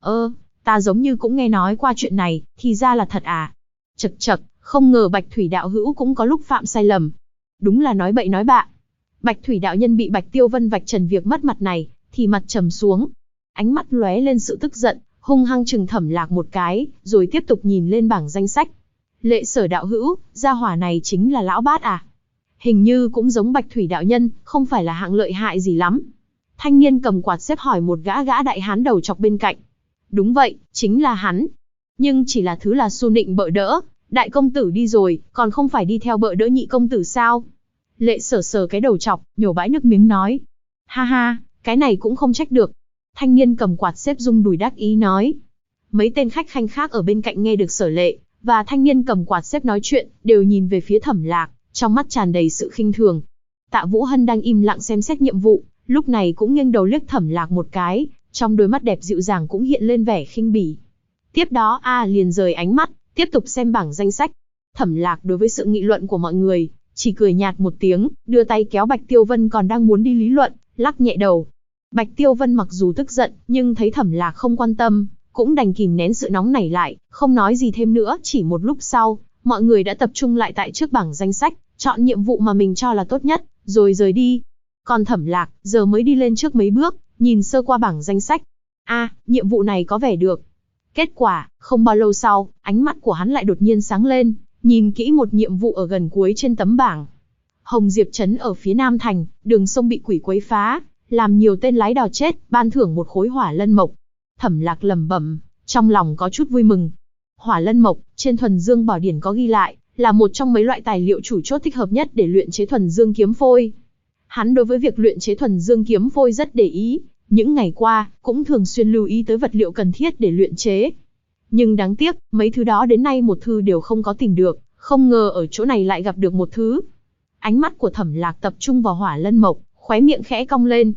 Ta giống như cũng nghe nói qua chuyện này, thì ra là thật à? Chậc chậc, không ngờ Bạch Thủy đạo hữu cũng có lúc phạm sai lầm. Đúng là nói bậy nói bạ. Bạch Thủy đạo nhân bị Bạch Tiêu Vân vạch trần việc mất mặt này, thì mặt trầm xuống. Ánh mắt lóe lên sự tức giận, hung hăng chừng Thẩm Lạc một cái, rồi tiếp tục nhìn lên bảng danh sách. Lệ Sở đạo hữu, gia hỏa này chính là lão bát à? Hình như cũng giống Bạch Thủy đạo nhân, không phải là hạng lợi hại gì lắm. Thanh niên cầm quạt xếp hỏi một gã đại hán đầu chọc bên cạnh. Đúng vậy, chính là hắn. Nhưng chỉ là thứ là xu nịnh bợ đỡ, đại công tử đi rồi, còn không phải đi theo bợ đỡ nhị công tử sao? Lệ Sở sờ cái đầu chọc, nhổ bãi nước miếng nói. Ha ha, cái này cũng không trách được. Thanh niên cầm quạt xếp rung đùi đắc ý nói. Mấy tên khách khanh khác ở bên cạnh nghe được Sở Lệ và thanh niên cầm quạt xếp nói chuyện, đều nhìn về phía Thẩm Lạc, trong mắt tràn đầy sự khinh thường. Tạ Vũ Hân đang im lặng xem xét nhiệm vụ, lúc này cũng nghiêng đầu liếc Thẩm Lạc một cái, trong đôi mắt đẹp dịu dàng cũng hiện lên vẻ khinh bỉ. Tiếp đó liền rời ánh mắt, tiếp tục xem bảng danh sách. Thẩm Lạc đối với sự nghị luận của mọi người, chỉ cười nhạt một tiếng, đưa tay kéo Bạch Tiêu Vân còn đang muốn đi lý luận, lắc nhẹ đầu. Bạch Tiêu Vân mặc dù tức giận, nhưng thấy Thẩm Lạc không quan tâm, cũng đành kìm nén sự nóng nảy lại, không nói gì thêm nữa. Chỉ một lúc sau, mọi người đã tập trung lại tại trước bảng danh sách, chọn nhiệm vụ mà mình cho là tốt nhất, rồi rời đi. Còn Thẩm Lạc, giờ mới đi lên trước mấy bước, nhìn sơ qua bảng danh sách. Nhiệm vụ này có vẻ được. Kết quả, không bao lâu sau, ánh mắt của hắn lại đột nhiên sáng lên, nhìn kỹ một nhiệm vụ ở gần cuối trên tấm bảng. Hồng Diệp trấn ở phía Nam Thành, đường sông bị quỷ quấy phá, làm nhiều tên lái đò chết, ban thưởng một khối hỏa lân mộc. Thẩm Lạc lẩm bẩm, trong lòng có chút vui mừng. Hỏa lân mộc, trên Thuần Dương Bảo Điển có ghi lại, là một trong mấy loại tài liệu chủ chốt thích hợp nhất để luyện chế Thuần Dương kiếm phôi. Hắn đối với việc luyện chế Thuần Dương kiếm phôi rất để ý, những ngày qua, cũng thường xuyên lưu ý tới vật liệu cần thiết để luyện chế. Nhưng đáng tiếc, mấy thứ đó đến nay một thư đều không có tìm được, không ngờ ở chỗ này lại gặp được một thứ. Ánh mắt của Thẩm Lạc tập trung vào hỏa lân mộc, khóe miệng khẽ cong lên.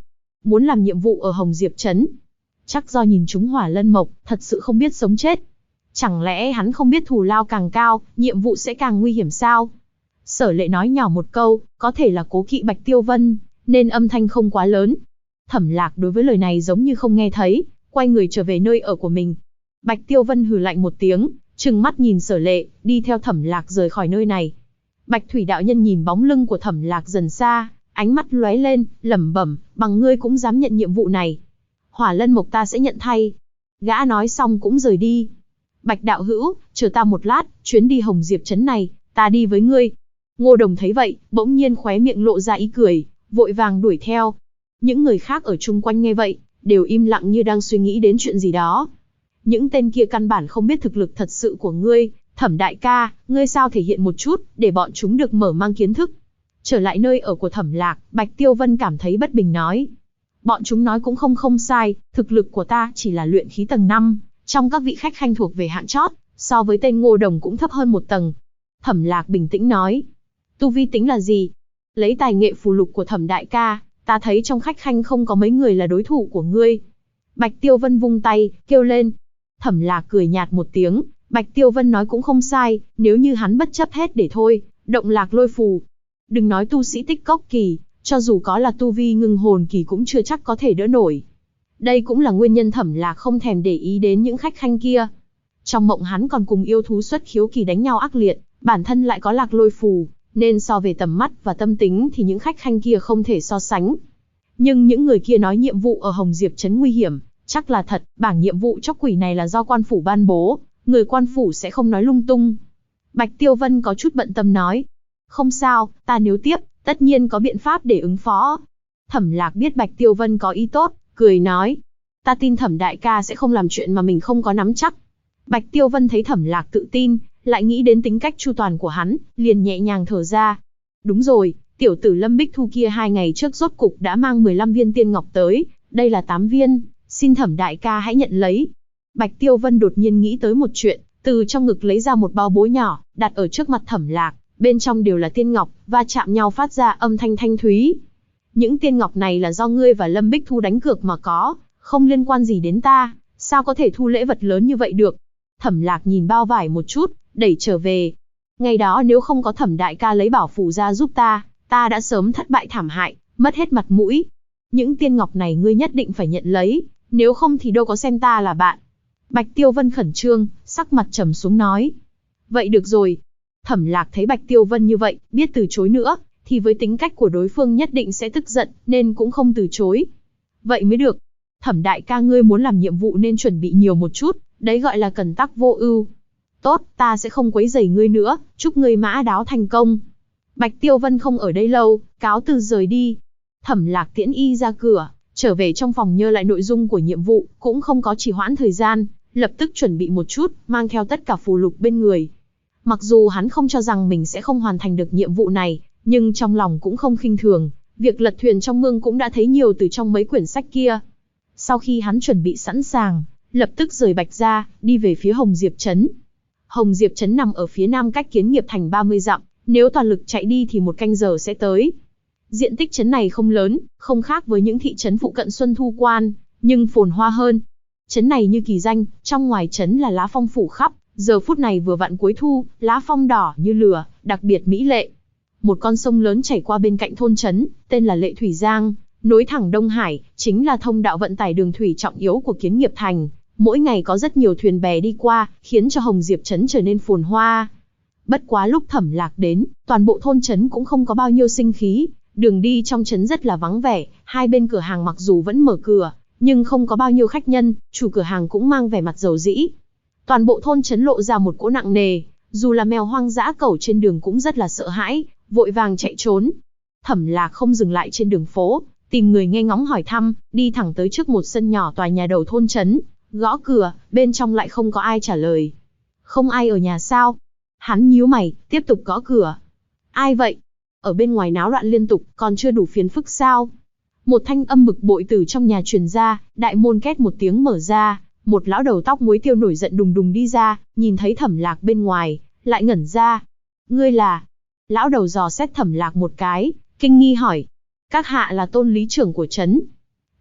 muốn làm nhiệm vụ ở Hồng Diệp Trấn. Chắc do nhìn trúng Hỏa Lân Mộc, thật sự không biết sống chết. Chẳng lẽ hắn không biết thù lao càng cao, nhiệm vụ sẽ càng nguy hiểm sao? Sở Lệ nói nhỏ một câu, có thể là cố kỵ Bạch Tiêu Vân, nên âm thanh không quá lớn. Thẩm Lạc đối với lời này giống như không nghe thấy, quay người trở về nơi ở của mình. Bạch Tiêu Vân hừ lạnh một tiếng, trừng mắt nhìn Sở Lệ, đi theo Thẩm Lạc rời khỏi nơi này. Bạch Thủy đạo nhân nhìn bóng lưng của Thẩm Lạc dần xa, ánh mắt lóe lên, lẩm bẩm, bằng ngươi cũng dám nhận nhiệm vụ này. Hỏa Lân Mộc ta sẽ nhận thay. Gã nói xong cũng rời đi. Bạch đạo hữu, chờ ta một lát, chuyến đi Hồng Diệp Trấn này, ta đi với ngươi. Ngô Đồng thấy vậy, bỗng nhiên khóe miệng lộ ra ý cười, vội vàng đuổi theo. Những người khác ở chung quanh nghe vậy, đều im lặng như đang suy nghĩ đến chuyện gì đó. Những tên kia căn bản không biết thực lực thật sự của ngươi, Thẩm đại ca, ngươi sao thể hiện một chút, để bọn chúng được mở mang kiến thức. Trở lại nơi ở của Thẩm Lạc, Bạch Tiêu Vân cảm thấy bất bình nói. Bọn chúng nói cũng không sai, thực lực của ta chỉ là luyện khí tầng 5, trong các vị khách khanh thuộc về hạng chót, so với tên Ngô Đồng cũng thấp hơn một tầng. Thẩm Lạc bình tĩnh nói. Tu vi tính là gì? Lấy tài nghệ phù lục của Thẩm đại ca, ta thấy trong khách khanh không có mấy người là đối thủ của ngươi. Bạch Tiêu Vân vung tay, kêu lên. Thẩm Lạc cười nhạt một tiếng, Bạch Tiêu Vân nói cũng không sai, nếu như hắn bất chấp hết để thôi, động lạc lôi phù. Đừng nói tu sĩ tích cốc kỳ, cho dù có là tu vi ngưng hồn kỳ cũng chưa chắc có thể đỡ nổi. Đây cũng là nguyên nhân Thẩm Lạc không thèm để ý đến những khách khanh kia. Trong mộng hắn còn cùng yêu thú xuất khiếu kỳ đánh nhau ác liệt, bản thân lại có lạc lôi phù, nên so về tầm mắt và tâm tính thì những khách khanh kia không thể so sánh. Nhưng những người kia nói nhiệm vụ ở Hồng Diệp Trấn nguy hiểm, chắc là thật, bảng nhiệm vụ chóc quỷ này là do quan phủ ban bố, người quan phủ sẽ không nói lung tung. Bạch Tiêu Vân có chút bận tâm nói. Không sao, ta nếu tiếp, tất nhiên có biện pháp để ứng phó. Thẩm Lạc biết Bạch Tiêu Vân có ý tốt, cười nói. Ta tin Thẩm đại ca sẽ không làm chuyện mà mình không có nắm chắc. Bạch Tiêu Vân thấy Thẩm Lạc tự tin, lại nghĩ đến tính cách chu toàn của hắn, liền nhẹ nhàng thở ra. Đúng rồi, tiểu tử Lâm Bích Thu kia 2 ngày trước rốt cục đã mang 15 viên tiên ngọc tới, đây là 8 viên, xin Thẩm đại ca hãy nhận lấy. Bạch Tiêu Vân đột nhiên nghĩ tới một chuyện, từ trong ngực lấy ra một bao bối nhỏ, đặt ở trước mặt Thẩm Lạc, bên trong đều là tiên ngọc, va chạm nhau phát ra âm thanh thanh thúy. Những tiên ngọc này là do ngươi và Lâm Bích Thu đánh cược mà có, không liên quan gì đến ta, sao có thể thu lễ vật lớn như vậy được. Thẩm Lạc nhìn bao vải một chút, đẩy trở về. Ngày đó nếu không có Thẩm đại ca lấy bảo phù ra giúp ta, ta đã sớm thất bại thảm hại, mất hết mặt mũi. Những tiên ngọc này ngươi nhất định phải nhận lấy, nếu không thì đâu có xem ta là bạn. Bạch Tiêu Vân khẩn trương, sắc mặt trầm xuống nói. Vậy được rồi. Thẩm Lạc thấy Bạch Tiêu Vân như vậy, biết từ chối nữa, thì với tính cách của đối phương nhất định sẽ tức giận, nên cũng không từ chối. Vậy mới được. Thẩm đại ca ngươi muốn làm nhiệm vụ nên chuẩn bị nhiều một chút, đấy gọi là cần tắc vô ưu. Tốt, ta sẽ không quấy rầy ngươi nữa, chúc ngươi mã đáo thành công. Bạch Tiêu Vân không ở đây lâu, cáo từ rời đi. Thẩm Lạc tiễn y ra cửa, trở về trong phòng nhớ lại nội dung của nhiệm vụ, cũng không có trì hoãn thời gian, lập tức chuẩn bị một chút, mang theo tất cả phù lục bên người. Mặc dù hắn không cho rằng mình sẽ không hoàn thành được nhiệm vụ này, nhưng trong lòng cũng không khinh thường, việc lật thuyền trong mương cũng đã thấy nhiều từ trong mấy quyển sách kia. Sau khi hắn chuẩn bị sẵn sàng, lập tức rời Bạch gia, đi về phía Hồng Diệp Trấn. Hồng Diệp Trấn nằm ở phía nam cách Kiến Nghiệp Thành 30 dặm, nếu toàn lực chạy đi thì 1 canh giờ sẽ tới. Diện tích trấn này không lớn, không khác với những thị trấn phụ cận Xuân Thu Quan, nhưng phồn hoa hơn. Trấn này như kỳ danh, trong ngoài trấn là lá phong phủ khắp, giờ phút này vừa vặn cuối thu, lá phong đỏ như lửa, đặc biệt mỹ lệ. Một con sông lớn chảy qua bên cạnh thôn trấn, tên là Lệ Thủy Giang, nối thẳng Đông Hải, chính là thông đạo vận tải đường thủy trọng yếu của Kiến Nghiệp Thành. Mỗi ngày có rất nhiều thuyền bè đi qua, khiến cho Hồng Diệp Trấn trở nên phồn hoa. Bất quá lúc Thẩm Lạc đến, toàn bộ thôn trấn cũng không có bao nhiêu sinh khí, đường đi trong trấn rất là vắng vẻ, hai bên cửa hàng mặc dù vẫn mở cửa, nhưng không có bao nhiêu khách nhân, chủ cửa hàng cũng mang vẻ mặt dầu dĩ. Toàn bộ thôn trấn lộ ra một cỗ nặng nề, dù là mèo hoang dã cẩu trên đường cũng rất là sợ hãi, vội vàng chạy trốn. Thẩm Lạc không dừng lại trên đường phố, tìm người nghe ngóng hỏi thăm, đi thẳng tới trước một sân nhỏ tòa nhà đầu thôn trấn, gõ cửa, bên trong lại không có ai trả lời. Không ai ở nhà sao? Hắn nhíu mày, tiếp tục gõ cửa. Ai vậy? Ở bên ngoài náo loạn liên tục, còn chưa đủ phiền phức sao? Một thanh âm bực bội từ trong nhà truyền ra, đại môn két một tiếng mở ra, một lão đầu tóc muối tiêu nổi giận đùng đùng đi ra, nhìn thấy Thẩm Lạc bên ngoài, lại ngẩn ra. Ngươi là? Lão đầu dò xét Thẩm Lạc một cái, kinh nghi hỏi. Các hạ là tôn lý trưởng của trấn.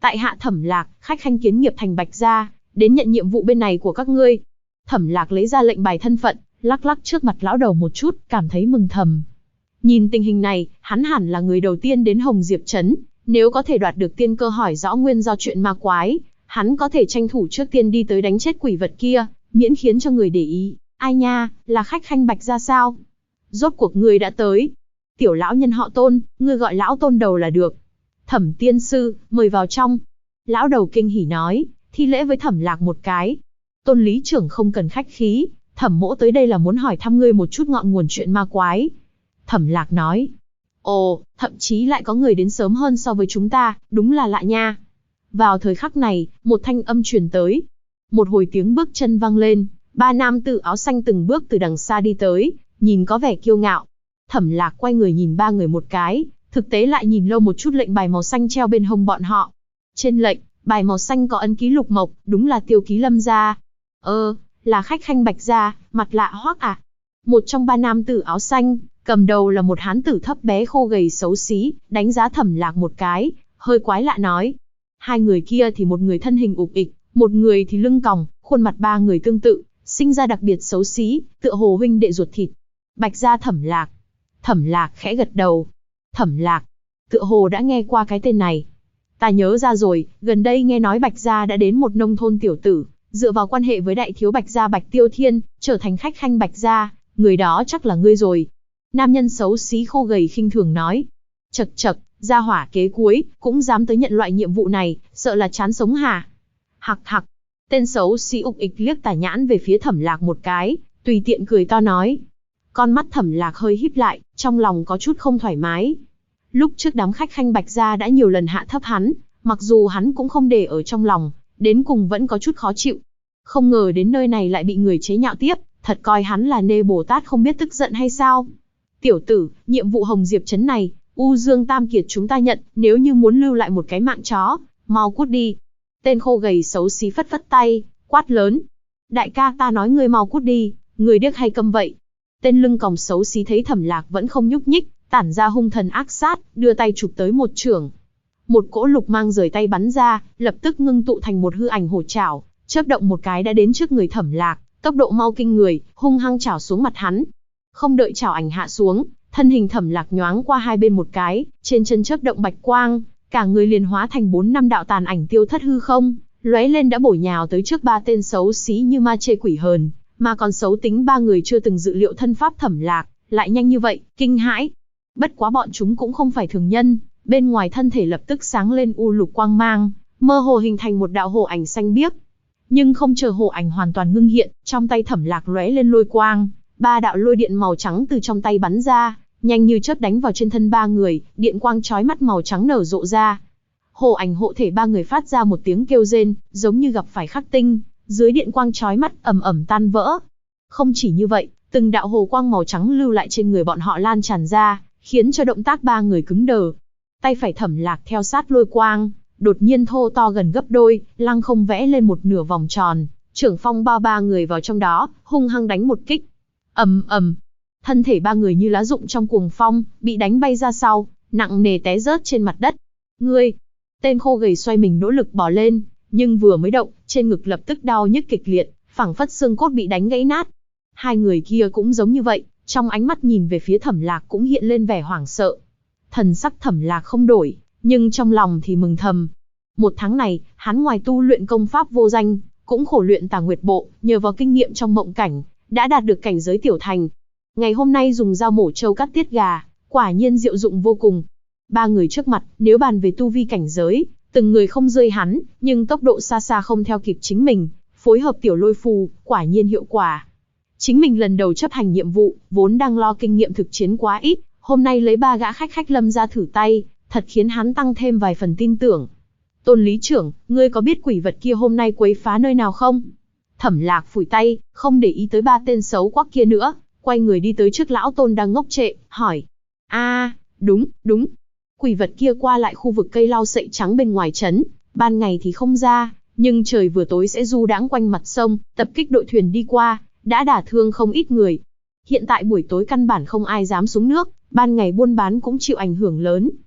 Tại hạ Thẩm Lạc, khách khanh kiến nghiệp thành Bạch gia, đến nhận nhiệm vụ bên này của các ngươi. Thẩm Lạc lấy ra lệnh bài thân phận, lắc lắc trước mặt lão đầu một chút, cảm thấy mừng thầm. Nhìn tình hình này, hắn hẳn là người đầu tiên đến Hồng Diệp Trấn, nếu có thể đoạt được tiên cơ hỏi rõ nguyên do chuyện ma quái, hắn có thể tranh thủ trước tiên đi tới đánh chết quỷ vật kia, miễn khiến cho người để ý. Ai nha, là khách khanh Bạch gia sao? Rốt cuộc ngươi đã tới. Tiểu lão nhân họ Tôn, ngươi gọi lão Tôn đầu là được. Thẩm tiên sư, mời vào trong. Lão đầu kinh hỉ nói, thi lễ với Thẩm Lạc một cái. Tôn lý trưởng không cần khách khí, Thẩm mỗ tới đây là muốn hỏi thăm ngươi một chút ngọn nguồn chuyện ma quái. Thẩm Lạc nói, ồ, thậm chí lại có người đến sớm hơn so với chúng ta, đúng là lạ nha. Vào thời khắc này, một thanh âm truyền tới. Một hồi tiếng bước chân vang lên, ba nam tử áo xanh từng bước từ đằng xa đi tới, nhìn có vẻ kiêu ngạo. Thẩm Lạc quay người nhìn ba người một cái, thực tế lại nhìn lâu một chút lệnh bài màu xanh treo bên hông bọn họ. Trên lệnh bài màu xanh có ấn ký lục mộc, đúng là Tiêu Ký Lâm gia. Là khách khanh Bạch gia, mặt lạ hoắc à. Một trong ba nam tử áo xanh, cầm đầu là một hán tử thấp bé khô gầy xấu xí, đánh giá Thẩm Lạc một cái, hơi quái lạ nói. Hai người kia thì một người thân hình ục ịch, một người thì lưng còng, khuôn mặt ba người tương tự, sinh ra đặc biệt xấu xí, tựa hồ huynh đệ ruột thịt. Bạch gia Thẩm Lạc. Thẩm Lạc khẽ gật đầu. Thẩm Lạc, tựa hồ đã nghe qua cái tên này. Ta nhớ ra rồi, gần đây nghe nói Bạch gia đã đến một nông thôn tiểu tử, dựa vào quan hệ với đại thiếu Bạch gia Bạch Tiêu Thiên, trở thành khách khanh Bạch gia, người đó chắc là ngươi rồi. Nam nhân xấu xí khô gầy khinh thường nói. Chậc chậc, gia hỏa kế cuối, cũng dám tới nhận loại nhiệm vụ này, sợ là chán sống hả? Hặc hặc, tên xấu xí ục ịch liếc tà nhãn về phía Thẩm Lạc một cái, tùy tiện cười to nói. Con mắt Thẩm Lạc hơi híp lại, trong lòng có chút không thoải mái. Lúc trước đám khách khanh Bạch gia đã nhiều lần hạ thấp hắn, mặc dù hắn cũng không để ở trong lòng, đến cùng vẫn có chút khó chịu. Không ngờ đến nơi này lại bị người chế nhạo tiếp, thật coi hắn là nê Bồ Tát không biết tức giận hay sao? Tiểu tử, nhiệm vụ Hồng Diệp Trấn này, U Dương Tam Kiệt chúng ta nhận, nếu như muốn lưu lại một cái mạng chó, mau cút đi. Tên khô gầy xấu xí phất phất tay, quát lớn. Đại ca ta nói ngươi mau cút đi, người điếc hay câm vậy? Tên lưng còng xấu xí thấy Thẩm Lạc vẫn không nhúc nhích, tản ra hung thần ác sát, đưa tay chụp tới một chưởng. Một cỗ lục mang rời tay bắn ra, lập tức ngưng tụ thành một hư ảnh hổ chảo, chớp động một cái đã đến trước người Thẩm Lạc, tốc độ mau kinh người, hung hăng chảo xuống mặt hắn. Không đợi chảo ảnh hạ xuống, thân hình Thẩm Lạc nhoáng qua hai bên một cái, trên chân chớp động bạch quang, cả người liền hóa thành 4-5 đạo tàn ảnh tiêu thất hư không, lóe lên đã bổ nhào tới trước ba tên xấu xí như ma chê quỷ hờn, mà còn xấu tính ba người chưa từng dự liệu thân pháp Thẩm Lạc, lại nhanh như vậy, kinh hãi. Bất quá bọn chúng cũng không phải thường nhân, bên ngoài thân thể lập tức sáng lên u lục quang mang, mơ hồ hình thành một đạo hổ ảnh xanh biếc. Nhưng không chờ hổ ảnh hoàn toàn ngưng hiện, trong tay Thẩm Lạc lóe lên lôi quang, ba đạo lôi điện màu trắng từ trong tay bắn ra, nhanh như chớp đánh vào trên thân ba người, điện quang chói mắt màu trắng nở rộ ra. Hổ ảnh hộ thể ba người phát ra một tiếng kêu rên, giống như gặp phải khắc tinh, dưới điện quang chói mắt ầm ầm tan vỡ. Không chỉ như vậy, từng đạo hồ quang màu trắng lưu lại trên người bọn họ lan tràn ra, khiến cho động tác ba người cứng đờ. Tay phải Thẩm Lạc theo sát lôi quang, đột nhiên thô to gần gấp đôi, lăng không vẽ lên một nửa vòng tròn, trưởng phong bao ba người vào trong đó, hung hăng đánh một kích. Ầm ầm, thân thể ba người như lá rụng trong cuồng phong, bị đánh bay ra sau, nặng nề té rớt trên mặt đất. Ngươi! Tên khô gầy xoay mình nỗ lực bò lên, nhưng vừa mới động, trên ngực lập tức đau nhức kịch liệt, phảng phất xương cốt bị đánh gãy nát. Hai người kia cũng giống như vậy, trong ánh mắt nhìn về phía Thẩm Lạc cũng hiện lên vẻ hoảng sợ. Thần sắc Thẩm Lạc không đổi, nhưng trong lòng thì mừng thầm. Một tháng này, hắn ngoài tu luyện công pháp vô danh, cũng khổ luyện Tà Nguyệt Bộ, nhờ vào kinh nghiệm trong mộng cảnh, đã đạt được cảnh giới tiểu thành. Ngày hôm nay dùng dao mổ trâu cắt tiết gà, quả nhiên diệu dụng vô cùng. Ba người trước mặt, nếu bàn về tu vi cảnh giới, từng người không rơi hắn, nhưng tốc độ xa xa không theo kịp chính mình, phối hợp tiểu lôi phù, quả nhiên hiệu quả. Chính mình lần đầu chấp hành nhiệm vụ, vốn đang lo kinh nghiệm thực chiến quá ít, hôm nay lấy ba gã khách Lâm ra thử tay, thật khiến hắn tăng thêm vài phần tin tưởng. Tôn lý trưởng, ngươi có biết quỷ vật kia hôm nay quấy phá nơi nào không? Thẩm Lạc phủi tay, không để ý tới ba tên xấu quắc kia nữa, quay người đi tới trước lão Tôn đang ngốc trệ, hỏi. Đúng. Quỷ vật kia qua lại khu vực cây lau sậy trắng bên ngoài trấn, ban ngày thì không ra, nhưng trời vừa tối sẽ du đãng quanh mặt sông, tập kích đội thuyền đi qua, đã đả thương không ít người. Hiện tại buổi tối căn bản không ai dám xuống nước, ban ngày buôn bán cũng chịu ảnh hưởng lớn.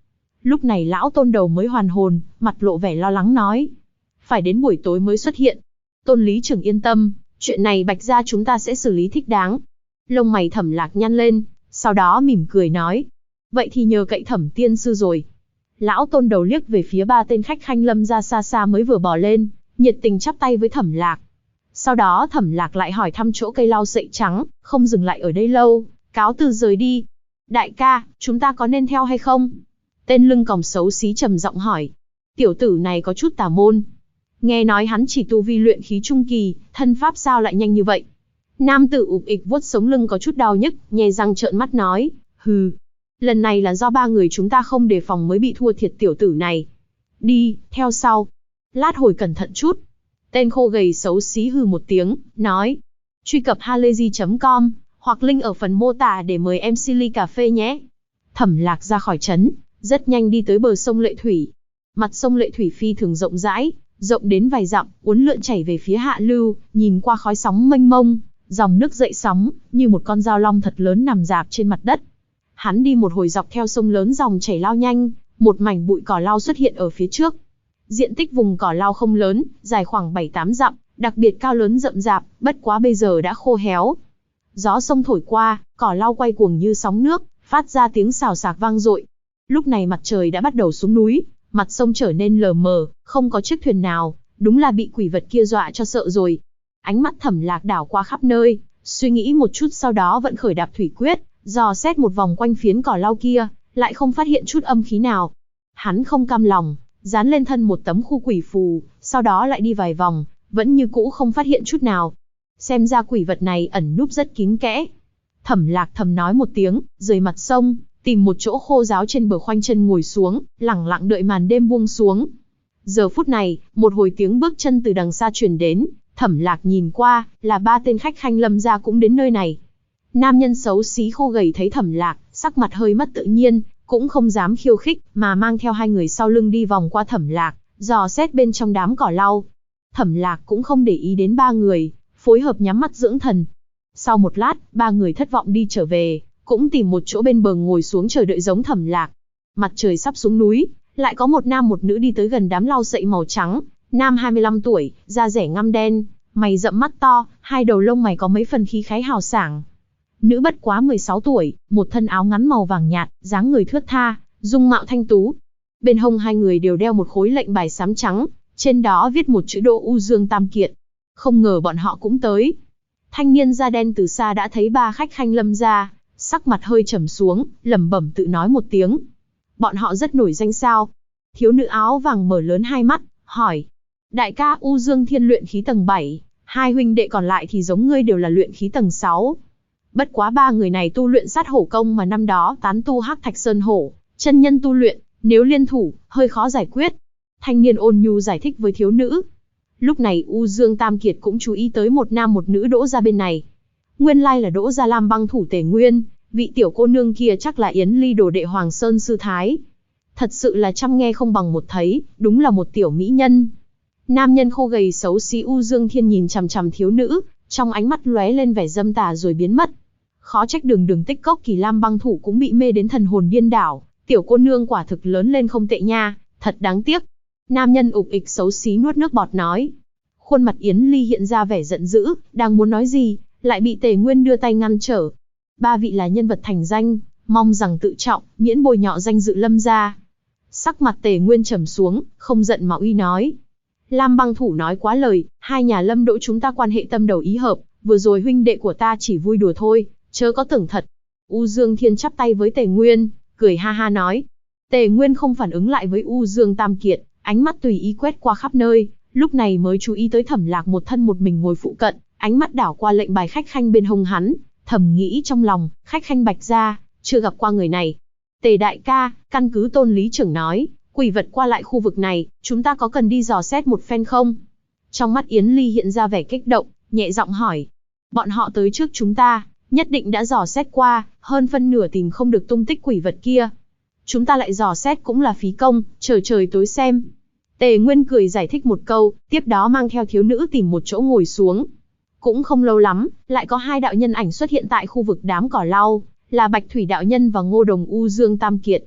Lúc này lão tôn đầu mới hoàn hồn, mặt lộ vẻ lo lắng nói. Phải đến buổi tối mới xuất hiện. Tôn lý trưởng yên tâm, chuyện này Bạch gia chúng ta sẽ xử lý thích đáng. Lông mày Thẩm Lạc nhăn lên, sau đó mỉm cười nói. Vậy thì nhờ cậy Thẩm tiên sư rồi. Lão tôn đầu liếc về phía ba tên khách khanh Lâm gia xa xa mới vừa bò lên, nhiệt tình chắp tay với Thẩm Lạc. Sau đó Thẩm Lạc lại hỏi thăm chỗ cây lau sậy trắng, không dừng lại ở đây lâu, cáo từ rời đi. Đại ca, chúng ta có nên theo hay không? Tên lưng còng xấu xí trầm giọng hỏi. Tiểu tử này có chút tà môn. Nghe nói hắn chỉ tu vi luyện khí trung kỳ, thân pháp sao lại nhanh như vậy? Nam tử ục ịch vuốt sống lưng có chút đau nhức, nhe răng trợn mắt nói. Hừ, lần này là do ba người chúng ta không đề phòng mới bị thua thiệt tiểu tử này. Đi, theo sau. Lát hồi cẩn thận chút. Tên khô gầy xấu xí hừ một tiếng, nói. Truy cập halayzi.com, hoặc link ở phần mô tả để mời em Silly cà phê nhé. Thẩm Lạc ra khỏi trấn, rất nhanh đi tới bờ sông Lệ Thủy. Mặt sông Lệ Thủy phi thường rộng rãi, rộng đến vài dặm, uốn lượn chảy về phía hạ lưu, nhìn qua khói sóng mênh mông, dòng nước dậy sóng, như một con dao long thật lớn nằm rạp trên mặt đất. Hắn đi một hồi dọc theo sông lớn dòng chảy lao nhanh, một mảnh bụi cỏ lau xuất hiện ở phía trước. Diện tích vùng cỏ lau không lớn, dài khoảng 7-8 dặm, đặc biệt cao lớn rậm rạp, bất quá bây giờ đã khô héo. Gió sông thổi qua, cỏ lau quay cuồng như sóng nước, phát ra tiếng xào xạc vang dội. Lúc này mặt trời đã bắt đầu xuống núi, mặt sông trở nên lờ mờ, không có chiếc thuyền nào, đúng là bị quỷ vật kia dọa cho sợ rồi. Ánh mắt Thẩm Lạc đảo qua khắp nơi, suy nghĩ một chút sau đó vận khởi đạp thủy quyết, dò xét một vòng quanh phiến cỏ lau kia, lại không phát hiện chút âm khí nào. Hắn không cam lòng, dán lên thân một tấm khu quỷ phù, sau đó lại đi vài vòng, vẫn như cũ không phát hiện chút nào. Xem ra quỷ vật này ẩn núp rất kín kẽ. Thẩm Lạc thầm nói một tiếng, rời mặt sông, tìm một chỗ khô ráo trên bờ khoanh chân ngồi xuống, lẳng lặng đợi màn đêm buông xuống. Giờ phút này, một hồi tiếng bước chân từ đằng xa truyền đến, Thẩm Lạc nhìn qua, là ba tên khách khanh Lâm gia cũng đến nơi này. Nam nhân xấu xí khô gầy thấy Thẩm Lạc, sắc mặt hơi mất tự nhiên, cũng không dám khiêu khích, mà mang theo hai người sau lưng đi vòng qua Thẩm Lạc, dò xét bên trong đám cỏ lau. Thẩm Lạc cũng không để ý đến ba người, phối hợp nhắm mắt dưỡng thần. Sau một lát, ba người thất vọng đi trở về, cũng tìm một chỗ bên bờ ngồi xuống chờ đợi giống Thẩm Lạc. Mặt trời sắp xuống núi, lại có một nam một nữ đi tới gần đám lau sậy màu trắng. Nam 25 tuổi, da rẻ ngăm đen, mày rậm mắt to, hai đầu lông mày có mấy phần khí khái hào sảng. Nữ bất quá 16 tuổi, một thân áo ngắn màu vàng nhạt, dáng người thướt tha, dung mạo thanh tú. Bên hông hai người đều đeo một khối lệnh bài xám trắng, trên đó viết một chữ Đỗ U Dương Tam Kiệt. Không ngờ bọn họ cũng tới. Thanh niên da đen từ xa đã thấy ba khách khanh Lâm gia, sắc mặt hơi trầm xuống, lẩm bẩm tự nói một tiếng. Bọn họ rất nổi danh sao? Thiếu nữ áo vàng mở lớn hai mắt, hỏi. Đại ca U Dương Thiên luyện khí tầng 7, hai huynh đệ còn lại thì giống ngươi đều là luyện khí tầng 6. Bất quá ba người này tu luyện sát hổ công mà năm đó tán tu Hắc Thạch Sơn Hổ, chân nhân tu luyện, nếu liên thủ, hơi khó giải quyết. Thanh niên ôn nhu giải thích với thiếu nữ. Lúc này U Dương Tam Kiệt cũng chú ý tới một nam một nữ Đỗ gia bên này. Nguyên lai là Đỗ gia Lam Băng thủ Tề Nguyên, vị tiểu cô nương kia chắc là Yến Ly đồ đệ Hoàng Sơn sư thái. Thật sự là trăm nghe không bằng một thấy, đúng là một tiểu mỹ nhân. Nam nhân khô gầy xấu xí U Dương Thiên nhìn chằm chằm thiếu nữ, trong ánh mắt lóe lên vẻ dâm tà rồi biến mất. Khó trách đường tích cốc Kỳ Lam Băng thủ cũng bị mê đến thần hồn điên đảo, tiểu cô nương quả thực lớn lên không tệ nha, thật đáng tiếc. Nam nhân ục ịch xấu xí nuốt nước bọt nói. Khuôn mặt Yến Ly hiện ra vẻ giận dữ, đang muốn nói gì, lại bị Tề Nguyên đưa tay ngăn trở. Ba vị là nhân vật thành danh, mong rằng tự trọng, miễn bôi nhọ danh dự Lâm gia. Sắc mặt Tề Nguyên trầm xuống, không giận mà uy nói. Lam Băng thủ nói quá lời, hai nhà Lâm Đỗ chúng ta quan hệ tâm đầu ý hợp, vừa rồi huynh đệ của ta chỉ vui đùa thôi, chớ có tưởng thật. U Dương Thiên chắp tay với Tề Nguyên, cười ha ha nói. Tề Nguyên không phản ứng lại với U Dương Tam Kiệt, ánh mắt tùy ý quét qua khắp nơi, lúc này mới chú ý tới Thẩm Lạc một thân một mình ngồi phụ cận, ánh mắt đảo qua lệnh bài khách khanh bên hông hắn, thầm nghĩ trong lòng, khách khanh Bạch gia, chưa gặp qua người này. Tề đại ca, căn cứ Tôn lý trưởng nói, quỷ vật qua lại khu vực này, chúng ta có cần đi dò xét một phen không? Trong mắt Yến Ly hiện ra vẻ kích động, nhẹ giọng hỏi. Bọn họ tới trước chúng ta, nhất định đã dò xét qua, hơn phân nửa tìm không được tung tích quỷ vật kia. Chúng ta lại dò xét cũng là phí công, chờ trời tối xem. Tề Nguyên cười giải thích một câu, tiếp đó mang theo thiếu nữ tìm một chỗ ngồi xuống. Cũng không lâu lắm, lại có hai đạo nhân ảnh xuất hiện tại khu vực đám cỏ lau, là Bạch Thủy đạo nhân và Ngô Đồng U Dương Tam Kiệt.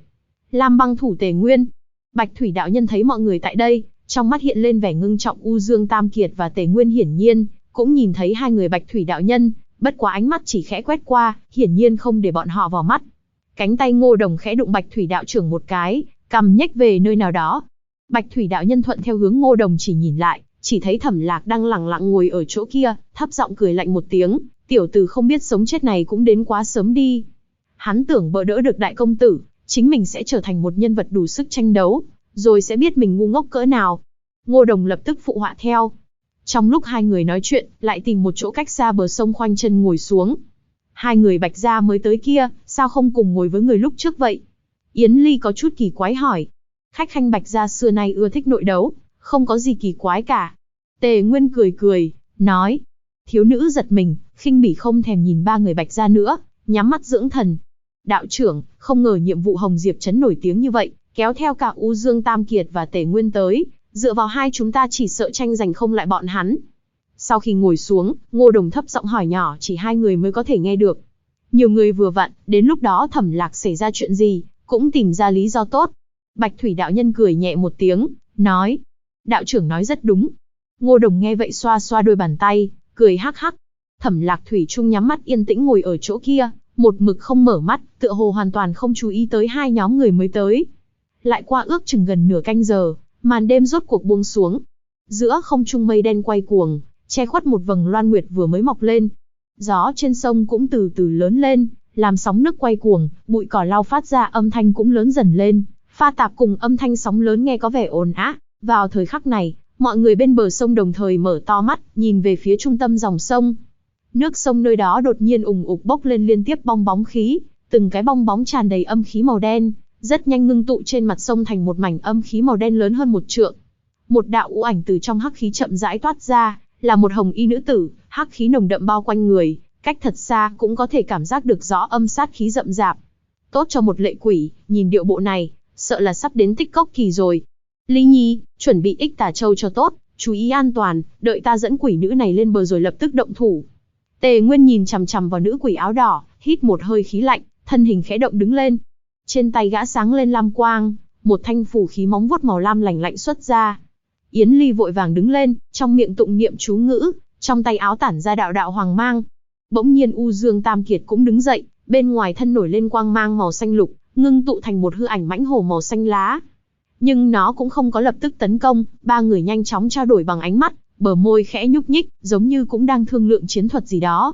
Lam Băng thủ Tề Nguyên. Bạch Thủy đạo nhân thấy mọi người tại đây, trong mắt hiện lên vẻ ngưng trọng. U Dương Tam Kiệt và Tề Nguyên hiển nhiên cũng nhìn thấy hai người Bạch Thủy đạo nhân, bất quá ánh mắt chỉ khẽ quét qua, hiển nhiên không để bọn họ vào mắt. Cánh tay Ngô Đồng khẽ đụng Bạch Thủy đạo trưởng một cái, cằm nhếch về nơi nào đó. Bạch Thủy đạo nhân thuận theo hướng Ngô Đồng chỉ nhìn lại, chỉ thấy Thẩm Lạc đang lẳng lặng ngồi ở chỗ kia, thấp giọng cười lạnh một tiếng, tiểu tử không biết sống chết này cũng đến quá sớm đi. Hắn tưởng bỡ đỡ được đại công tử, chính mình sẽ trở thành một nhân vật đủ sức tranh đấu, rồi sẽ biết mình ngu ngốc cỡ nào. Ngô Đồng lập tức phụ họa theo. Trong lúc hai người nói chuyện, lại tìm một chỗ cách xa bờ sông khoanh chân ngồi xuống. Hai người Bạch gia mới tới kia, sao không cùng ngồi với người lúc trước vậy? Yến Ly có chút kỳ quái hỏi. Khách khanh Bạch gia xưa nay ưa thích nội đấu, không có gì kỳ quái cả. Tề Nguyên cười cười, nói. Thiếu nữ giật mình, khinh bỉ không thèm nhìn ba người Bạch gia nữa, nhắm mắt dưỡng thần. Đạo trưởng, không ngờ nhiệm vụ Hồng Diệp Trấn nổi tiếng như vậy, kéo theo cả U Dương Tam Kiệt và Tề Nguyên tới, dựa vào hai chúng ta chỉ sợ tranh giành không lại bọn hắn. Sau khi ngồi xuống, Ngô Đồng thấp giọng hỏi nhỏ, chỉ hai người mới có thể nghe được. Nhiều người vừa vặn, đến lúc đó Thẩm Lạc xảy ra chuyện gì, cũng tìm ra lý do tốt. Bạch Thủy đạo nhân cười nhẹ một tiếng, nói. Đạo trưởng nói rất đúng. Ngô Đồng nghe vậy xoa xoa đôi bàn tay, cười hắc hắc. Thẩm Lạc thủy chung nhắm mắt yên tĩnh ngồi ở chỗ kia, một mực không mở mắt, tựa hồ hoàn toàn không chú ý tới hai nhóm người mới tới. Lại qua ước chừng gần nửa canh giờ, màn đêm rốt cuộc buông xuống. Giữa không trung mây đen quay cuồng, che khuất một vầng loan nguyệt vừa mới mọc lên. Gió trên sông cũng từ từ lớn lên, làm sóng nước quay cuồng, bụi cỏ lau phát ra âm thanh cũng lớn dần lên, pha tạp cùng âm thanh sóng lớn nghe có vẻ ồn ào. Vào thời khắc này, mọi người bên bờ sông đồng thời mở to mắt, nhìn về phía trung tâm dòng sông. Nước sông nơi đó đột nhiên ùng ục bốc lên liên tiếp bong bóng khí, từng cái bong bóng tràn đầy âm khí màu đen, rất nhanh ngưng tụ trên mặt sông thành một mảnh âm khí màu đen lớn hơn một trượng. Một đạo u ảnh từ trong hắc khí chậm rãi toát ra, là một hồng y nữ tử, hắc khí nồng đậm bao quanh người, cách thật xa cũng có thể cảm giác được rõ âm sát khí rậm rạp. Tốt cho một lệ quỷ, nhìn điệu bộ này, sợ là sắp đến tích cốc kỳ rồi. Ly Nhi, chuẩn bị ích tà châu cho tốt, chú ý an toàn, đợi ta dẫn quỷ nữ này lên bờ rồi lập tức động thủ. Tề Nguyên nhìn chằm chằm vào nữ quỷ áo đỏ, hít một hơi khí lạnh, thân hình khẽ động đứng lên. Trên tay gã sáng lên lam quang, một thanh phù khí móng vuốt màu lam lạnh lạnh xuất ra. Yến Ly vội vàng đứng lên, trong miệng tụng niệm chú ngữ, trong tay áo tản ra đạo đạo hoàng mang. Bỗng nhiên U Dương Tam Kiệt cũng đứng dậy, bên ngoài thân nổi lên quang mang màu xanh lục, ngưng tụ thành một hư ảnh mãnh hổ màu xanh lá. Nhưng nó cũng không có lập tức tấn công, ba người nhanh chóng trao đổi bằng ánh mắt, bờ môi khẽ nhúc nhích, giống như cũng đang thương lượng chiến thuật gì đó.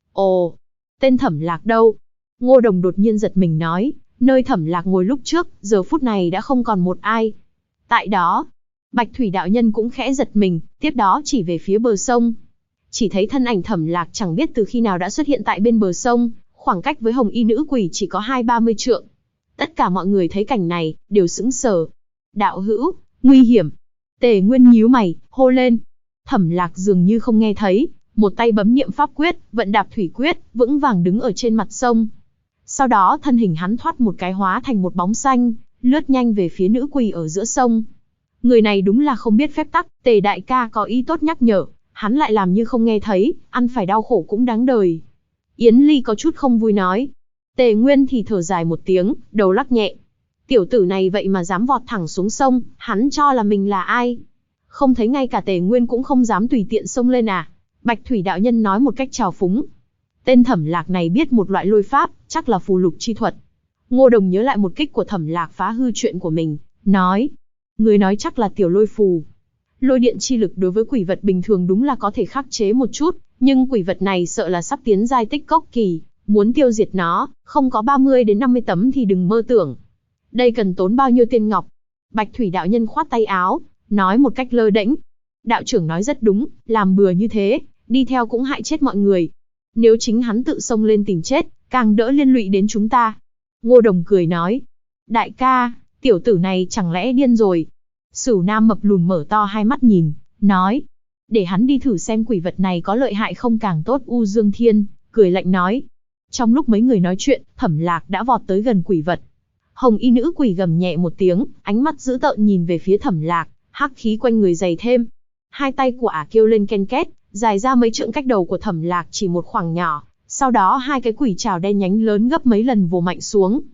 Ồ, tên Thẩm Lạc đâu? Ngô Đồng đột nhiên giật mình nói, nơi Thẩm Lạc ngồi lúc trước, giờ phút này đã không còn một ai. Tại đó, Bạch Thủy đạo nhân cũng khẽ giật mình, tiếp đó chỉ về phía bờ sông. Chỉ thấy thân ảnh Thẩm Lạc chẳng biết từ khi nào đã xuất hiện tại bên bờ sông, khoảng cách với hồng y nữ quỷ chỉ có 20-30 trượng. Tất cả mọi người thấy cảnh này, đều sững sờ. Đạo hữu, nguy hiểm. Tề Nguyên nhíu mày, hô lên. Thẩm Lạc dường như không nghe thấy, một tay bấm niệm pháp quyết, vận đạp thủy quyết, vững vàng đứng ở trên mặt sông. Sau đó thân hình hắn thoát một cái hóa thành một bóng xanh, lướt nhanh về phía nữ quỷ ở giữa sông. Người này đúng là không biết phép tắc, Tề đại ca có ý tốt nhắc nhở, hắn lại làm như không nghe thấy, ăn phải đau khổ cũng đáng đời. Yến Ly có chút không vui nói. Tề Nguyên thì thở dài một tiếng, đầu lắc nhẹ. Tiểu tử này vậy mà dám vọt thẳng xuống sông, hắn cho là mình là ai? Không thấy ngay cả Tề Nguyên cũng không dám tùy tiện xông lên à? Bạch Thủy đạo nhân nói một cách trào phúng. Tên Thẩm Lạc này biết một loại lôi pháp, chắc là phù lục chi thuật. Ngô Đồng nhớ lại một kích của Thẩm Lạc phá hư chuyện của mình, nói. Người nói chắc là tiểu lôi phù. Lôi điện chi lực đối với quỷ vật bình thường đúng là có thể khắc chế một chút, nhưng quỷ vật này sợ là sắp tiến giai tích cốc kỳ, muốn tiêu diệt nó, không có 30 đến 50 tấm thì đừng mơ tưởng. Đây cần tốn bao nhiêu tiên ngọc? Bạch Thủy đạo nhân khoát tay áo, nói một cách lơ đễnh. Đạo trưởng nói rất đúng, làm bừa như thế, đi theo cũng hại chết mọi người. Nếu chính hắn tự xông lên tìm chết, càng đỡ liên lụy đến chúng ta. Ngô Đồng cười nói. Đại ca, tiểu tử này chẳng lẽ điên rồi? Sửu Nam mập lùn mở to hai mắt nhìn, nói. Để hắn đi thử xem quỷ vật này có lợi hại không càng tốt. U Dương Thiên, cười lạnh nói. Trong lúc mấy người nói chuyện, Thẩm Lạc đã vọt tới gần quỷ vật. Hồng y nữ quỷ gầm nhẹ một tiếng, ánh mắt dữ tợn nhìn về phía Thẩm Lạc, hắc khí quanh người dày thêm. Hai tay của ả kêu lên ken két, dài ra mấy trượng cách đầu của Thẩm Lạc chỉ một khoảng nhỏ, sau đó hai cái quỷ trảo đen nhánh lớn gấp mấy lần vồ mạnh xuống.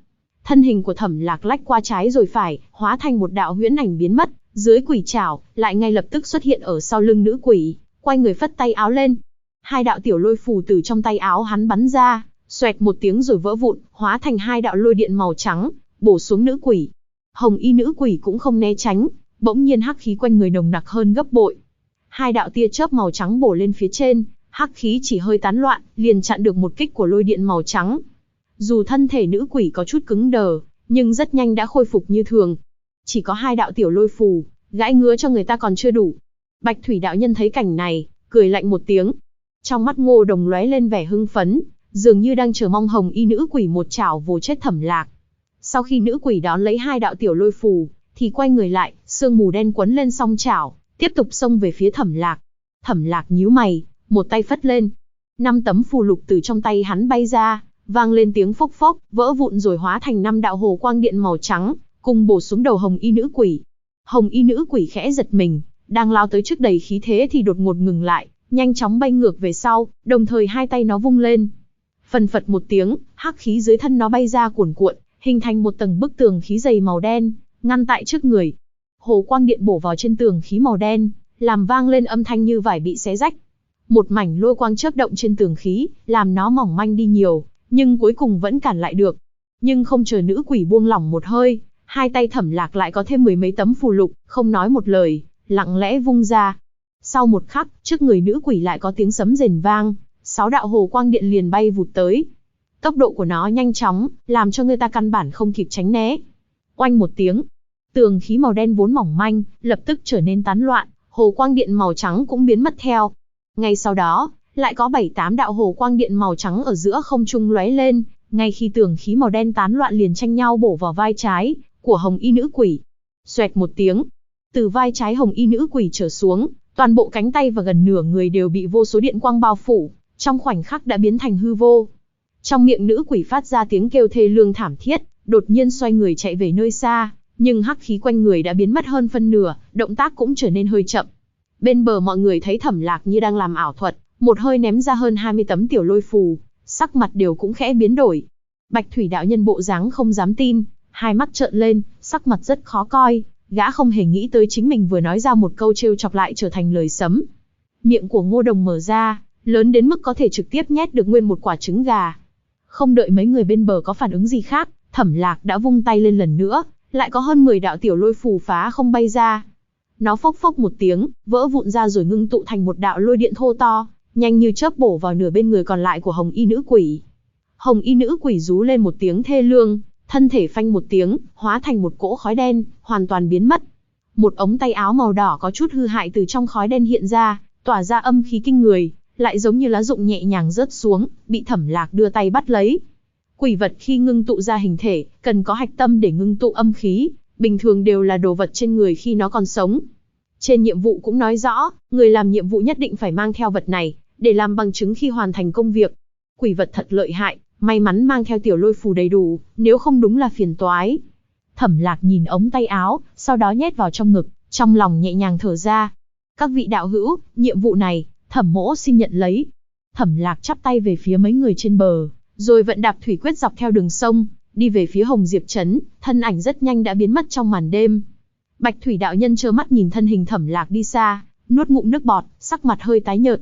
Thân hình của Thẩm Lạc lách qua trái rồi phải, hóa thành một đạo huyễn ảnh biến mất, dưới quỷ trảo, lại ngay lập tức xuất hiện ở sau lưng nữ quỷ, quay người phất tay áo lên. Hai đạo tiểu lôi phù từ trong tay áo hắn bắn ra, xoẹt một tiếng rồi vỡ vụn, hóa thành hai đạo lôi điện màu trắng, bổ xuống nữ quỷ. Hồng y nữ quỷ cũng không né tránh, bỗng nhiên hắc khí quanh người nồng nặc hơn gấp bội. Hai đạo tia chớp màu trắng bổ lên phía trên, hắc khí chỉ hơi tán loạn, liền chặn được một kích của lôi điện màu trắng. Dù thân thể nữ quỷ có chút cứng đờ, nhưng rất nhanh đã khôi phục như thường. Chỉ có hai đạo tiểu lôi phù, gãi ngứa cho người ta còn chưa đủ. Bạch Thủy đạo nhân thấy cảnh này, cười lạnh một tiếng. Trong mắt Ngô Đồng lóe lên vẻ hưng phấn, dường như đang chờ mong hồng y nữ quỷ một chảo vồ chết Thẩm Lạc. Sau khi nữ quỷ đón lấy hai đạo tiểu lôi phù, thì quay người lại, sương mù đen quấn lên song chảo, tiếp tục xông về phía Thẩm Lạc. Thẩm Lạc nhíu mày, một tay phất lên. 5 tấm phù lục từ trong tay hắn bay ra, vang lên tiếng phốc phốc, vỡ vụn rồi hóa thành 5 đạo hồ quang điện màu trắng, cùng bổ xuống đầu hồng y nữ quỷ. Hồng y nữ quỷ khẽ giật mình, đang lao tới trước đầy khí thế thì đột ngột ngừng lại, nhanh chóng bay ngược về sau, đồng thời hai tay nó vung lên. Phần phật một tiếng, hắc khí dưới thân nó bay ra cuồn cuộn, hình thành một tầng bức tường khí dày màu đen, ngăn tại trước người. Hồ quang điện bổ vào trên tường khí màu đen, làm vang lên âm thanh như vải bị xé rách. Một mảnh lôi quang chớp động trên tường khí, làm nó mỏng manh đi nhiều, nhưng cuối cùng vẫn cản lại được. Nhưng không chờ nữ quỷ buông lỏng một hơi, hai tay Thẩm Lạc lại có thêm 10 mấy tấm phù lục, không nói một lời, lặng lẽ vung ra. Sau một khắc, trước người nữ quỷ lại có tiếng sấm rền vang, 6 đạo hồ quang điện liền bay vụt tới. Tốc độ của nó nhanh chóng, làm cho người ta căn bản không kịp tránh né. Oanh một tiếng, tường khí màu đen vốn mỏng manh, lập tức trở nên tán loạn, hồ quang điện màu trắng cũng biến mất theo. Ngay sau đó, lại có 7-8 đạo hồ quang điện màu trắng ở giữa không trung lóe lên, ngay khi tường khí màu đen tán loạn liền tranh nhau bổ vào vai trái của hồng y nữ quỷ. Xoẹt một tiếng, từ vai trái hồng y nữ quỷ trở xuống, toàn bộ cánh tay và gần nửa người đều bị vô số điện quang bao phủ, trong khoảnh khắc đã biến thành hư vô. Trong miệng nữ quỷ phát ra tiếng kêu thê lương thảm thiết, đột nhiên xoay người chạy về nơi xa, nhưng hắc khí quanh người đã biến mất hơn phân nửa, động tác cũng trở nên hơi chậm. Bên bờ mọi người thấy Thẩm Lạc như đang làm ảo thuật, một hơi ném ra hơn 20 tấm tiểu lôi phù, sắc mặt đều cũng khẽ biến đổi. Bạch Thủy đạo nhân bộ dáng không dám tin, hai mắt trợn lên, sắc mặt rất khó coi, gã không hề nghĩ tới chính mình vừa nói ra một câu trêu chọc lại trở thành lời sấm. Miệng của Ngô Đồng mở ra, lớn đến mức có thể trực tiếp nhét được nguyên một quả trứng gà. Không đợi mấy người bên bờ có phản ứng gì khác, Thẩm Lạc đã vung tay lên lần nữa, lại có hơn 10 đạo tiểu lôi phù phá không bay ra. Nó phốc phốc một tiếng, vỡ vụn ra rồi ngưng tụ thành một đạo lôi điện thô to, nhanh như chớp bổ vào nửa bên người còn lại của hồng y nữ quỷ. Hồng y nữ quỷ rú lên một tiếng thê lương, thân thể phanh một tiếng, hóa thành một cỗ khói đen, hoàn toàn biến mất. Một ống tay áo màu đỏ có chút hư hại từ trong khói đen hiện ra, tỏa ra âm khí kinh người, lại giống như lá rụng nhẹ nhàng rớt xuống, bị Thẩm Lạc đưa tay bắt lấy. Quỷ vật khi ngưng tụ ra hình thể, cần có hạch tâm để ngưng tụ âm khí, bình thường đều là đồ vật trên người khi nó còn sống. Trên nhiệm vụ cũng nói rõ, người làm nhiệm vụ nhất định phải mang theo vật này, để làm bằng chứng khi hoàn thành công việc. Quỷ vật thật lợi hại, may mắn mang theo tiểu lôi phù đầy đủ, nếu không đúng là phiền toái. Thẩm Lạc nhìn ống tay áo, sau đó nhét vào trong ngực, trong lòng nhẹ nhàng thở ra. Các vị đạo hữu, nhiệm vụ này, Thẩm mỗ xin nhận lấy. Thẩm Lạc chắp tay về phía mấy người trên bờ, rồi vận đạp thủy quyết dọc theo đường sông, đi về phía Hồng Diệp Trấn, thân ảnh rất nhanh đã biến mất trong màn đêm. Bạch Thủy đạo nhân trơ mắt nhìn thân hình Thẩm Lạc đi xa, nuốt ngụm nước bọt, sắc mặt hơi tái nhợt.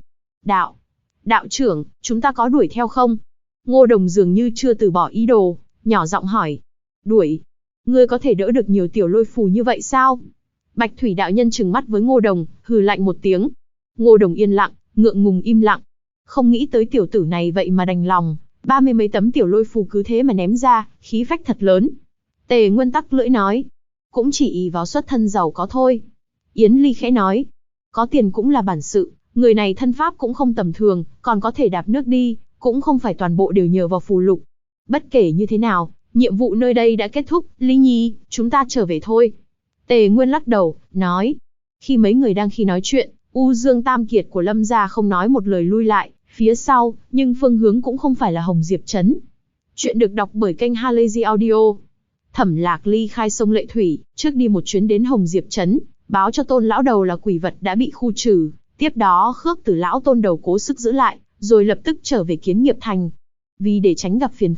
Đạo trưởng, chúng ta có đuổi theo không? Ngô Đồng dường như chưa từ bỏ ý đồ, nhỏ giọng hỏi. Đuổi? Ngươi có thể đỡ được nhiều tiểu lôi phù như vậy sao? Bạch Thủy đạo nhân trừng mắt với Ngô Đồng, hừ lạnh một tiếng. Ngô Đồng yên lặng, ngượng ngùng im lặng. Không nghĩ tới tiểu tử này vậy mà đành lòng, 30 mấy tấm tiểu lôi phù cứ thế mà ném ra, khí phách thật lớn. Tề Nguyên tắc lưỡi nói. Cũng chỉ ỷ vào xuất thân giàu có thôi. Yến Ly khẽ nói. Có tiền cũng là bản sự, người này thân pháp cũng không tầm thường, còn có thể đạp nước đi, cũng không phải toàn bộ đều nhờ vào phù lục. Bất kể như thế nào, nhiệm vụ nơi đây đã kết thúc, Ly Nhi, chúng ta trở về thôi. Tề Nguyên lắc đầu, nói. Khi mấy người đang khi nói chuyện, U Dương Tam Kiệt của Lâm gia không nói một lời lui lại, phía sau, nhưng phương hướng cũng không phải là Hồng Diệp Trấn. Chuyện được đọc bởi kênh Halazy Audio. Thẩm Lạc ly khai sông Lệ Thủy, trước đi một chuyến đến Hồng Diệp Trấn, báo cho Tôn lão đầu là quỷ vật đã bị khu trừ, tiếp đó Khước Tử lão Tôn đầu cố sức giữ lại, rồi lập tức trở về Kiến Nghiệp Thành. Vì để tránh gặp phiền phức,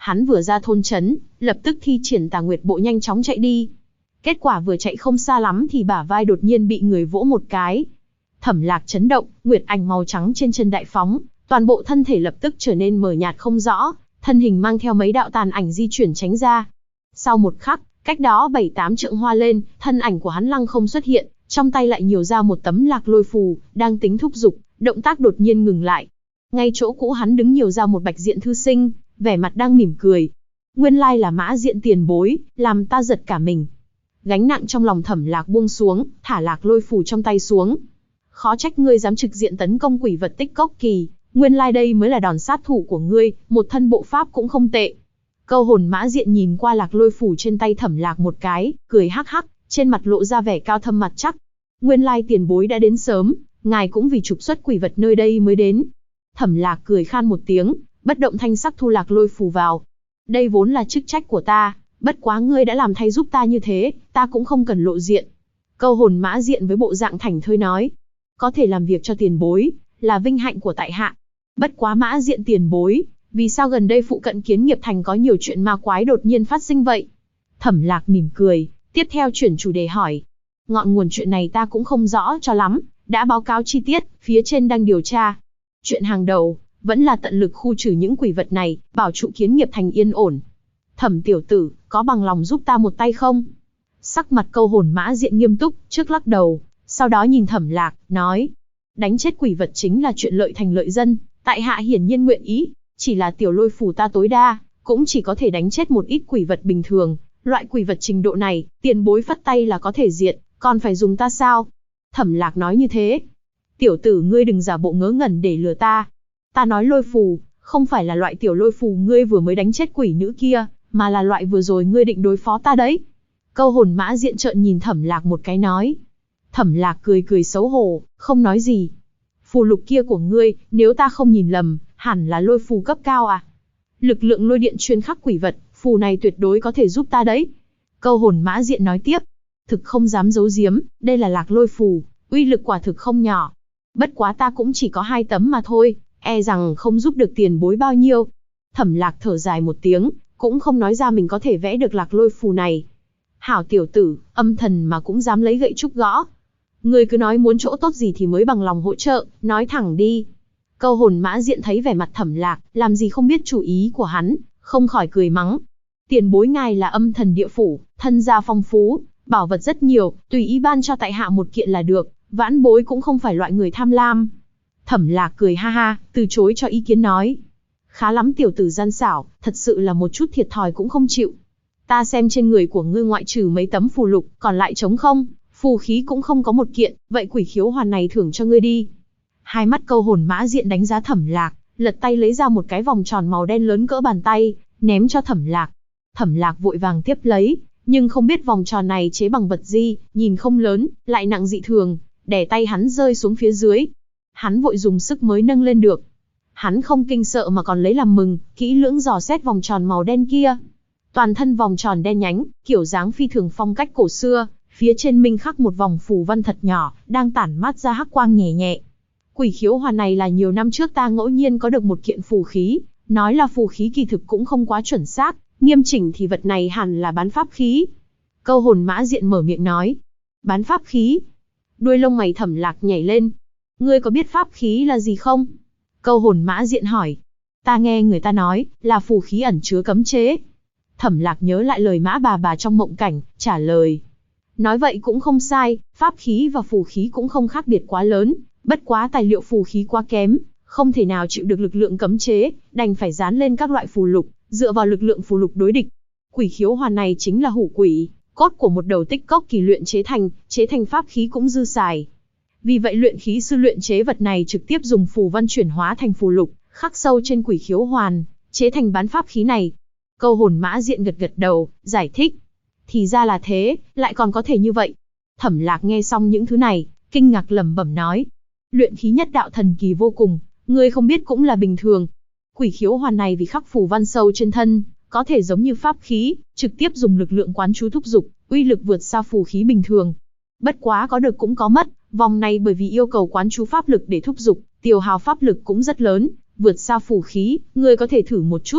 Hắn vừa ra thôn trấn, lập tức thi triển Tà Nguyệt Bộ nhanh chóng chạy đi. Kết quả vừa chạy không xa lắm thì bả vai đột nhiên bị người vỗ một cái. Thẩm Lạc chấn động, nguyệt ảnh màu trắng trên chân đại phóng, toàn bộ thân thể lập tức trở nên mờ nhạt không rõ, thân hình mang theo mấy đạo tàn ảnh di chuyển tránh ra. Sau một khắc, cách đó 7-8 trượng hoa lên, thân ảnh của hắn lăng không xuất hiện, trong tay lại nhiều ra một tấm lạc lôi phù, đang tính thúc giục, động tác đột nhiên ngừng lại. Ngay chỗ cũ hắn đứng nhiều ra một bạch diện thư sinh, vẻ mặt đang mỉm cười. Nguyên lai là Mã Diện tiền bối, làm ta giật cả mình. Gánh nặng trong lòng Thẩm Lạc buông xuống, thả lạc lôi phù trong tay xuống. Khó trách ngươi dám trực diện tấn công quỷ vật Tích Cốc Kỳ, nguyên lai đây mới là đòn sát thủ của ngươi, một thân bộ pháp cũng không tệ. Câu hồn Mã Diện nhìn qua lạc lôi phù trên tay Thẩm Lạc một cái, cười hắc hắc, trên mặt lộ ra vẻ cao thâm mặt chắc. Nguyên lai tiền bối đã đến sớm, ngài cũng vì trục xuất quỷ vật nơi đây mới đến. Thẩm Lạc cười khan một tiếng, bất động thanh sắc thu lạc lôi phù vào. Đây vốn là chức trách của ta, bất quá ngươi đã làm thay giúp ta như thế, ta cũng không cần lộ diện. Câu hồn Mã Diện với bộ dạng thảnh thơi nói. Có thể làm việc cho tiền bối, là vinh hạnh của tại hạ. Bất quá Mã Diện tiền bối, vì sao gần đây phụ cận Kiến Nghiệp Thành có nhiều chuyện ma quái đột nhiên phát sinh vậy? Thẩm Lạc mỉm cười, tiếp theo chuyển chủ đề hỏi. Ngọn nguồn chuyện này ta cũng không rõ cho lắm, đã báo cáo chi tiết, phía trên đang điều tra. Chuyện hàng đầu, vẫn là tận lực khu trừ những quỷ vật này, bảo trụ Kiến Nghiệp Thành yên ổn. Thẩm tiểu tử, có bằng lòng giúp ta một tay không? Sắc mặt câu hồn Mã Diện nghiêm túc, trước lắc đầu, sau đó nhìn Thẩm Lạc, nói. Đánh chết quỷ vật chính là chuyện lợi thành lợi dân, tại hạ hiển nhiên nguyện ý, chỉ là tiểu lôi phù ta tối đa, cũng chỉ có thể đánh chết một ít quỷ vật bình thường, loại quỷ vật trình độ này, tiền bối phất tay là có thể diệt, còn phải dùng ta sao? Thẩm Lạc nói như thế. Tiểu tử ngươi đừng giả bộ ngớ ngẩn để lừa ta. Ta nói lôi phù, không phải là loại tiểu lôi phù ngươi vừa mới đánh chết quỷ nữ kia, mà là loại vừa rồi ngươi định đối phó ta đấy. Câu hồn Mã Diện trợn nhìn Thẩm Lạc một cái nói. Thẩm Lạc cười cười xấu hổ, không nói gì. Phù lục kia của ngươi, nếu ta không nhìn lầm, hẳn là lôi phù cấp cao à? Lực lượng lôi điện chuyên khắc quỷ vật, phù này tuyệt đối có thể giúp ta đấy. Câu hồn Mã Diện nói tiếp. Thực không dám giấu giếm, đây là lạc lôi phù, uy lực quả thực không nhỏ. Bất quá ta cũng chỉ có 2 tấm mà thôi, e rằng không giúp được tiền bối bao nhiêu. Thẩm Lạc thở dài một tiếng, cũng không nói ra mình có thể vẽ được lạc lôi phù này. Hảo tiểu tử, âm thần mà cũng dám lấy gậy trúc gõ. Ngươi cứ nói muốn chỗ tốt gì thì mới bằng lòng hỗ trợ, nói thẳng đi. Câu hồn Mã Diện thấy vẻ mặt Thẩm Lạc, làm gì không biết chủ ý của hắn, không khỏi cười mắng. Tiền bối ngài là âm thần địa phủ, thân gia phong phú, bảo vật rất nhiều, tùy ý ban cho tại hạ một kiện là được, vãn bối cũng không phải loại người tham lam. Thẩm Lạc cười ha ha, từ chối cho ý kiến nói. Khá lắm tiểu tử gian xảo, thật sự là một chút thiệt thòi cũng không chịu. Ta xem trên người của ngươi ngoại trừ mấy tấm phù lục, còn lại trống không, phù khí cũng không có một kiện, vậy quỷ khiếu hoàn này thưởng cho ngươi đi. Hai mắt câu hồn Mã Diện đánh giá Thẩm Lạc, lật tay lấy ra một cái vòng tròn màu đen lớn cỡ bàn tay, ném cho Thẩm Lạc. Thẩm Lạc vội vàng tiếp lấy, nhưng không biết vòng tròn này chế bằng vật gì, nhìn không lớn, lại nặng dị thường, đè tay hắn rơi xuống phía dưới. Hắn vội dùng sức mới nâng lên được. Hắn không kinh sợ mà còn lấy làm mừng, kỹ lưỡng dò xét vòng tròn màu đen kia. Toàn thân vòng tròn đen nhánh, kiểu dáng phi thường phong cách cổ xưa, phía trên minh khắc một vòng phù văn thật nhỏ, đang tản mát ra hắc quang nhẹ nhẹ. Quỷ khiếu hoàn này là nhiều năm trước ta ngẫu nhiên có được một kiện phù khí, nói là phù khí kỳ thực cũng không quá chuẩn xác, nghiêm chỉnh thì vật này hẳn là bán pháp khí. Câu hồn Mã Diện mở miệng nói. Bán pháp khí? Đuôi lông mày Thẩm Lạc nhảy lên. Ngươi có biết pháp khí là gì không? Câu hồn Mã Diện hỏi. Ta nghe người ta nói, là phù khí ẩn chứa cấm chế. Thẩm Lạc nhớ lại lời Mã bà trong mộng cảnh, trả lời. Nói vậy cũng không sai, pháp khí và phù khí cũng không khác biệt quá lớn, bất quá tài liệu phù khí quá kém, không thể nào chịu được lực lượng cấm chế, đành phải dán lên các loại phù lục, dựa vào lực lượng phù lục đối địch. Quỷ khiếu hoàn này chính là hủ quỷ, cốt của một đầu Tích Cốc Kỳ luyện chế thành pháp khí cũng dư xài. Vì vậy luyện khí sư luyện chế vật này trực tiếp dùng phù văn chuyển hóa thành phù lục, khắc sâu trên quỷ khiếu hoàn, chế thành bán pháp khí này. Câu hồn Mã Diện gật gật đầu, giải thích. Thì ra là thế, lại còn có thể như vậy. Thẩm Lạc nghe xong những thứ này, kinh ngạc lẩm bẩm nói. Luyện khí nhất đạo thần kỳ vô cùng, ngươi không biết cũng là bình thường. Quỷ khiếu hoàn này vì khắc phù văn sâu trên thân, có thể giống như pháp khí, trực tiếp dùng lực lượng quán chú thúc dục, uy lực vượt xa phù khí bình thường. Bất quá có được cũng có mất, vòng này bởi vì yêu cầu quán chú pháp lực để thúc dục, tiêu hao pháp lực cũng rất lớn, vượt xa phù khí, ngươi có thể thử một chút.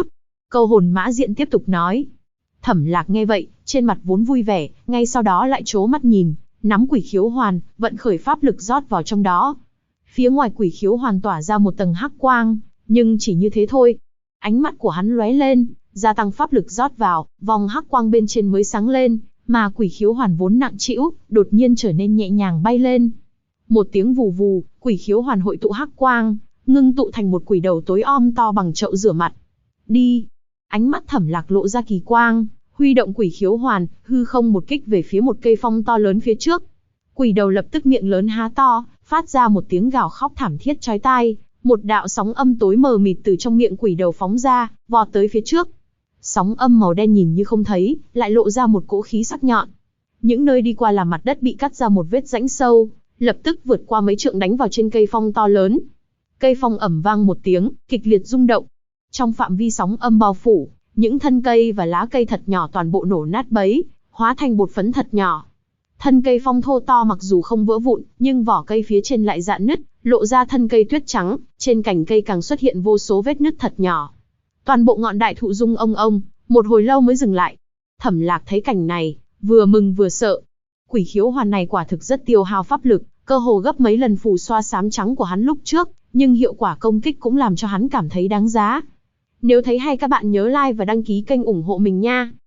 Câu hồn mã diện tiếp tục nói. Thẩm Lạc nghe vậy, trên mặt vốn vui vẻ, ngay sau đó lại trố mắt nhìn, nắm quỷ khiếu hoàn, vận khởi pháp lực rót vào trong đó. Phía ngoài quỷ khiếu hoàn tỏa ra một tầng hắc quang, nhưng chỉ như thế thôi. Ánh mắt của hắn lóe lên, gia tăng pháp lực rót vào, vòng hắc quang bên trên mới sáng lên, mà quỷ khiếu hoàn vốn nặng trĩu, đột nhiên trở nên nhẹ nhàng bay lên. Một tiếng vù vù, quỷ khiếu hoàn hội tụ hắc quang, ngưng tụ thành một quỷ đầu tối om to bằng chậu rửa mặt. Đi! Ánh mắt Thẩm Lạc lộ ra kỳ quang, huy động quỷ khiếu hoàn, hư không một kích về phía một cây phong to lớn phía trước. Quỷ đầu lập tức miệng lớn há to, phát ra một tiếng gào khóc thảm thiết chói tai, một đạo sóng âm tối mờ mịt từ trong miệng quỷ đầu phóng ra, vọt tới phía trước. Sóng âm màu đen nhìn như không thấy, lại lộ ra một cỗ khí sắc nhọn. Những nơi đi qua là mặt đất bị cắt ra một vết rãnh sâu, lập tức vượt qua mấy trượng đánh vào trên cây phong to lớn. Cây phong ầm vang một tiếng, kịch liệt rung động. Trong phạm vi sóng âm bao phủ, những thân cây và lá cây thật nhỏ toàn bộ nổ nát bấy, hóa thành bột phấn thật nhỏ. Thân cây phong thô to mặc dù không vỡ vụn, nhưng vỏ cây phía trên lại rạn nứt, lộ ra thân cây tuyết trắng, trên cành cây càng xuất hiện vô số vết nứt thật nhỏ. Toàn bộ ngọn đại thụ rung ông ông, một hồi lâu mới dừng lại. Thẩm Lạc thấy cảnh này, vừa mừng vừa sợ. Quỷ khiếu hoàn này quả thực rất tiêu hao pháp lực, cơ hồ gấp mấy lần phù xoa xám trắng của hắn lúc trước, nhưng hiệu quả công kích cũng làm cho hắn cảm thấy đáng giá. Nếu thấy hay các bạn nhớ like và đăng ký kênh ủng hộ mình nha.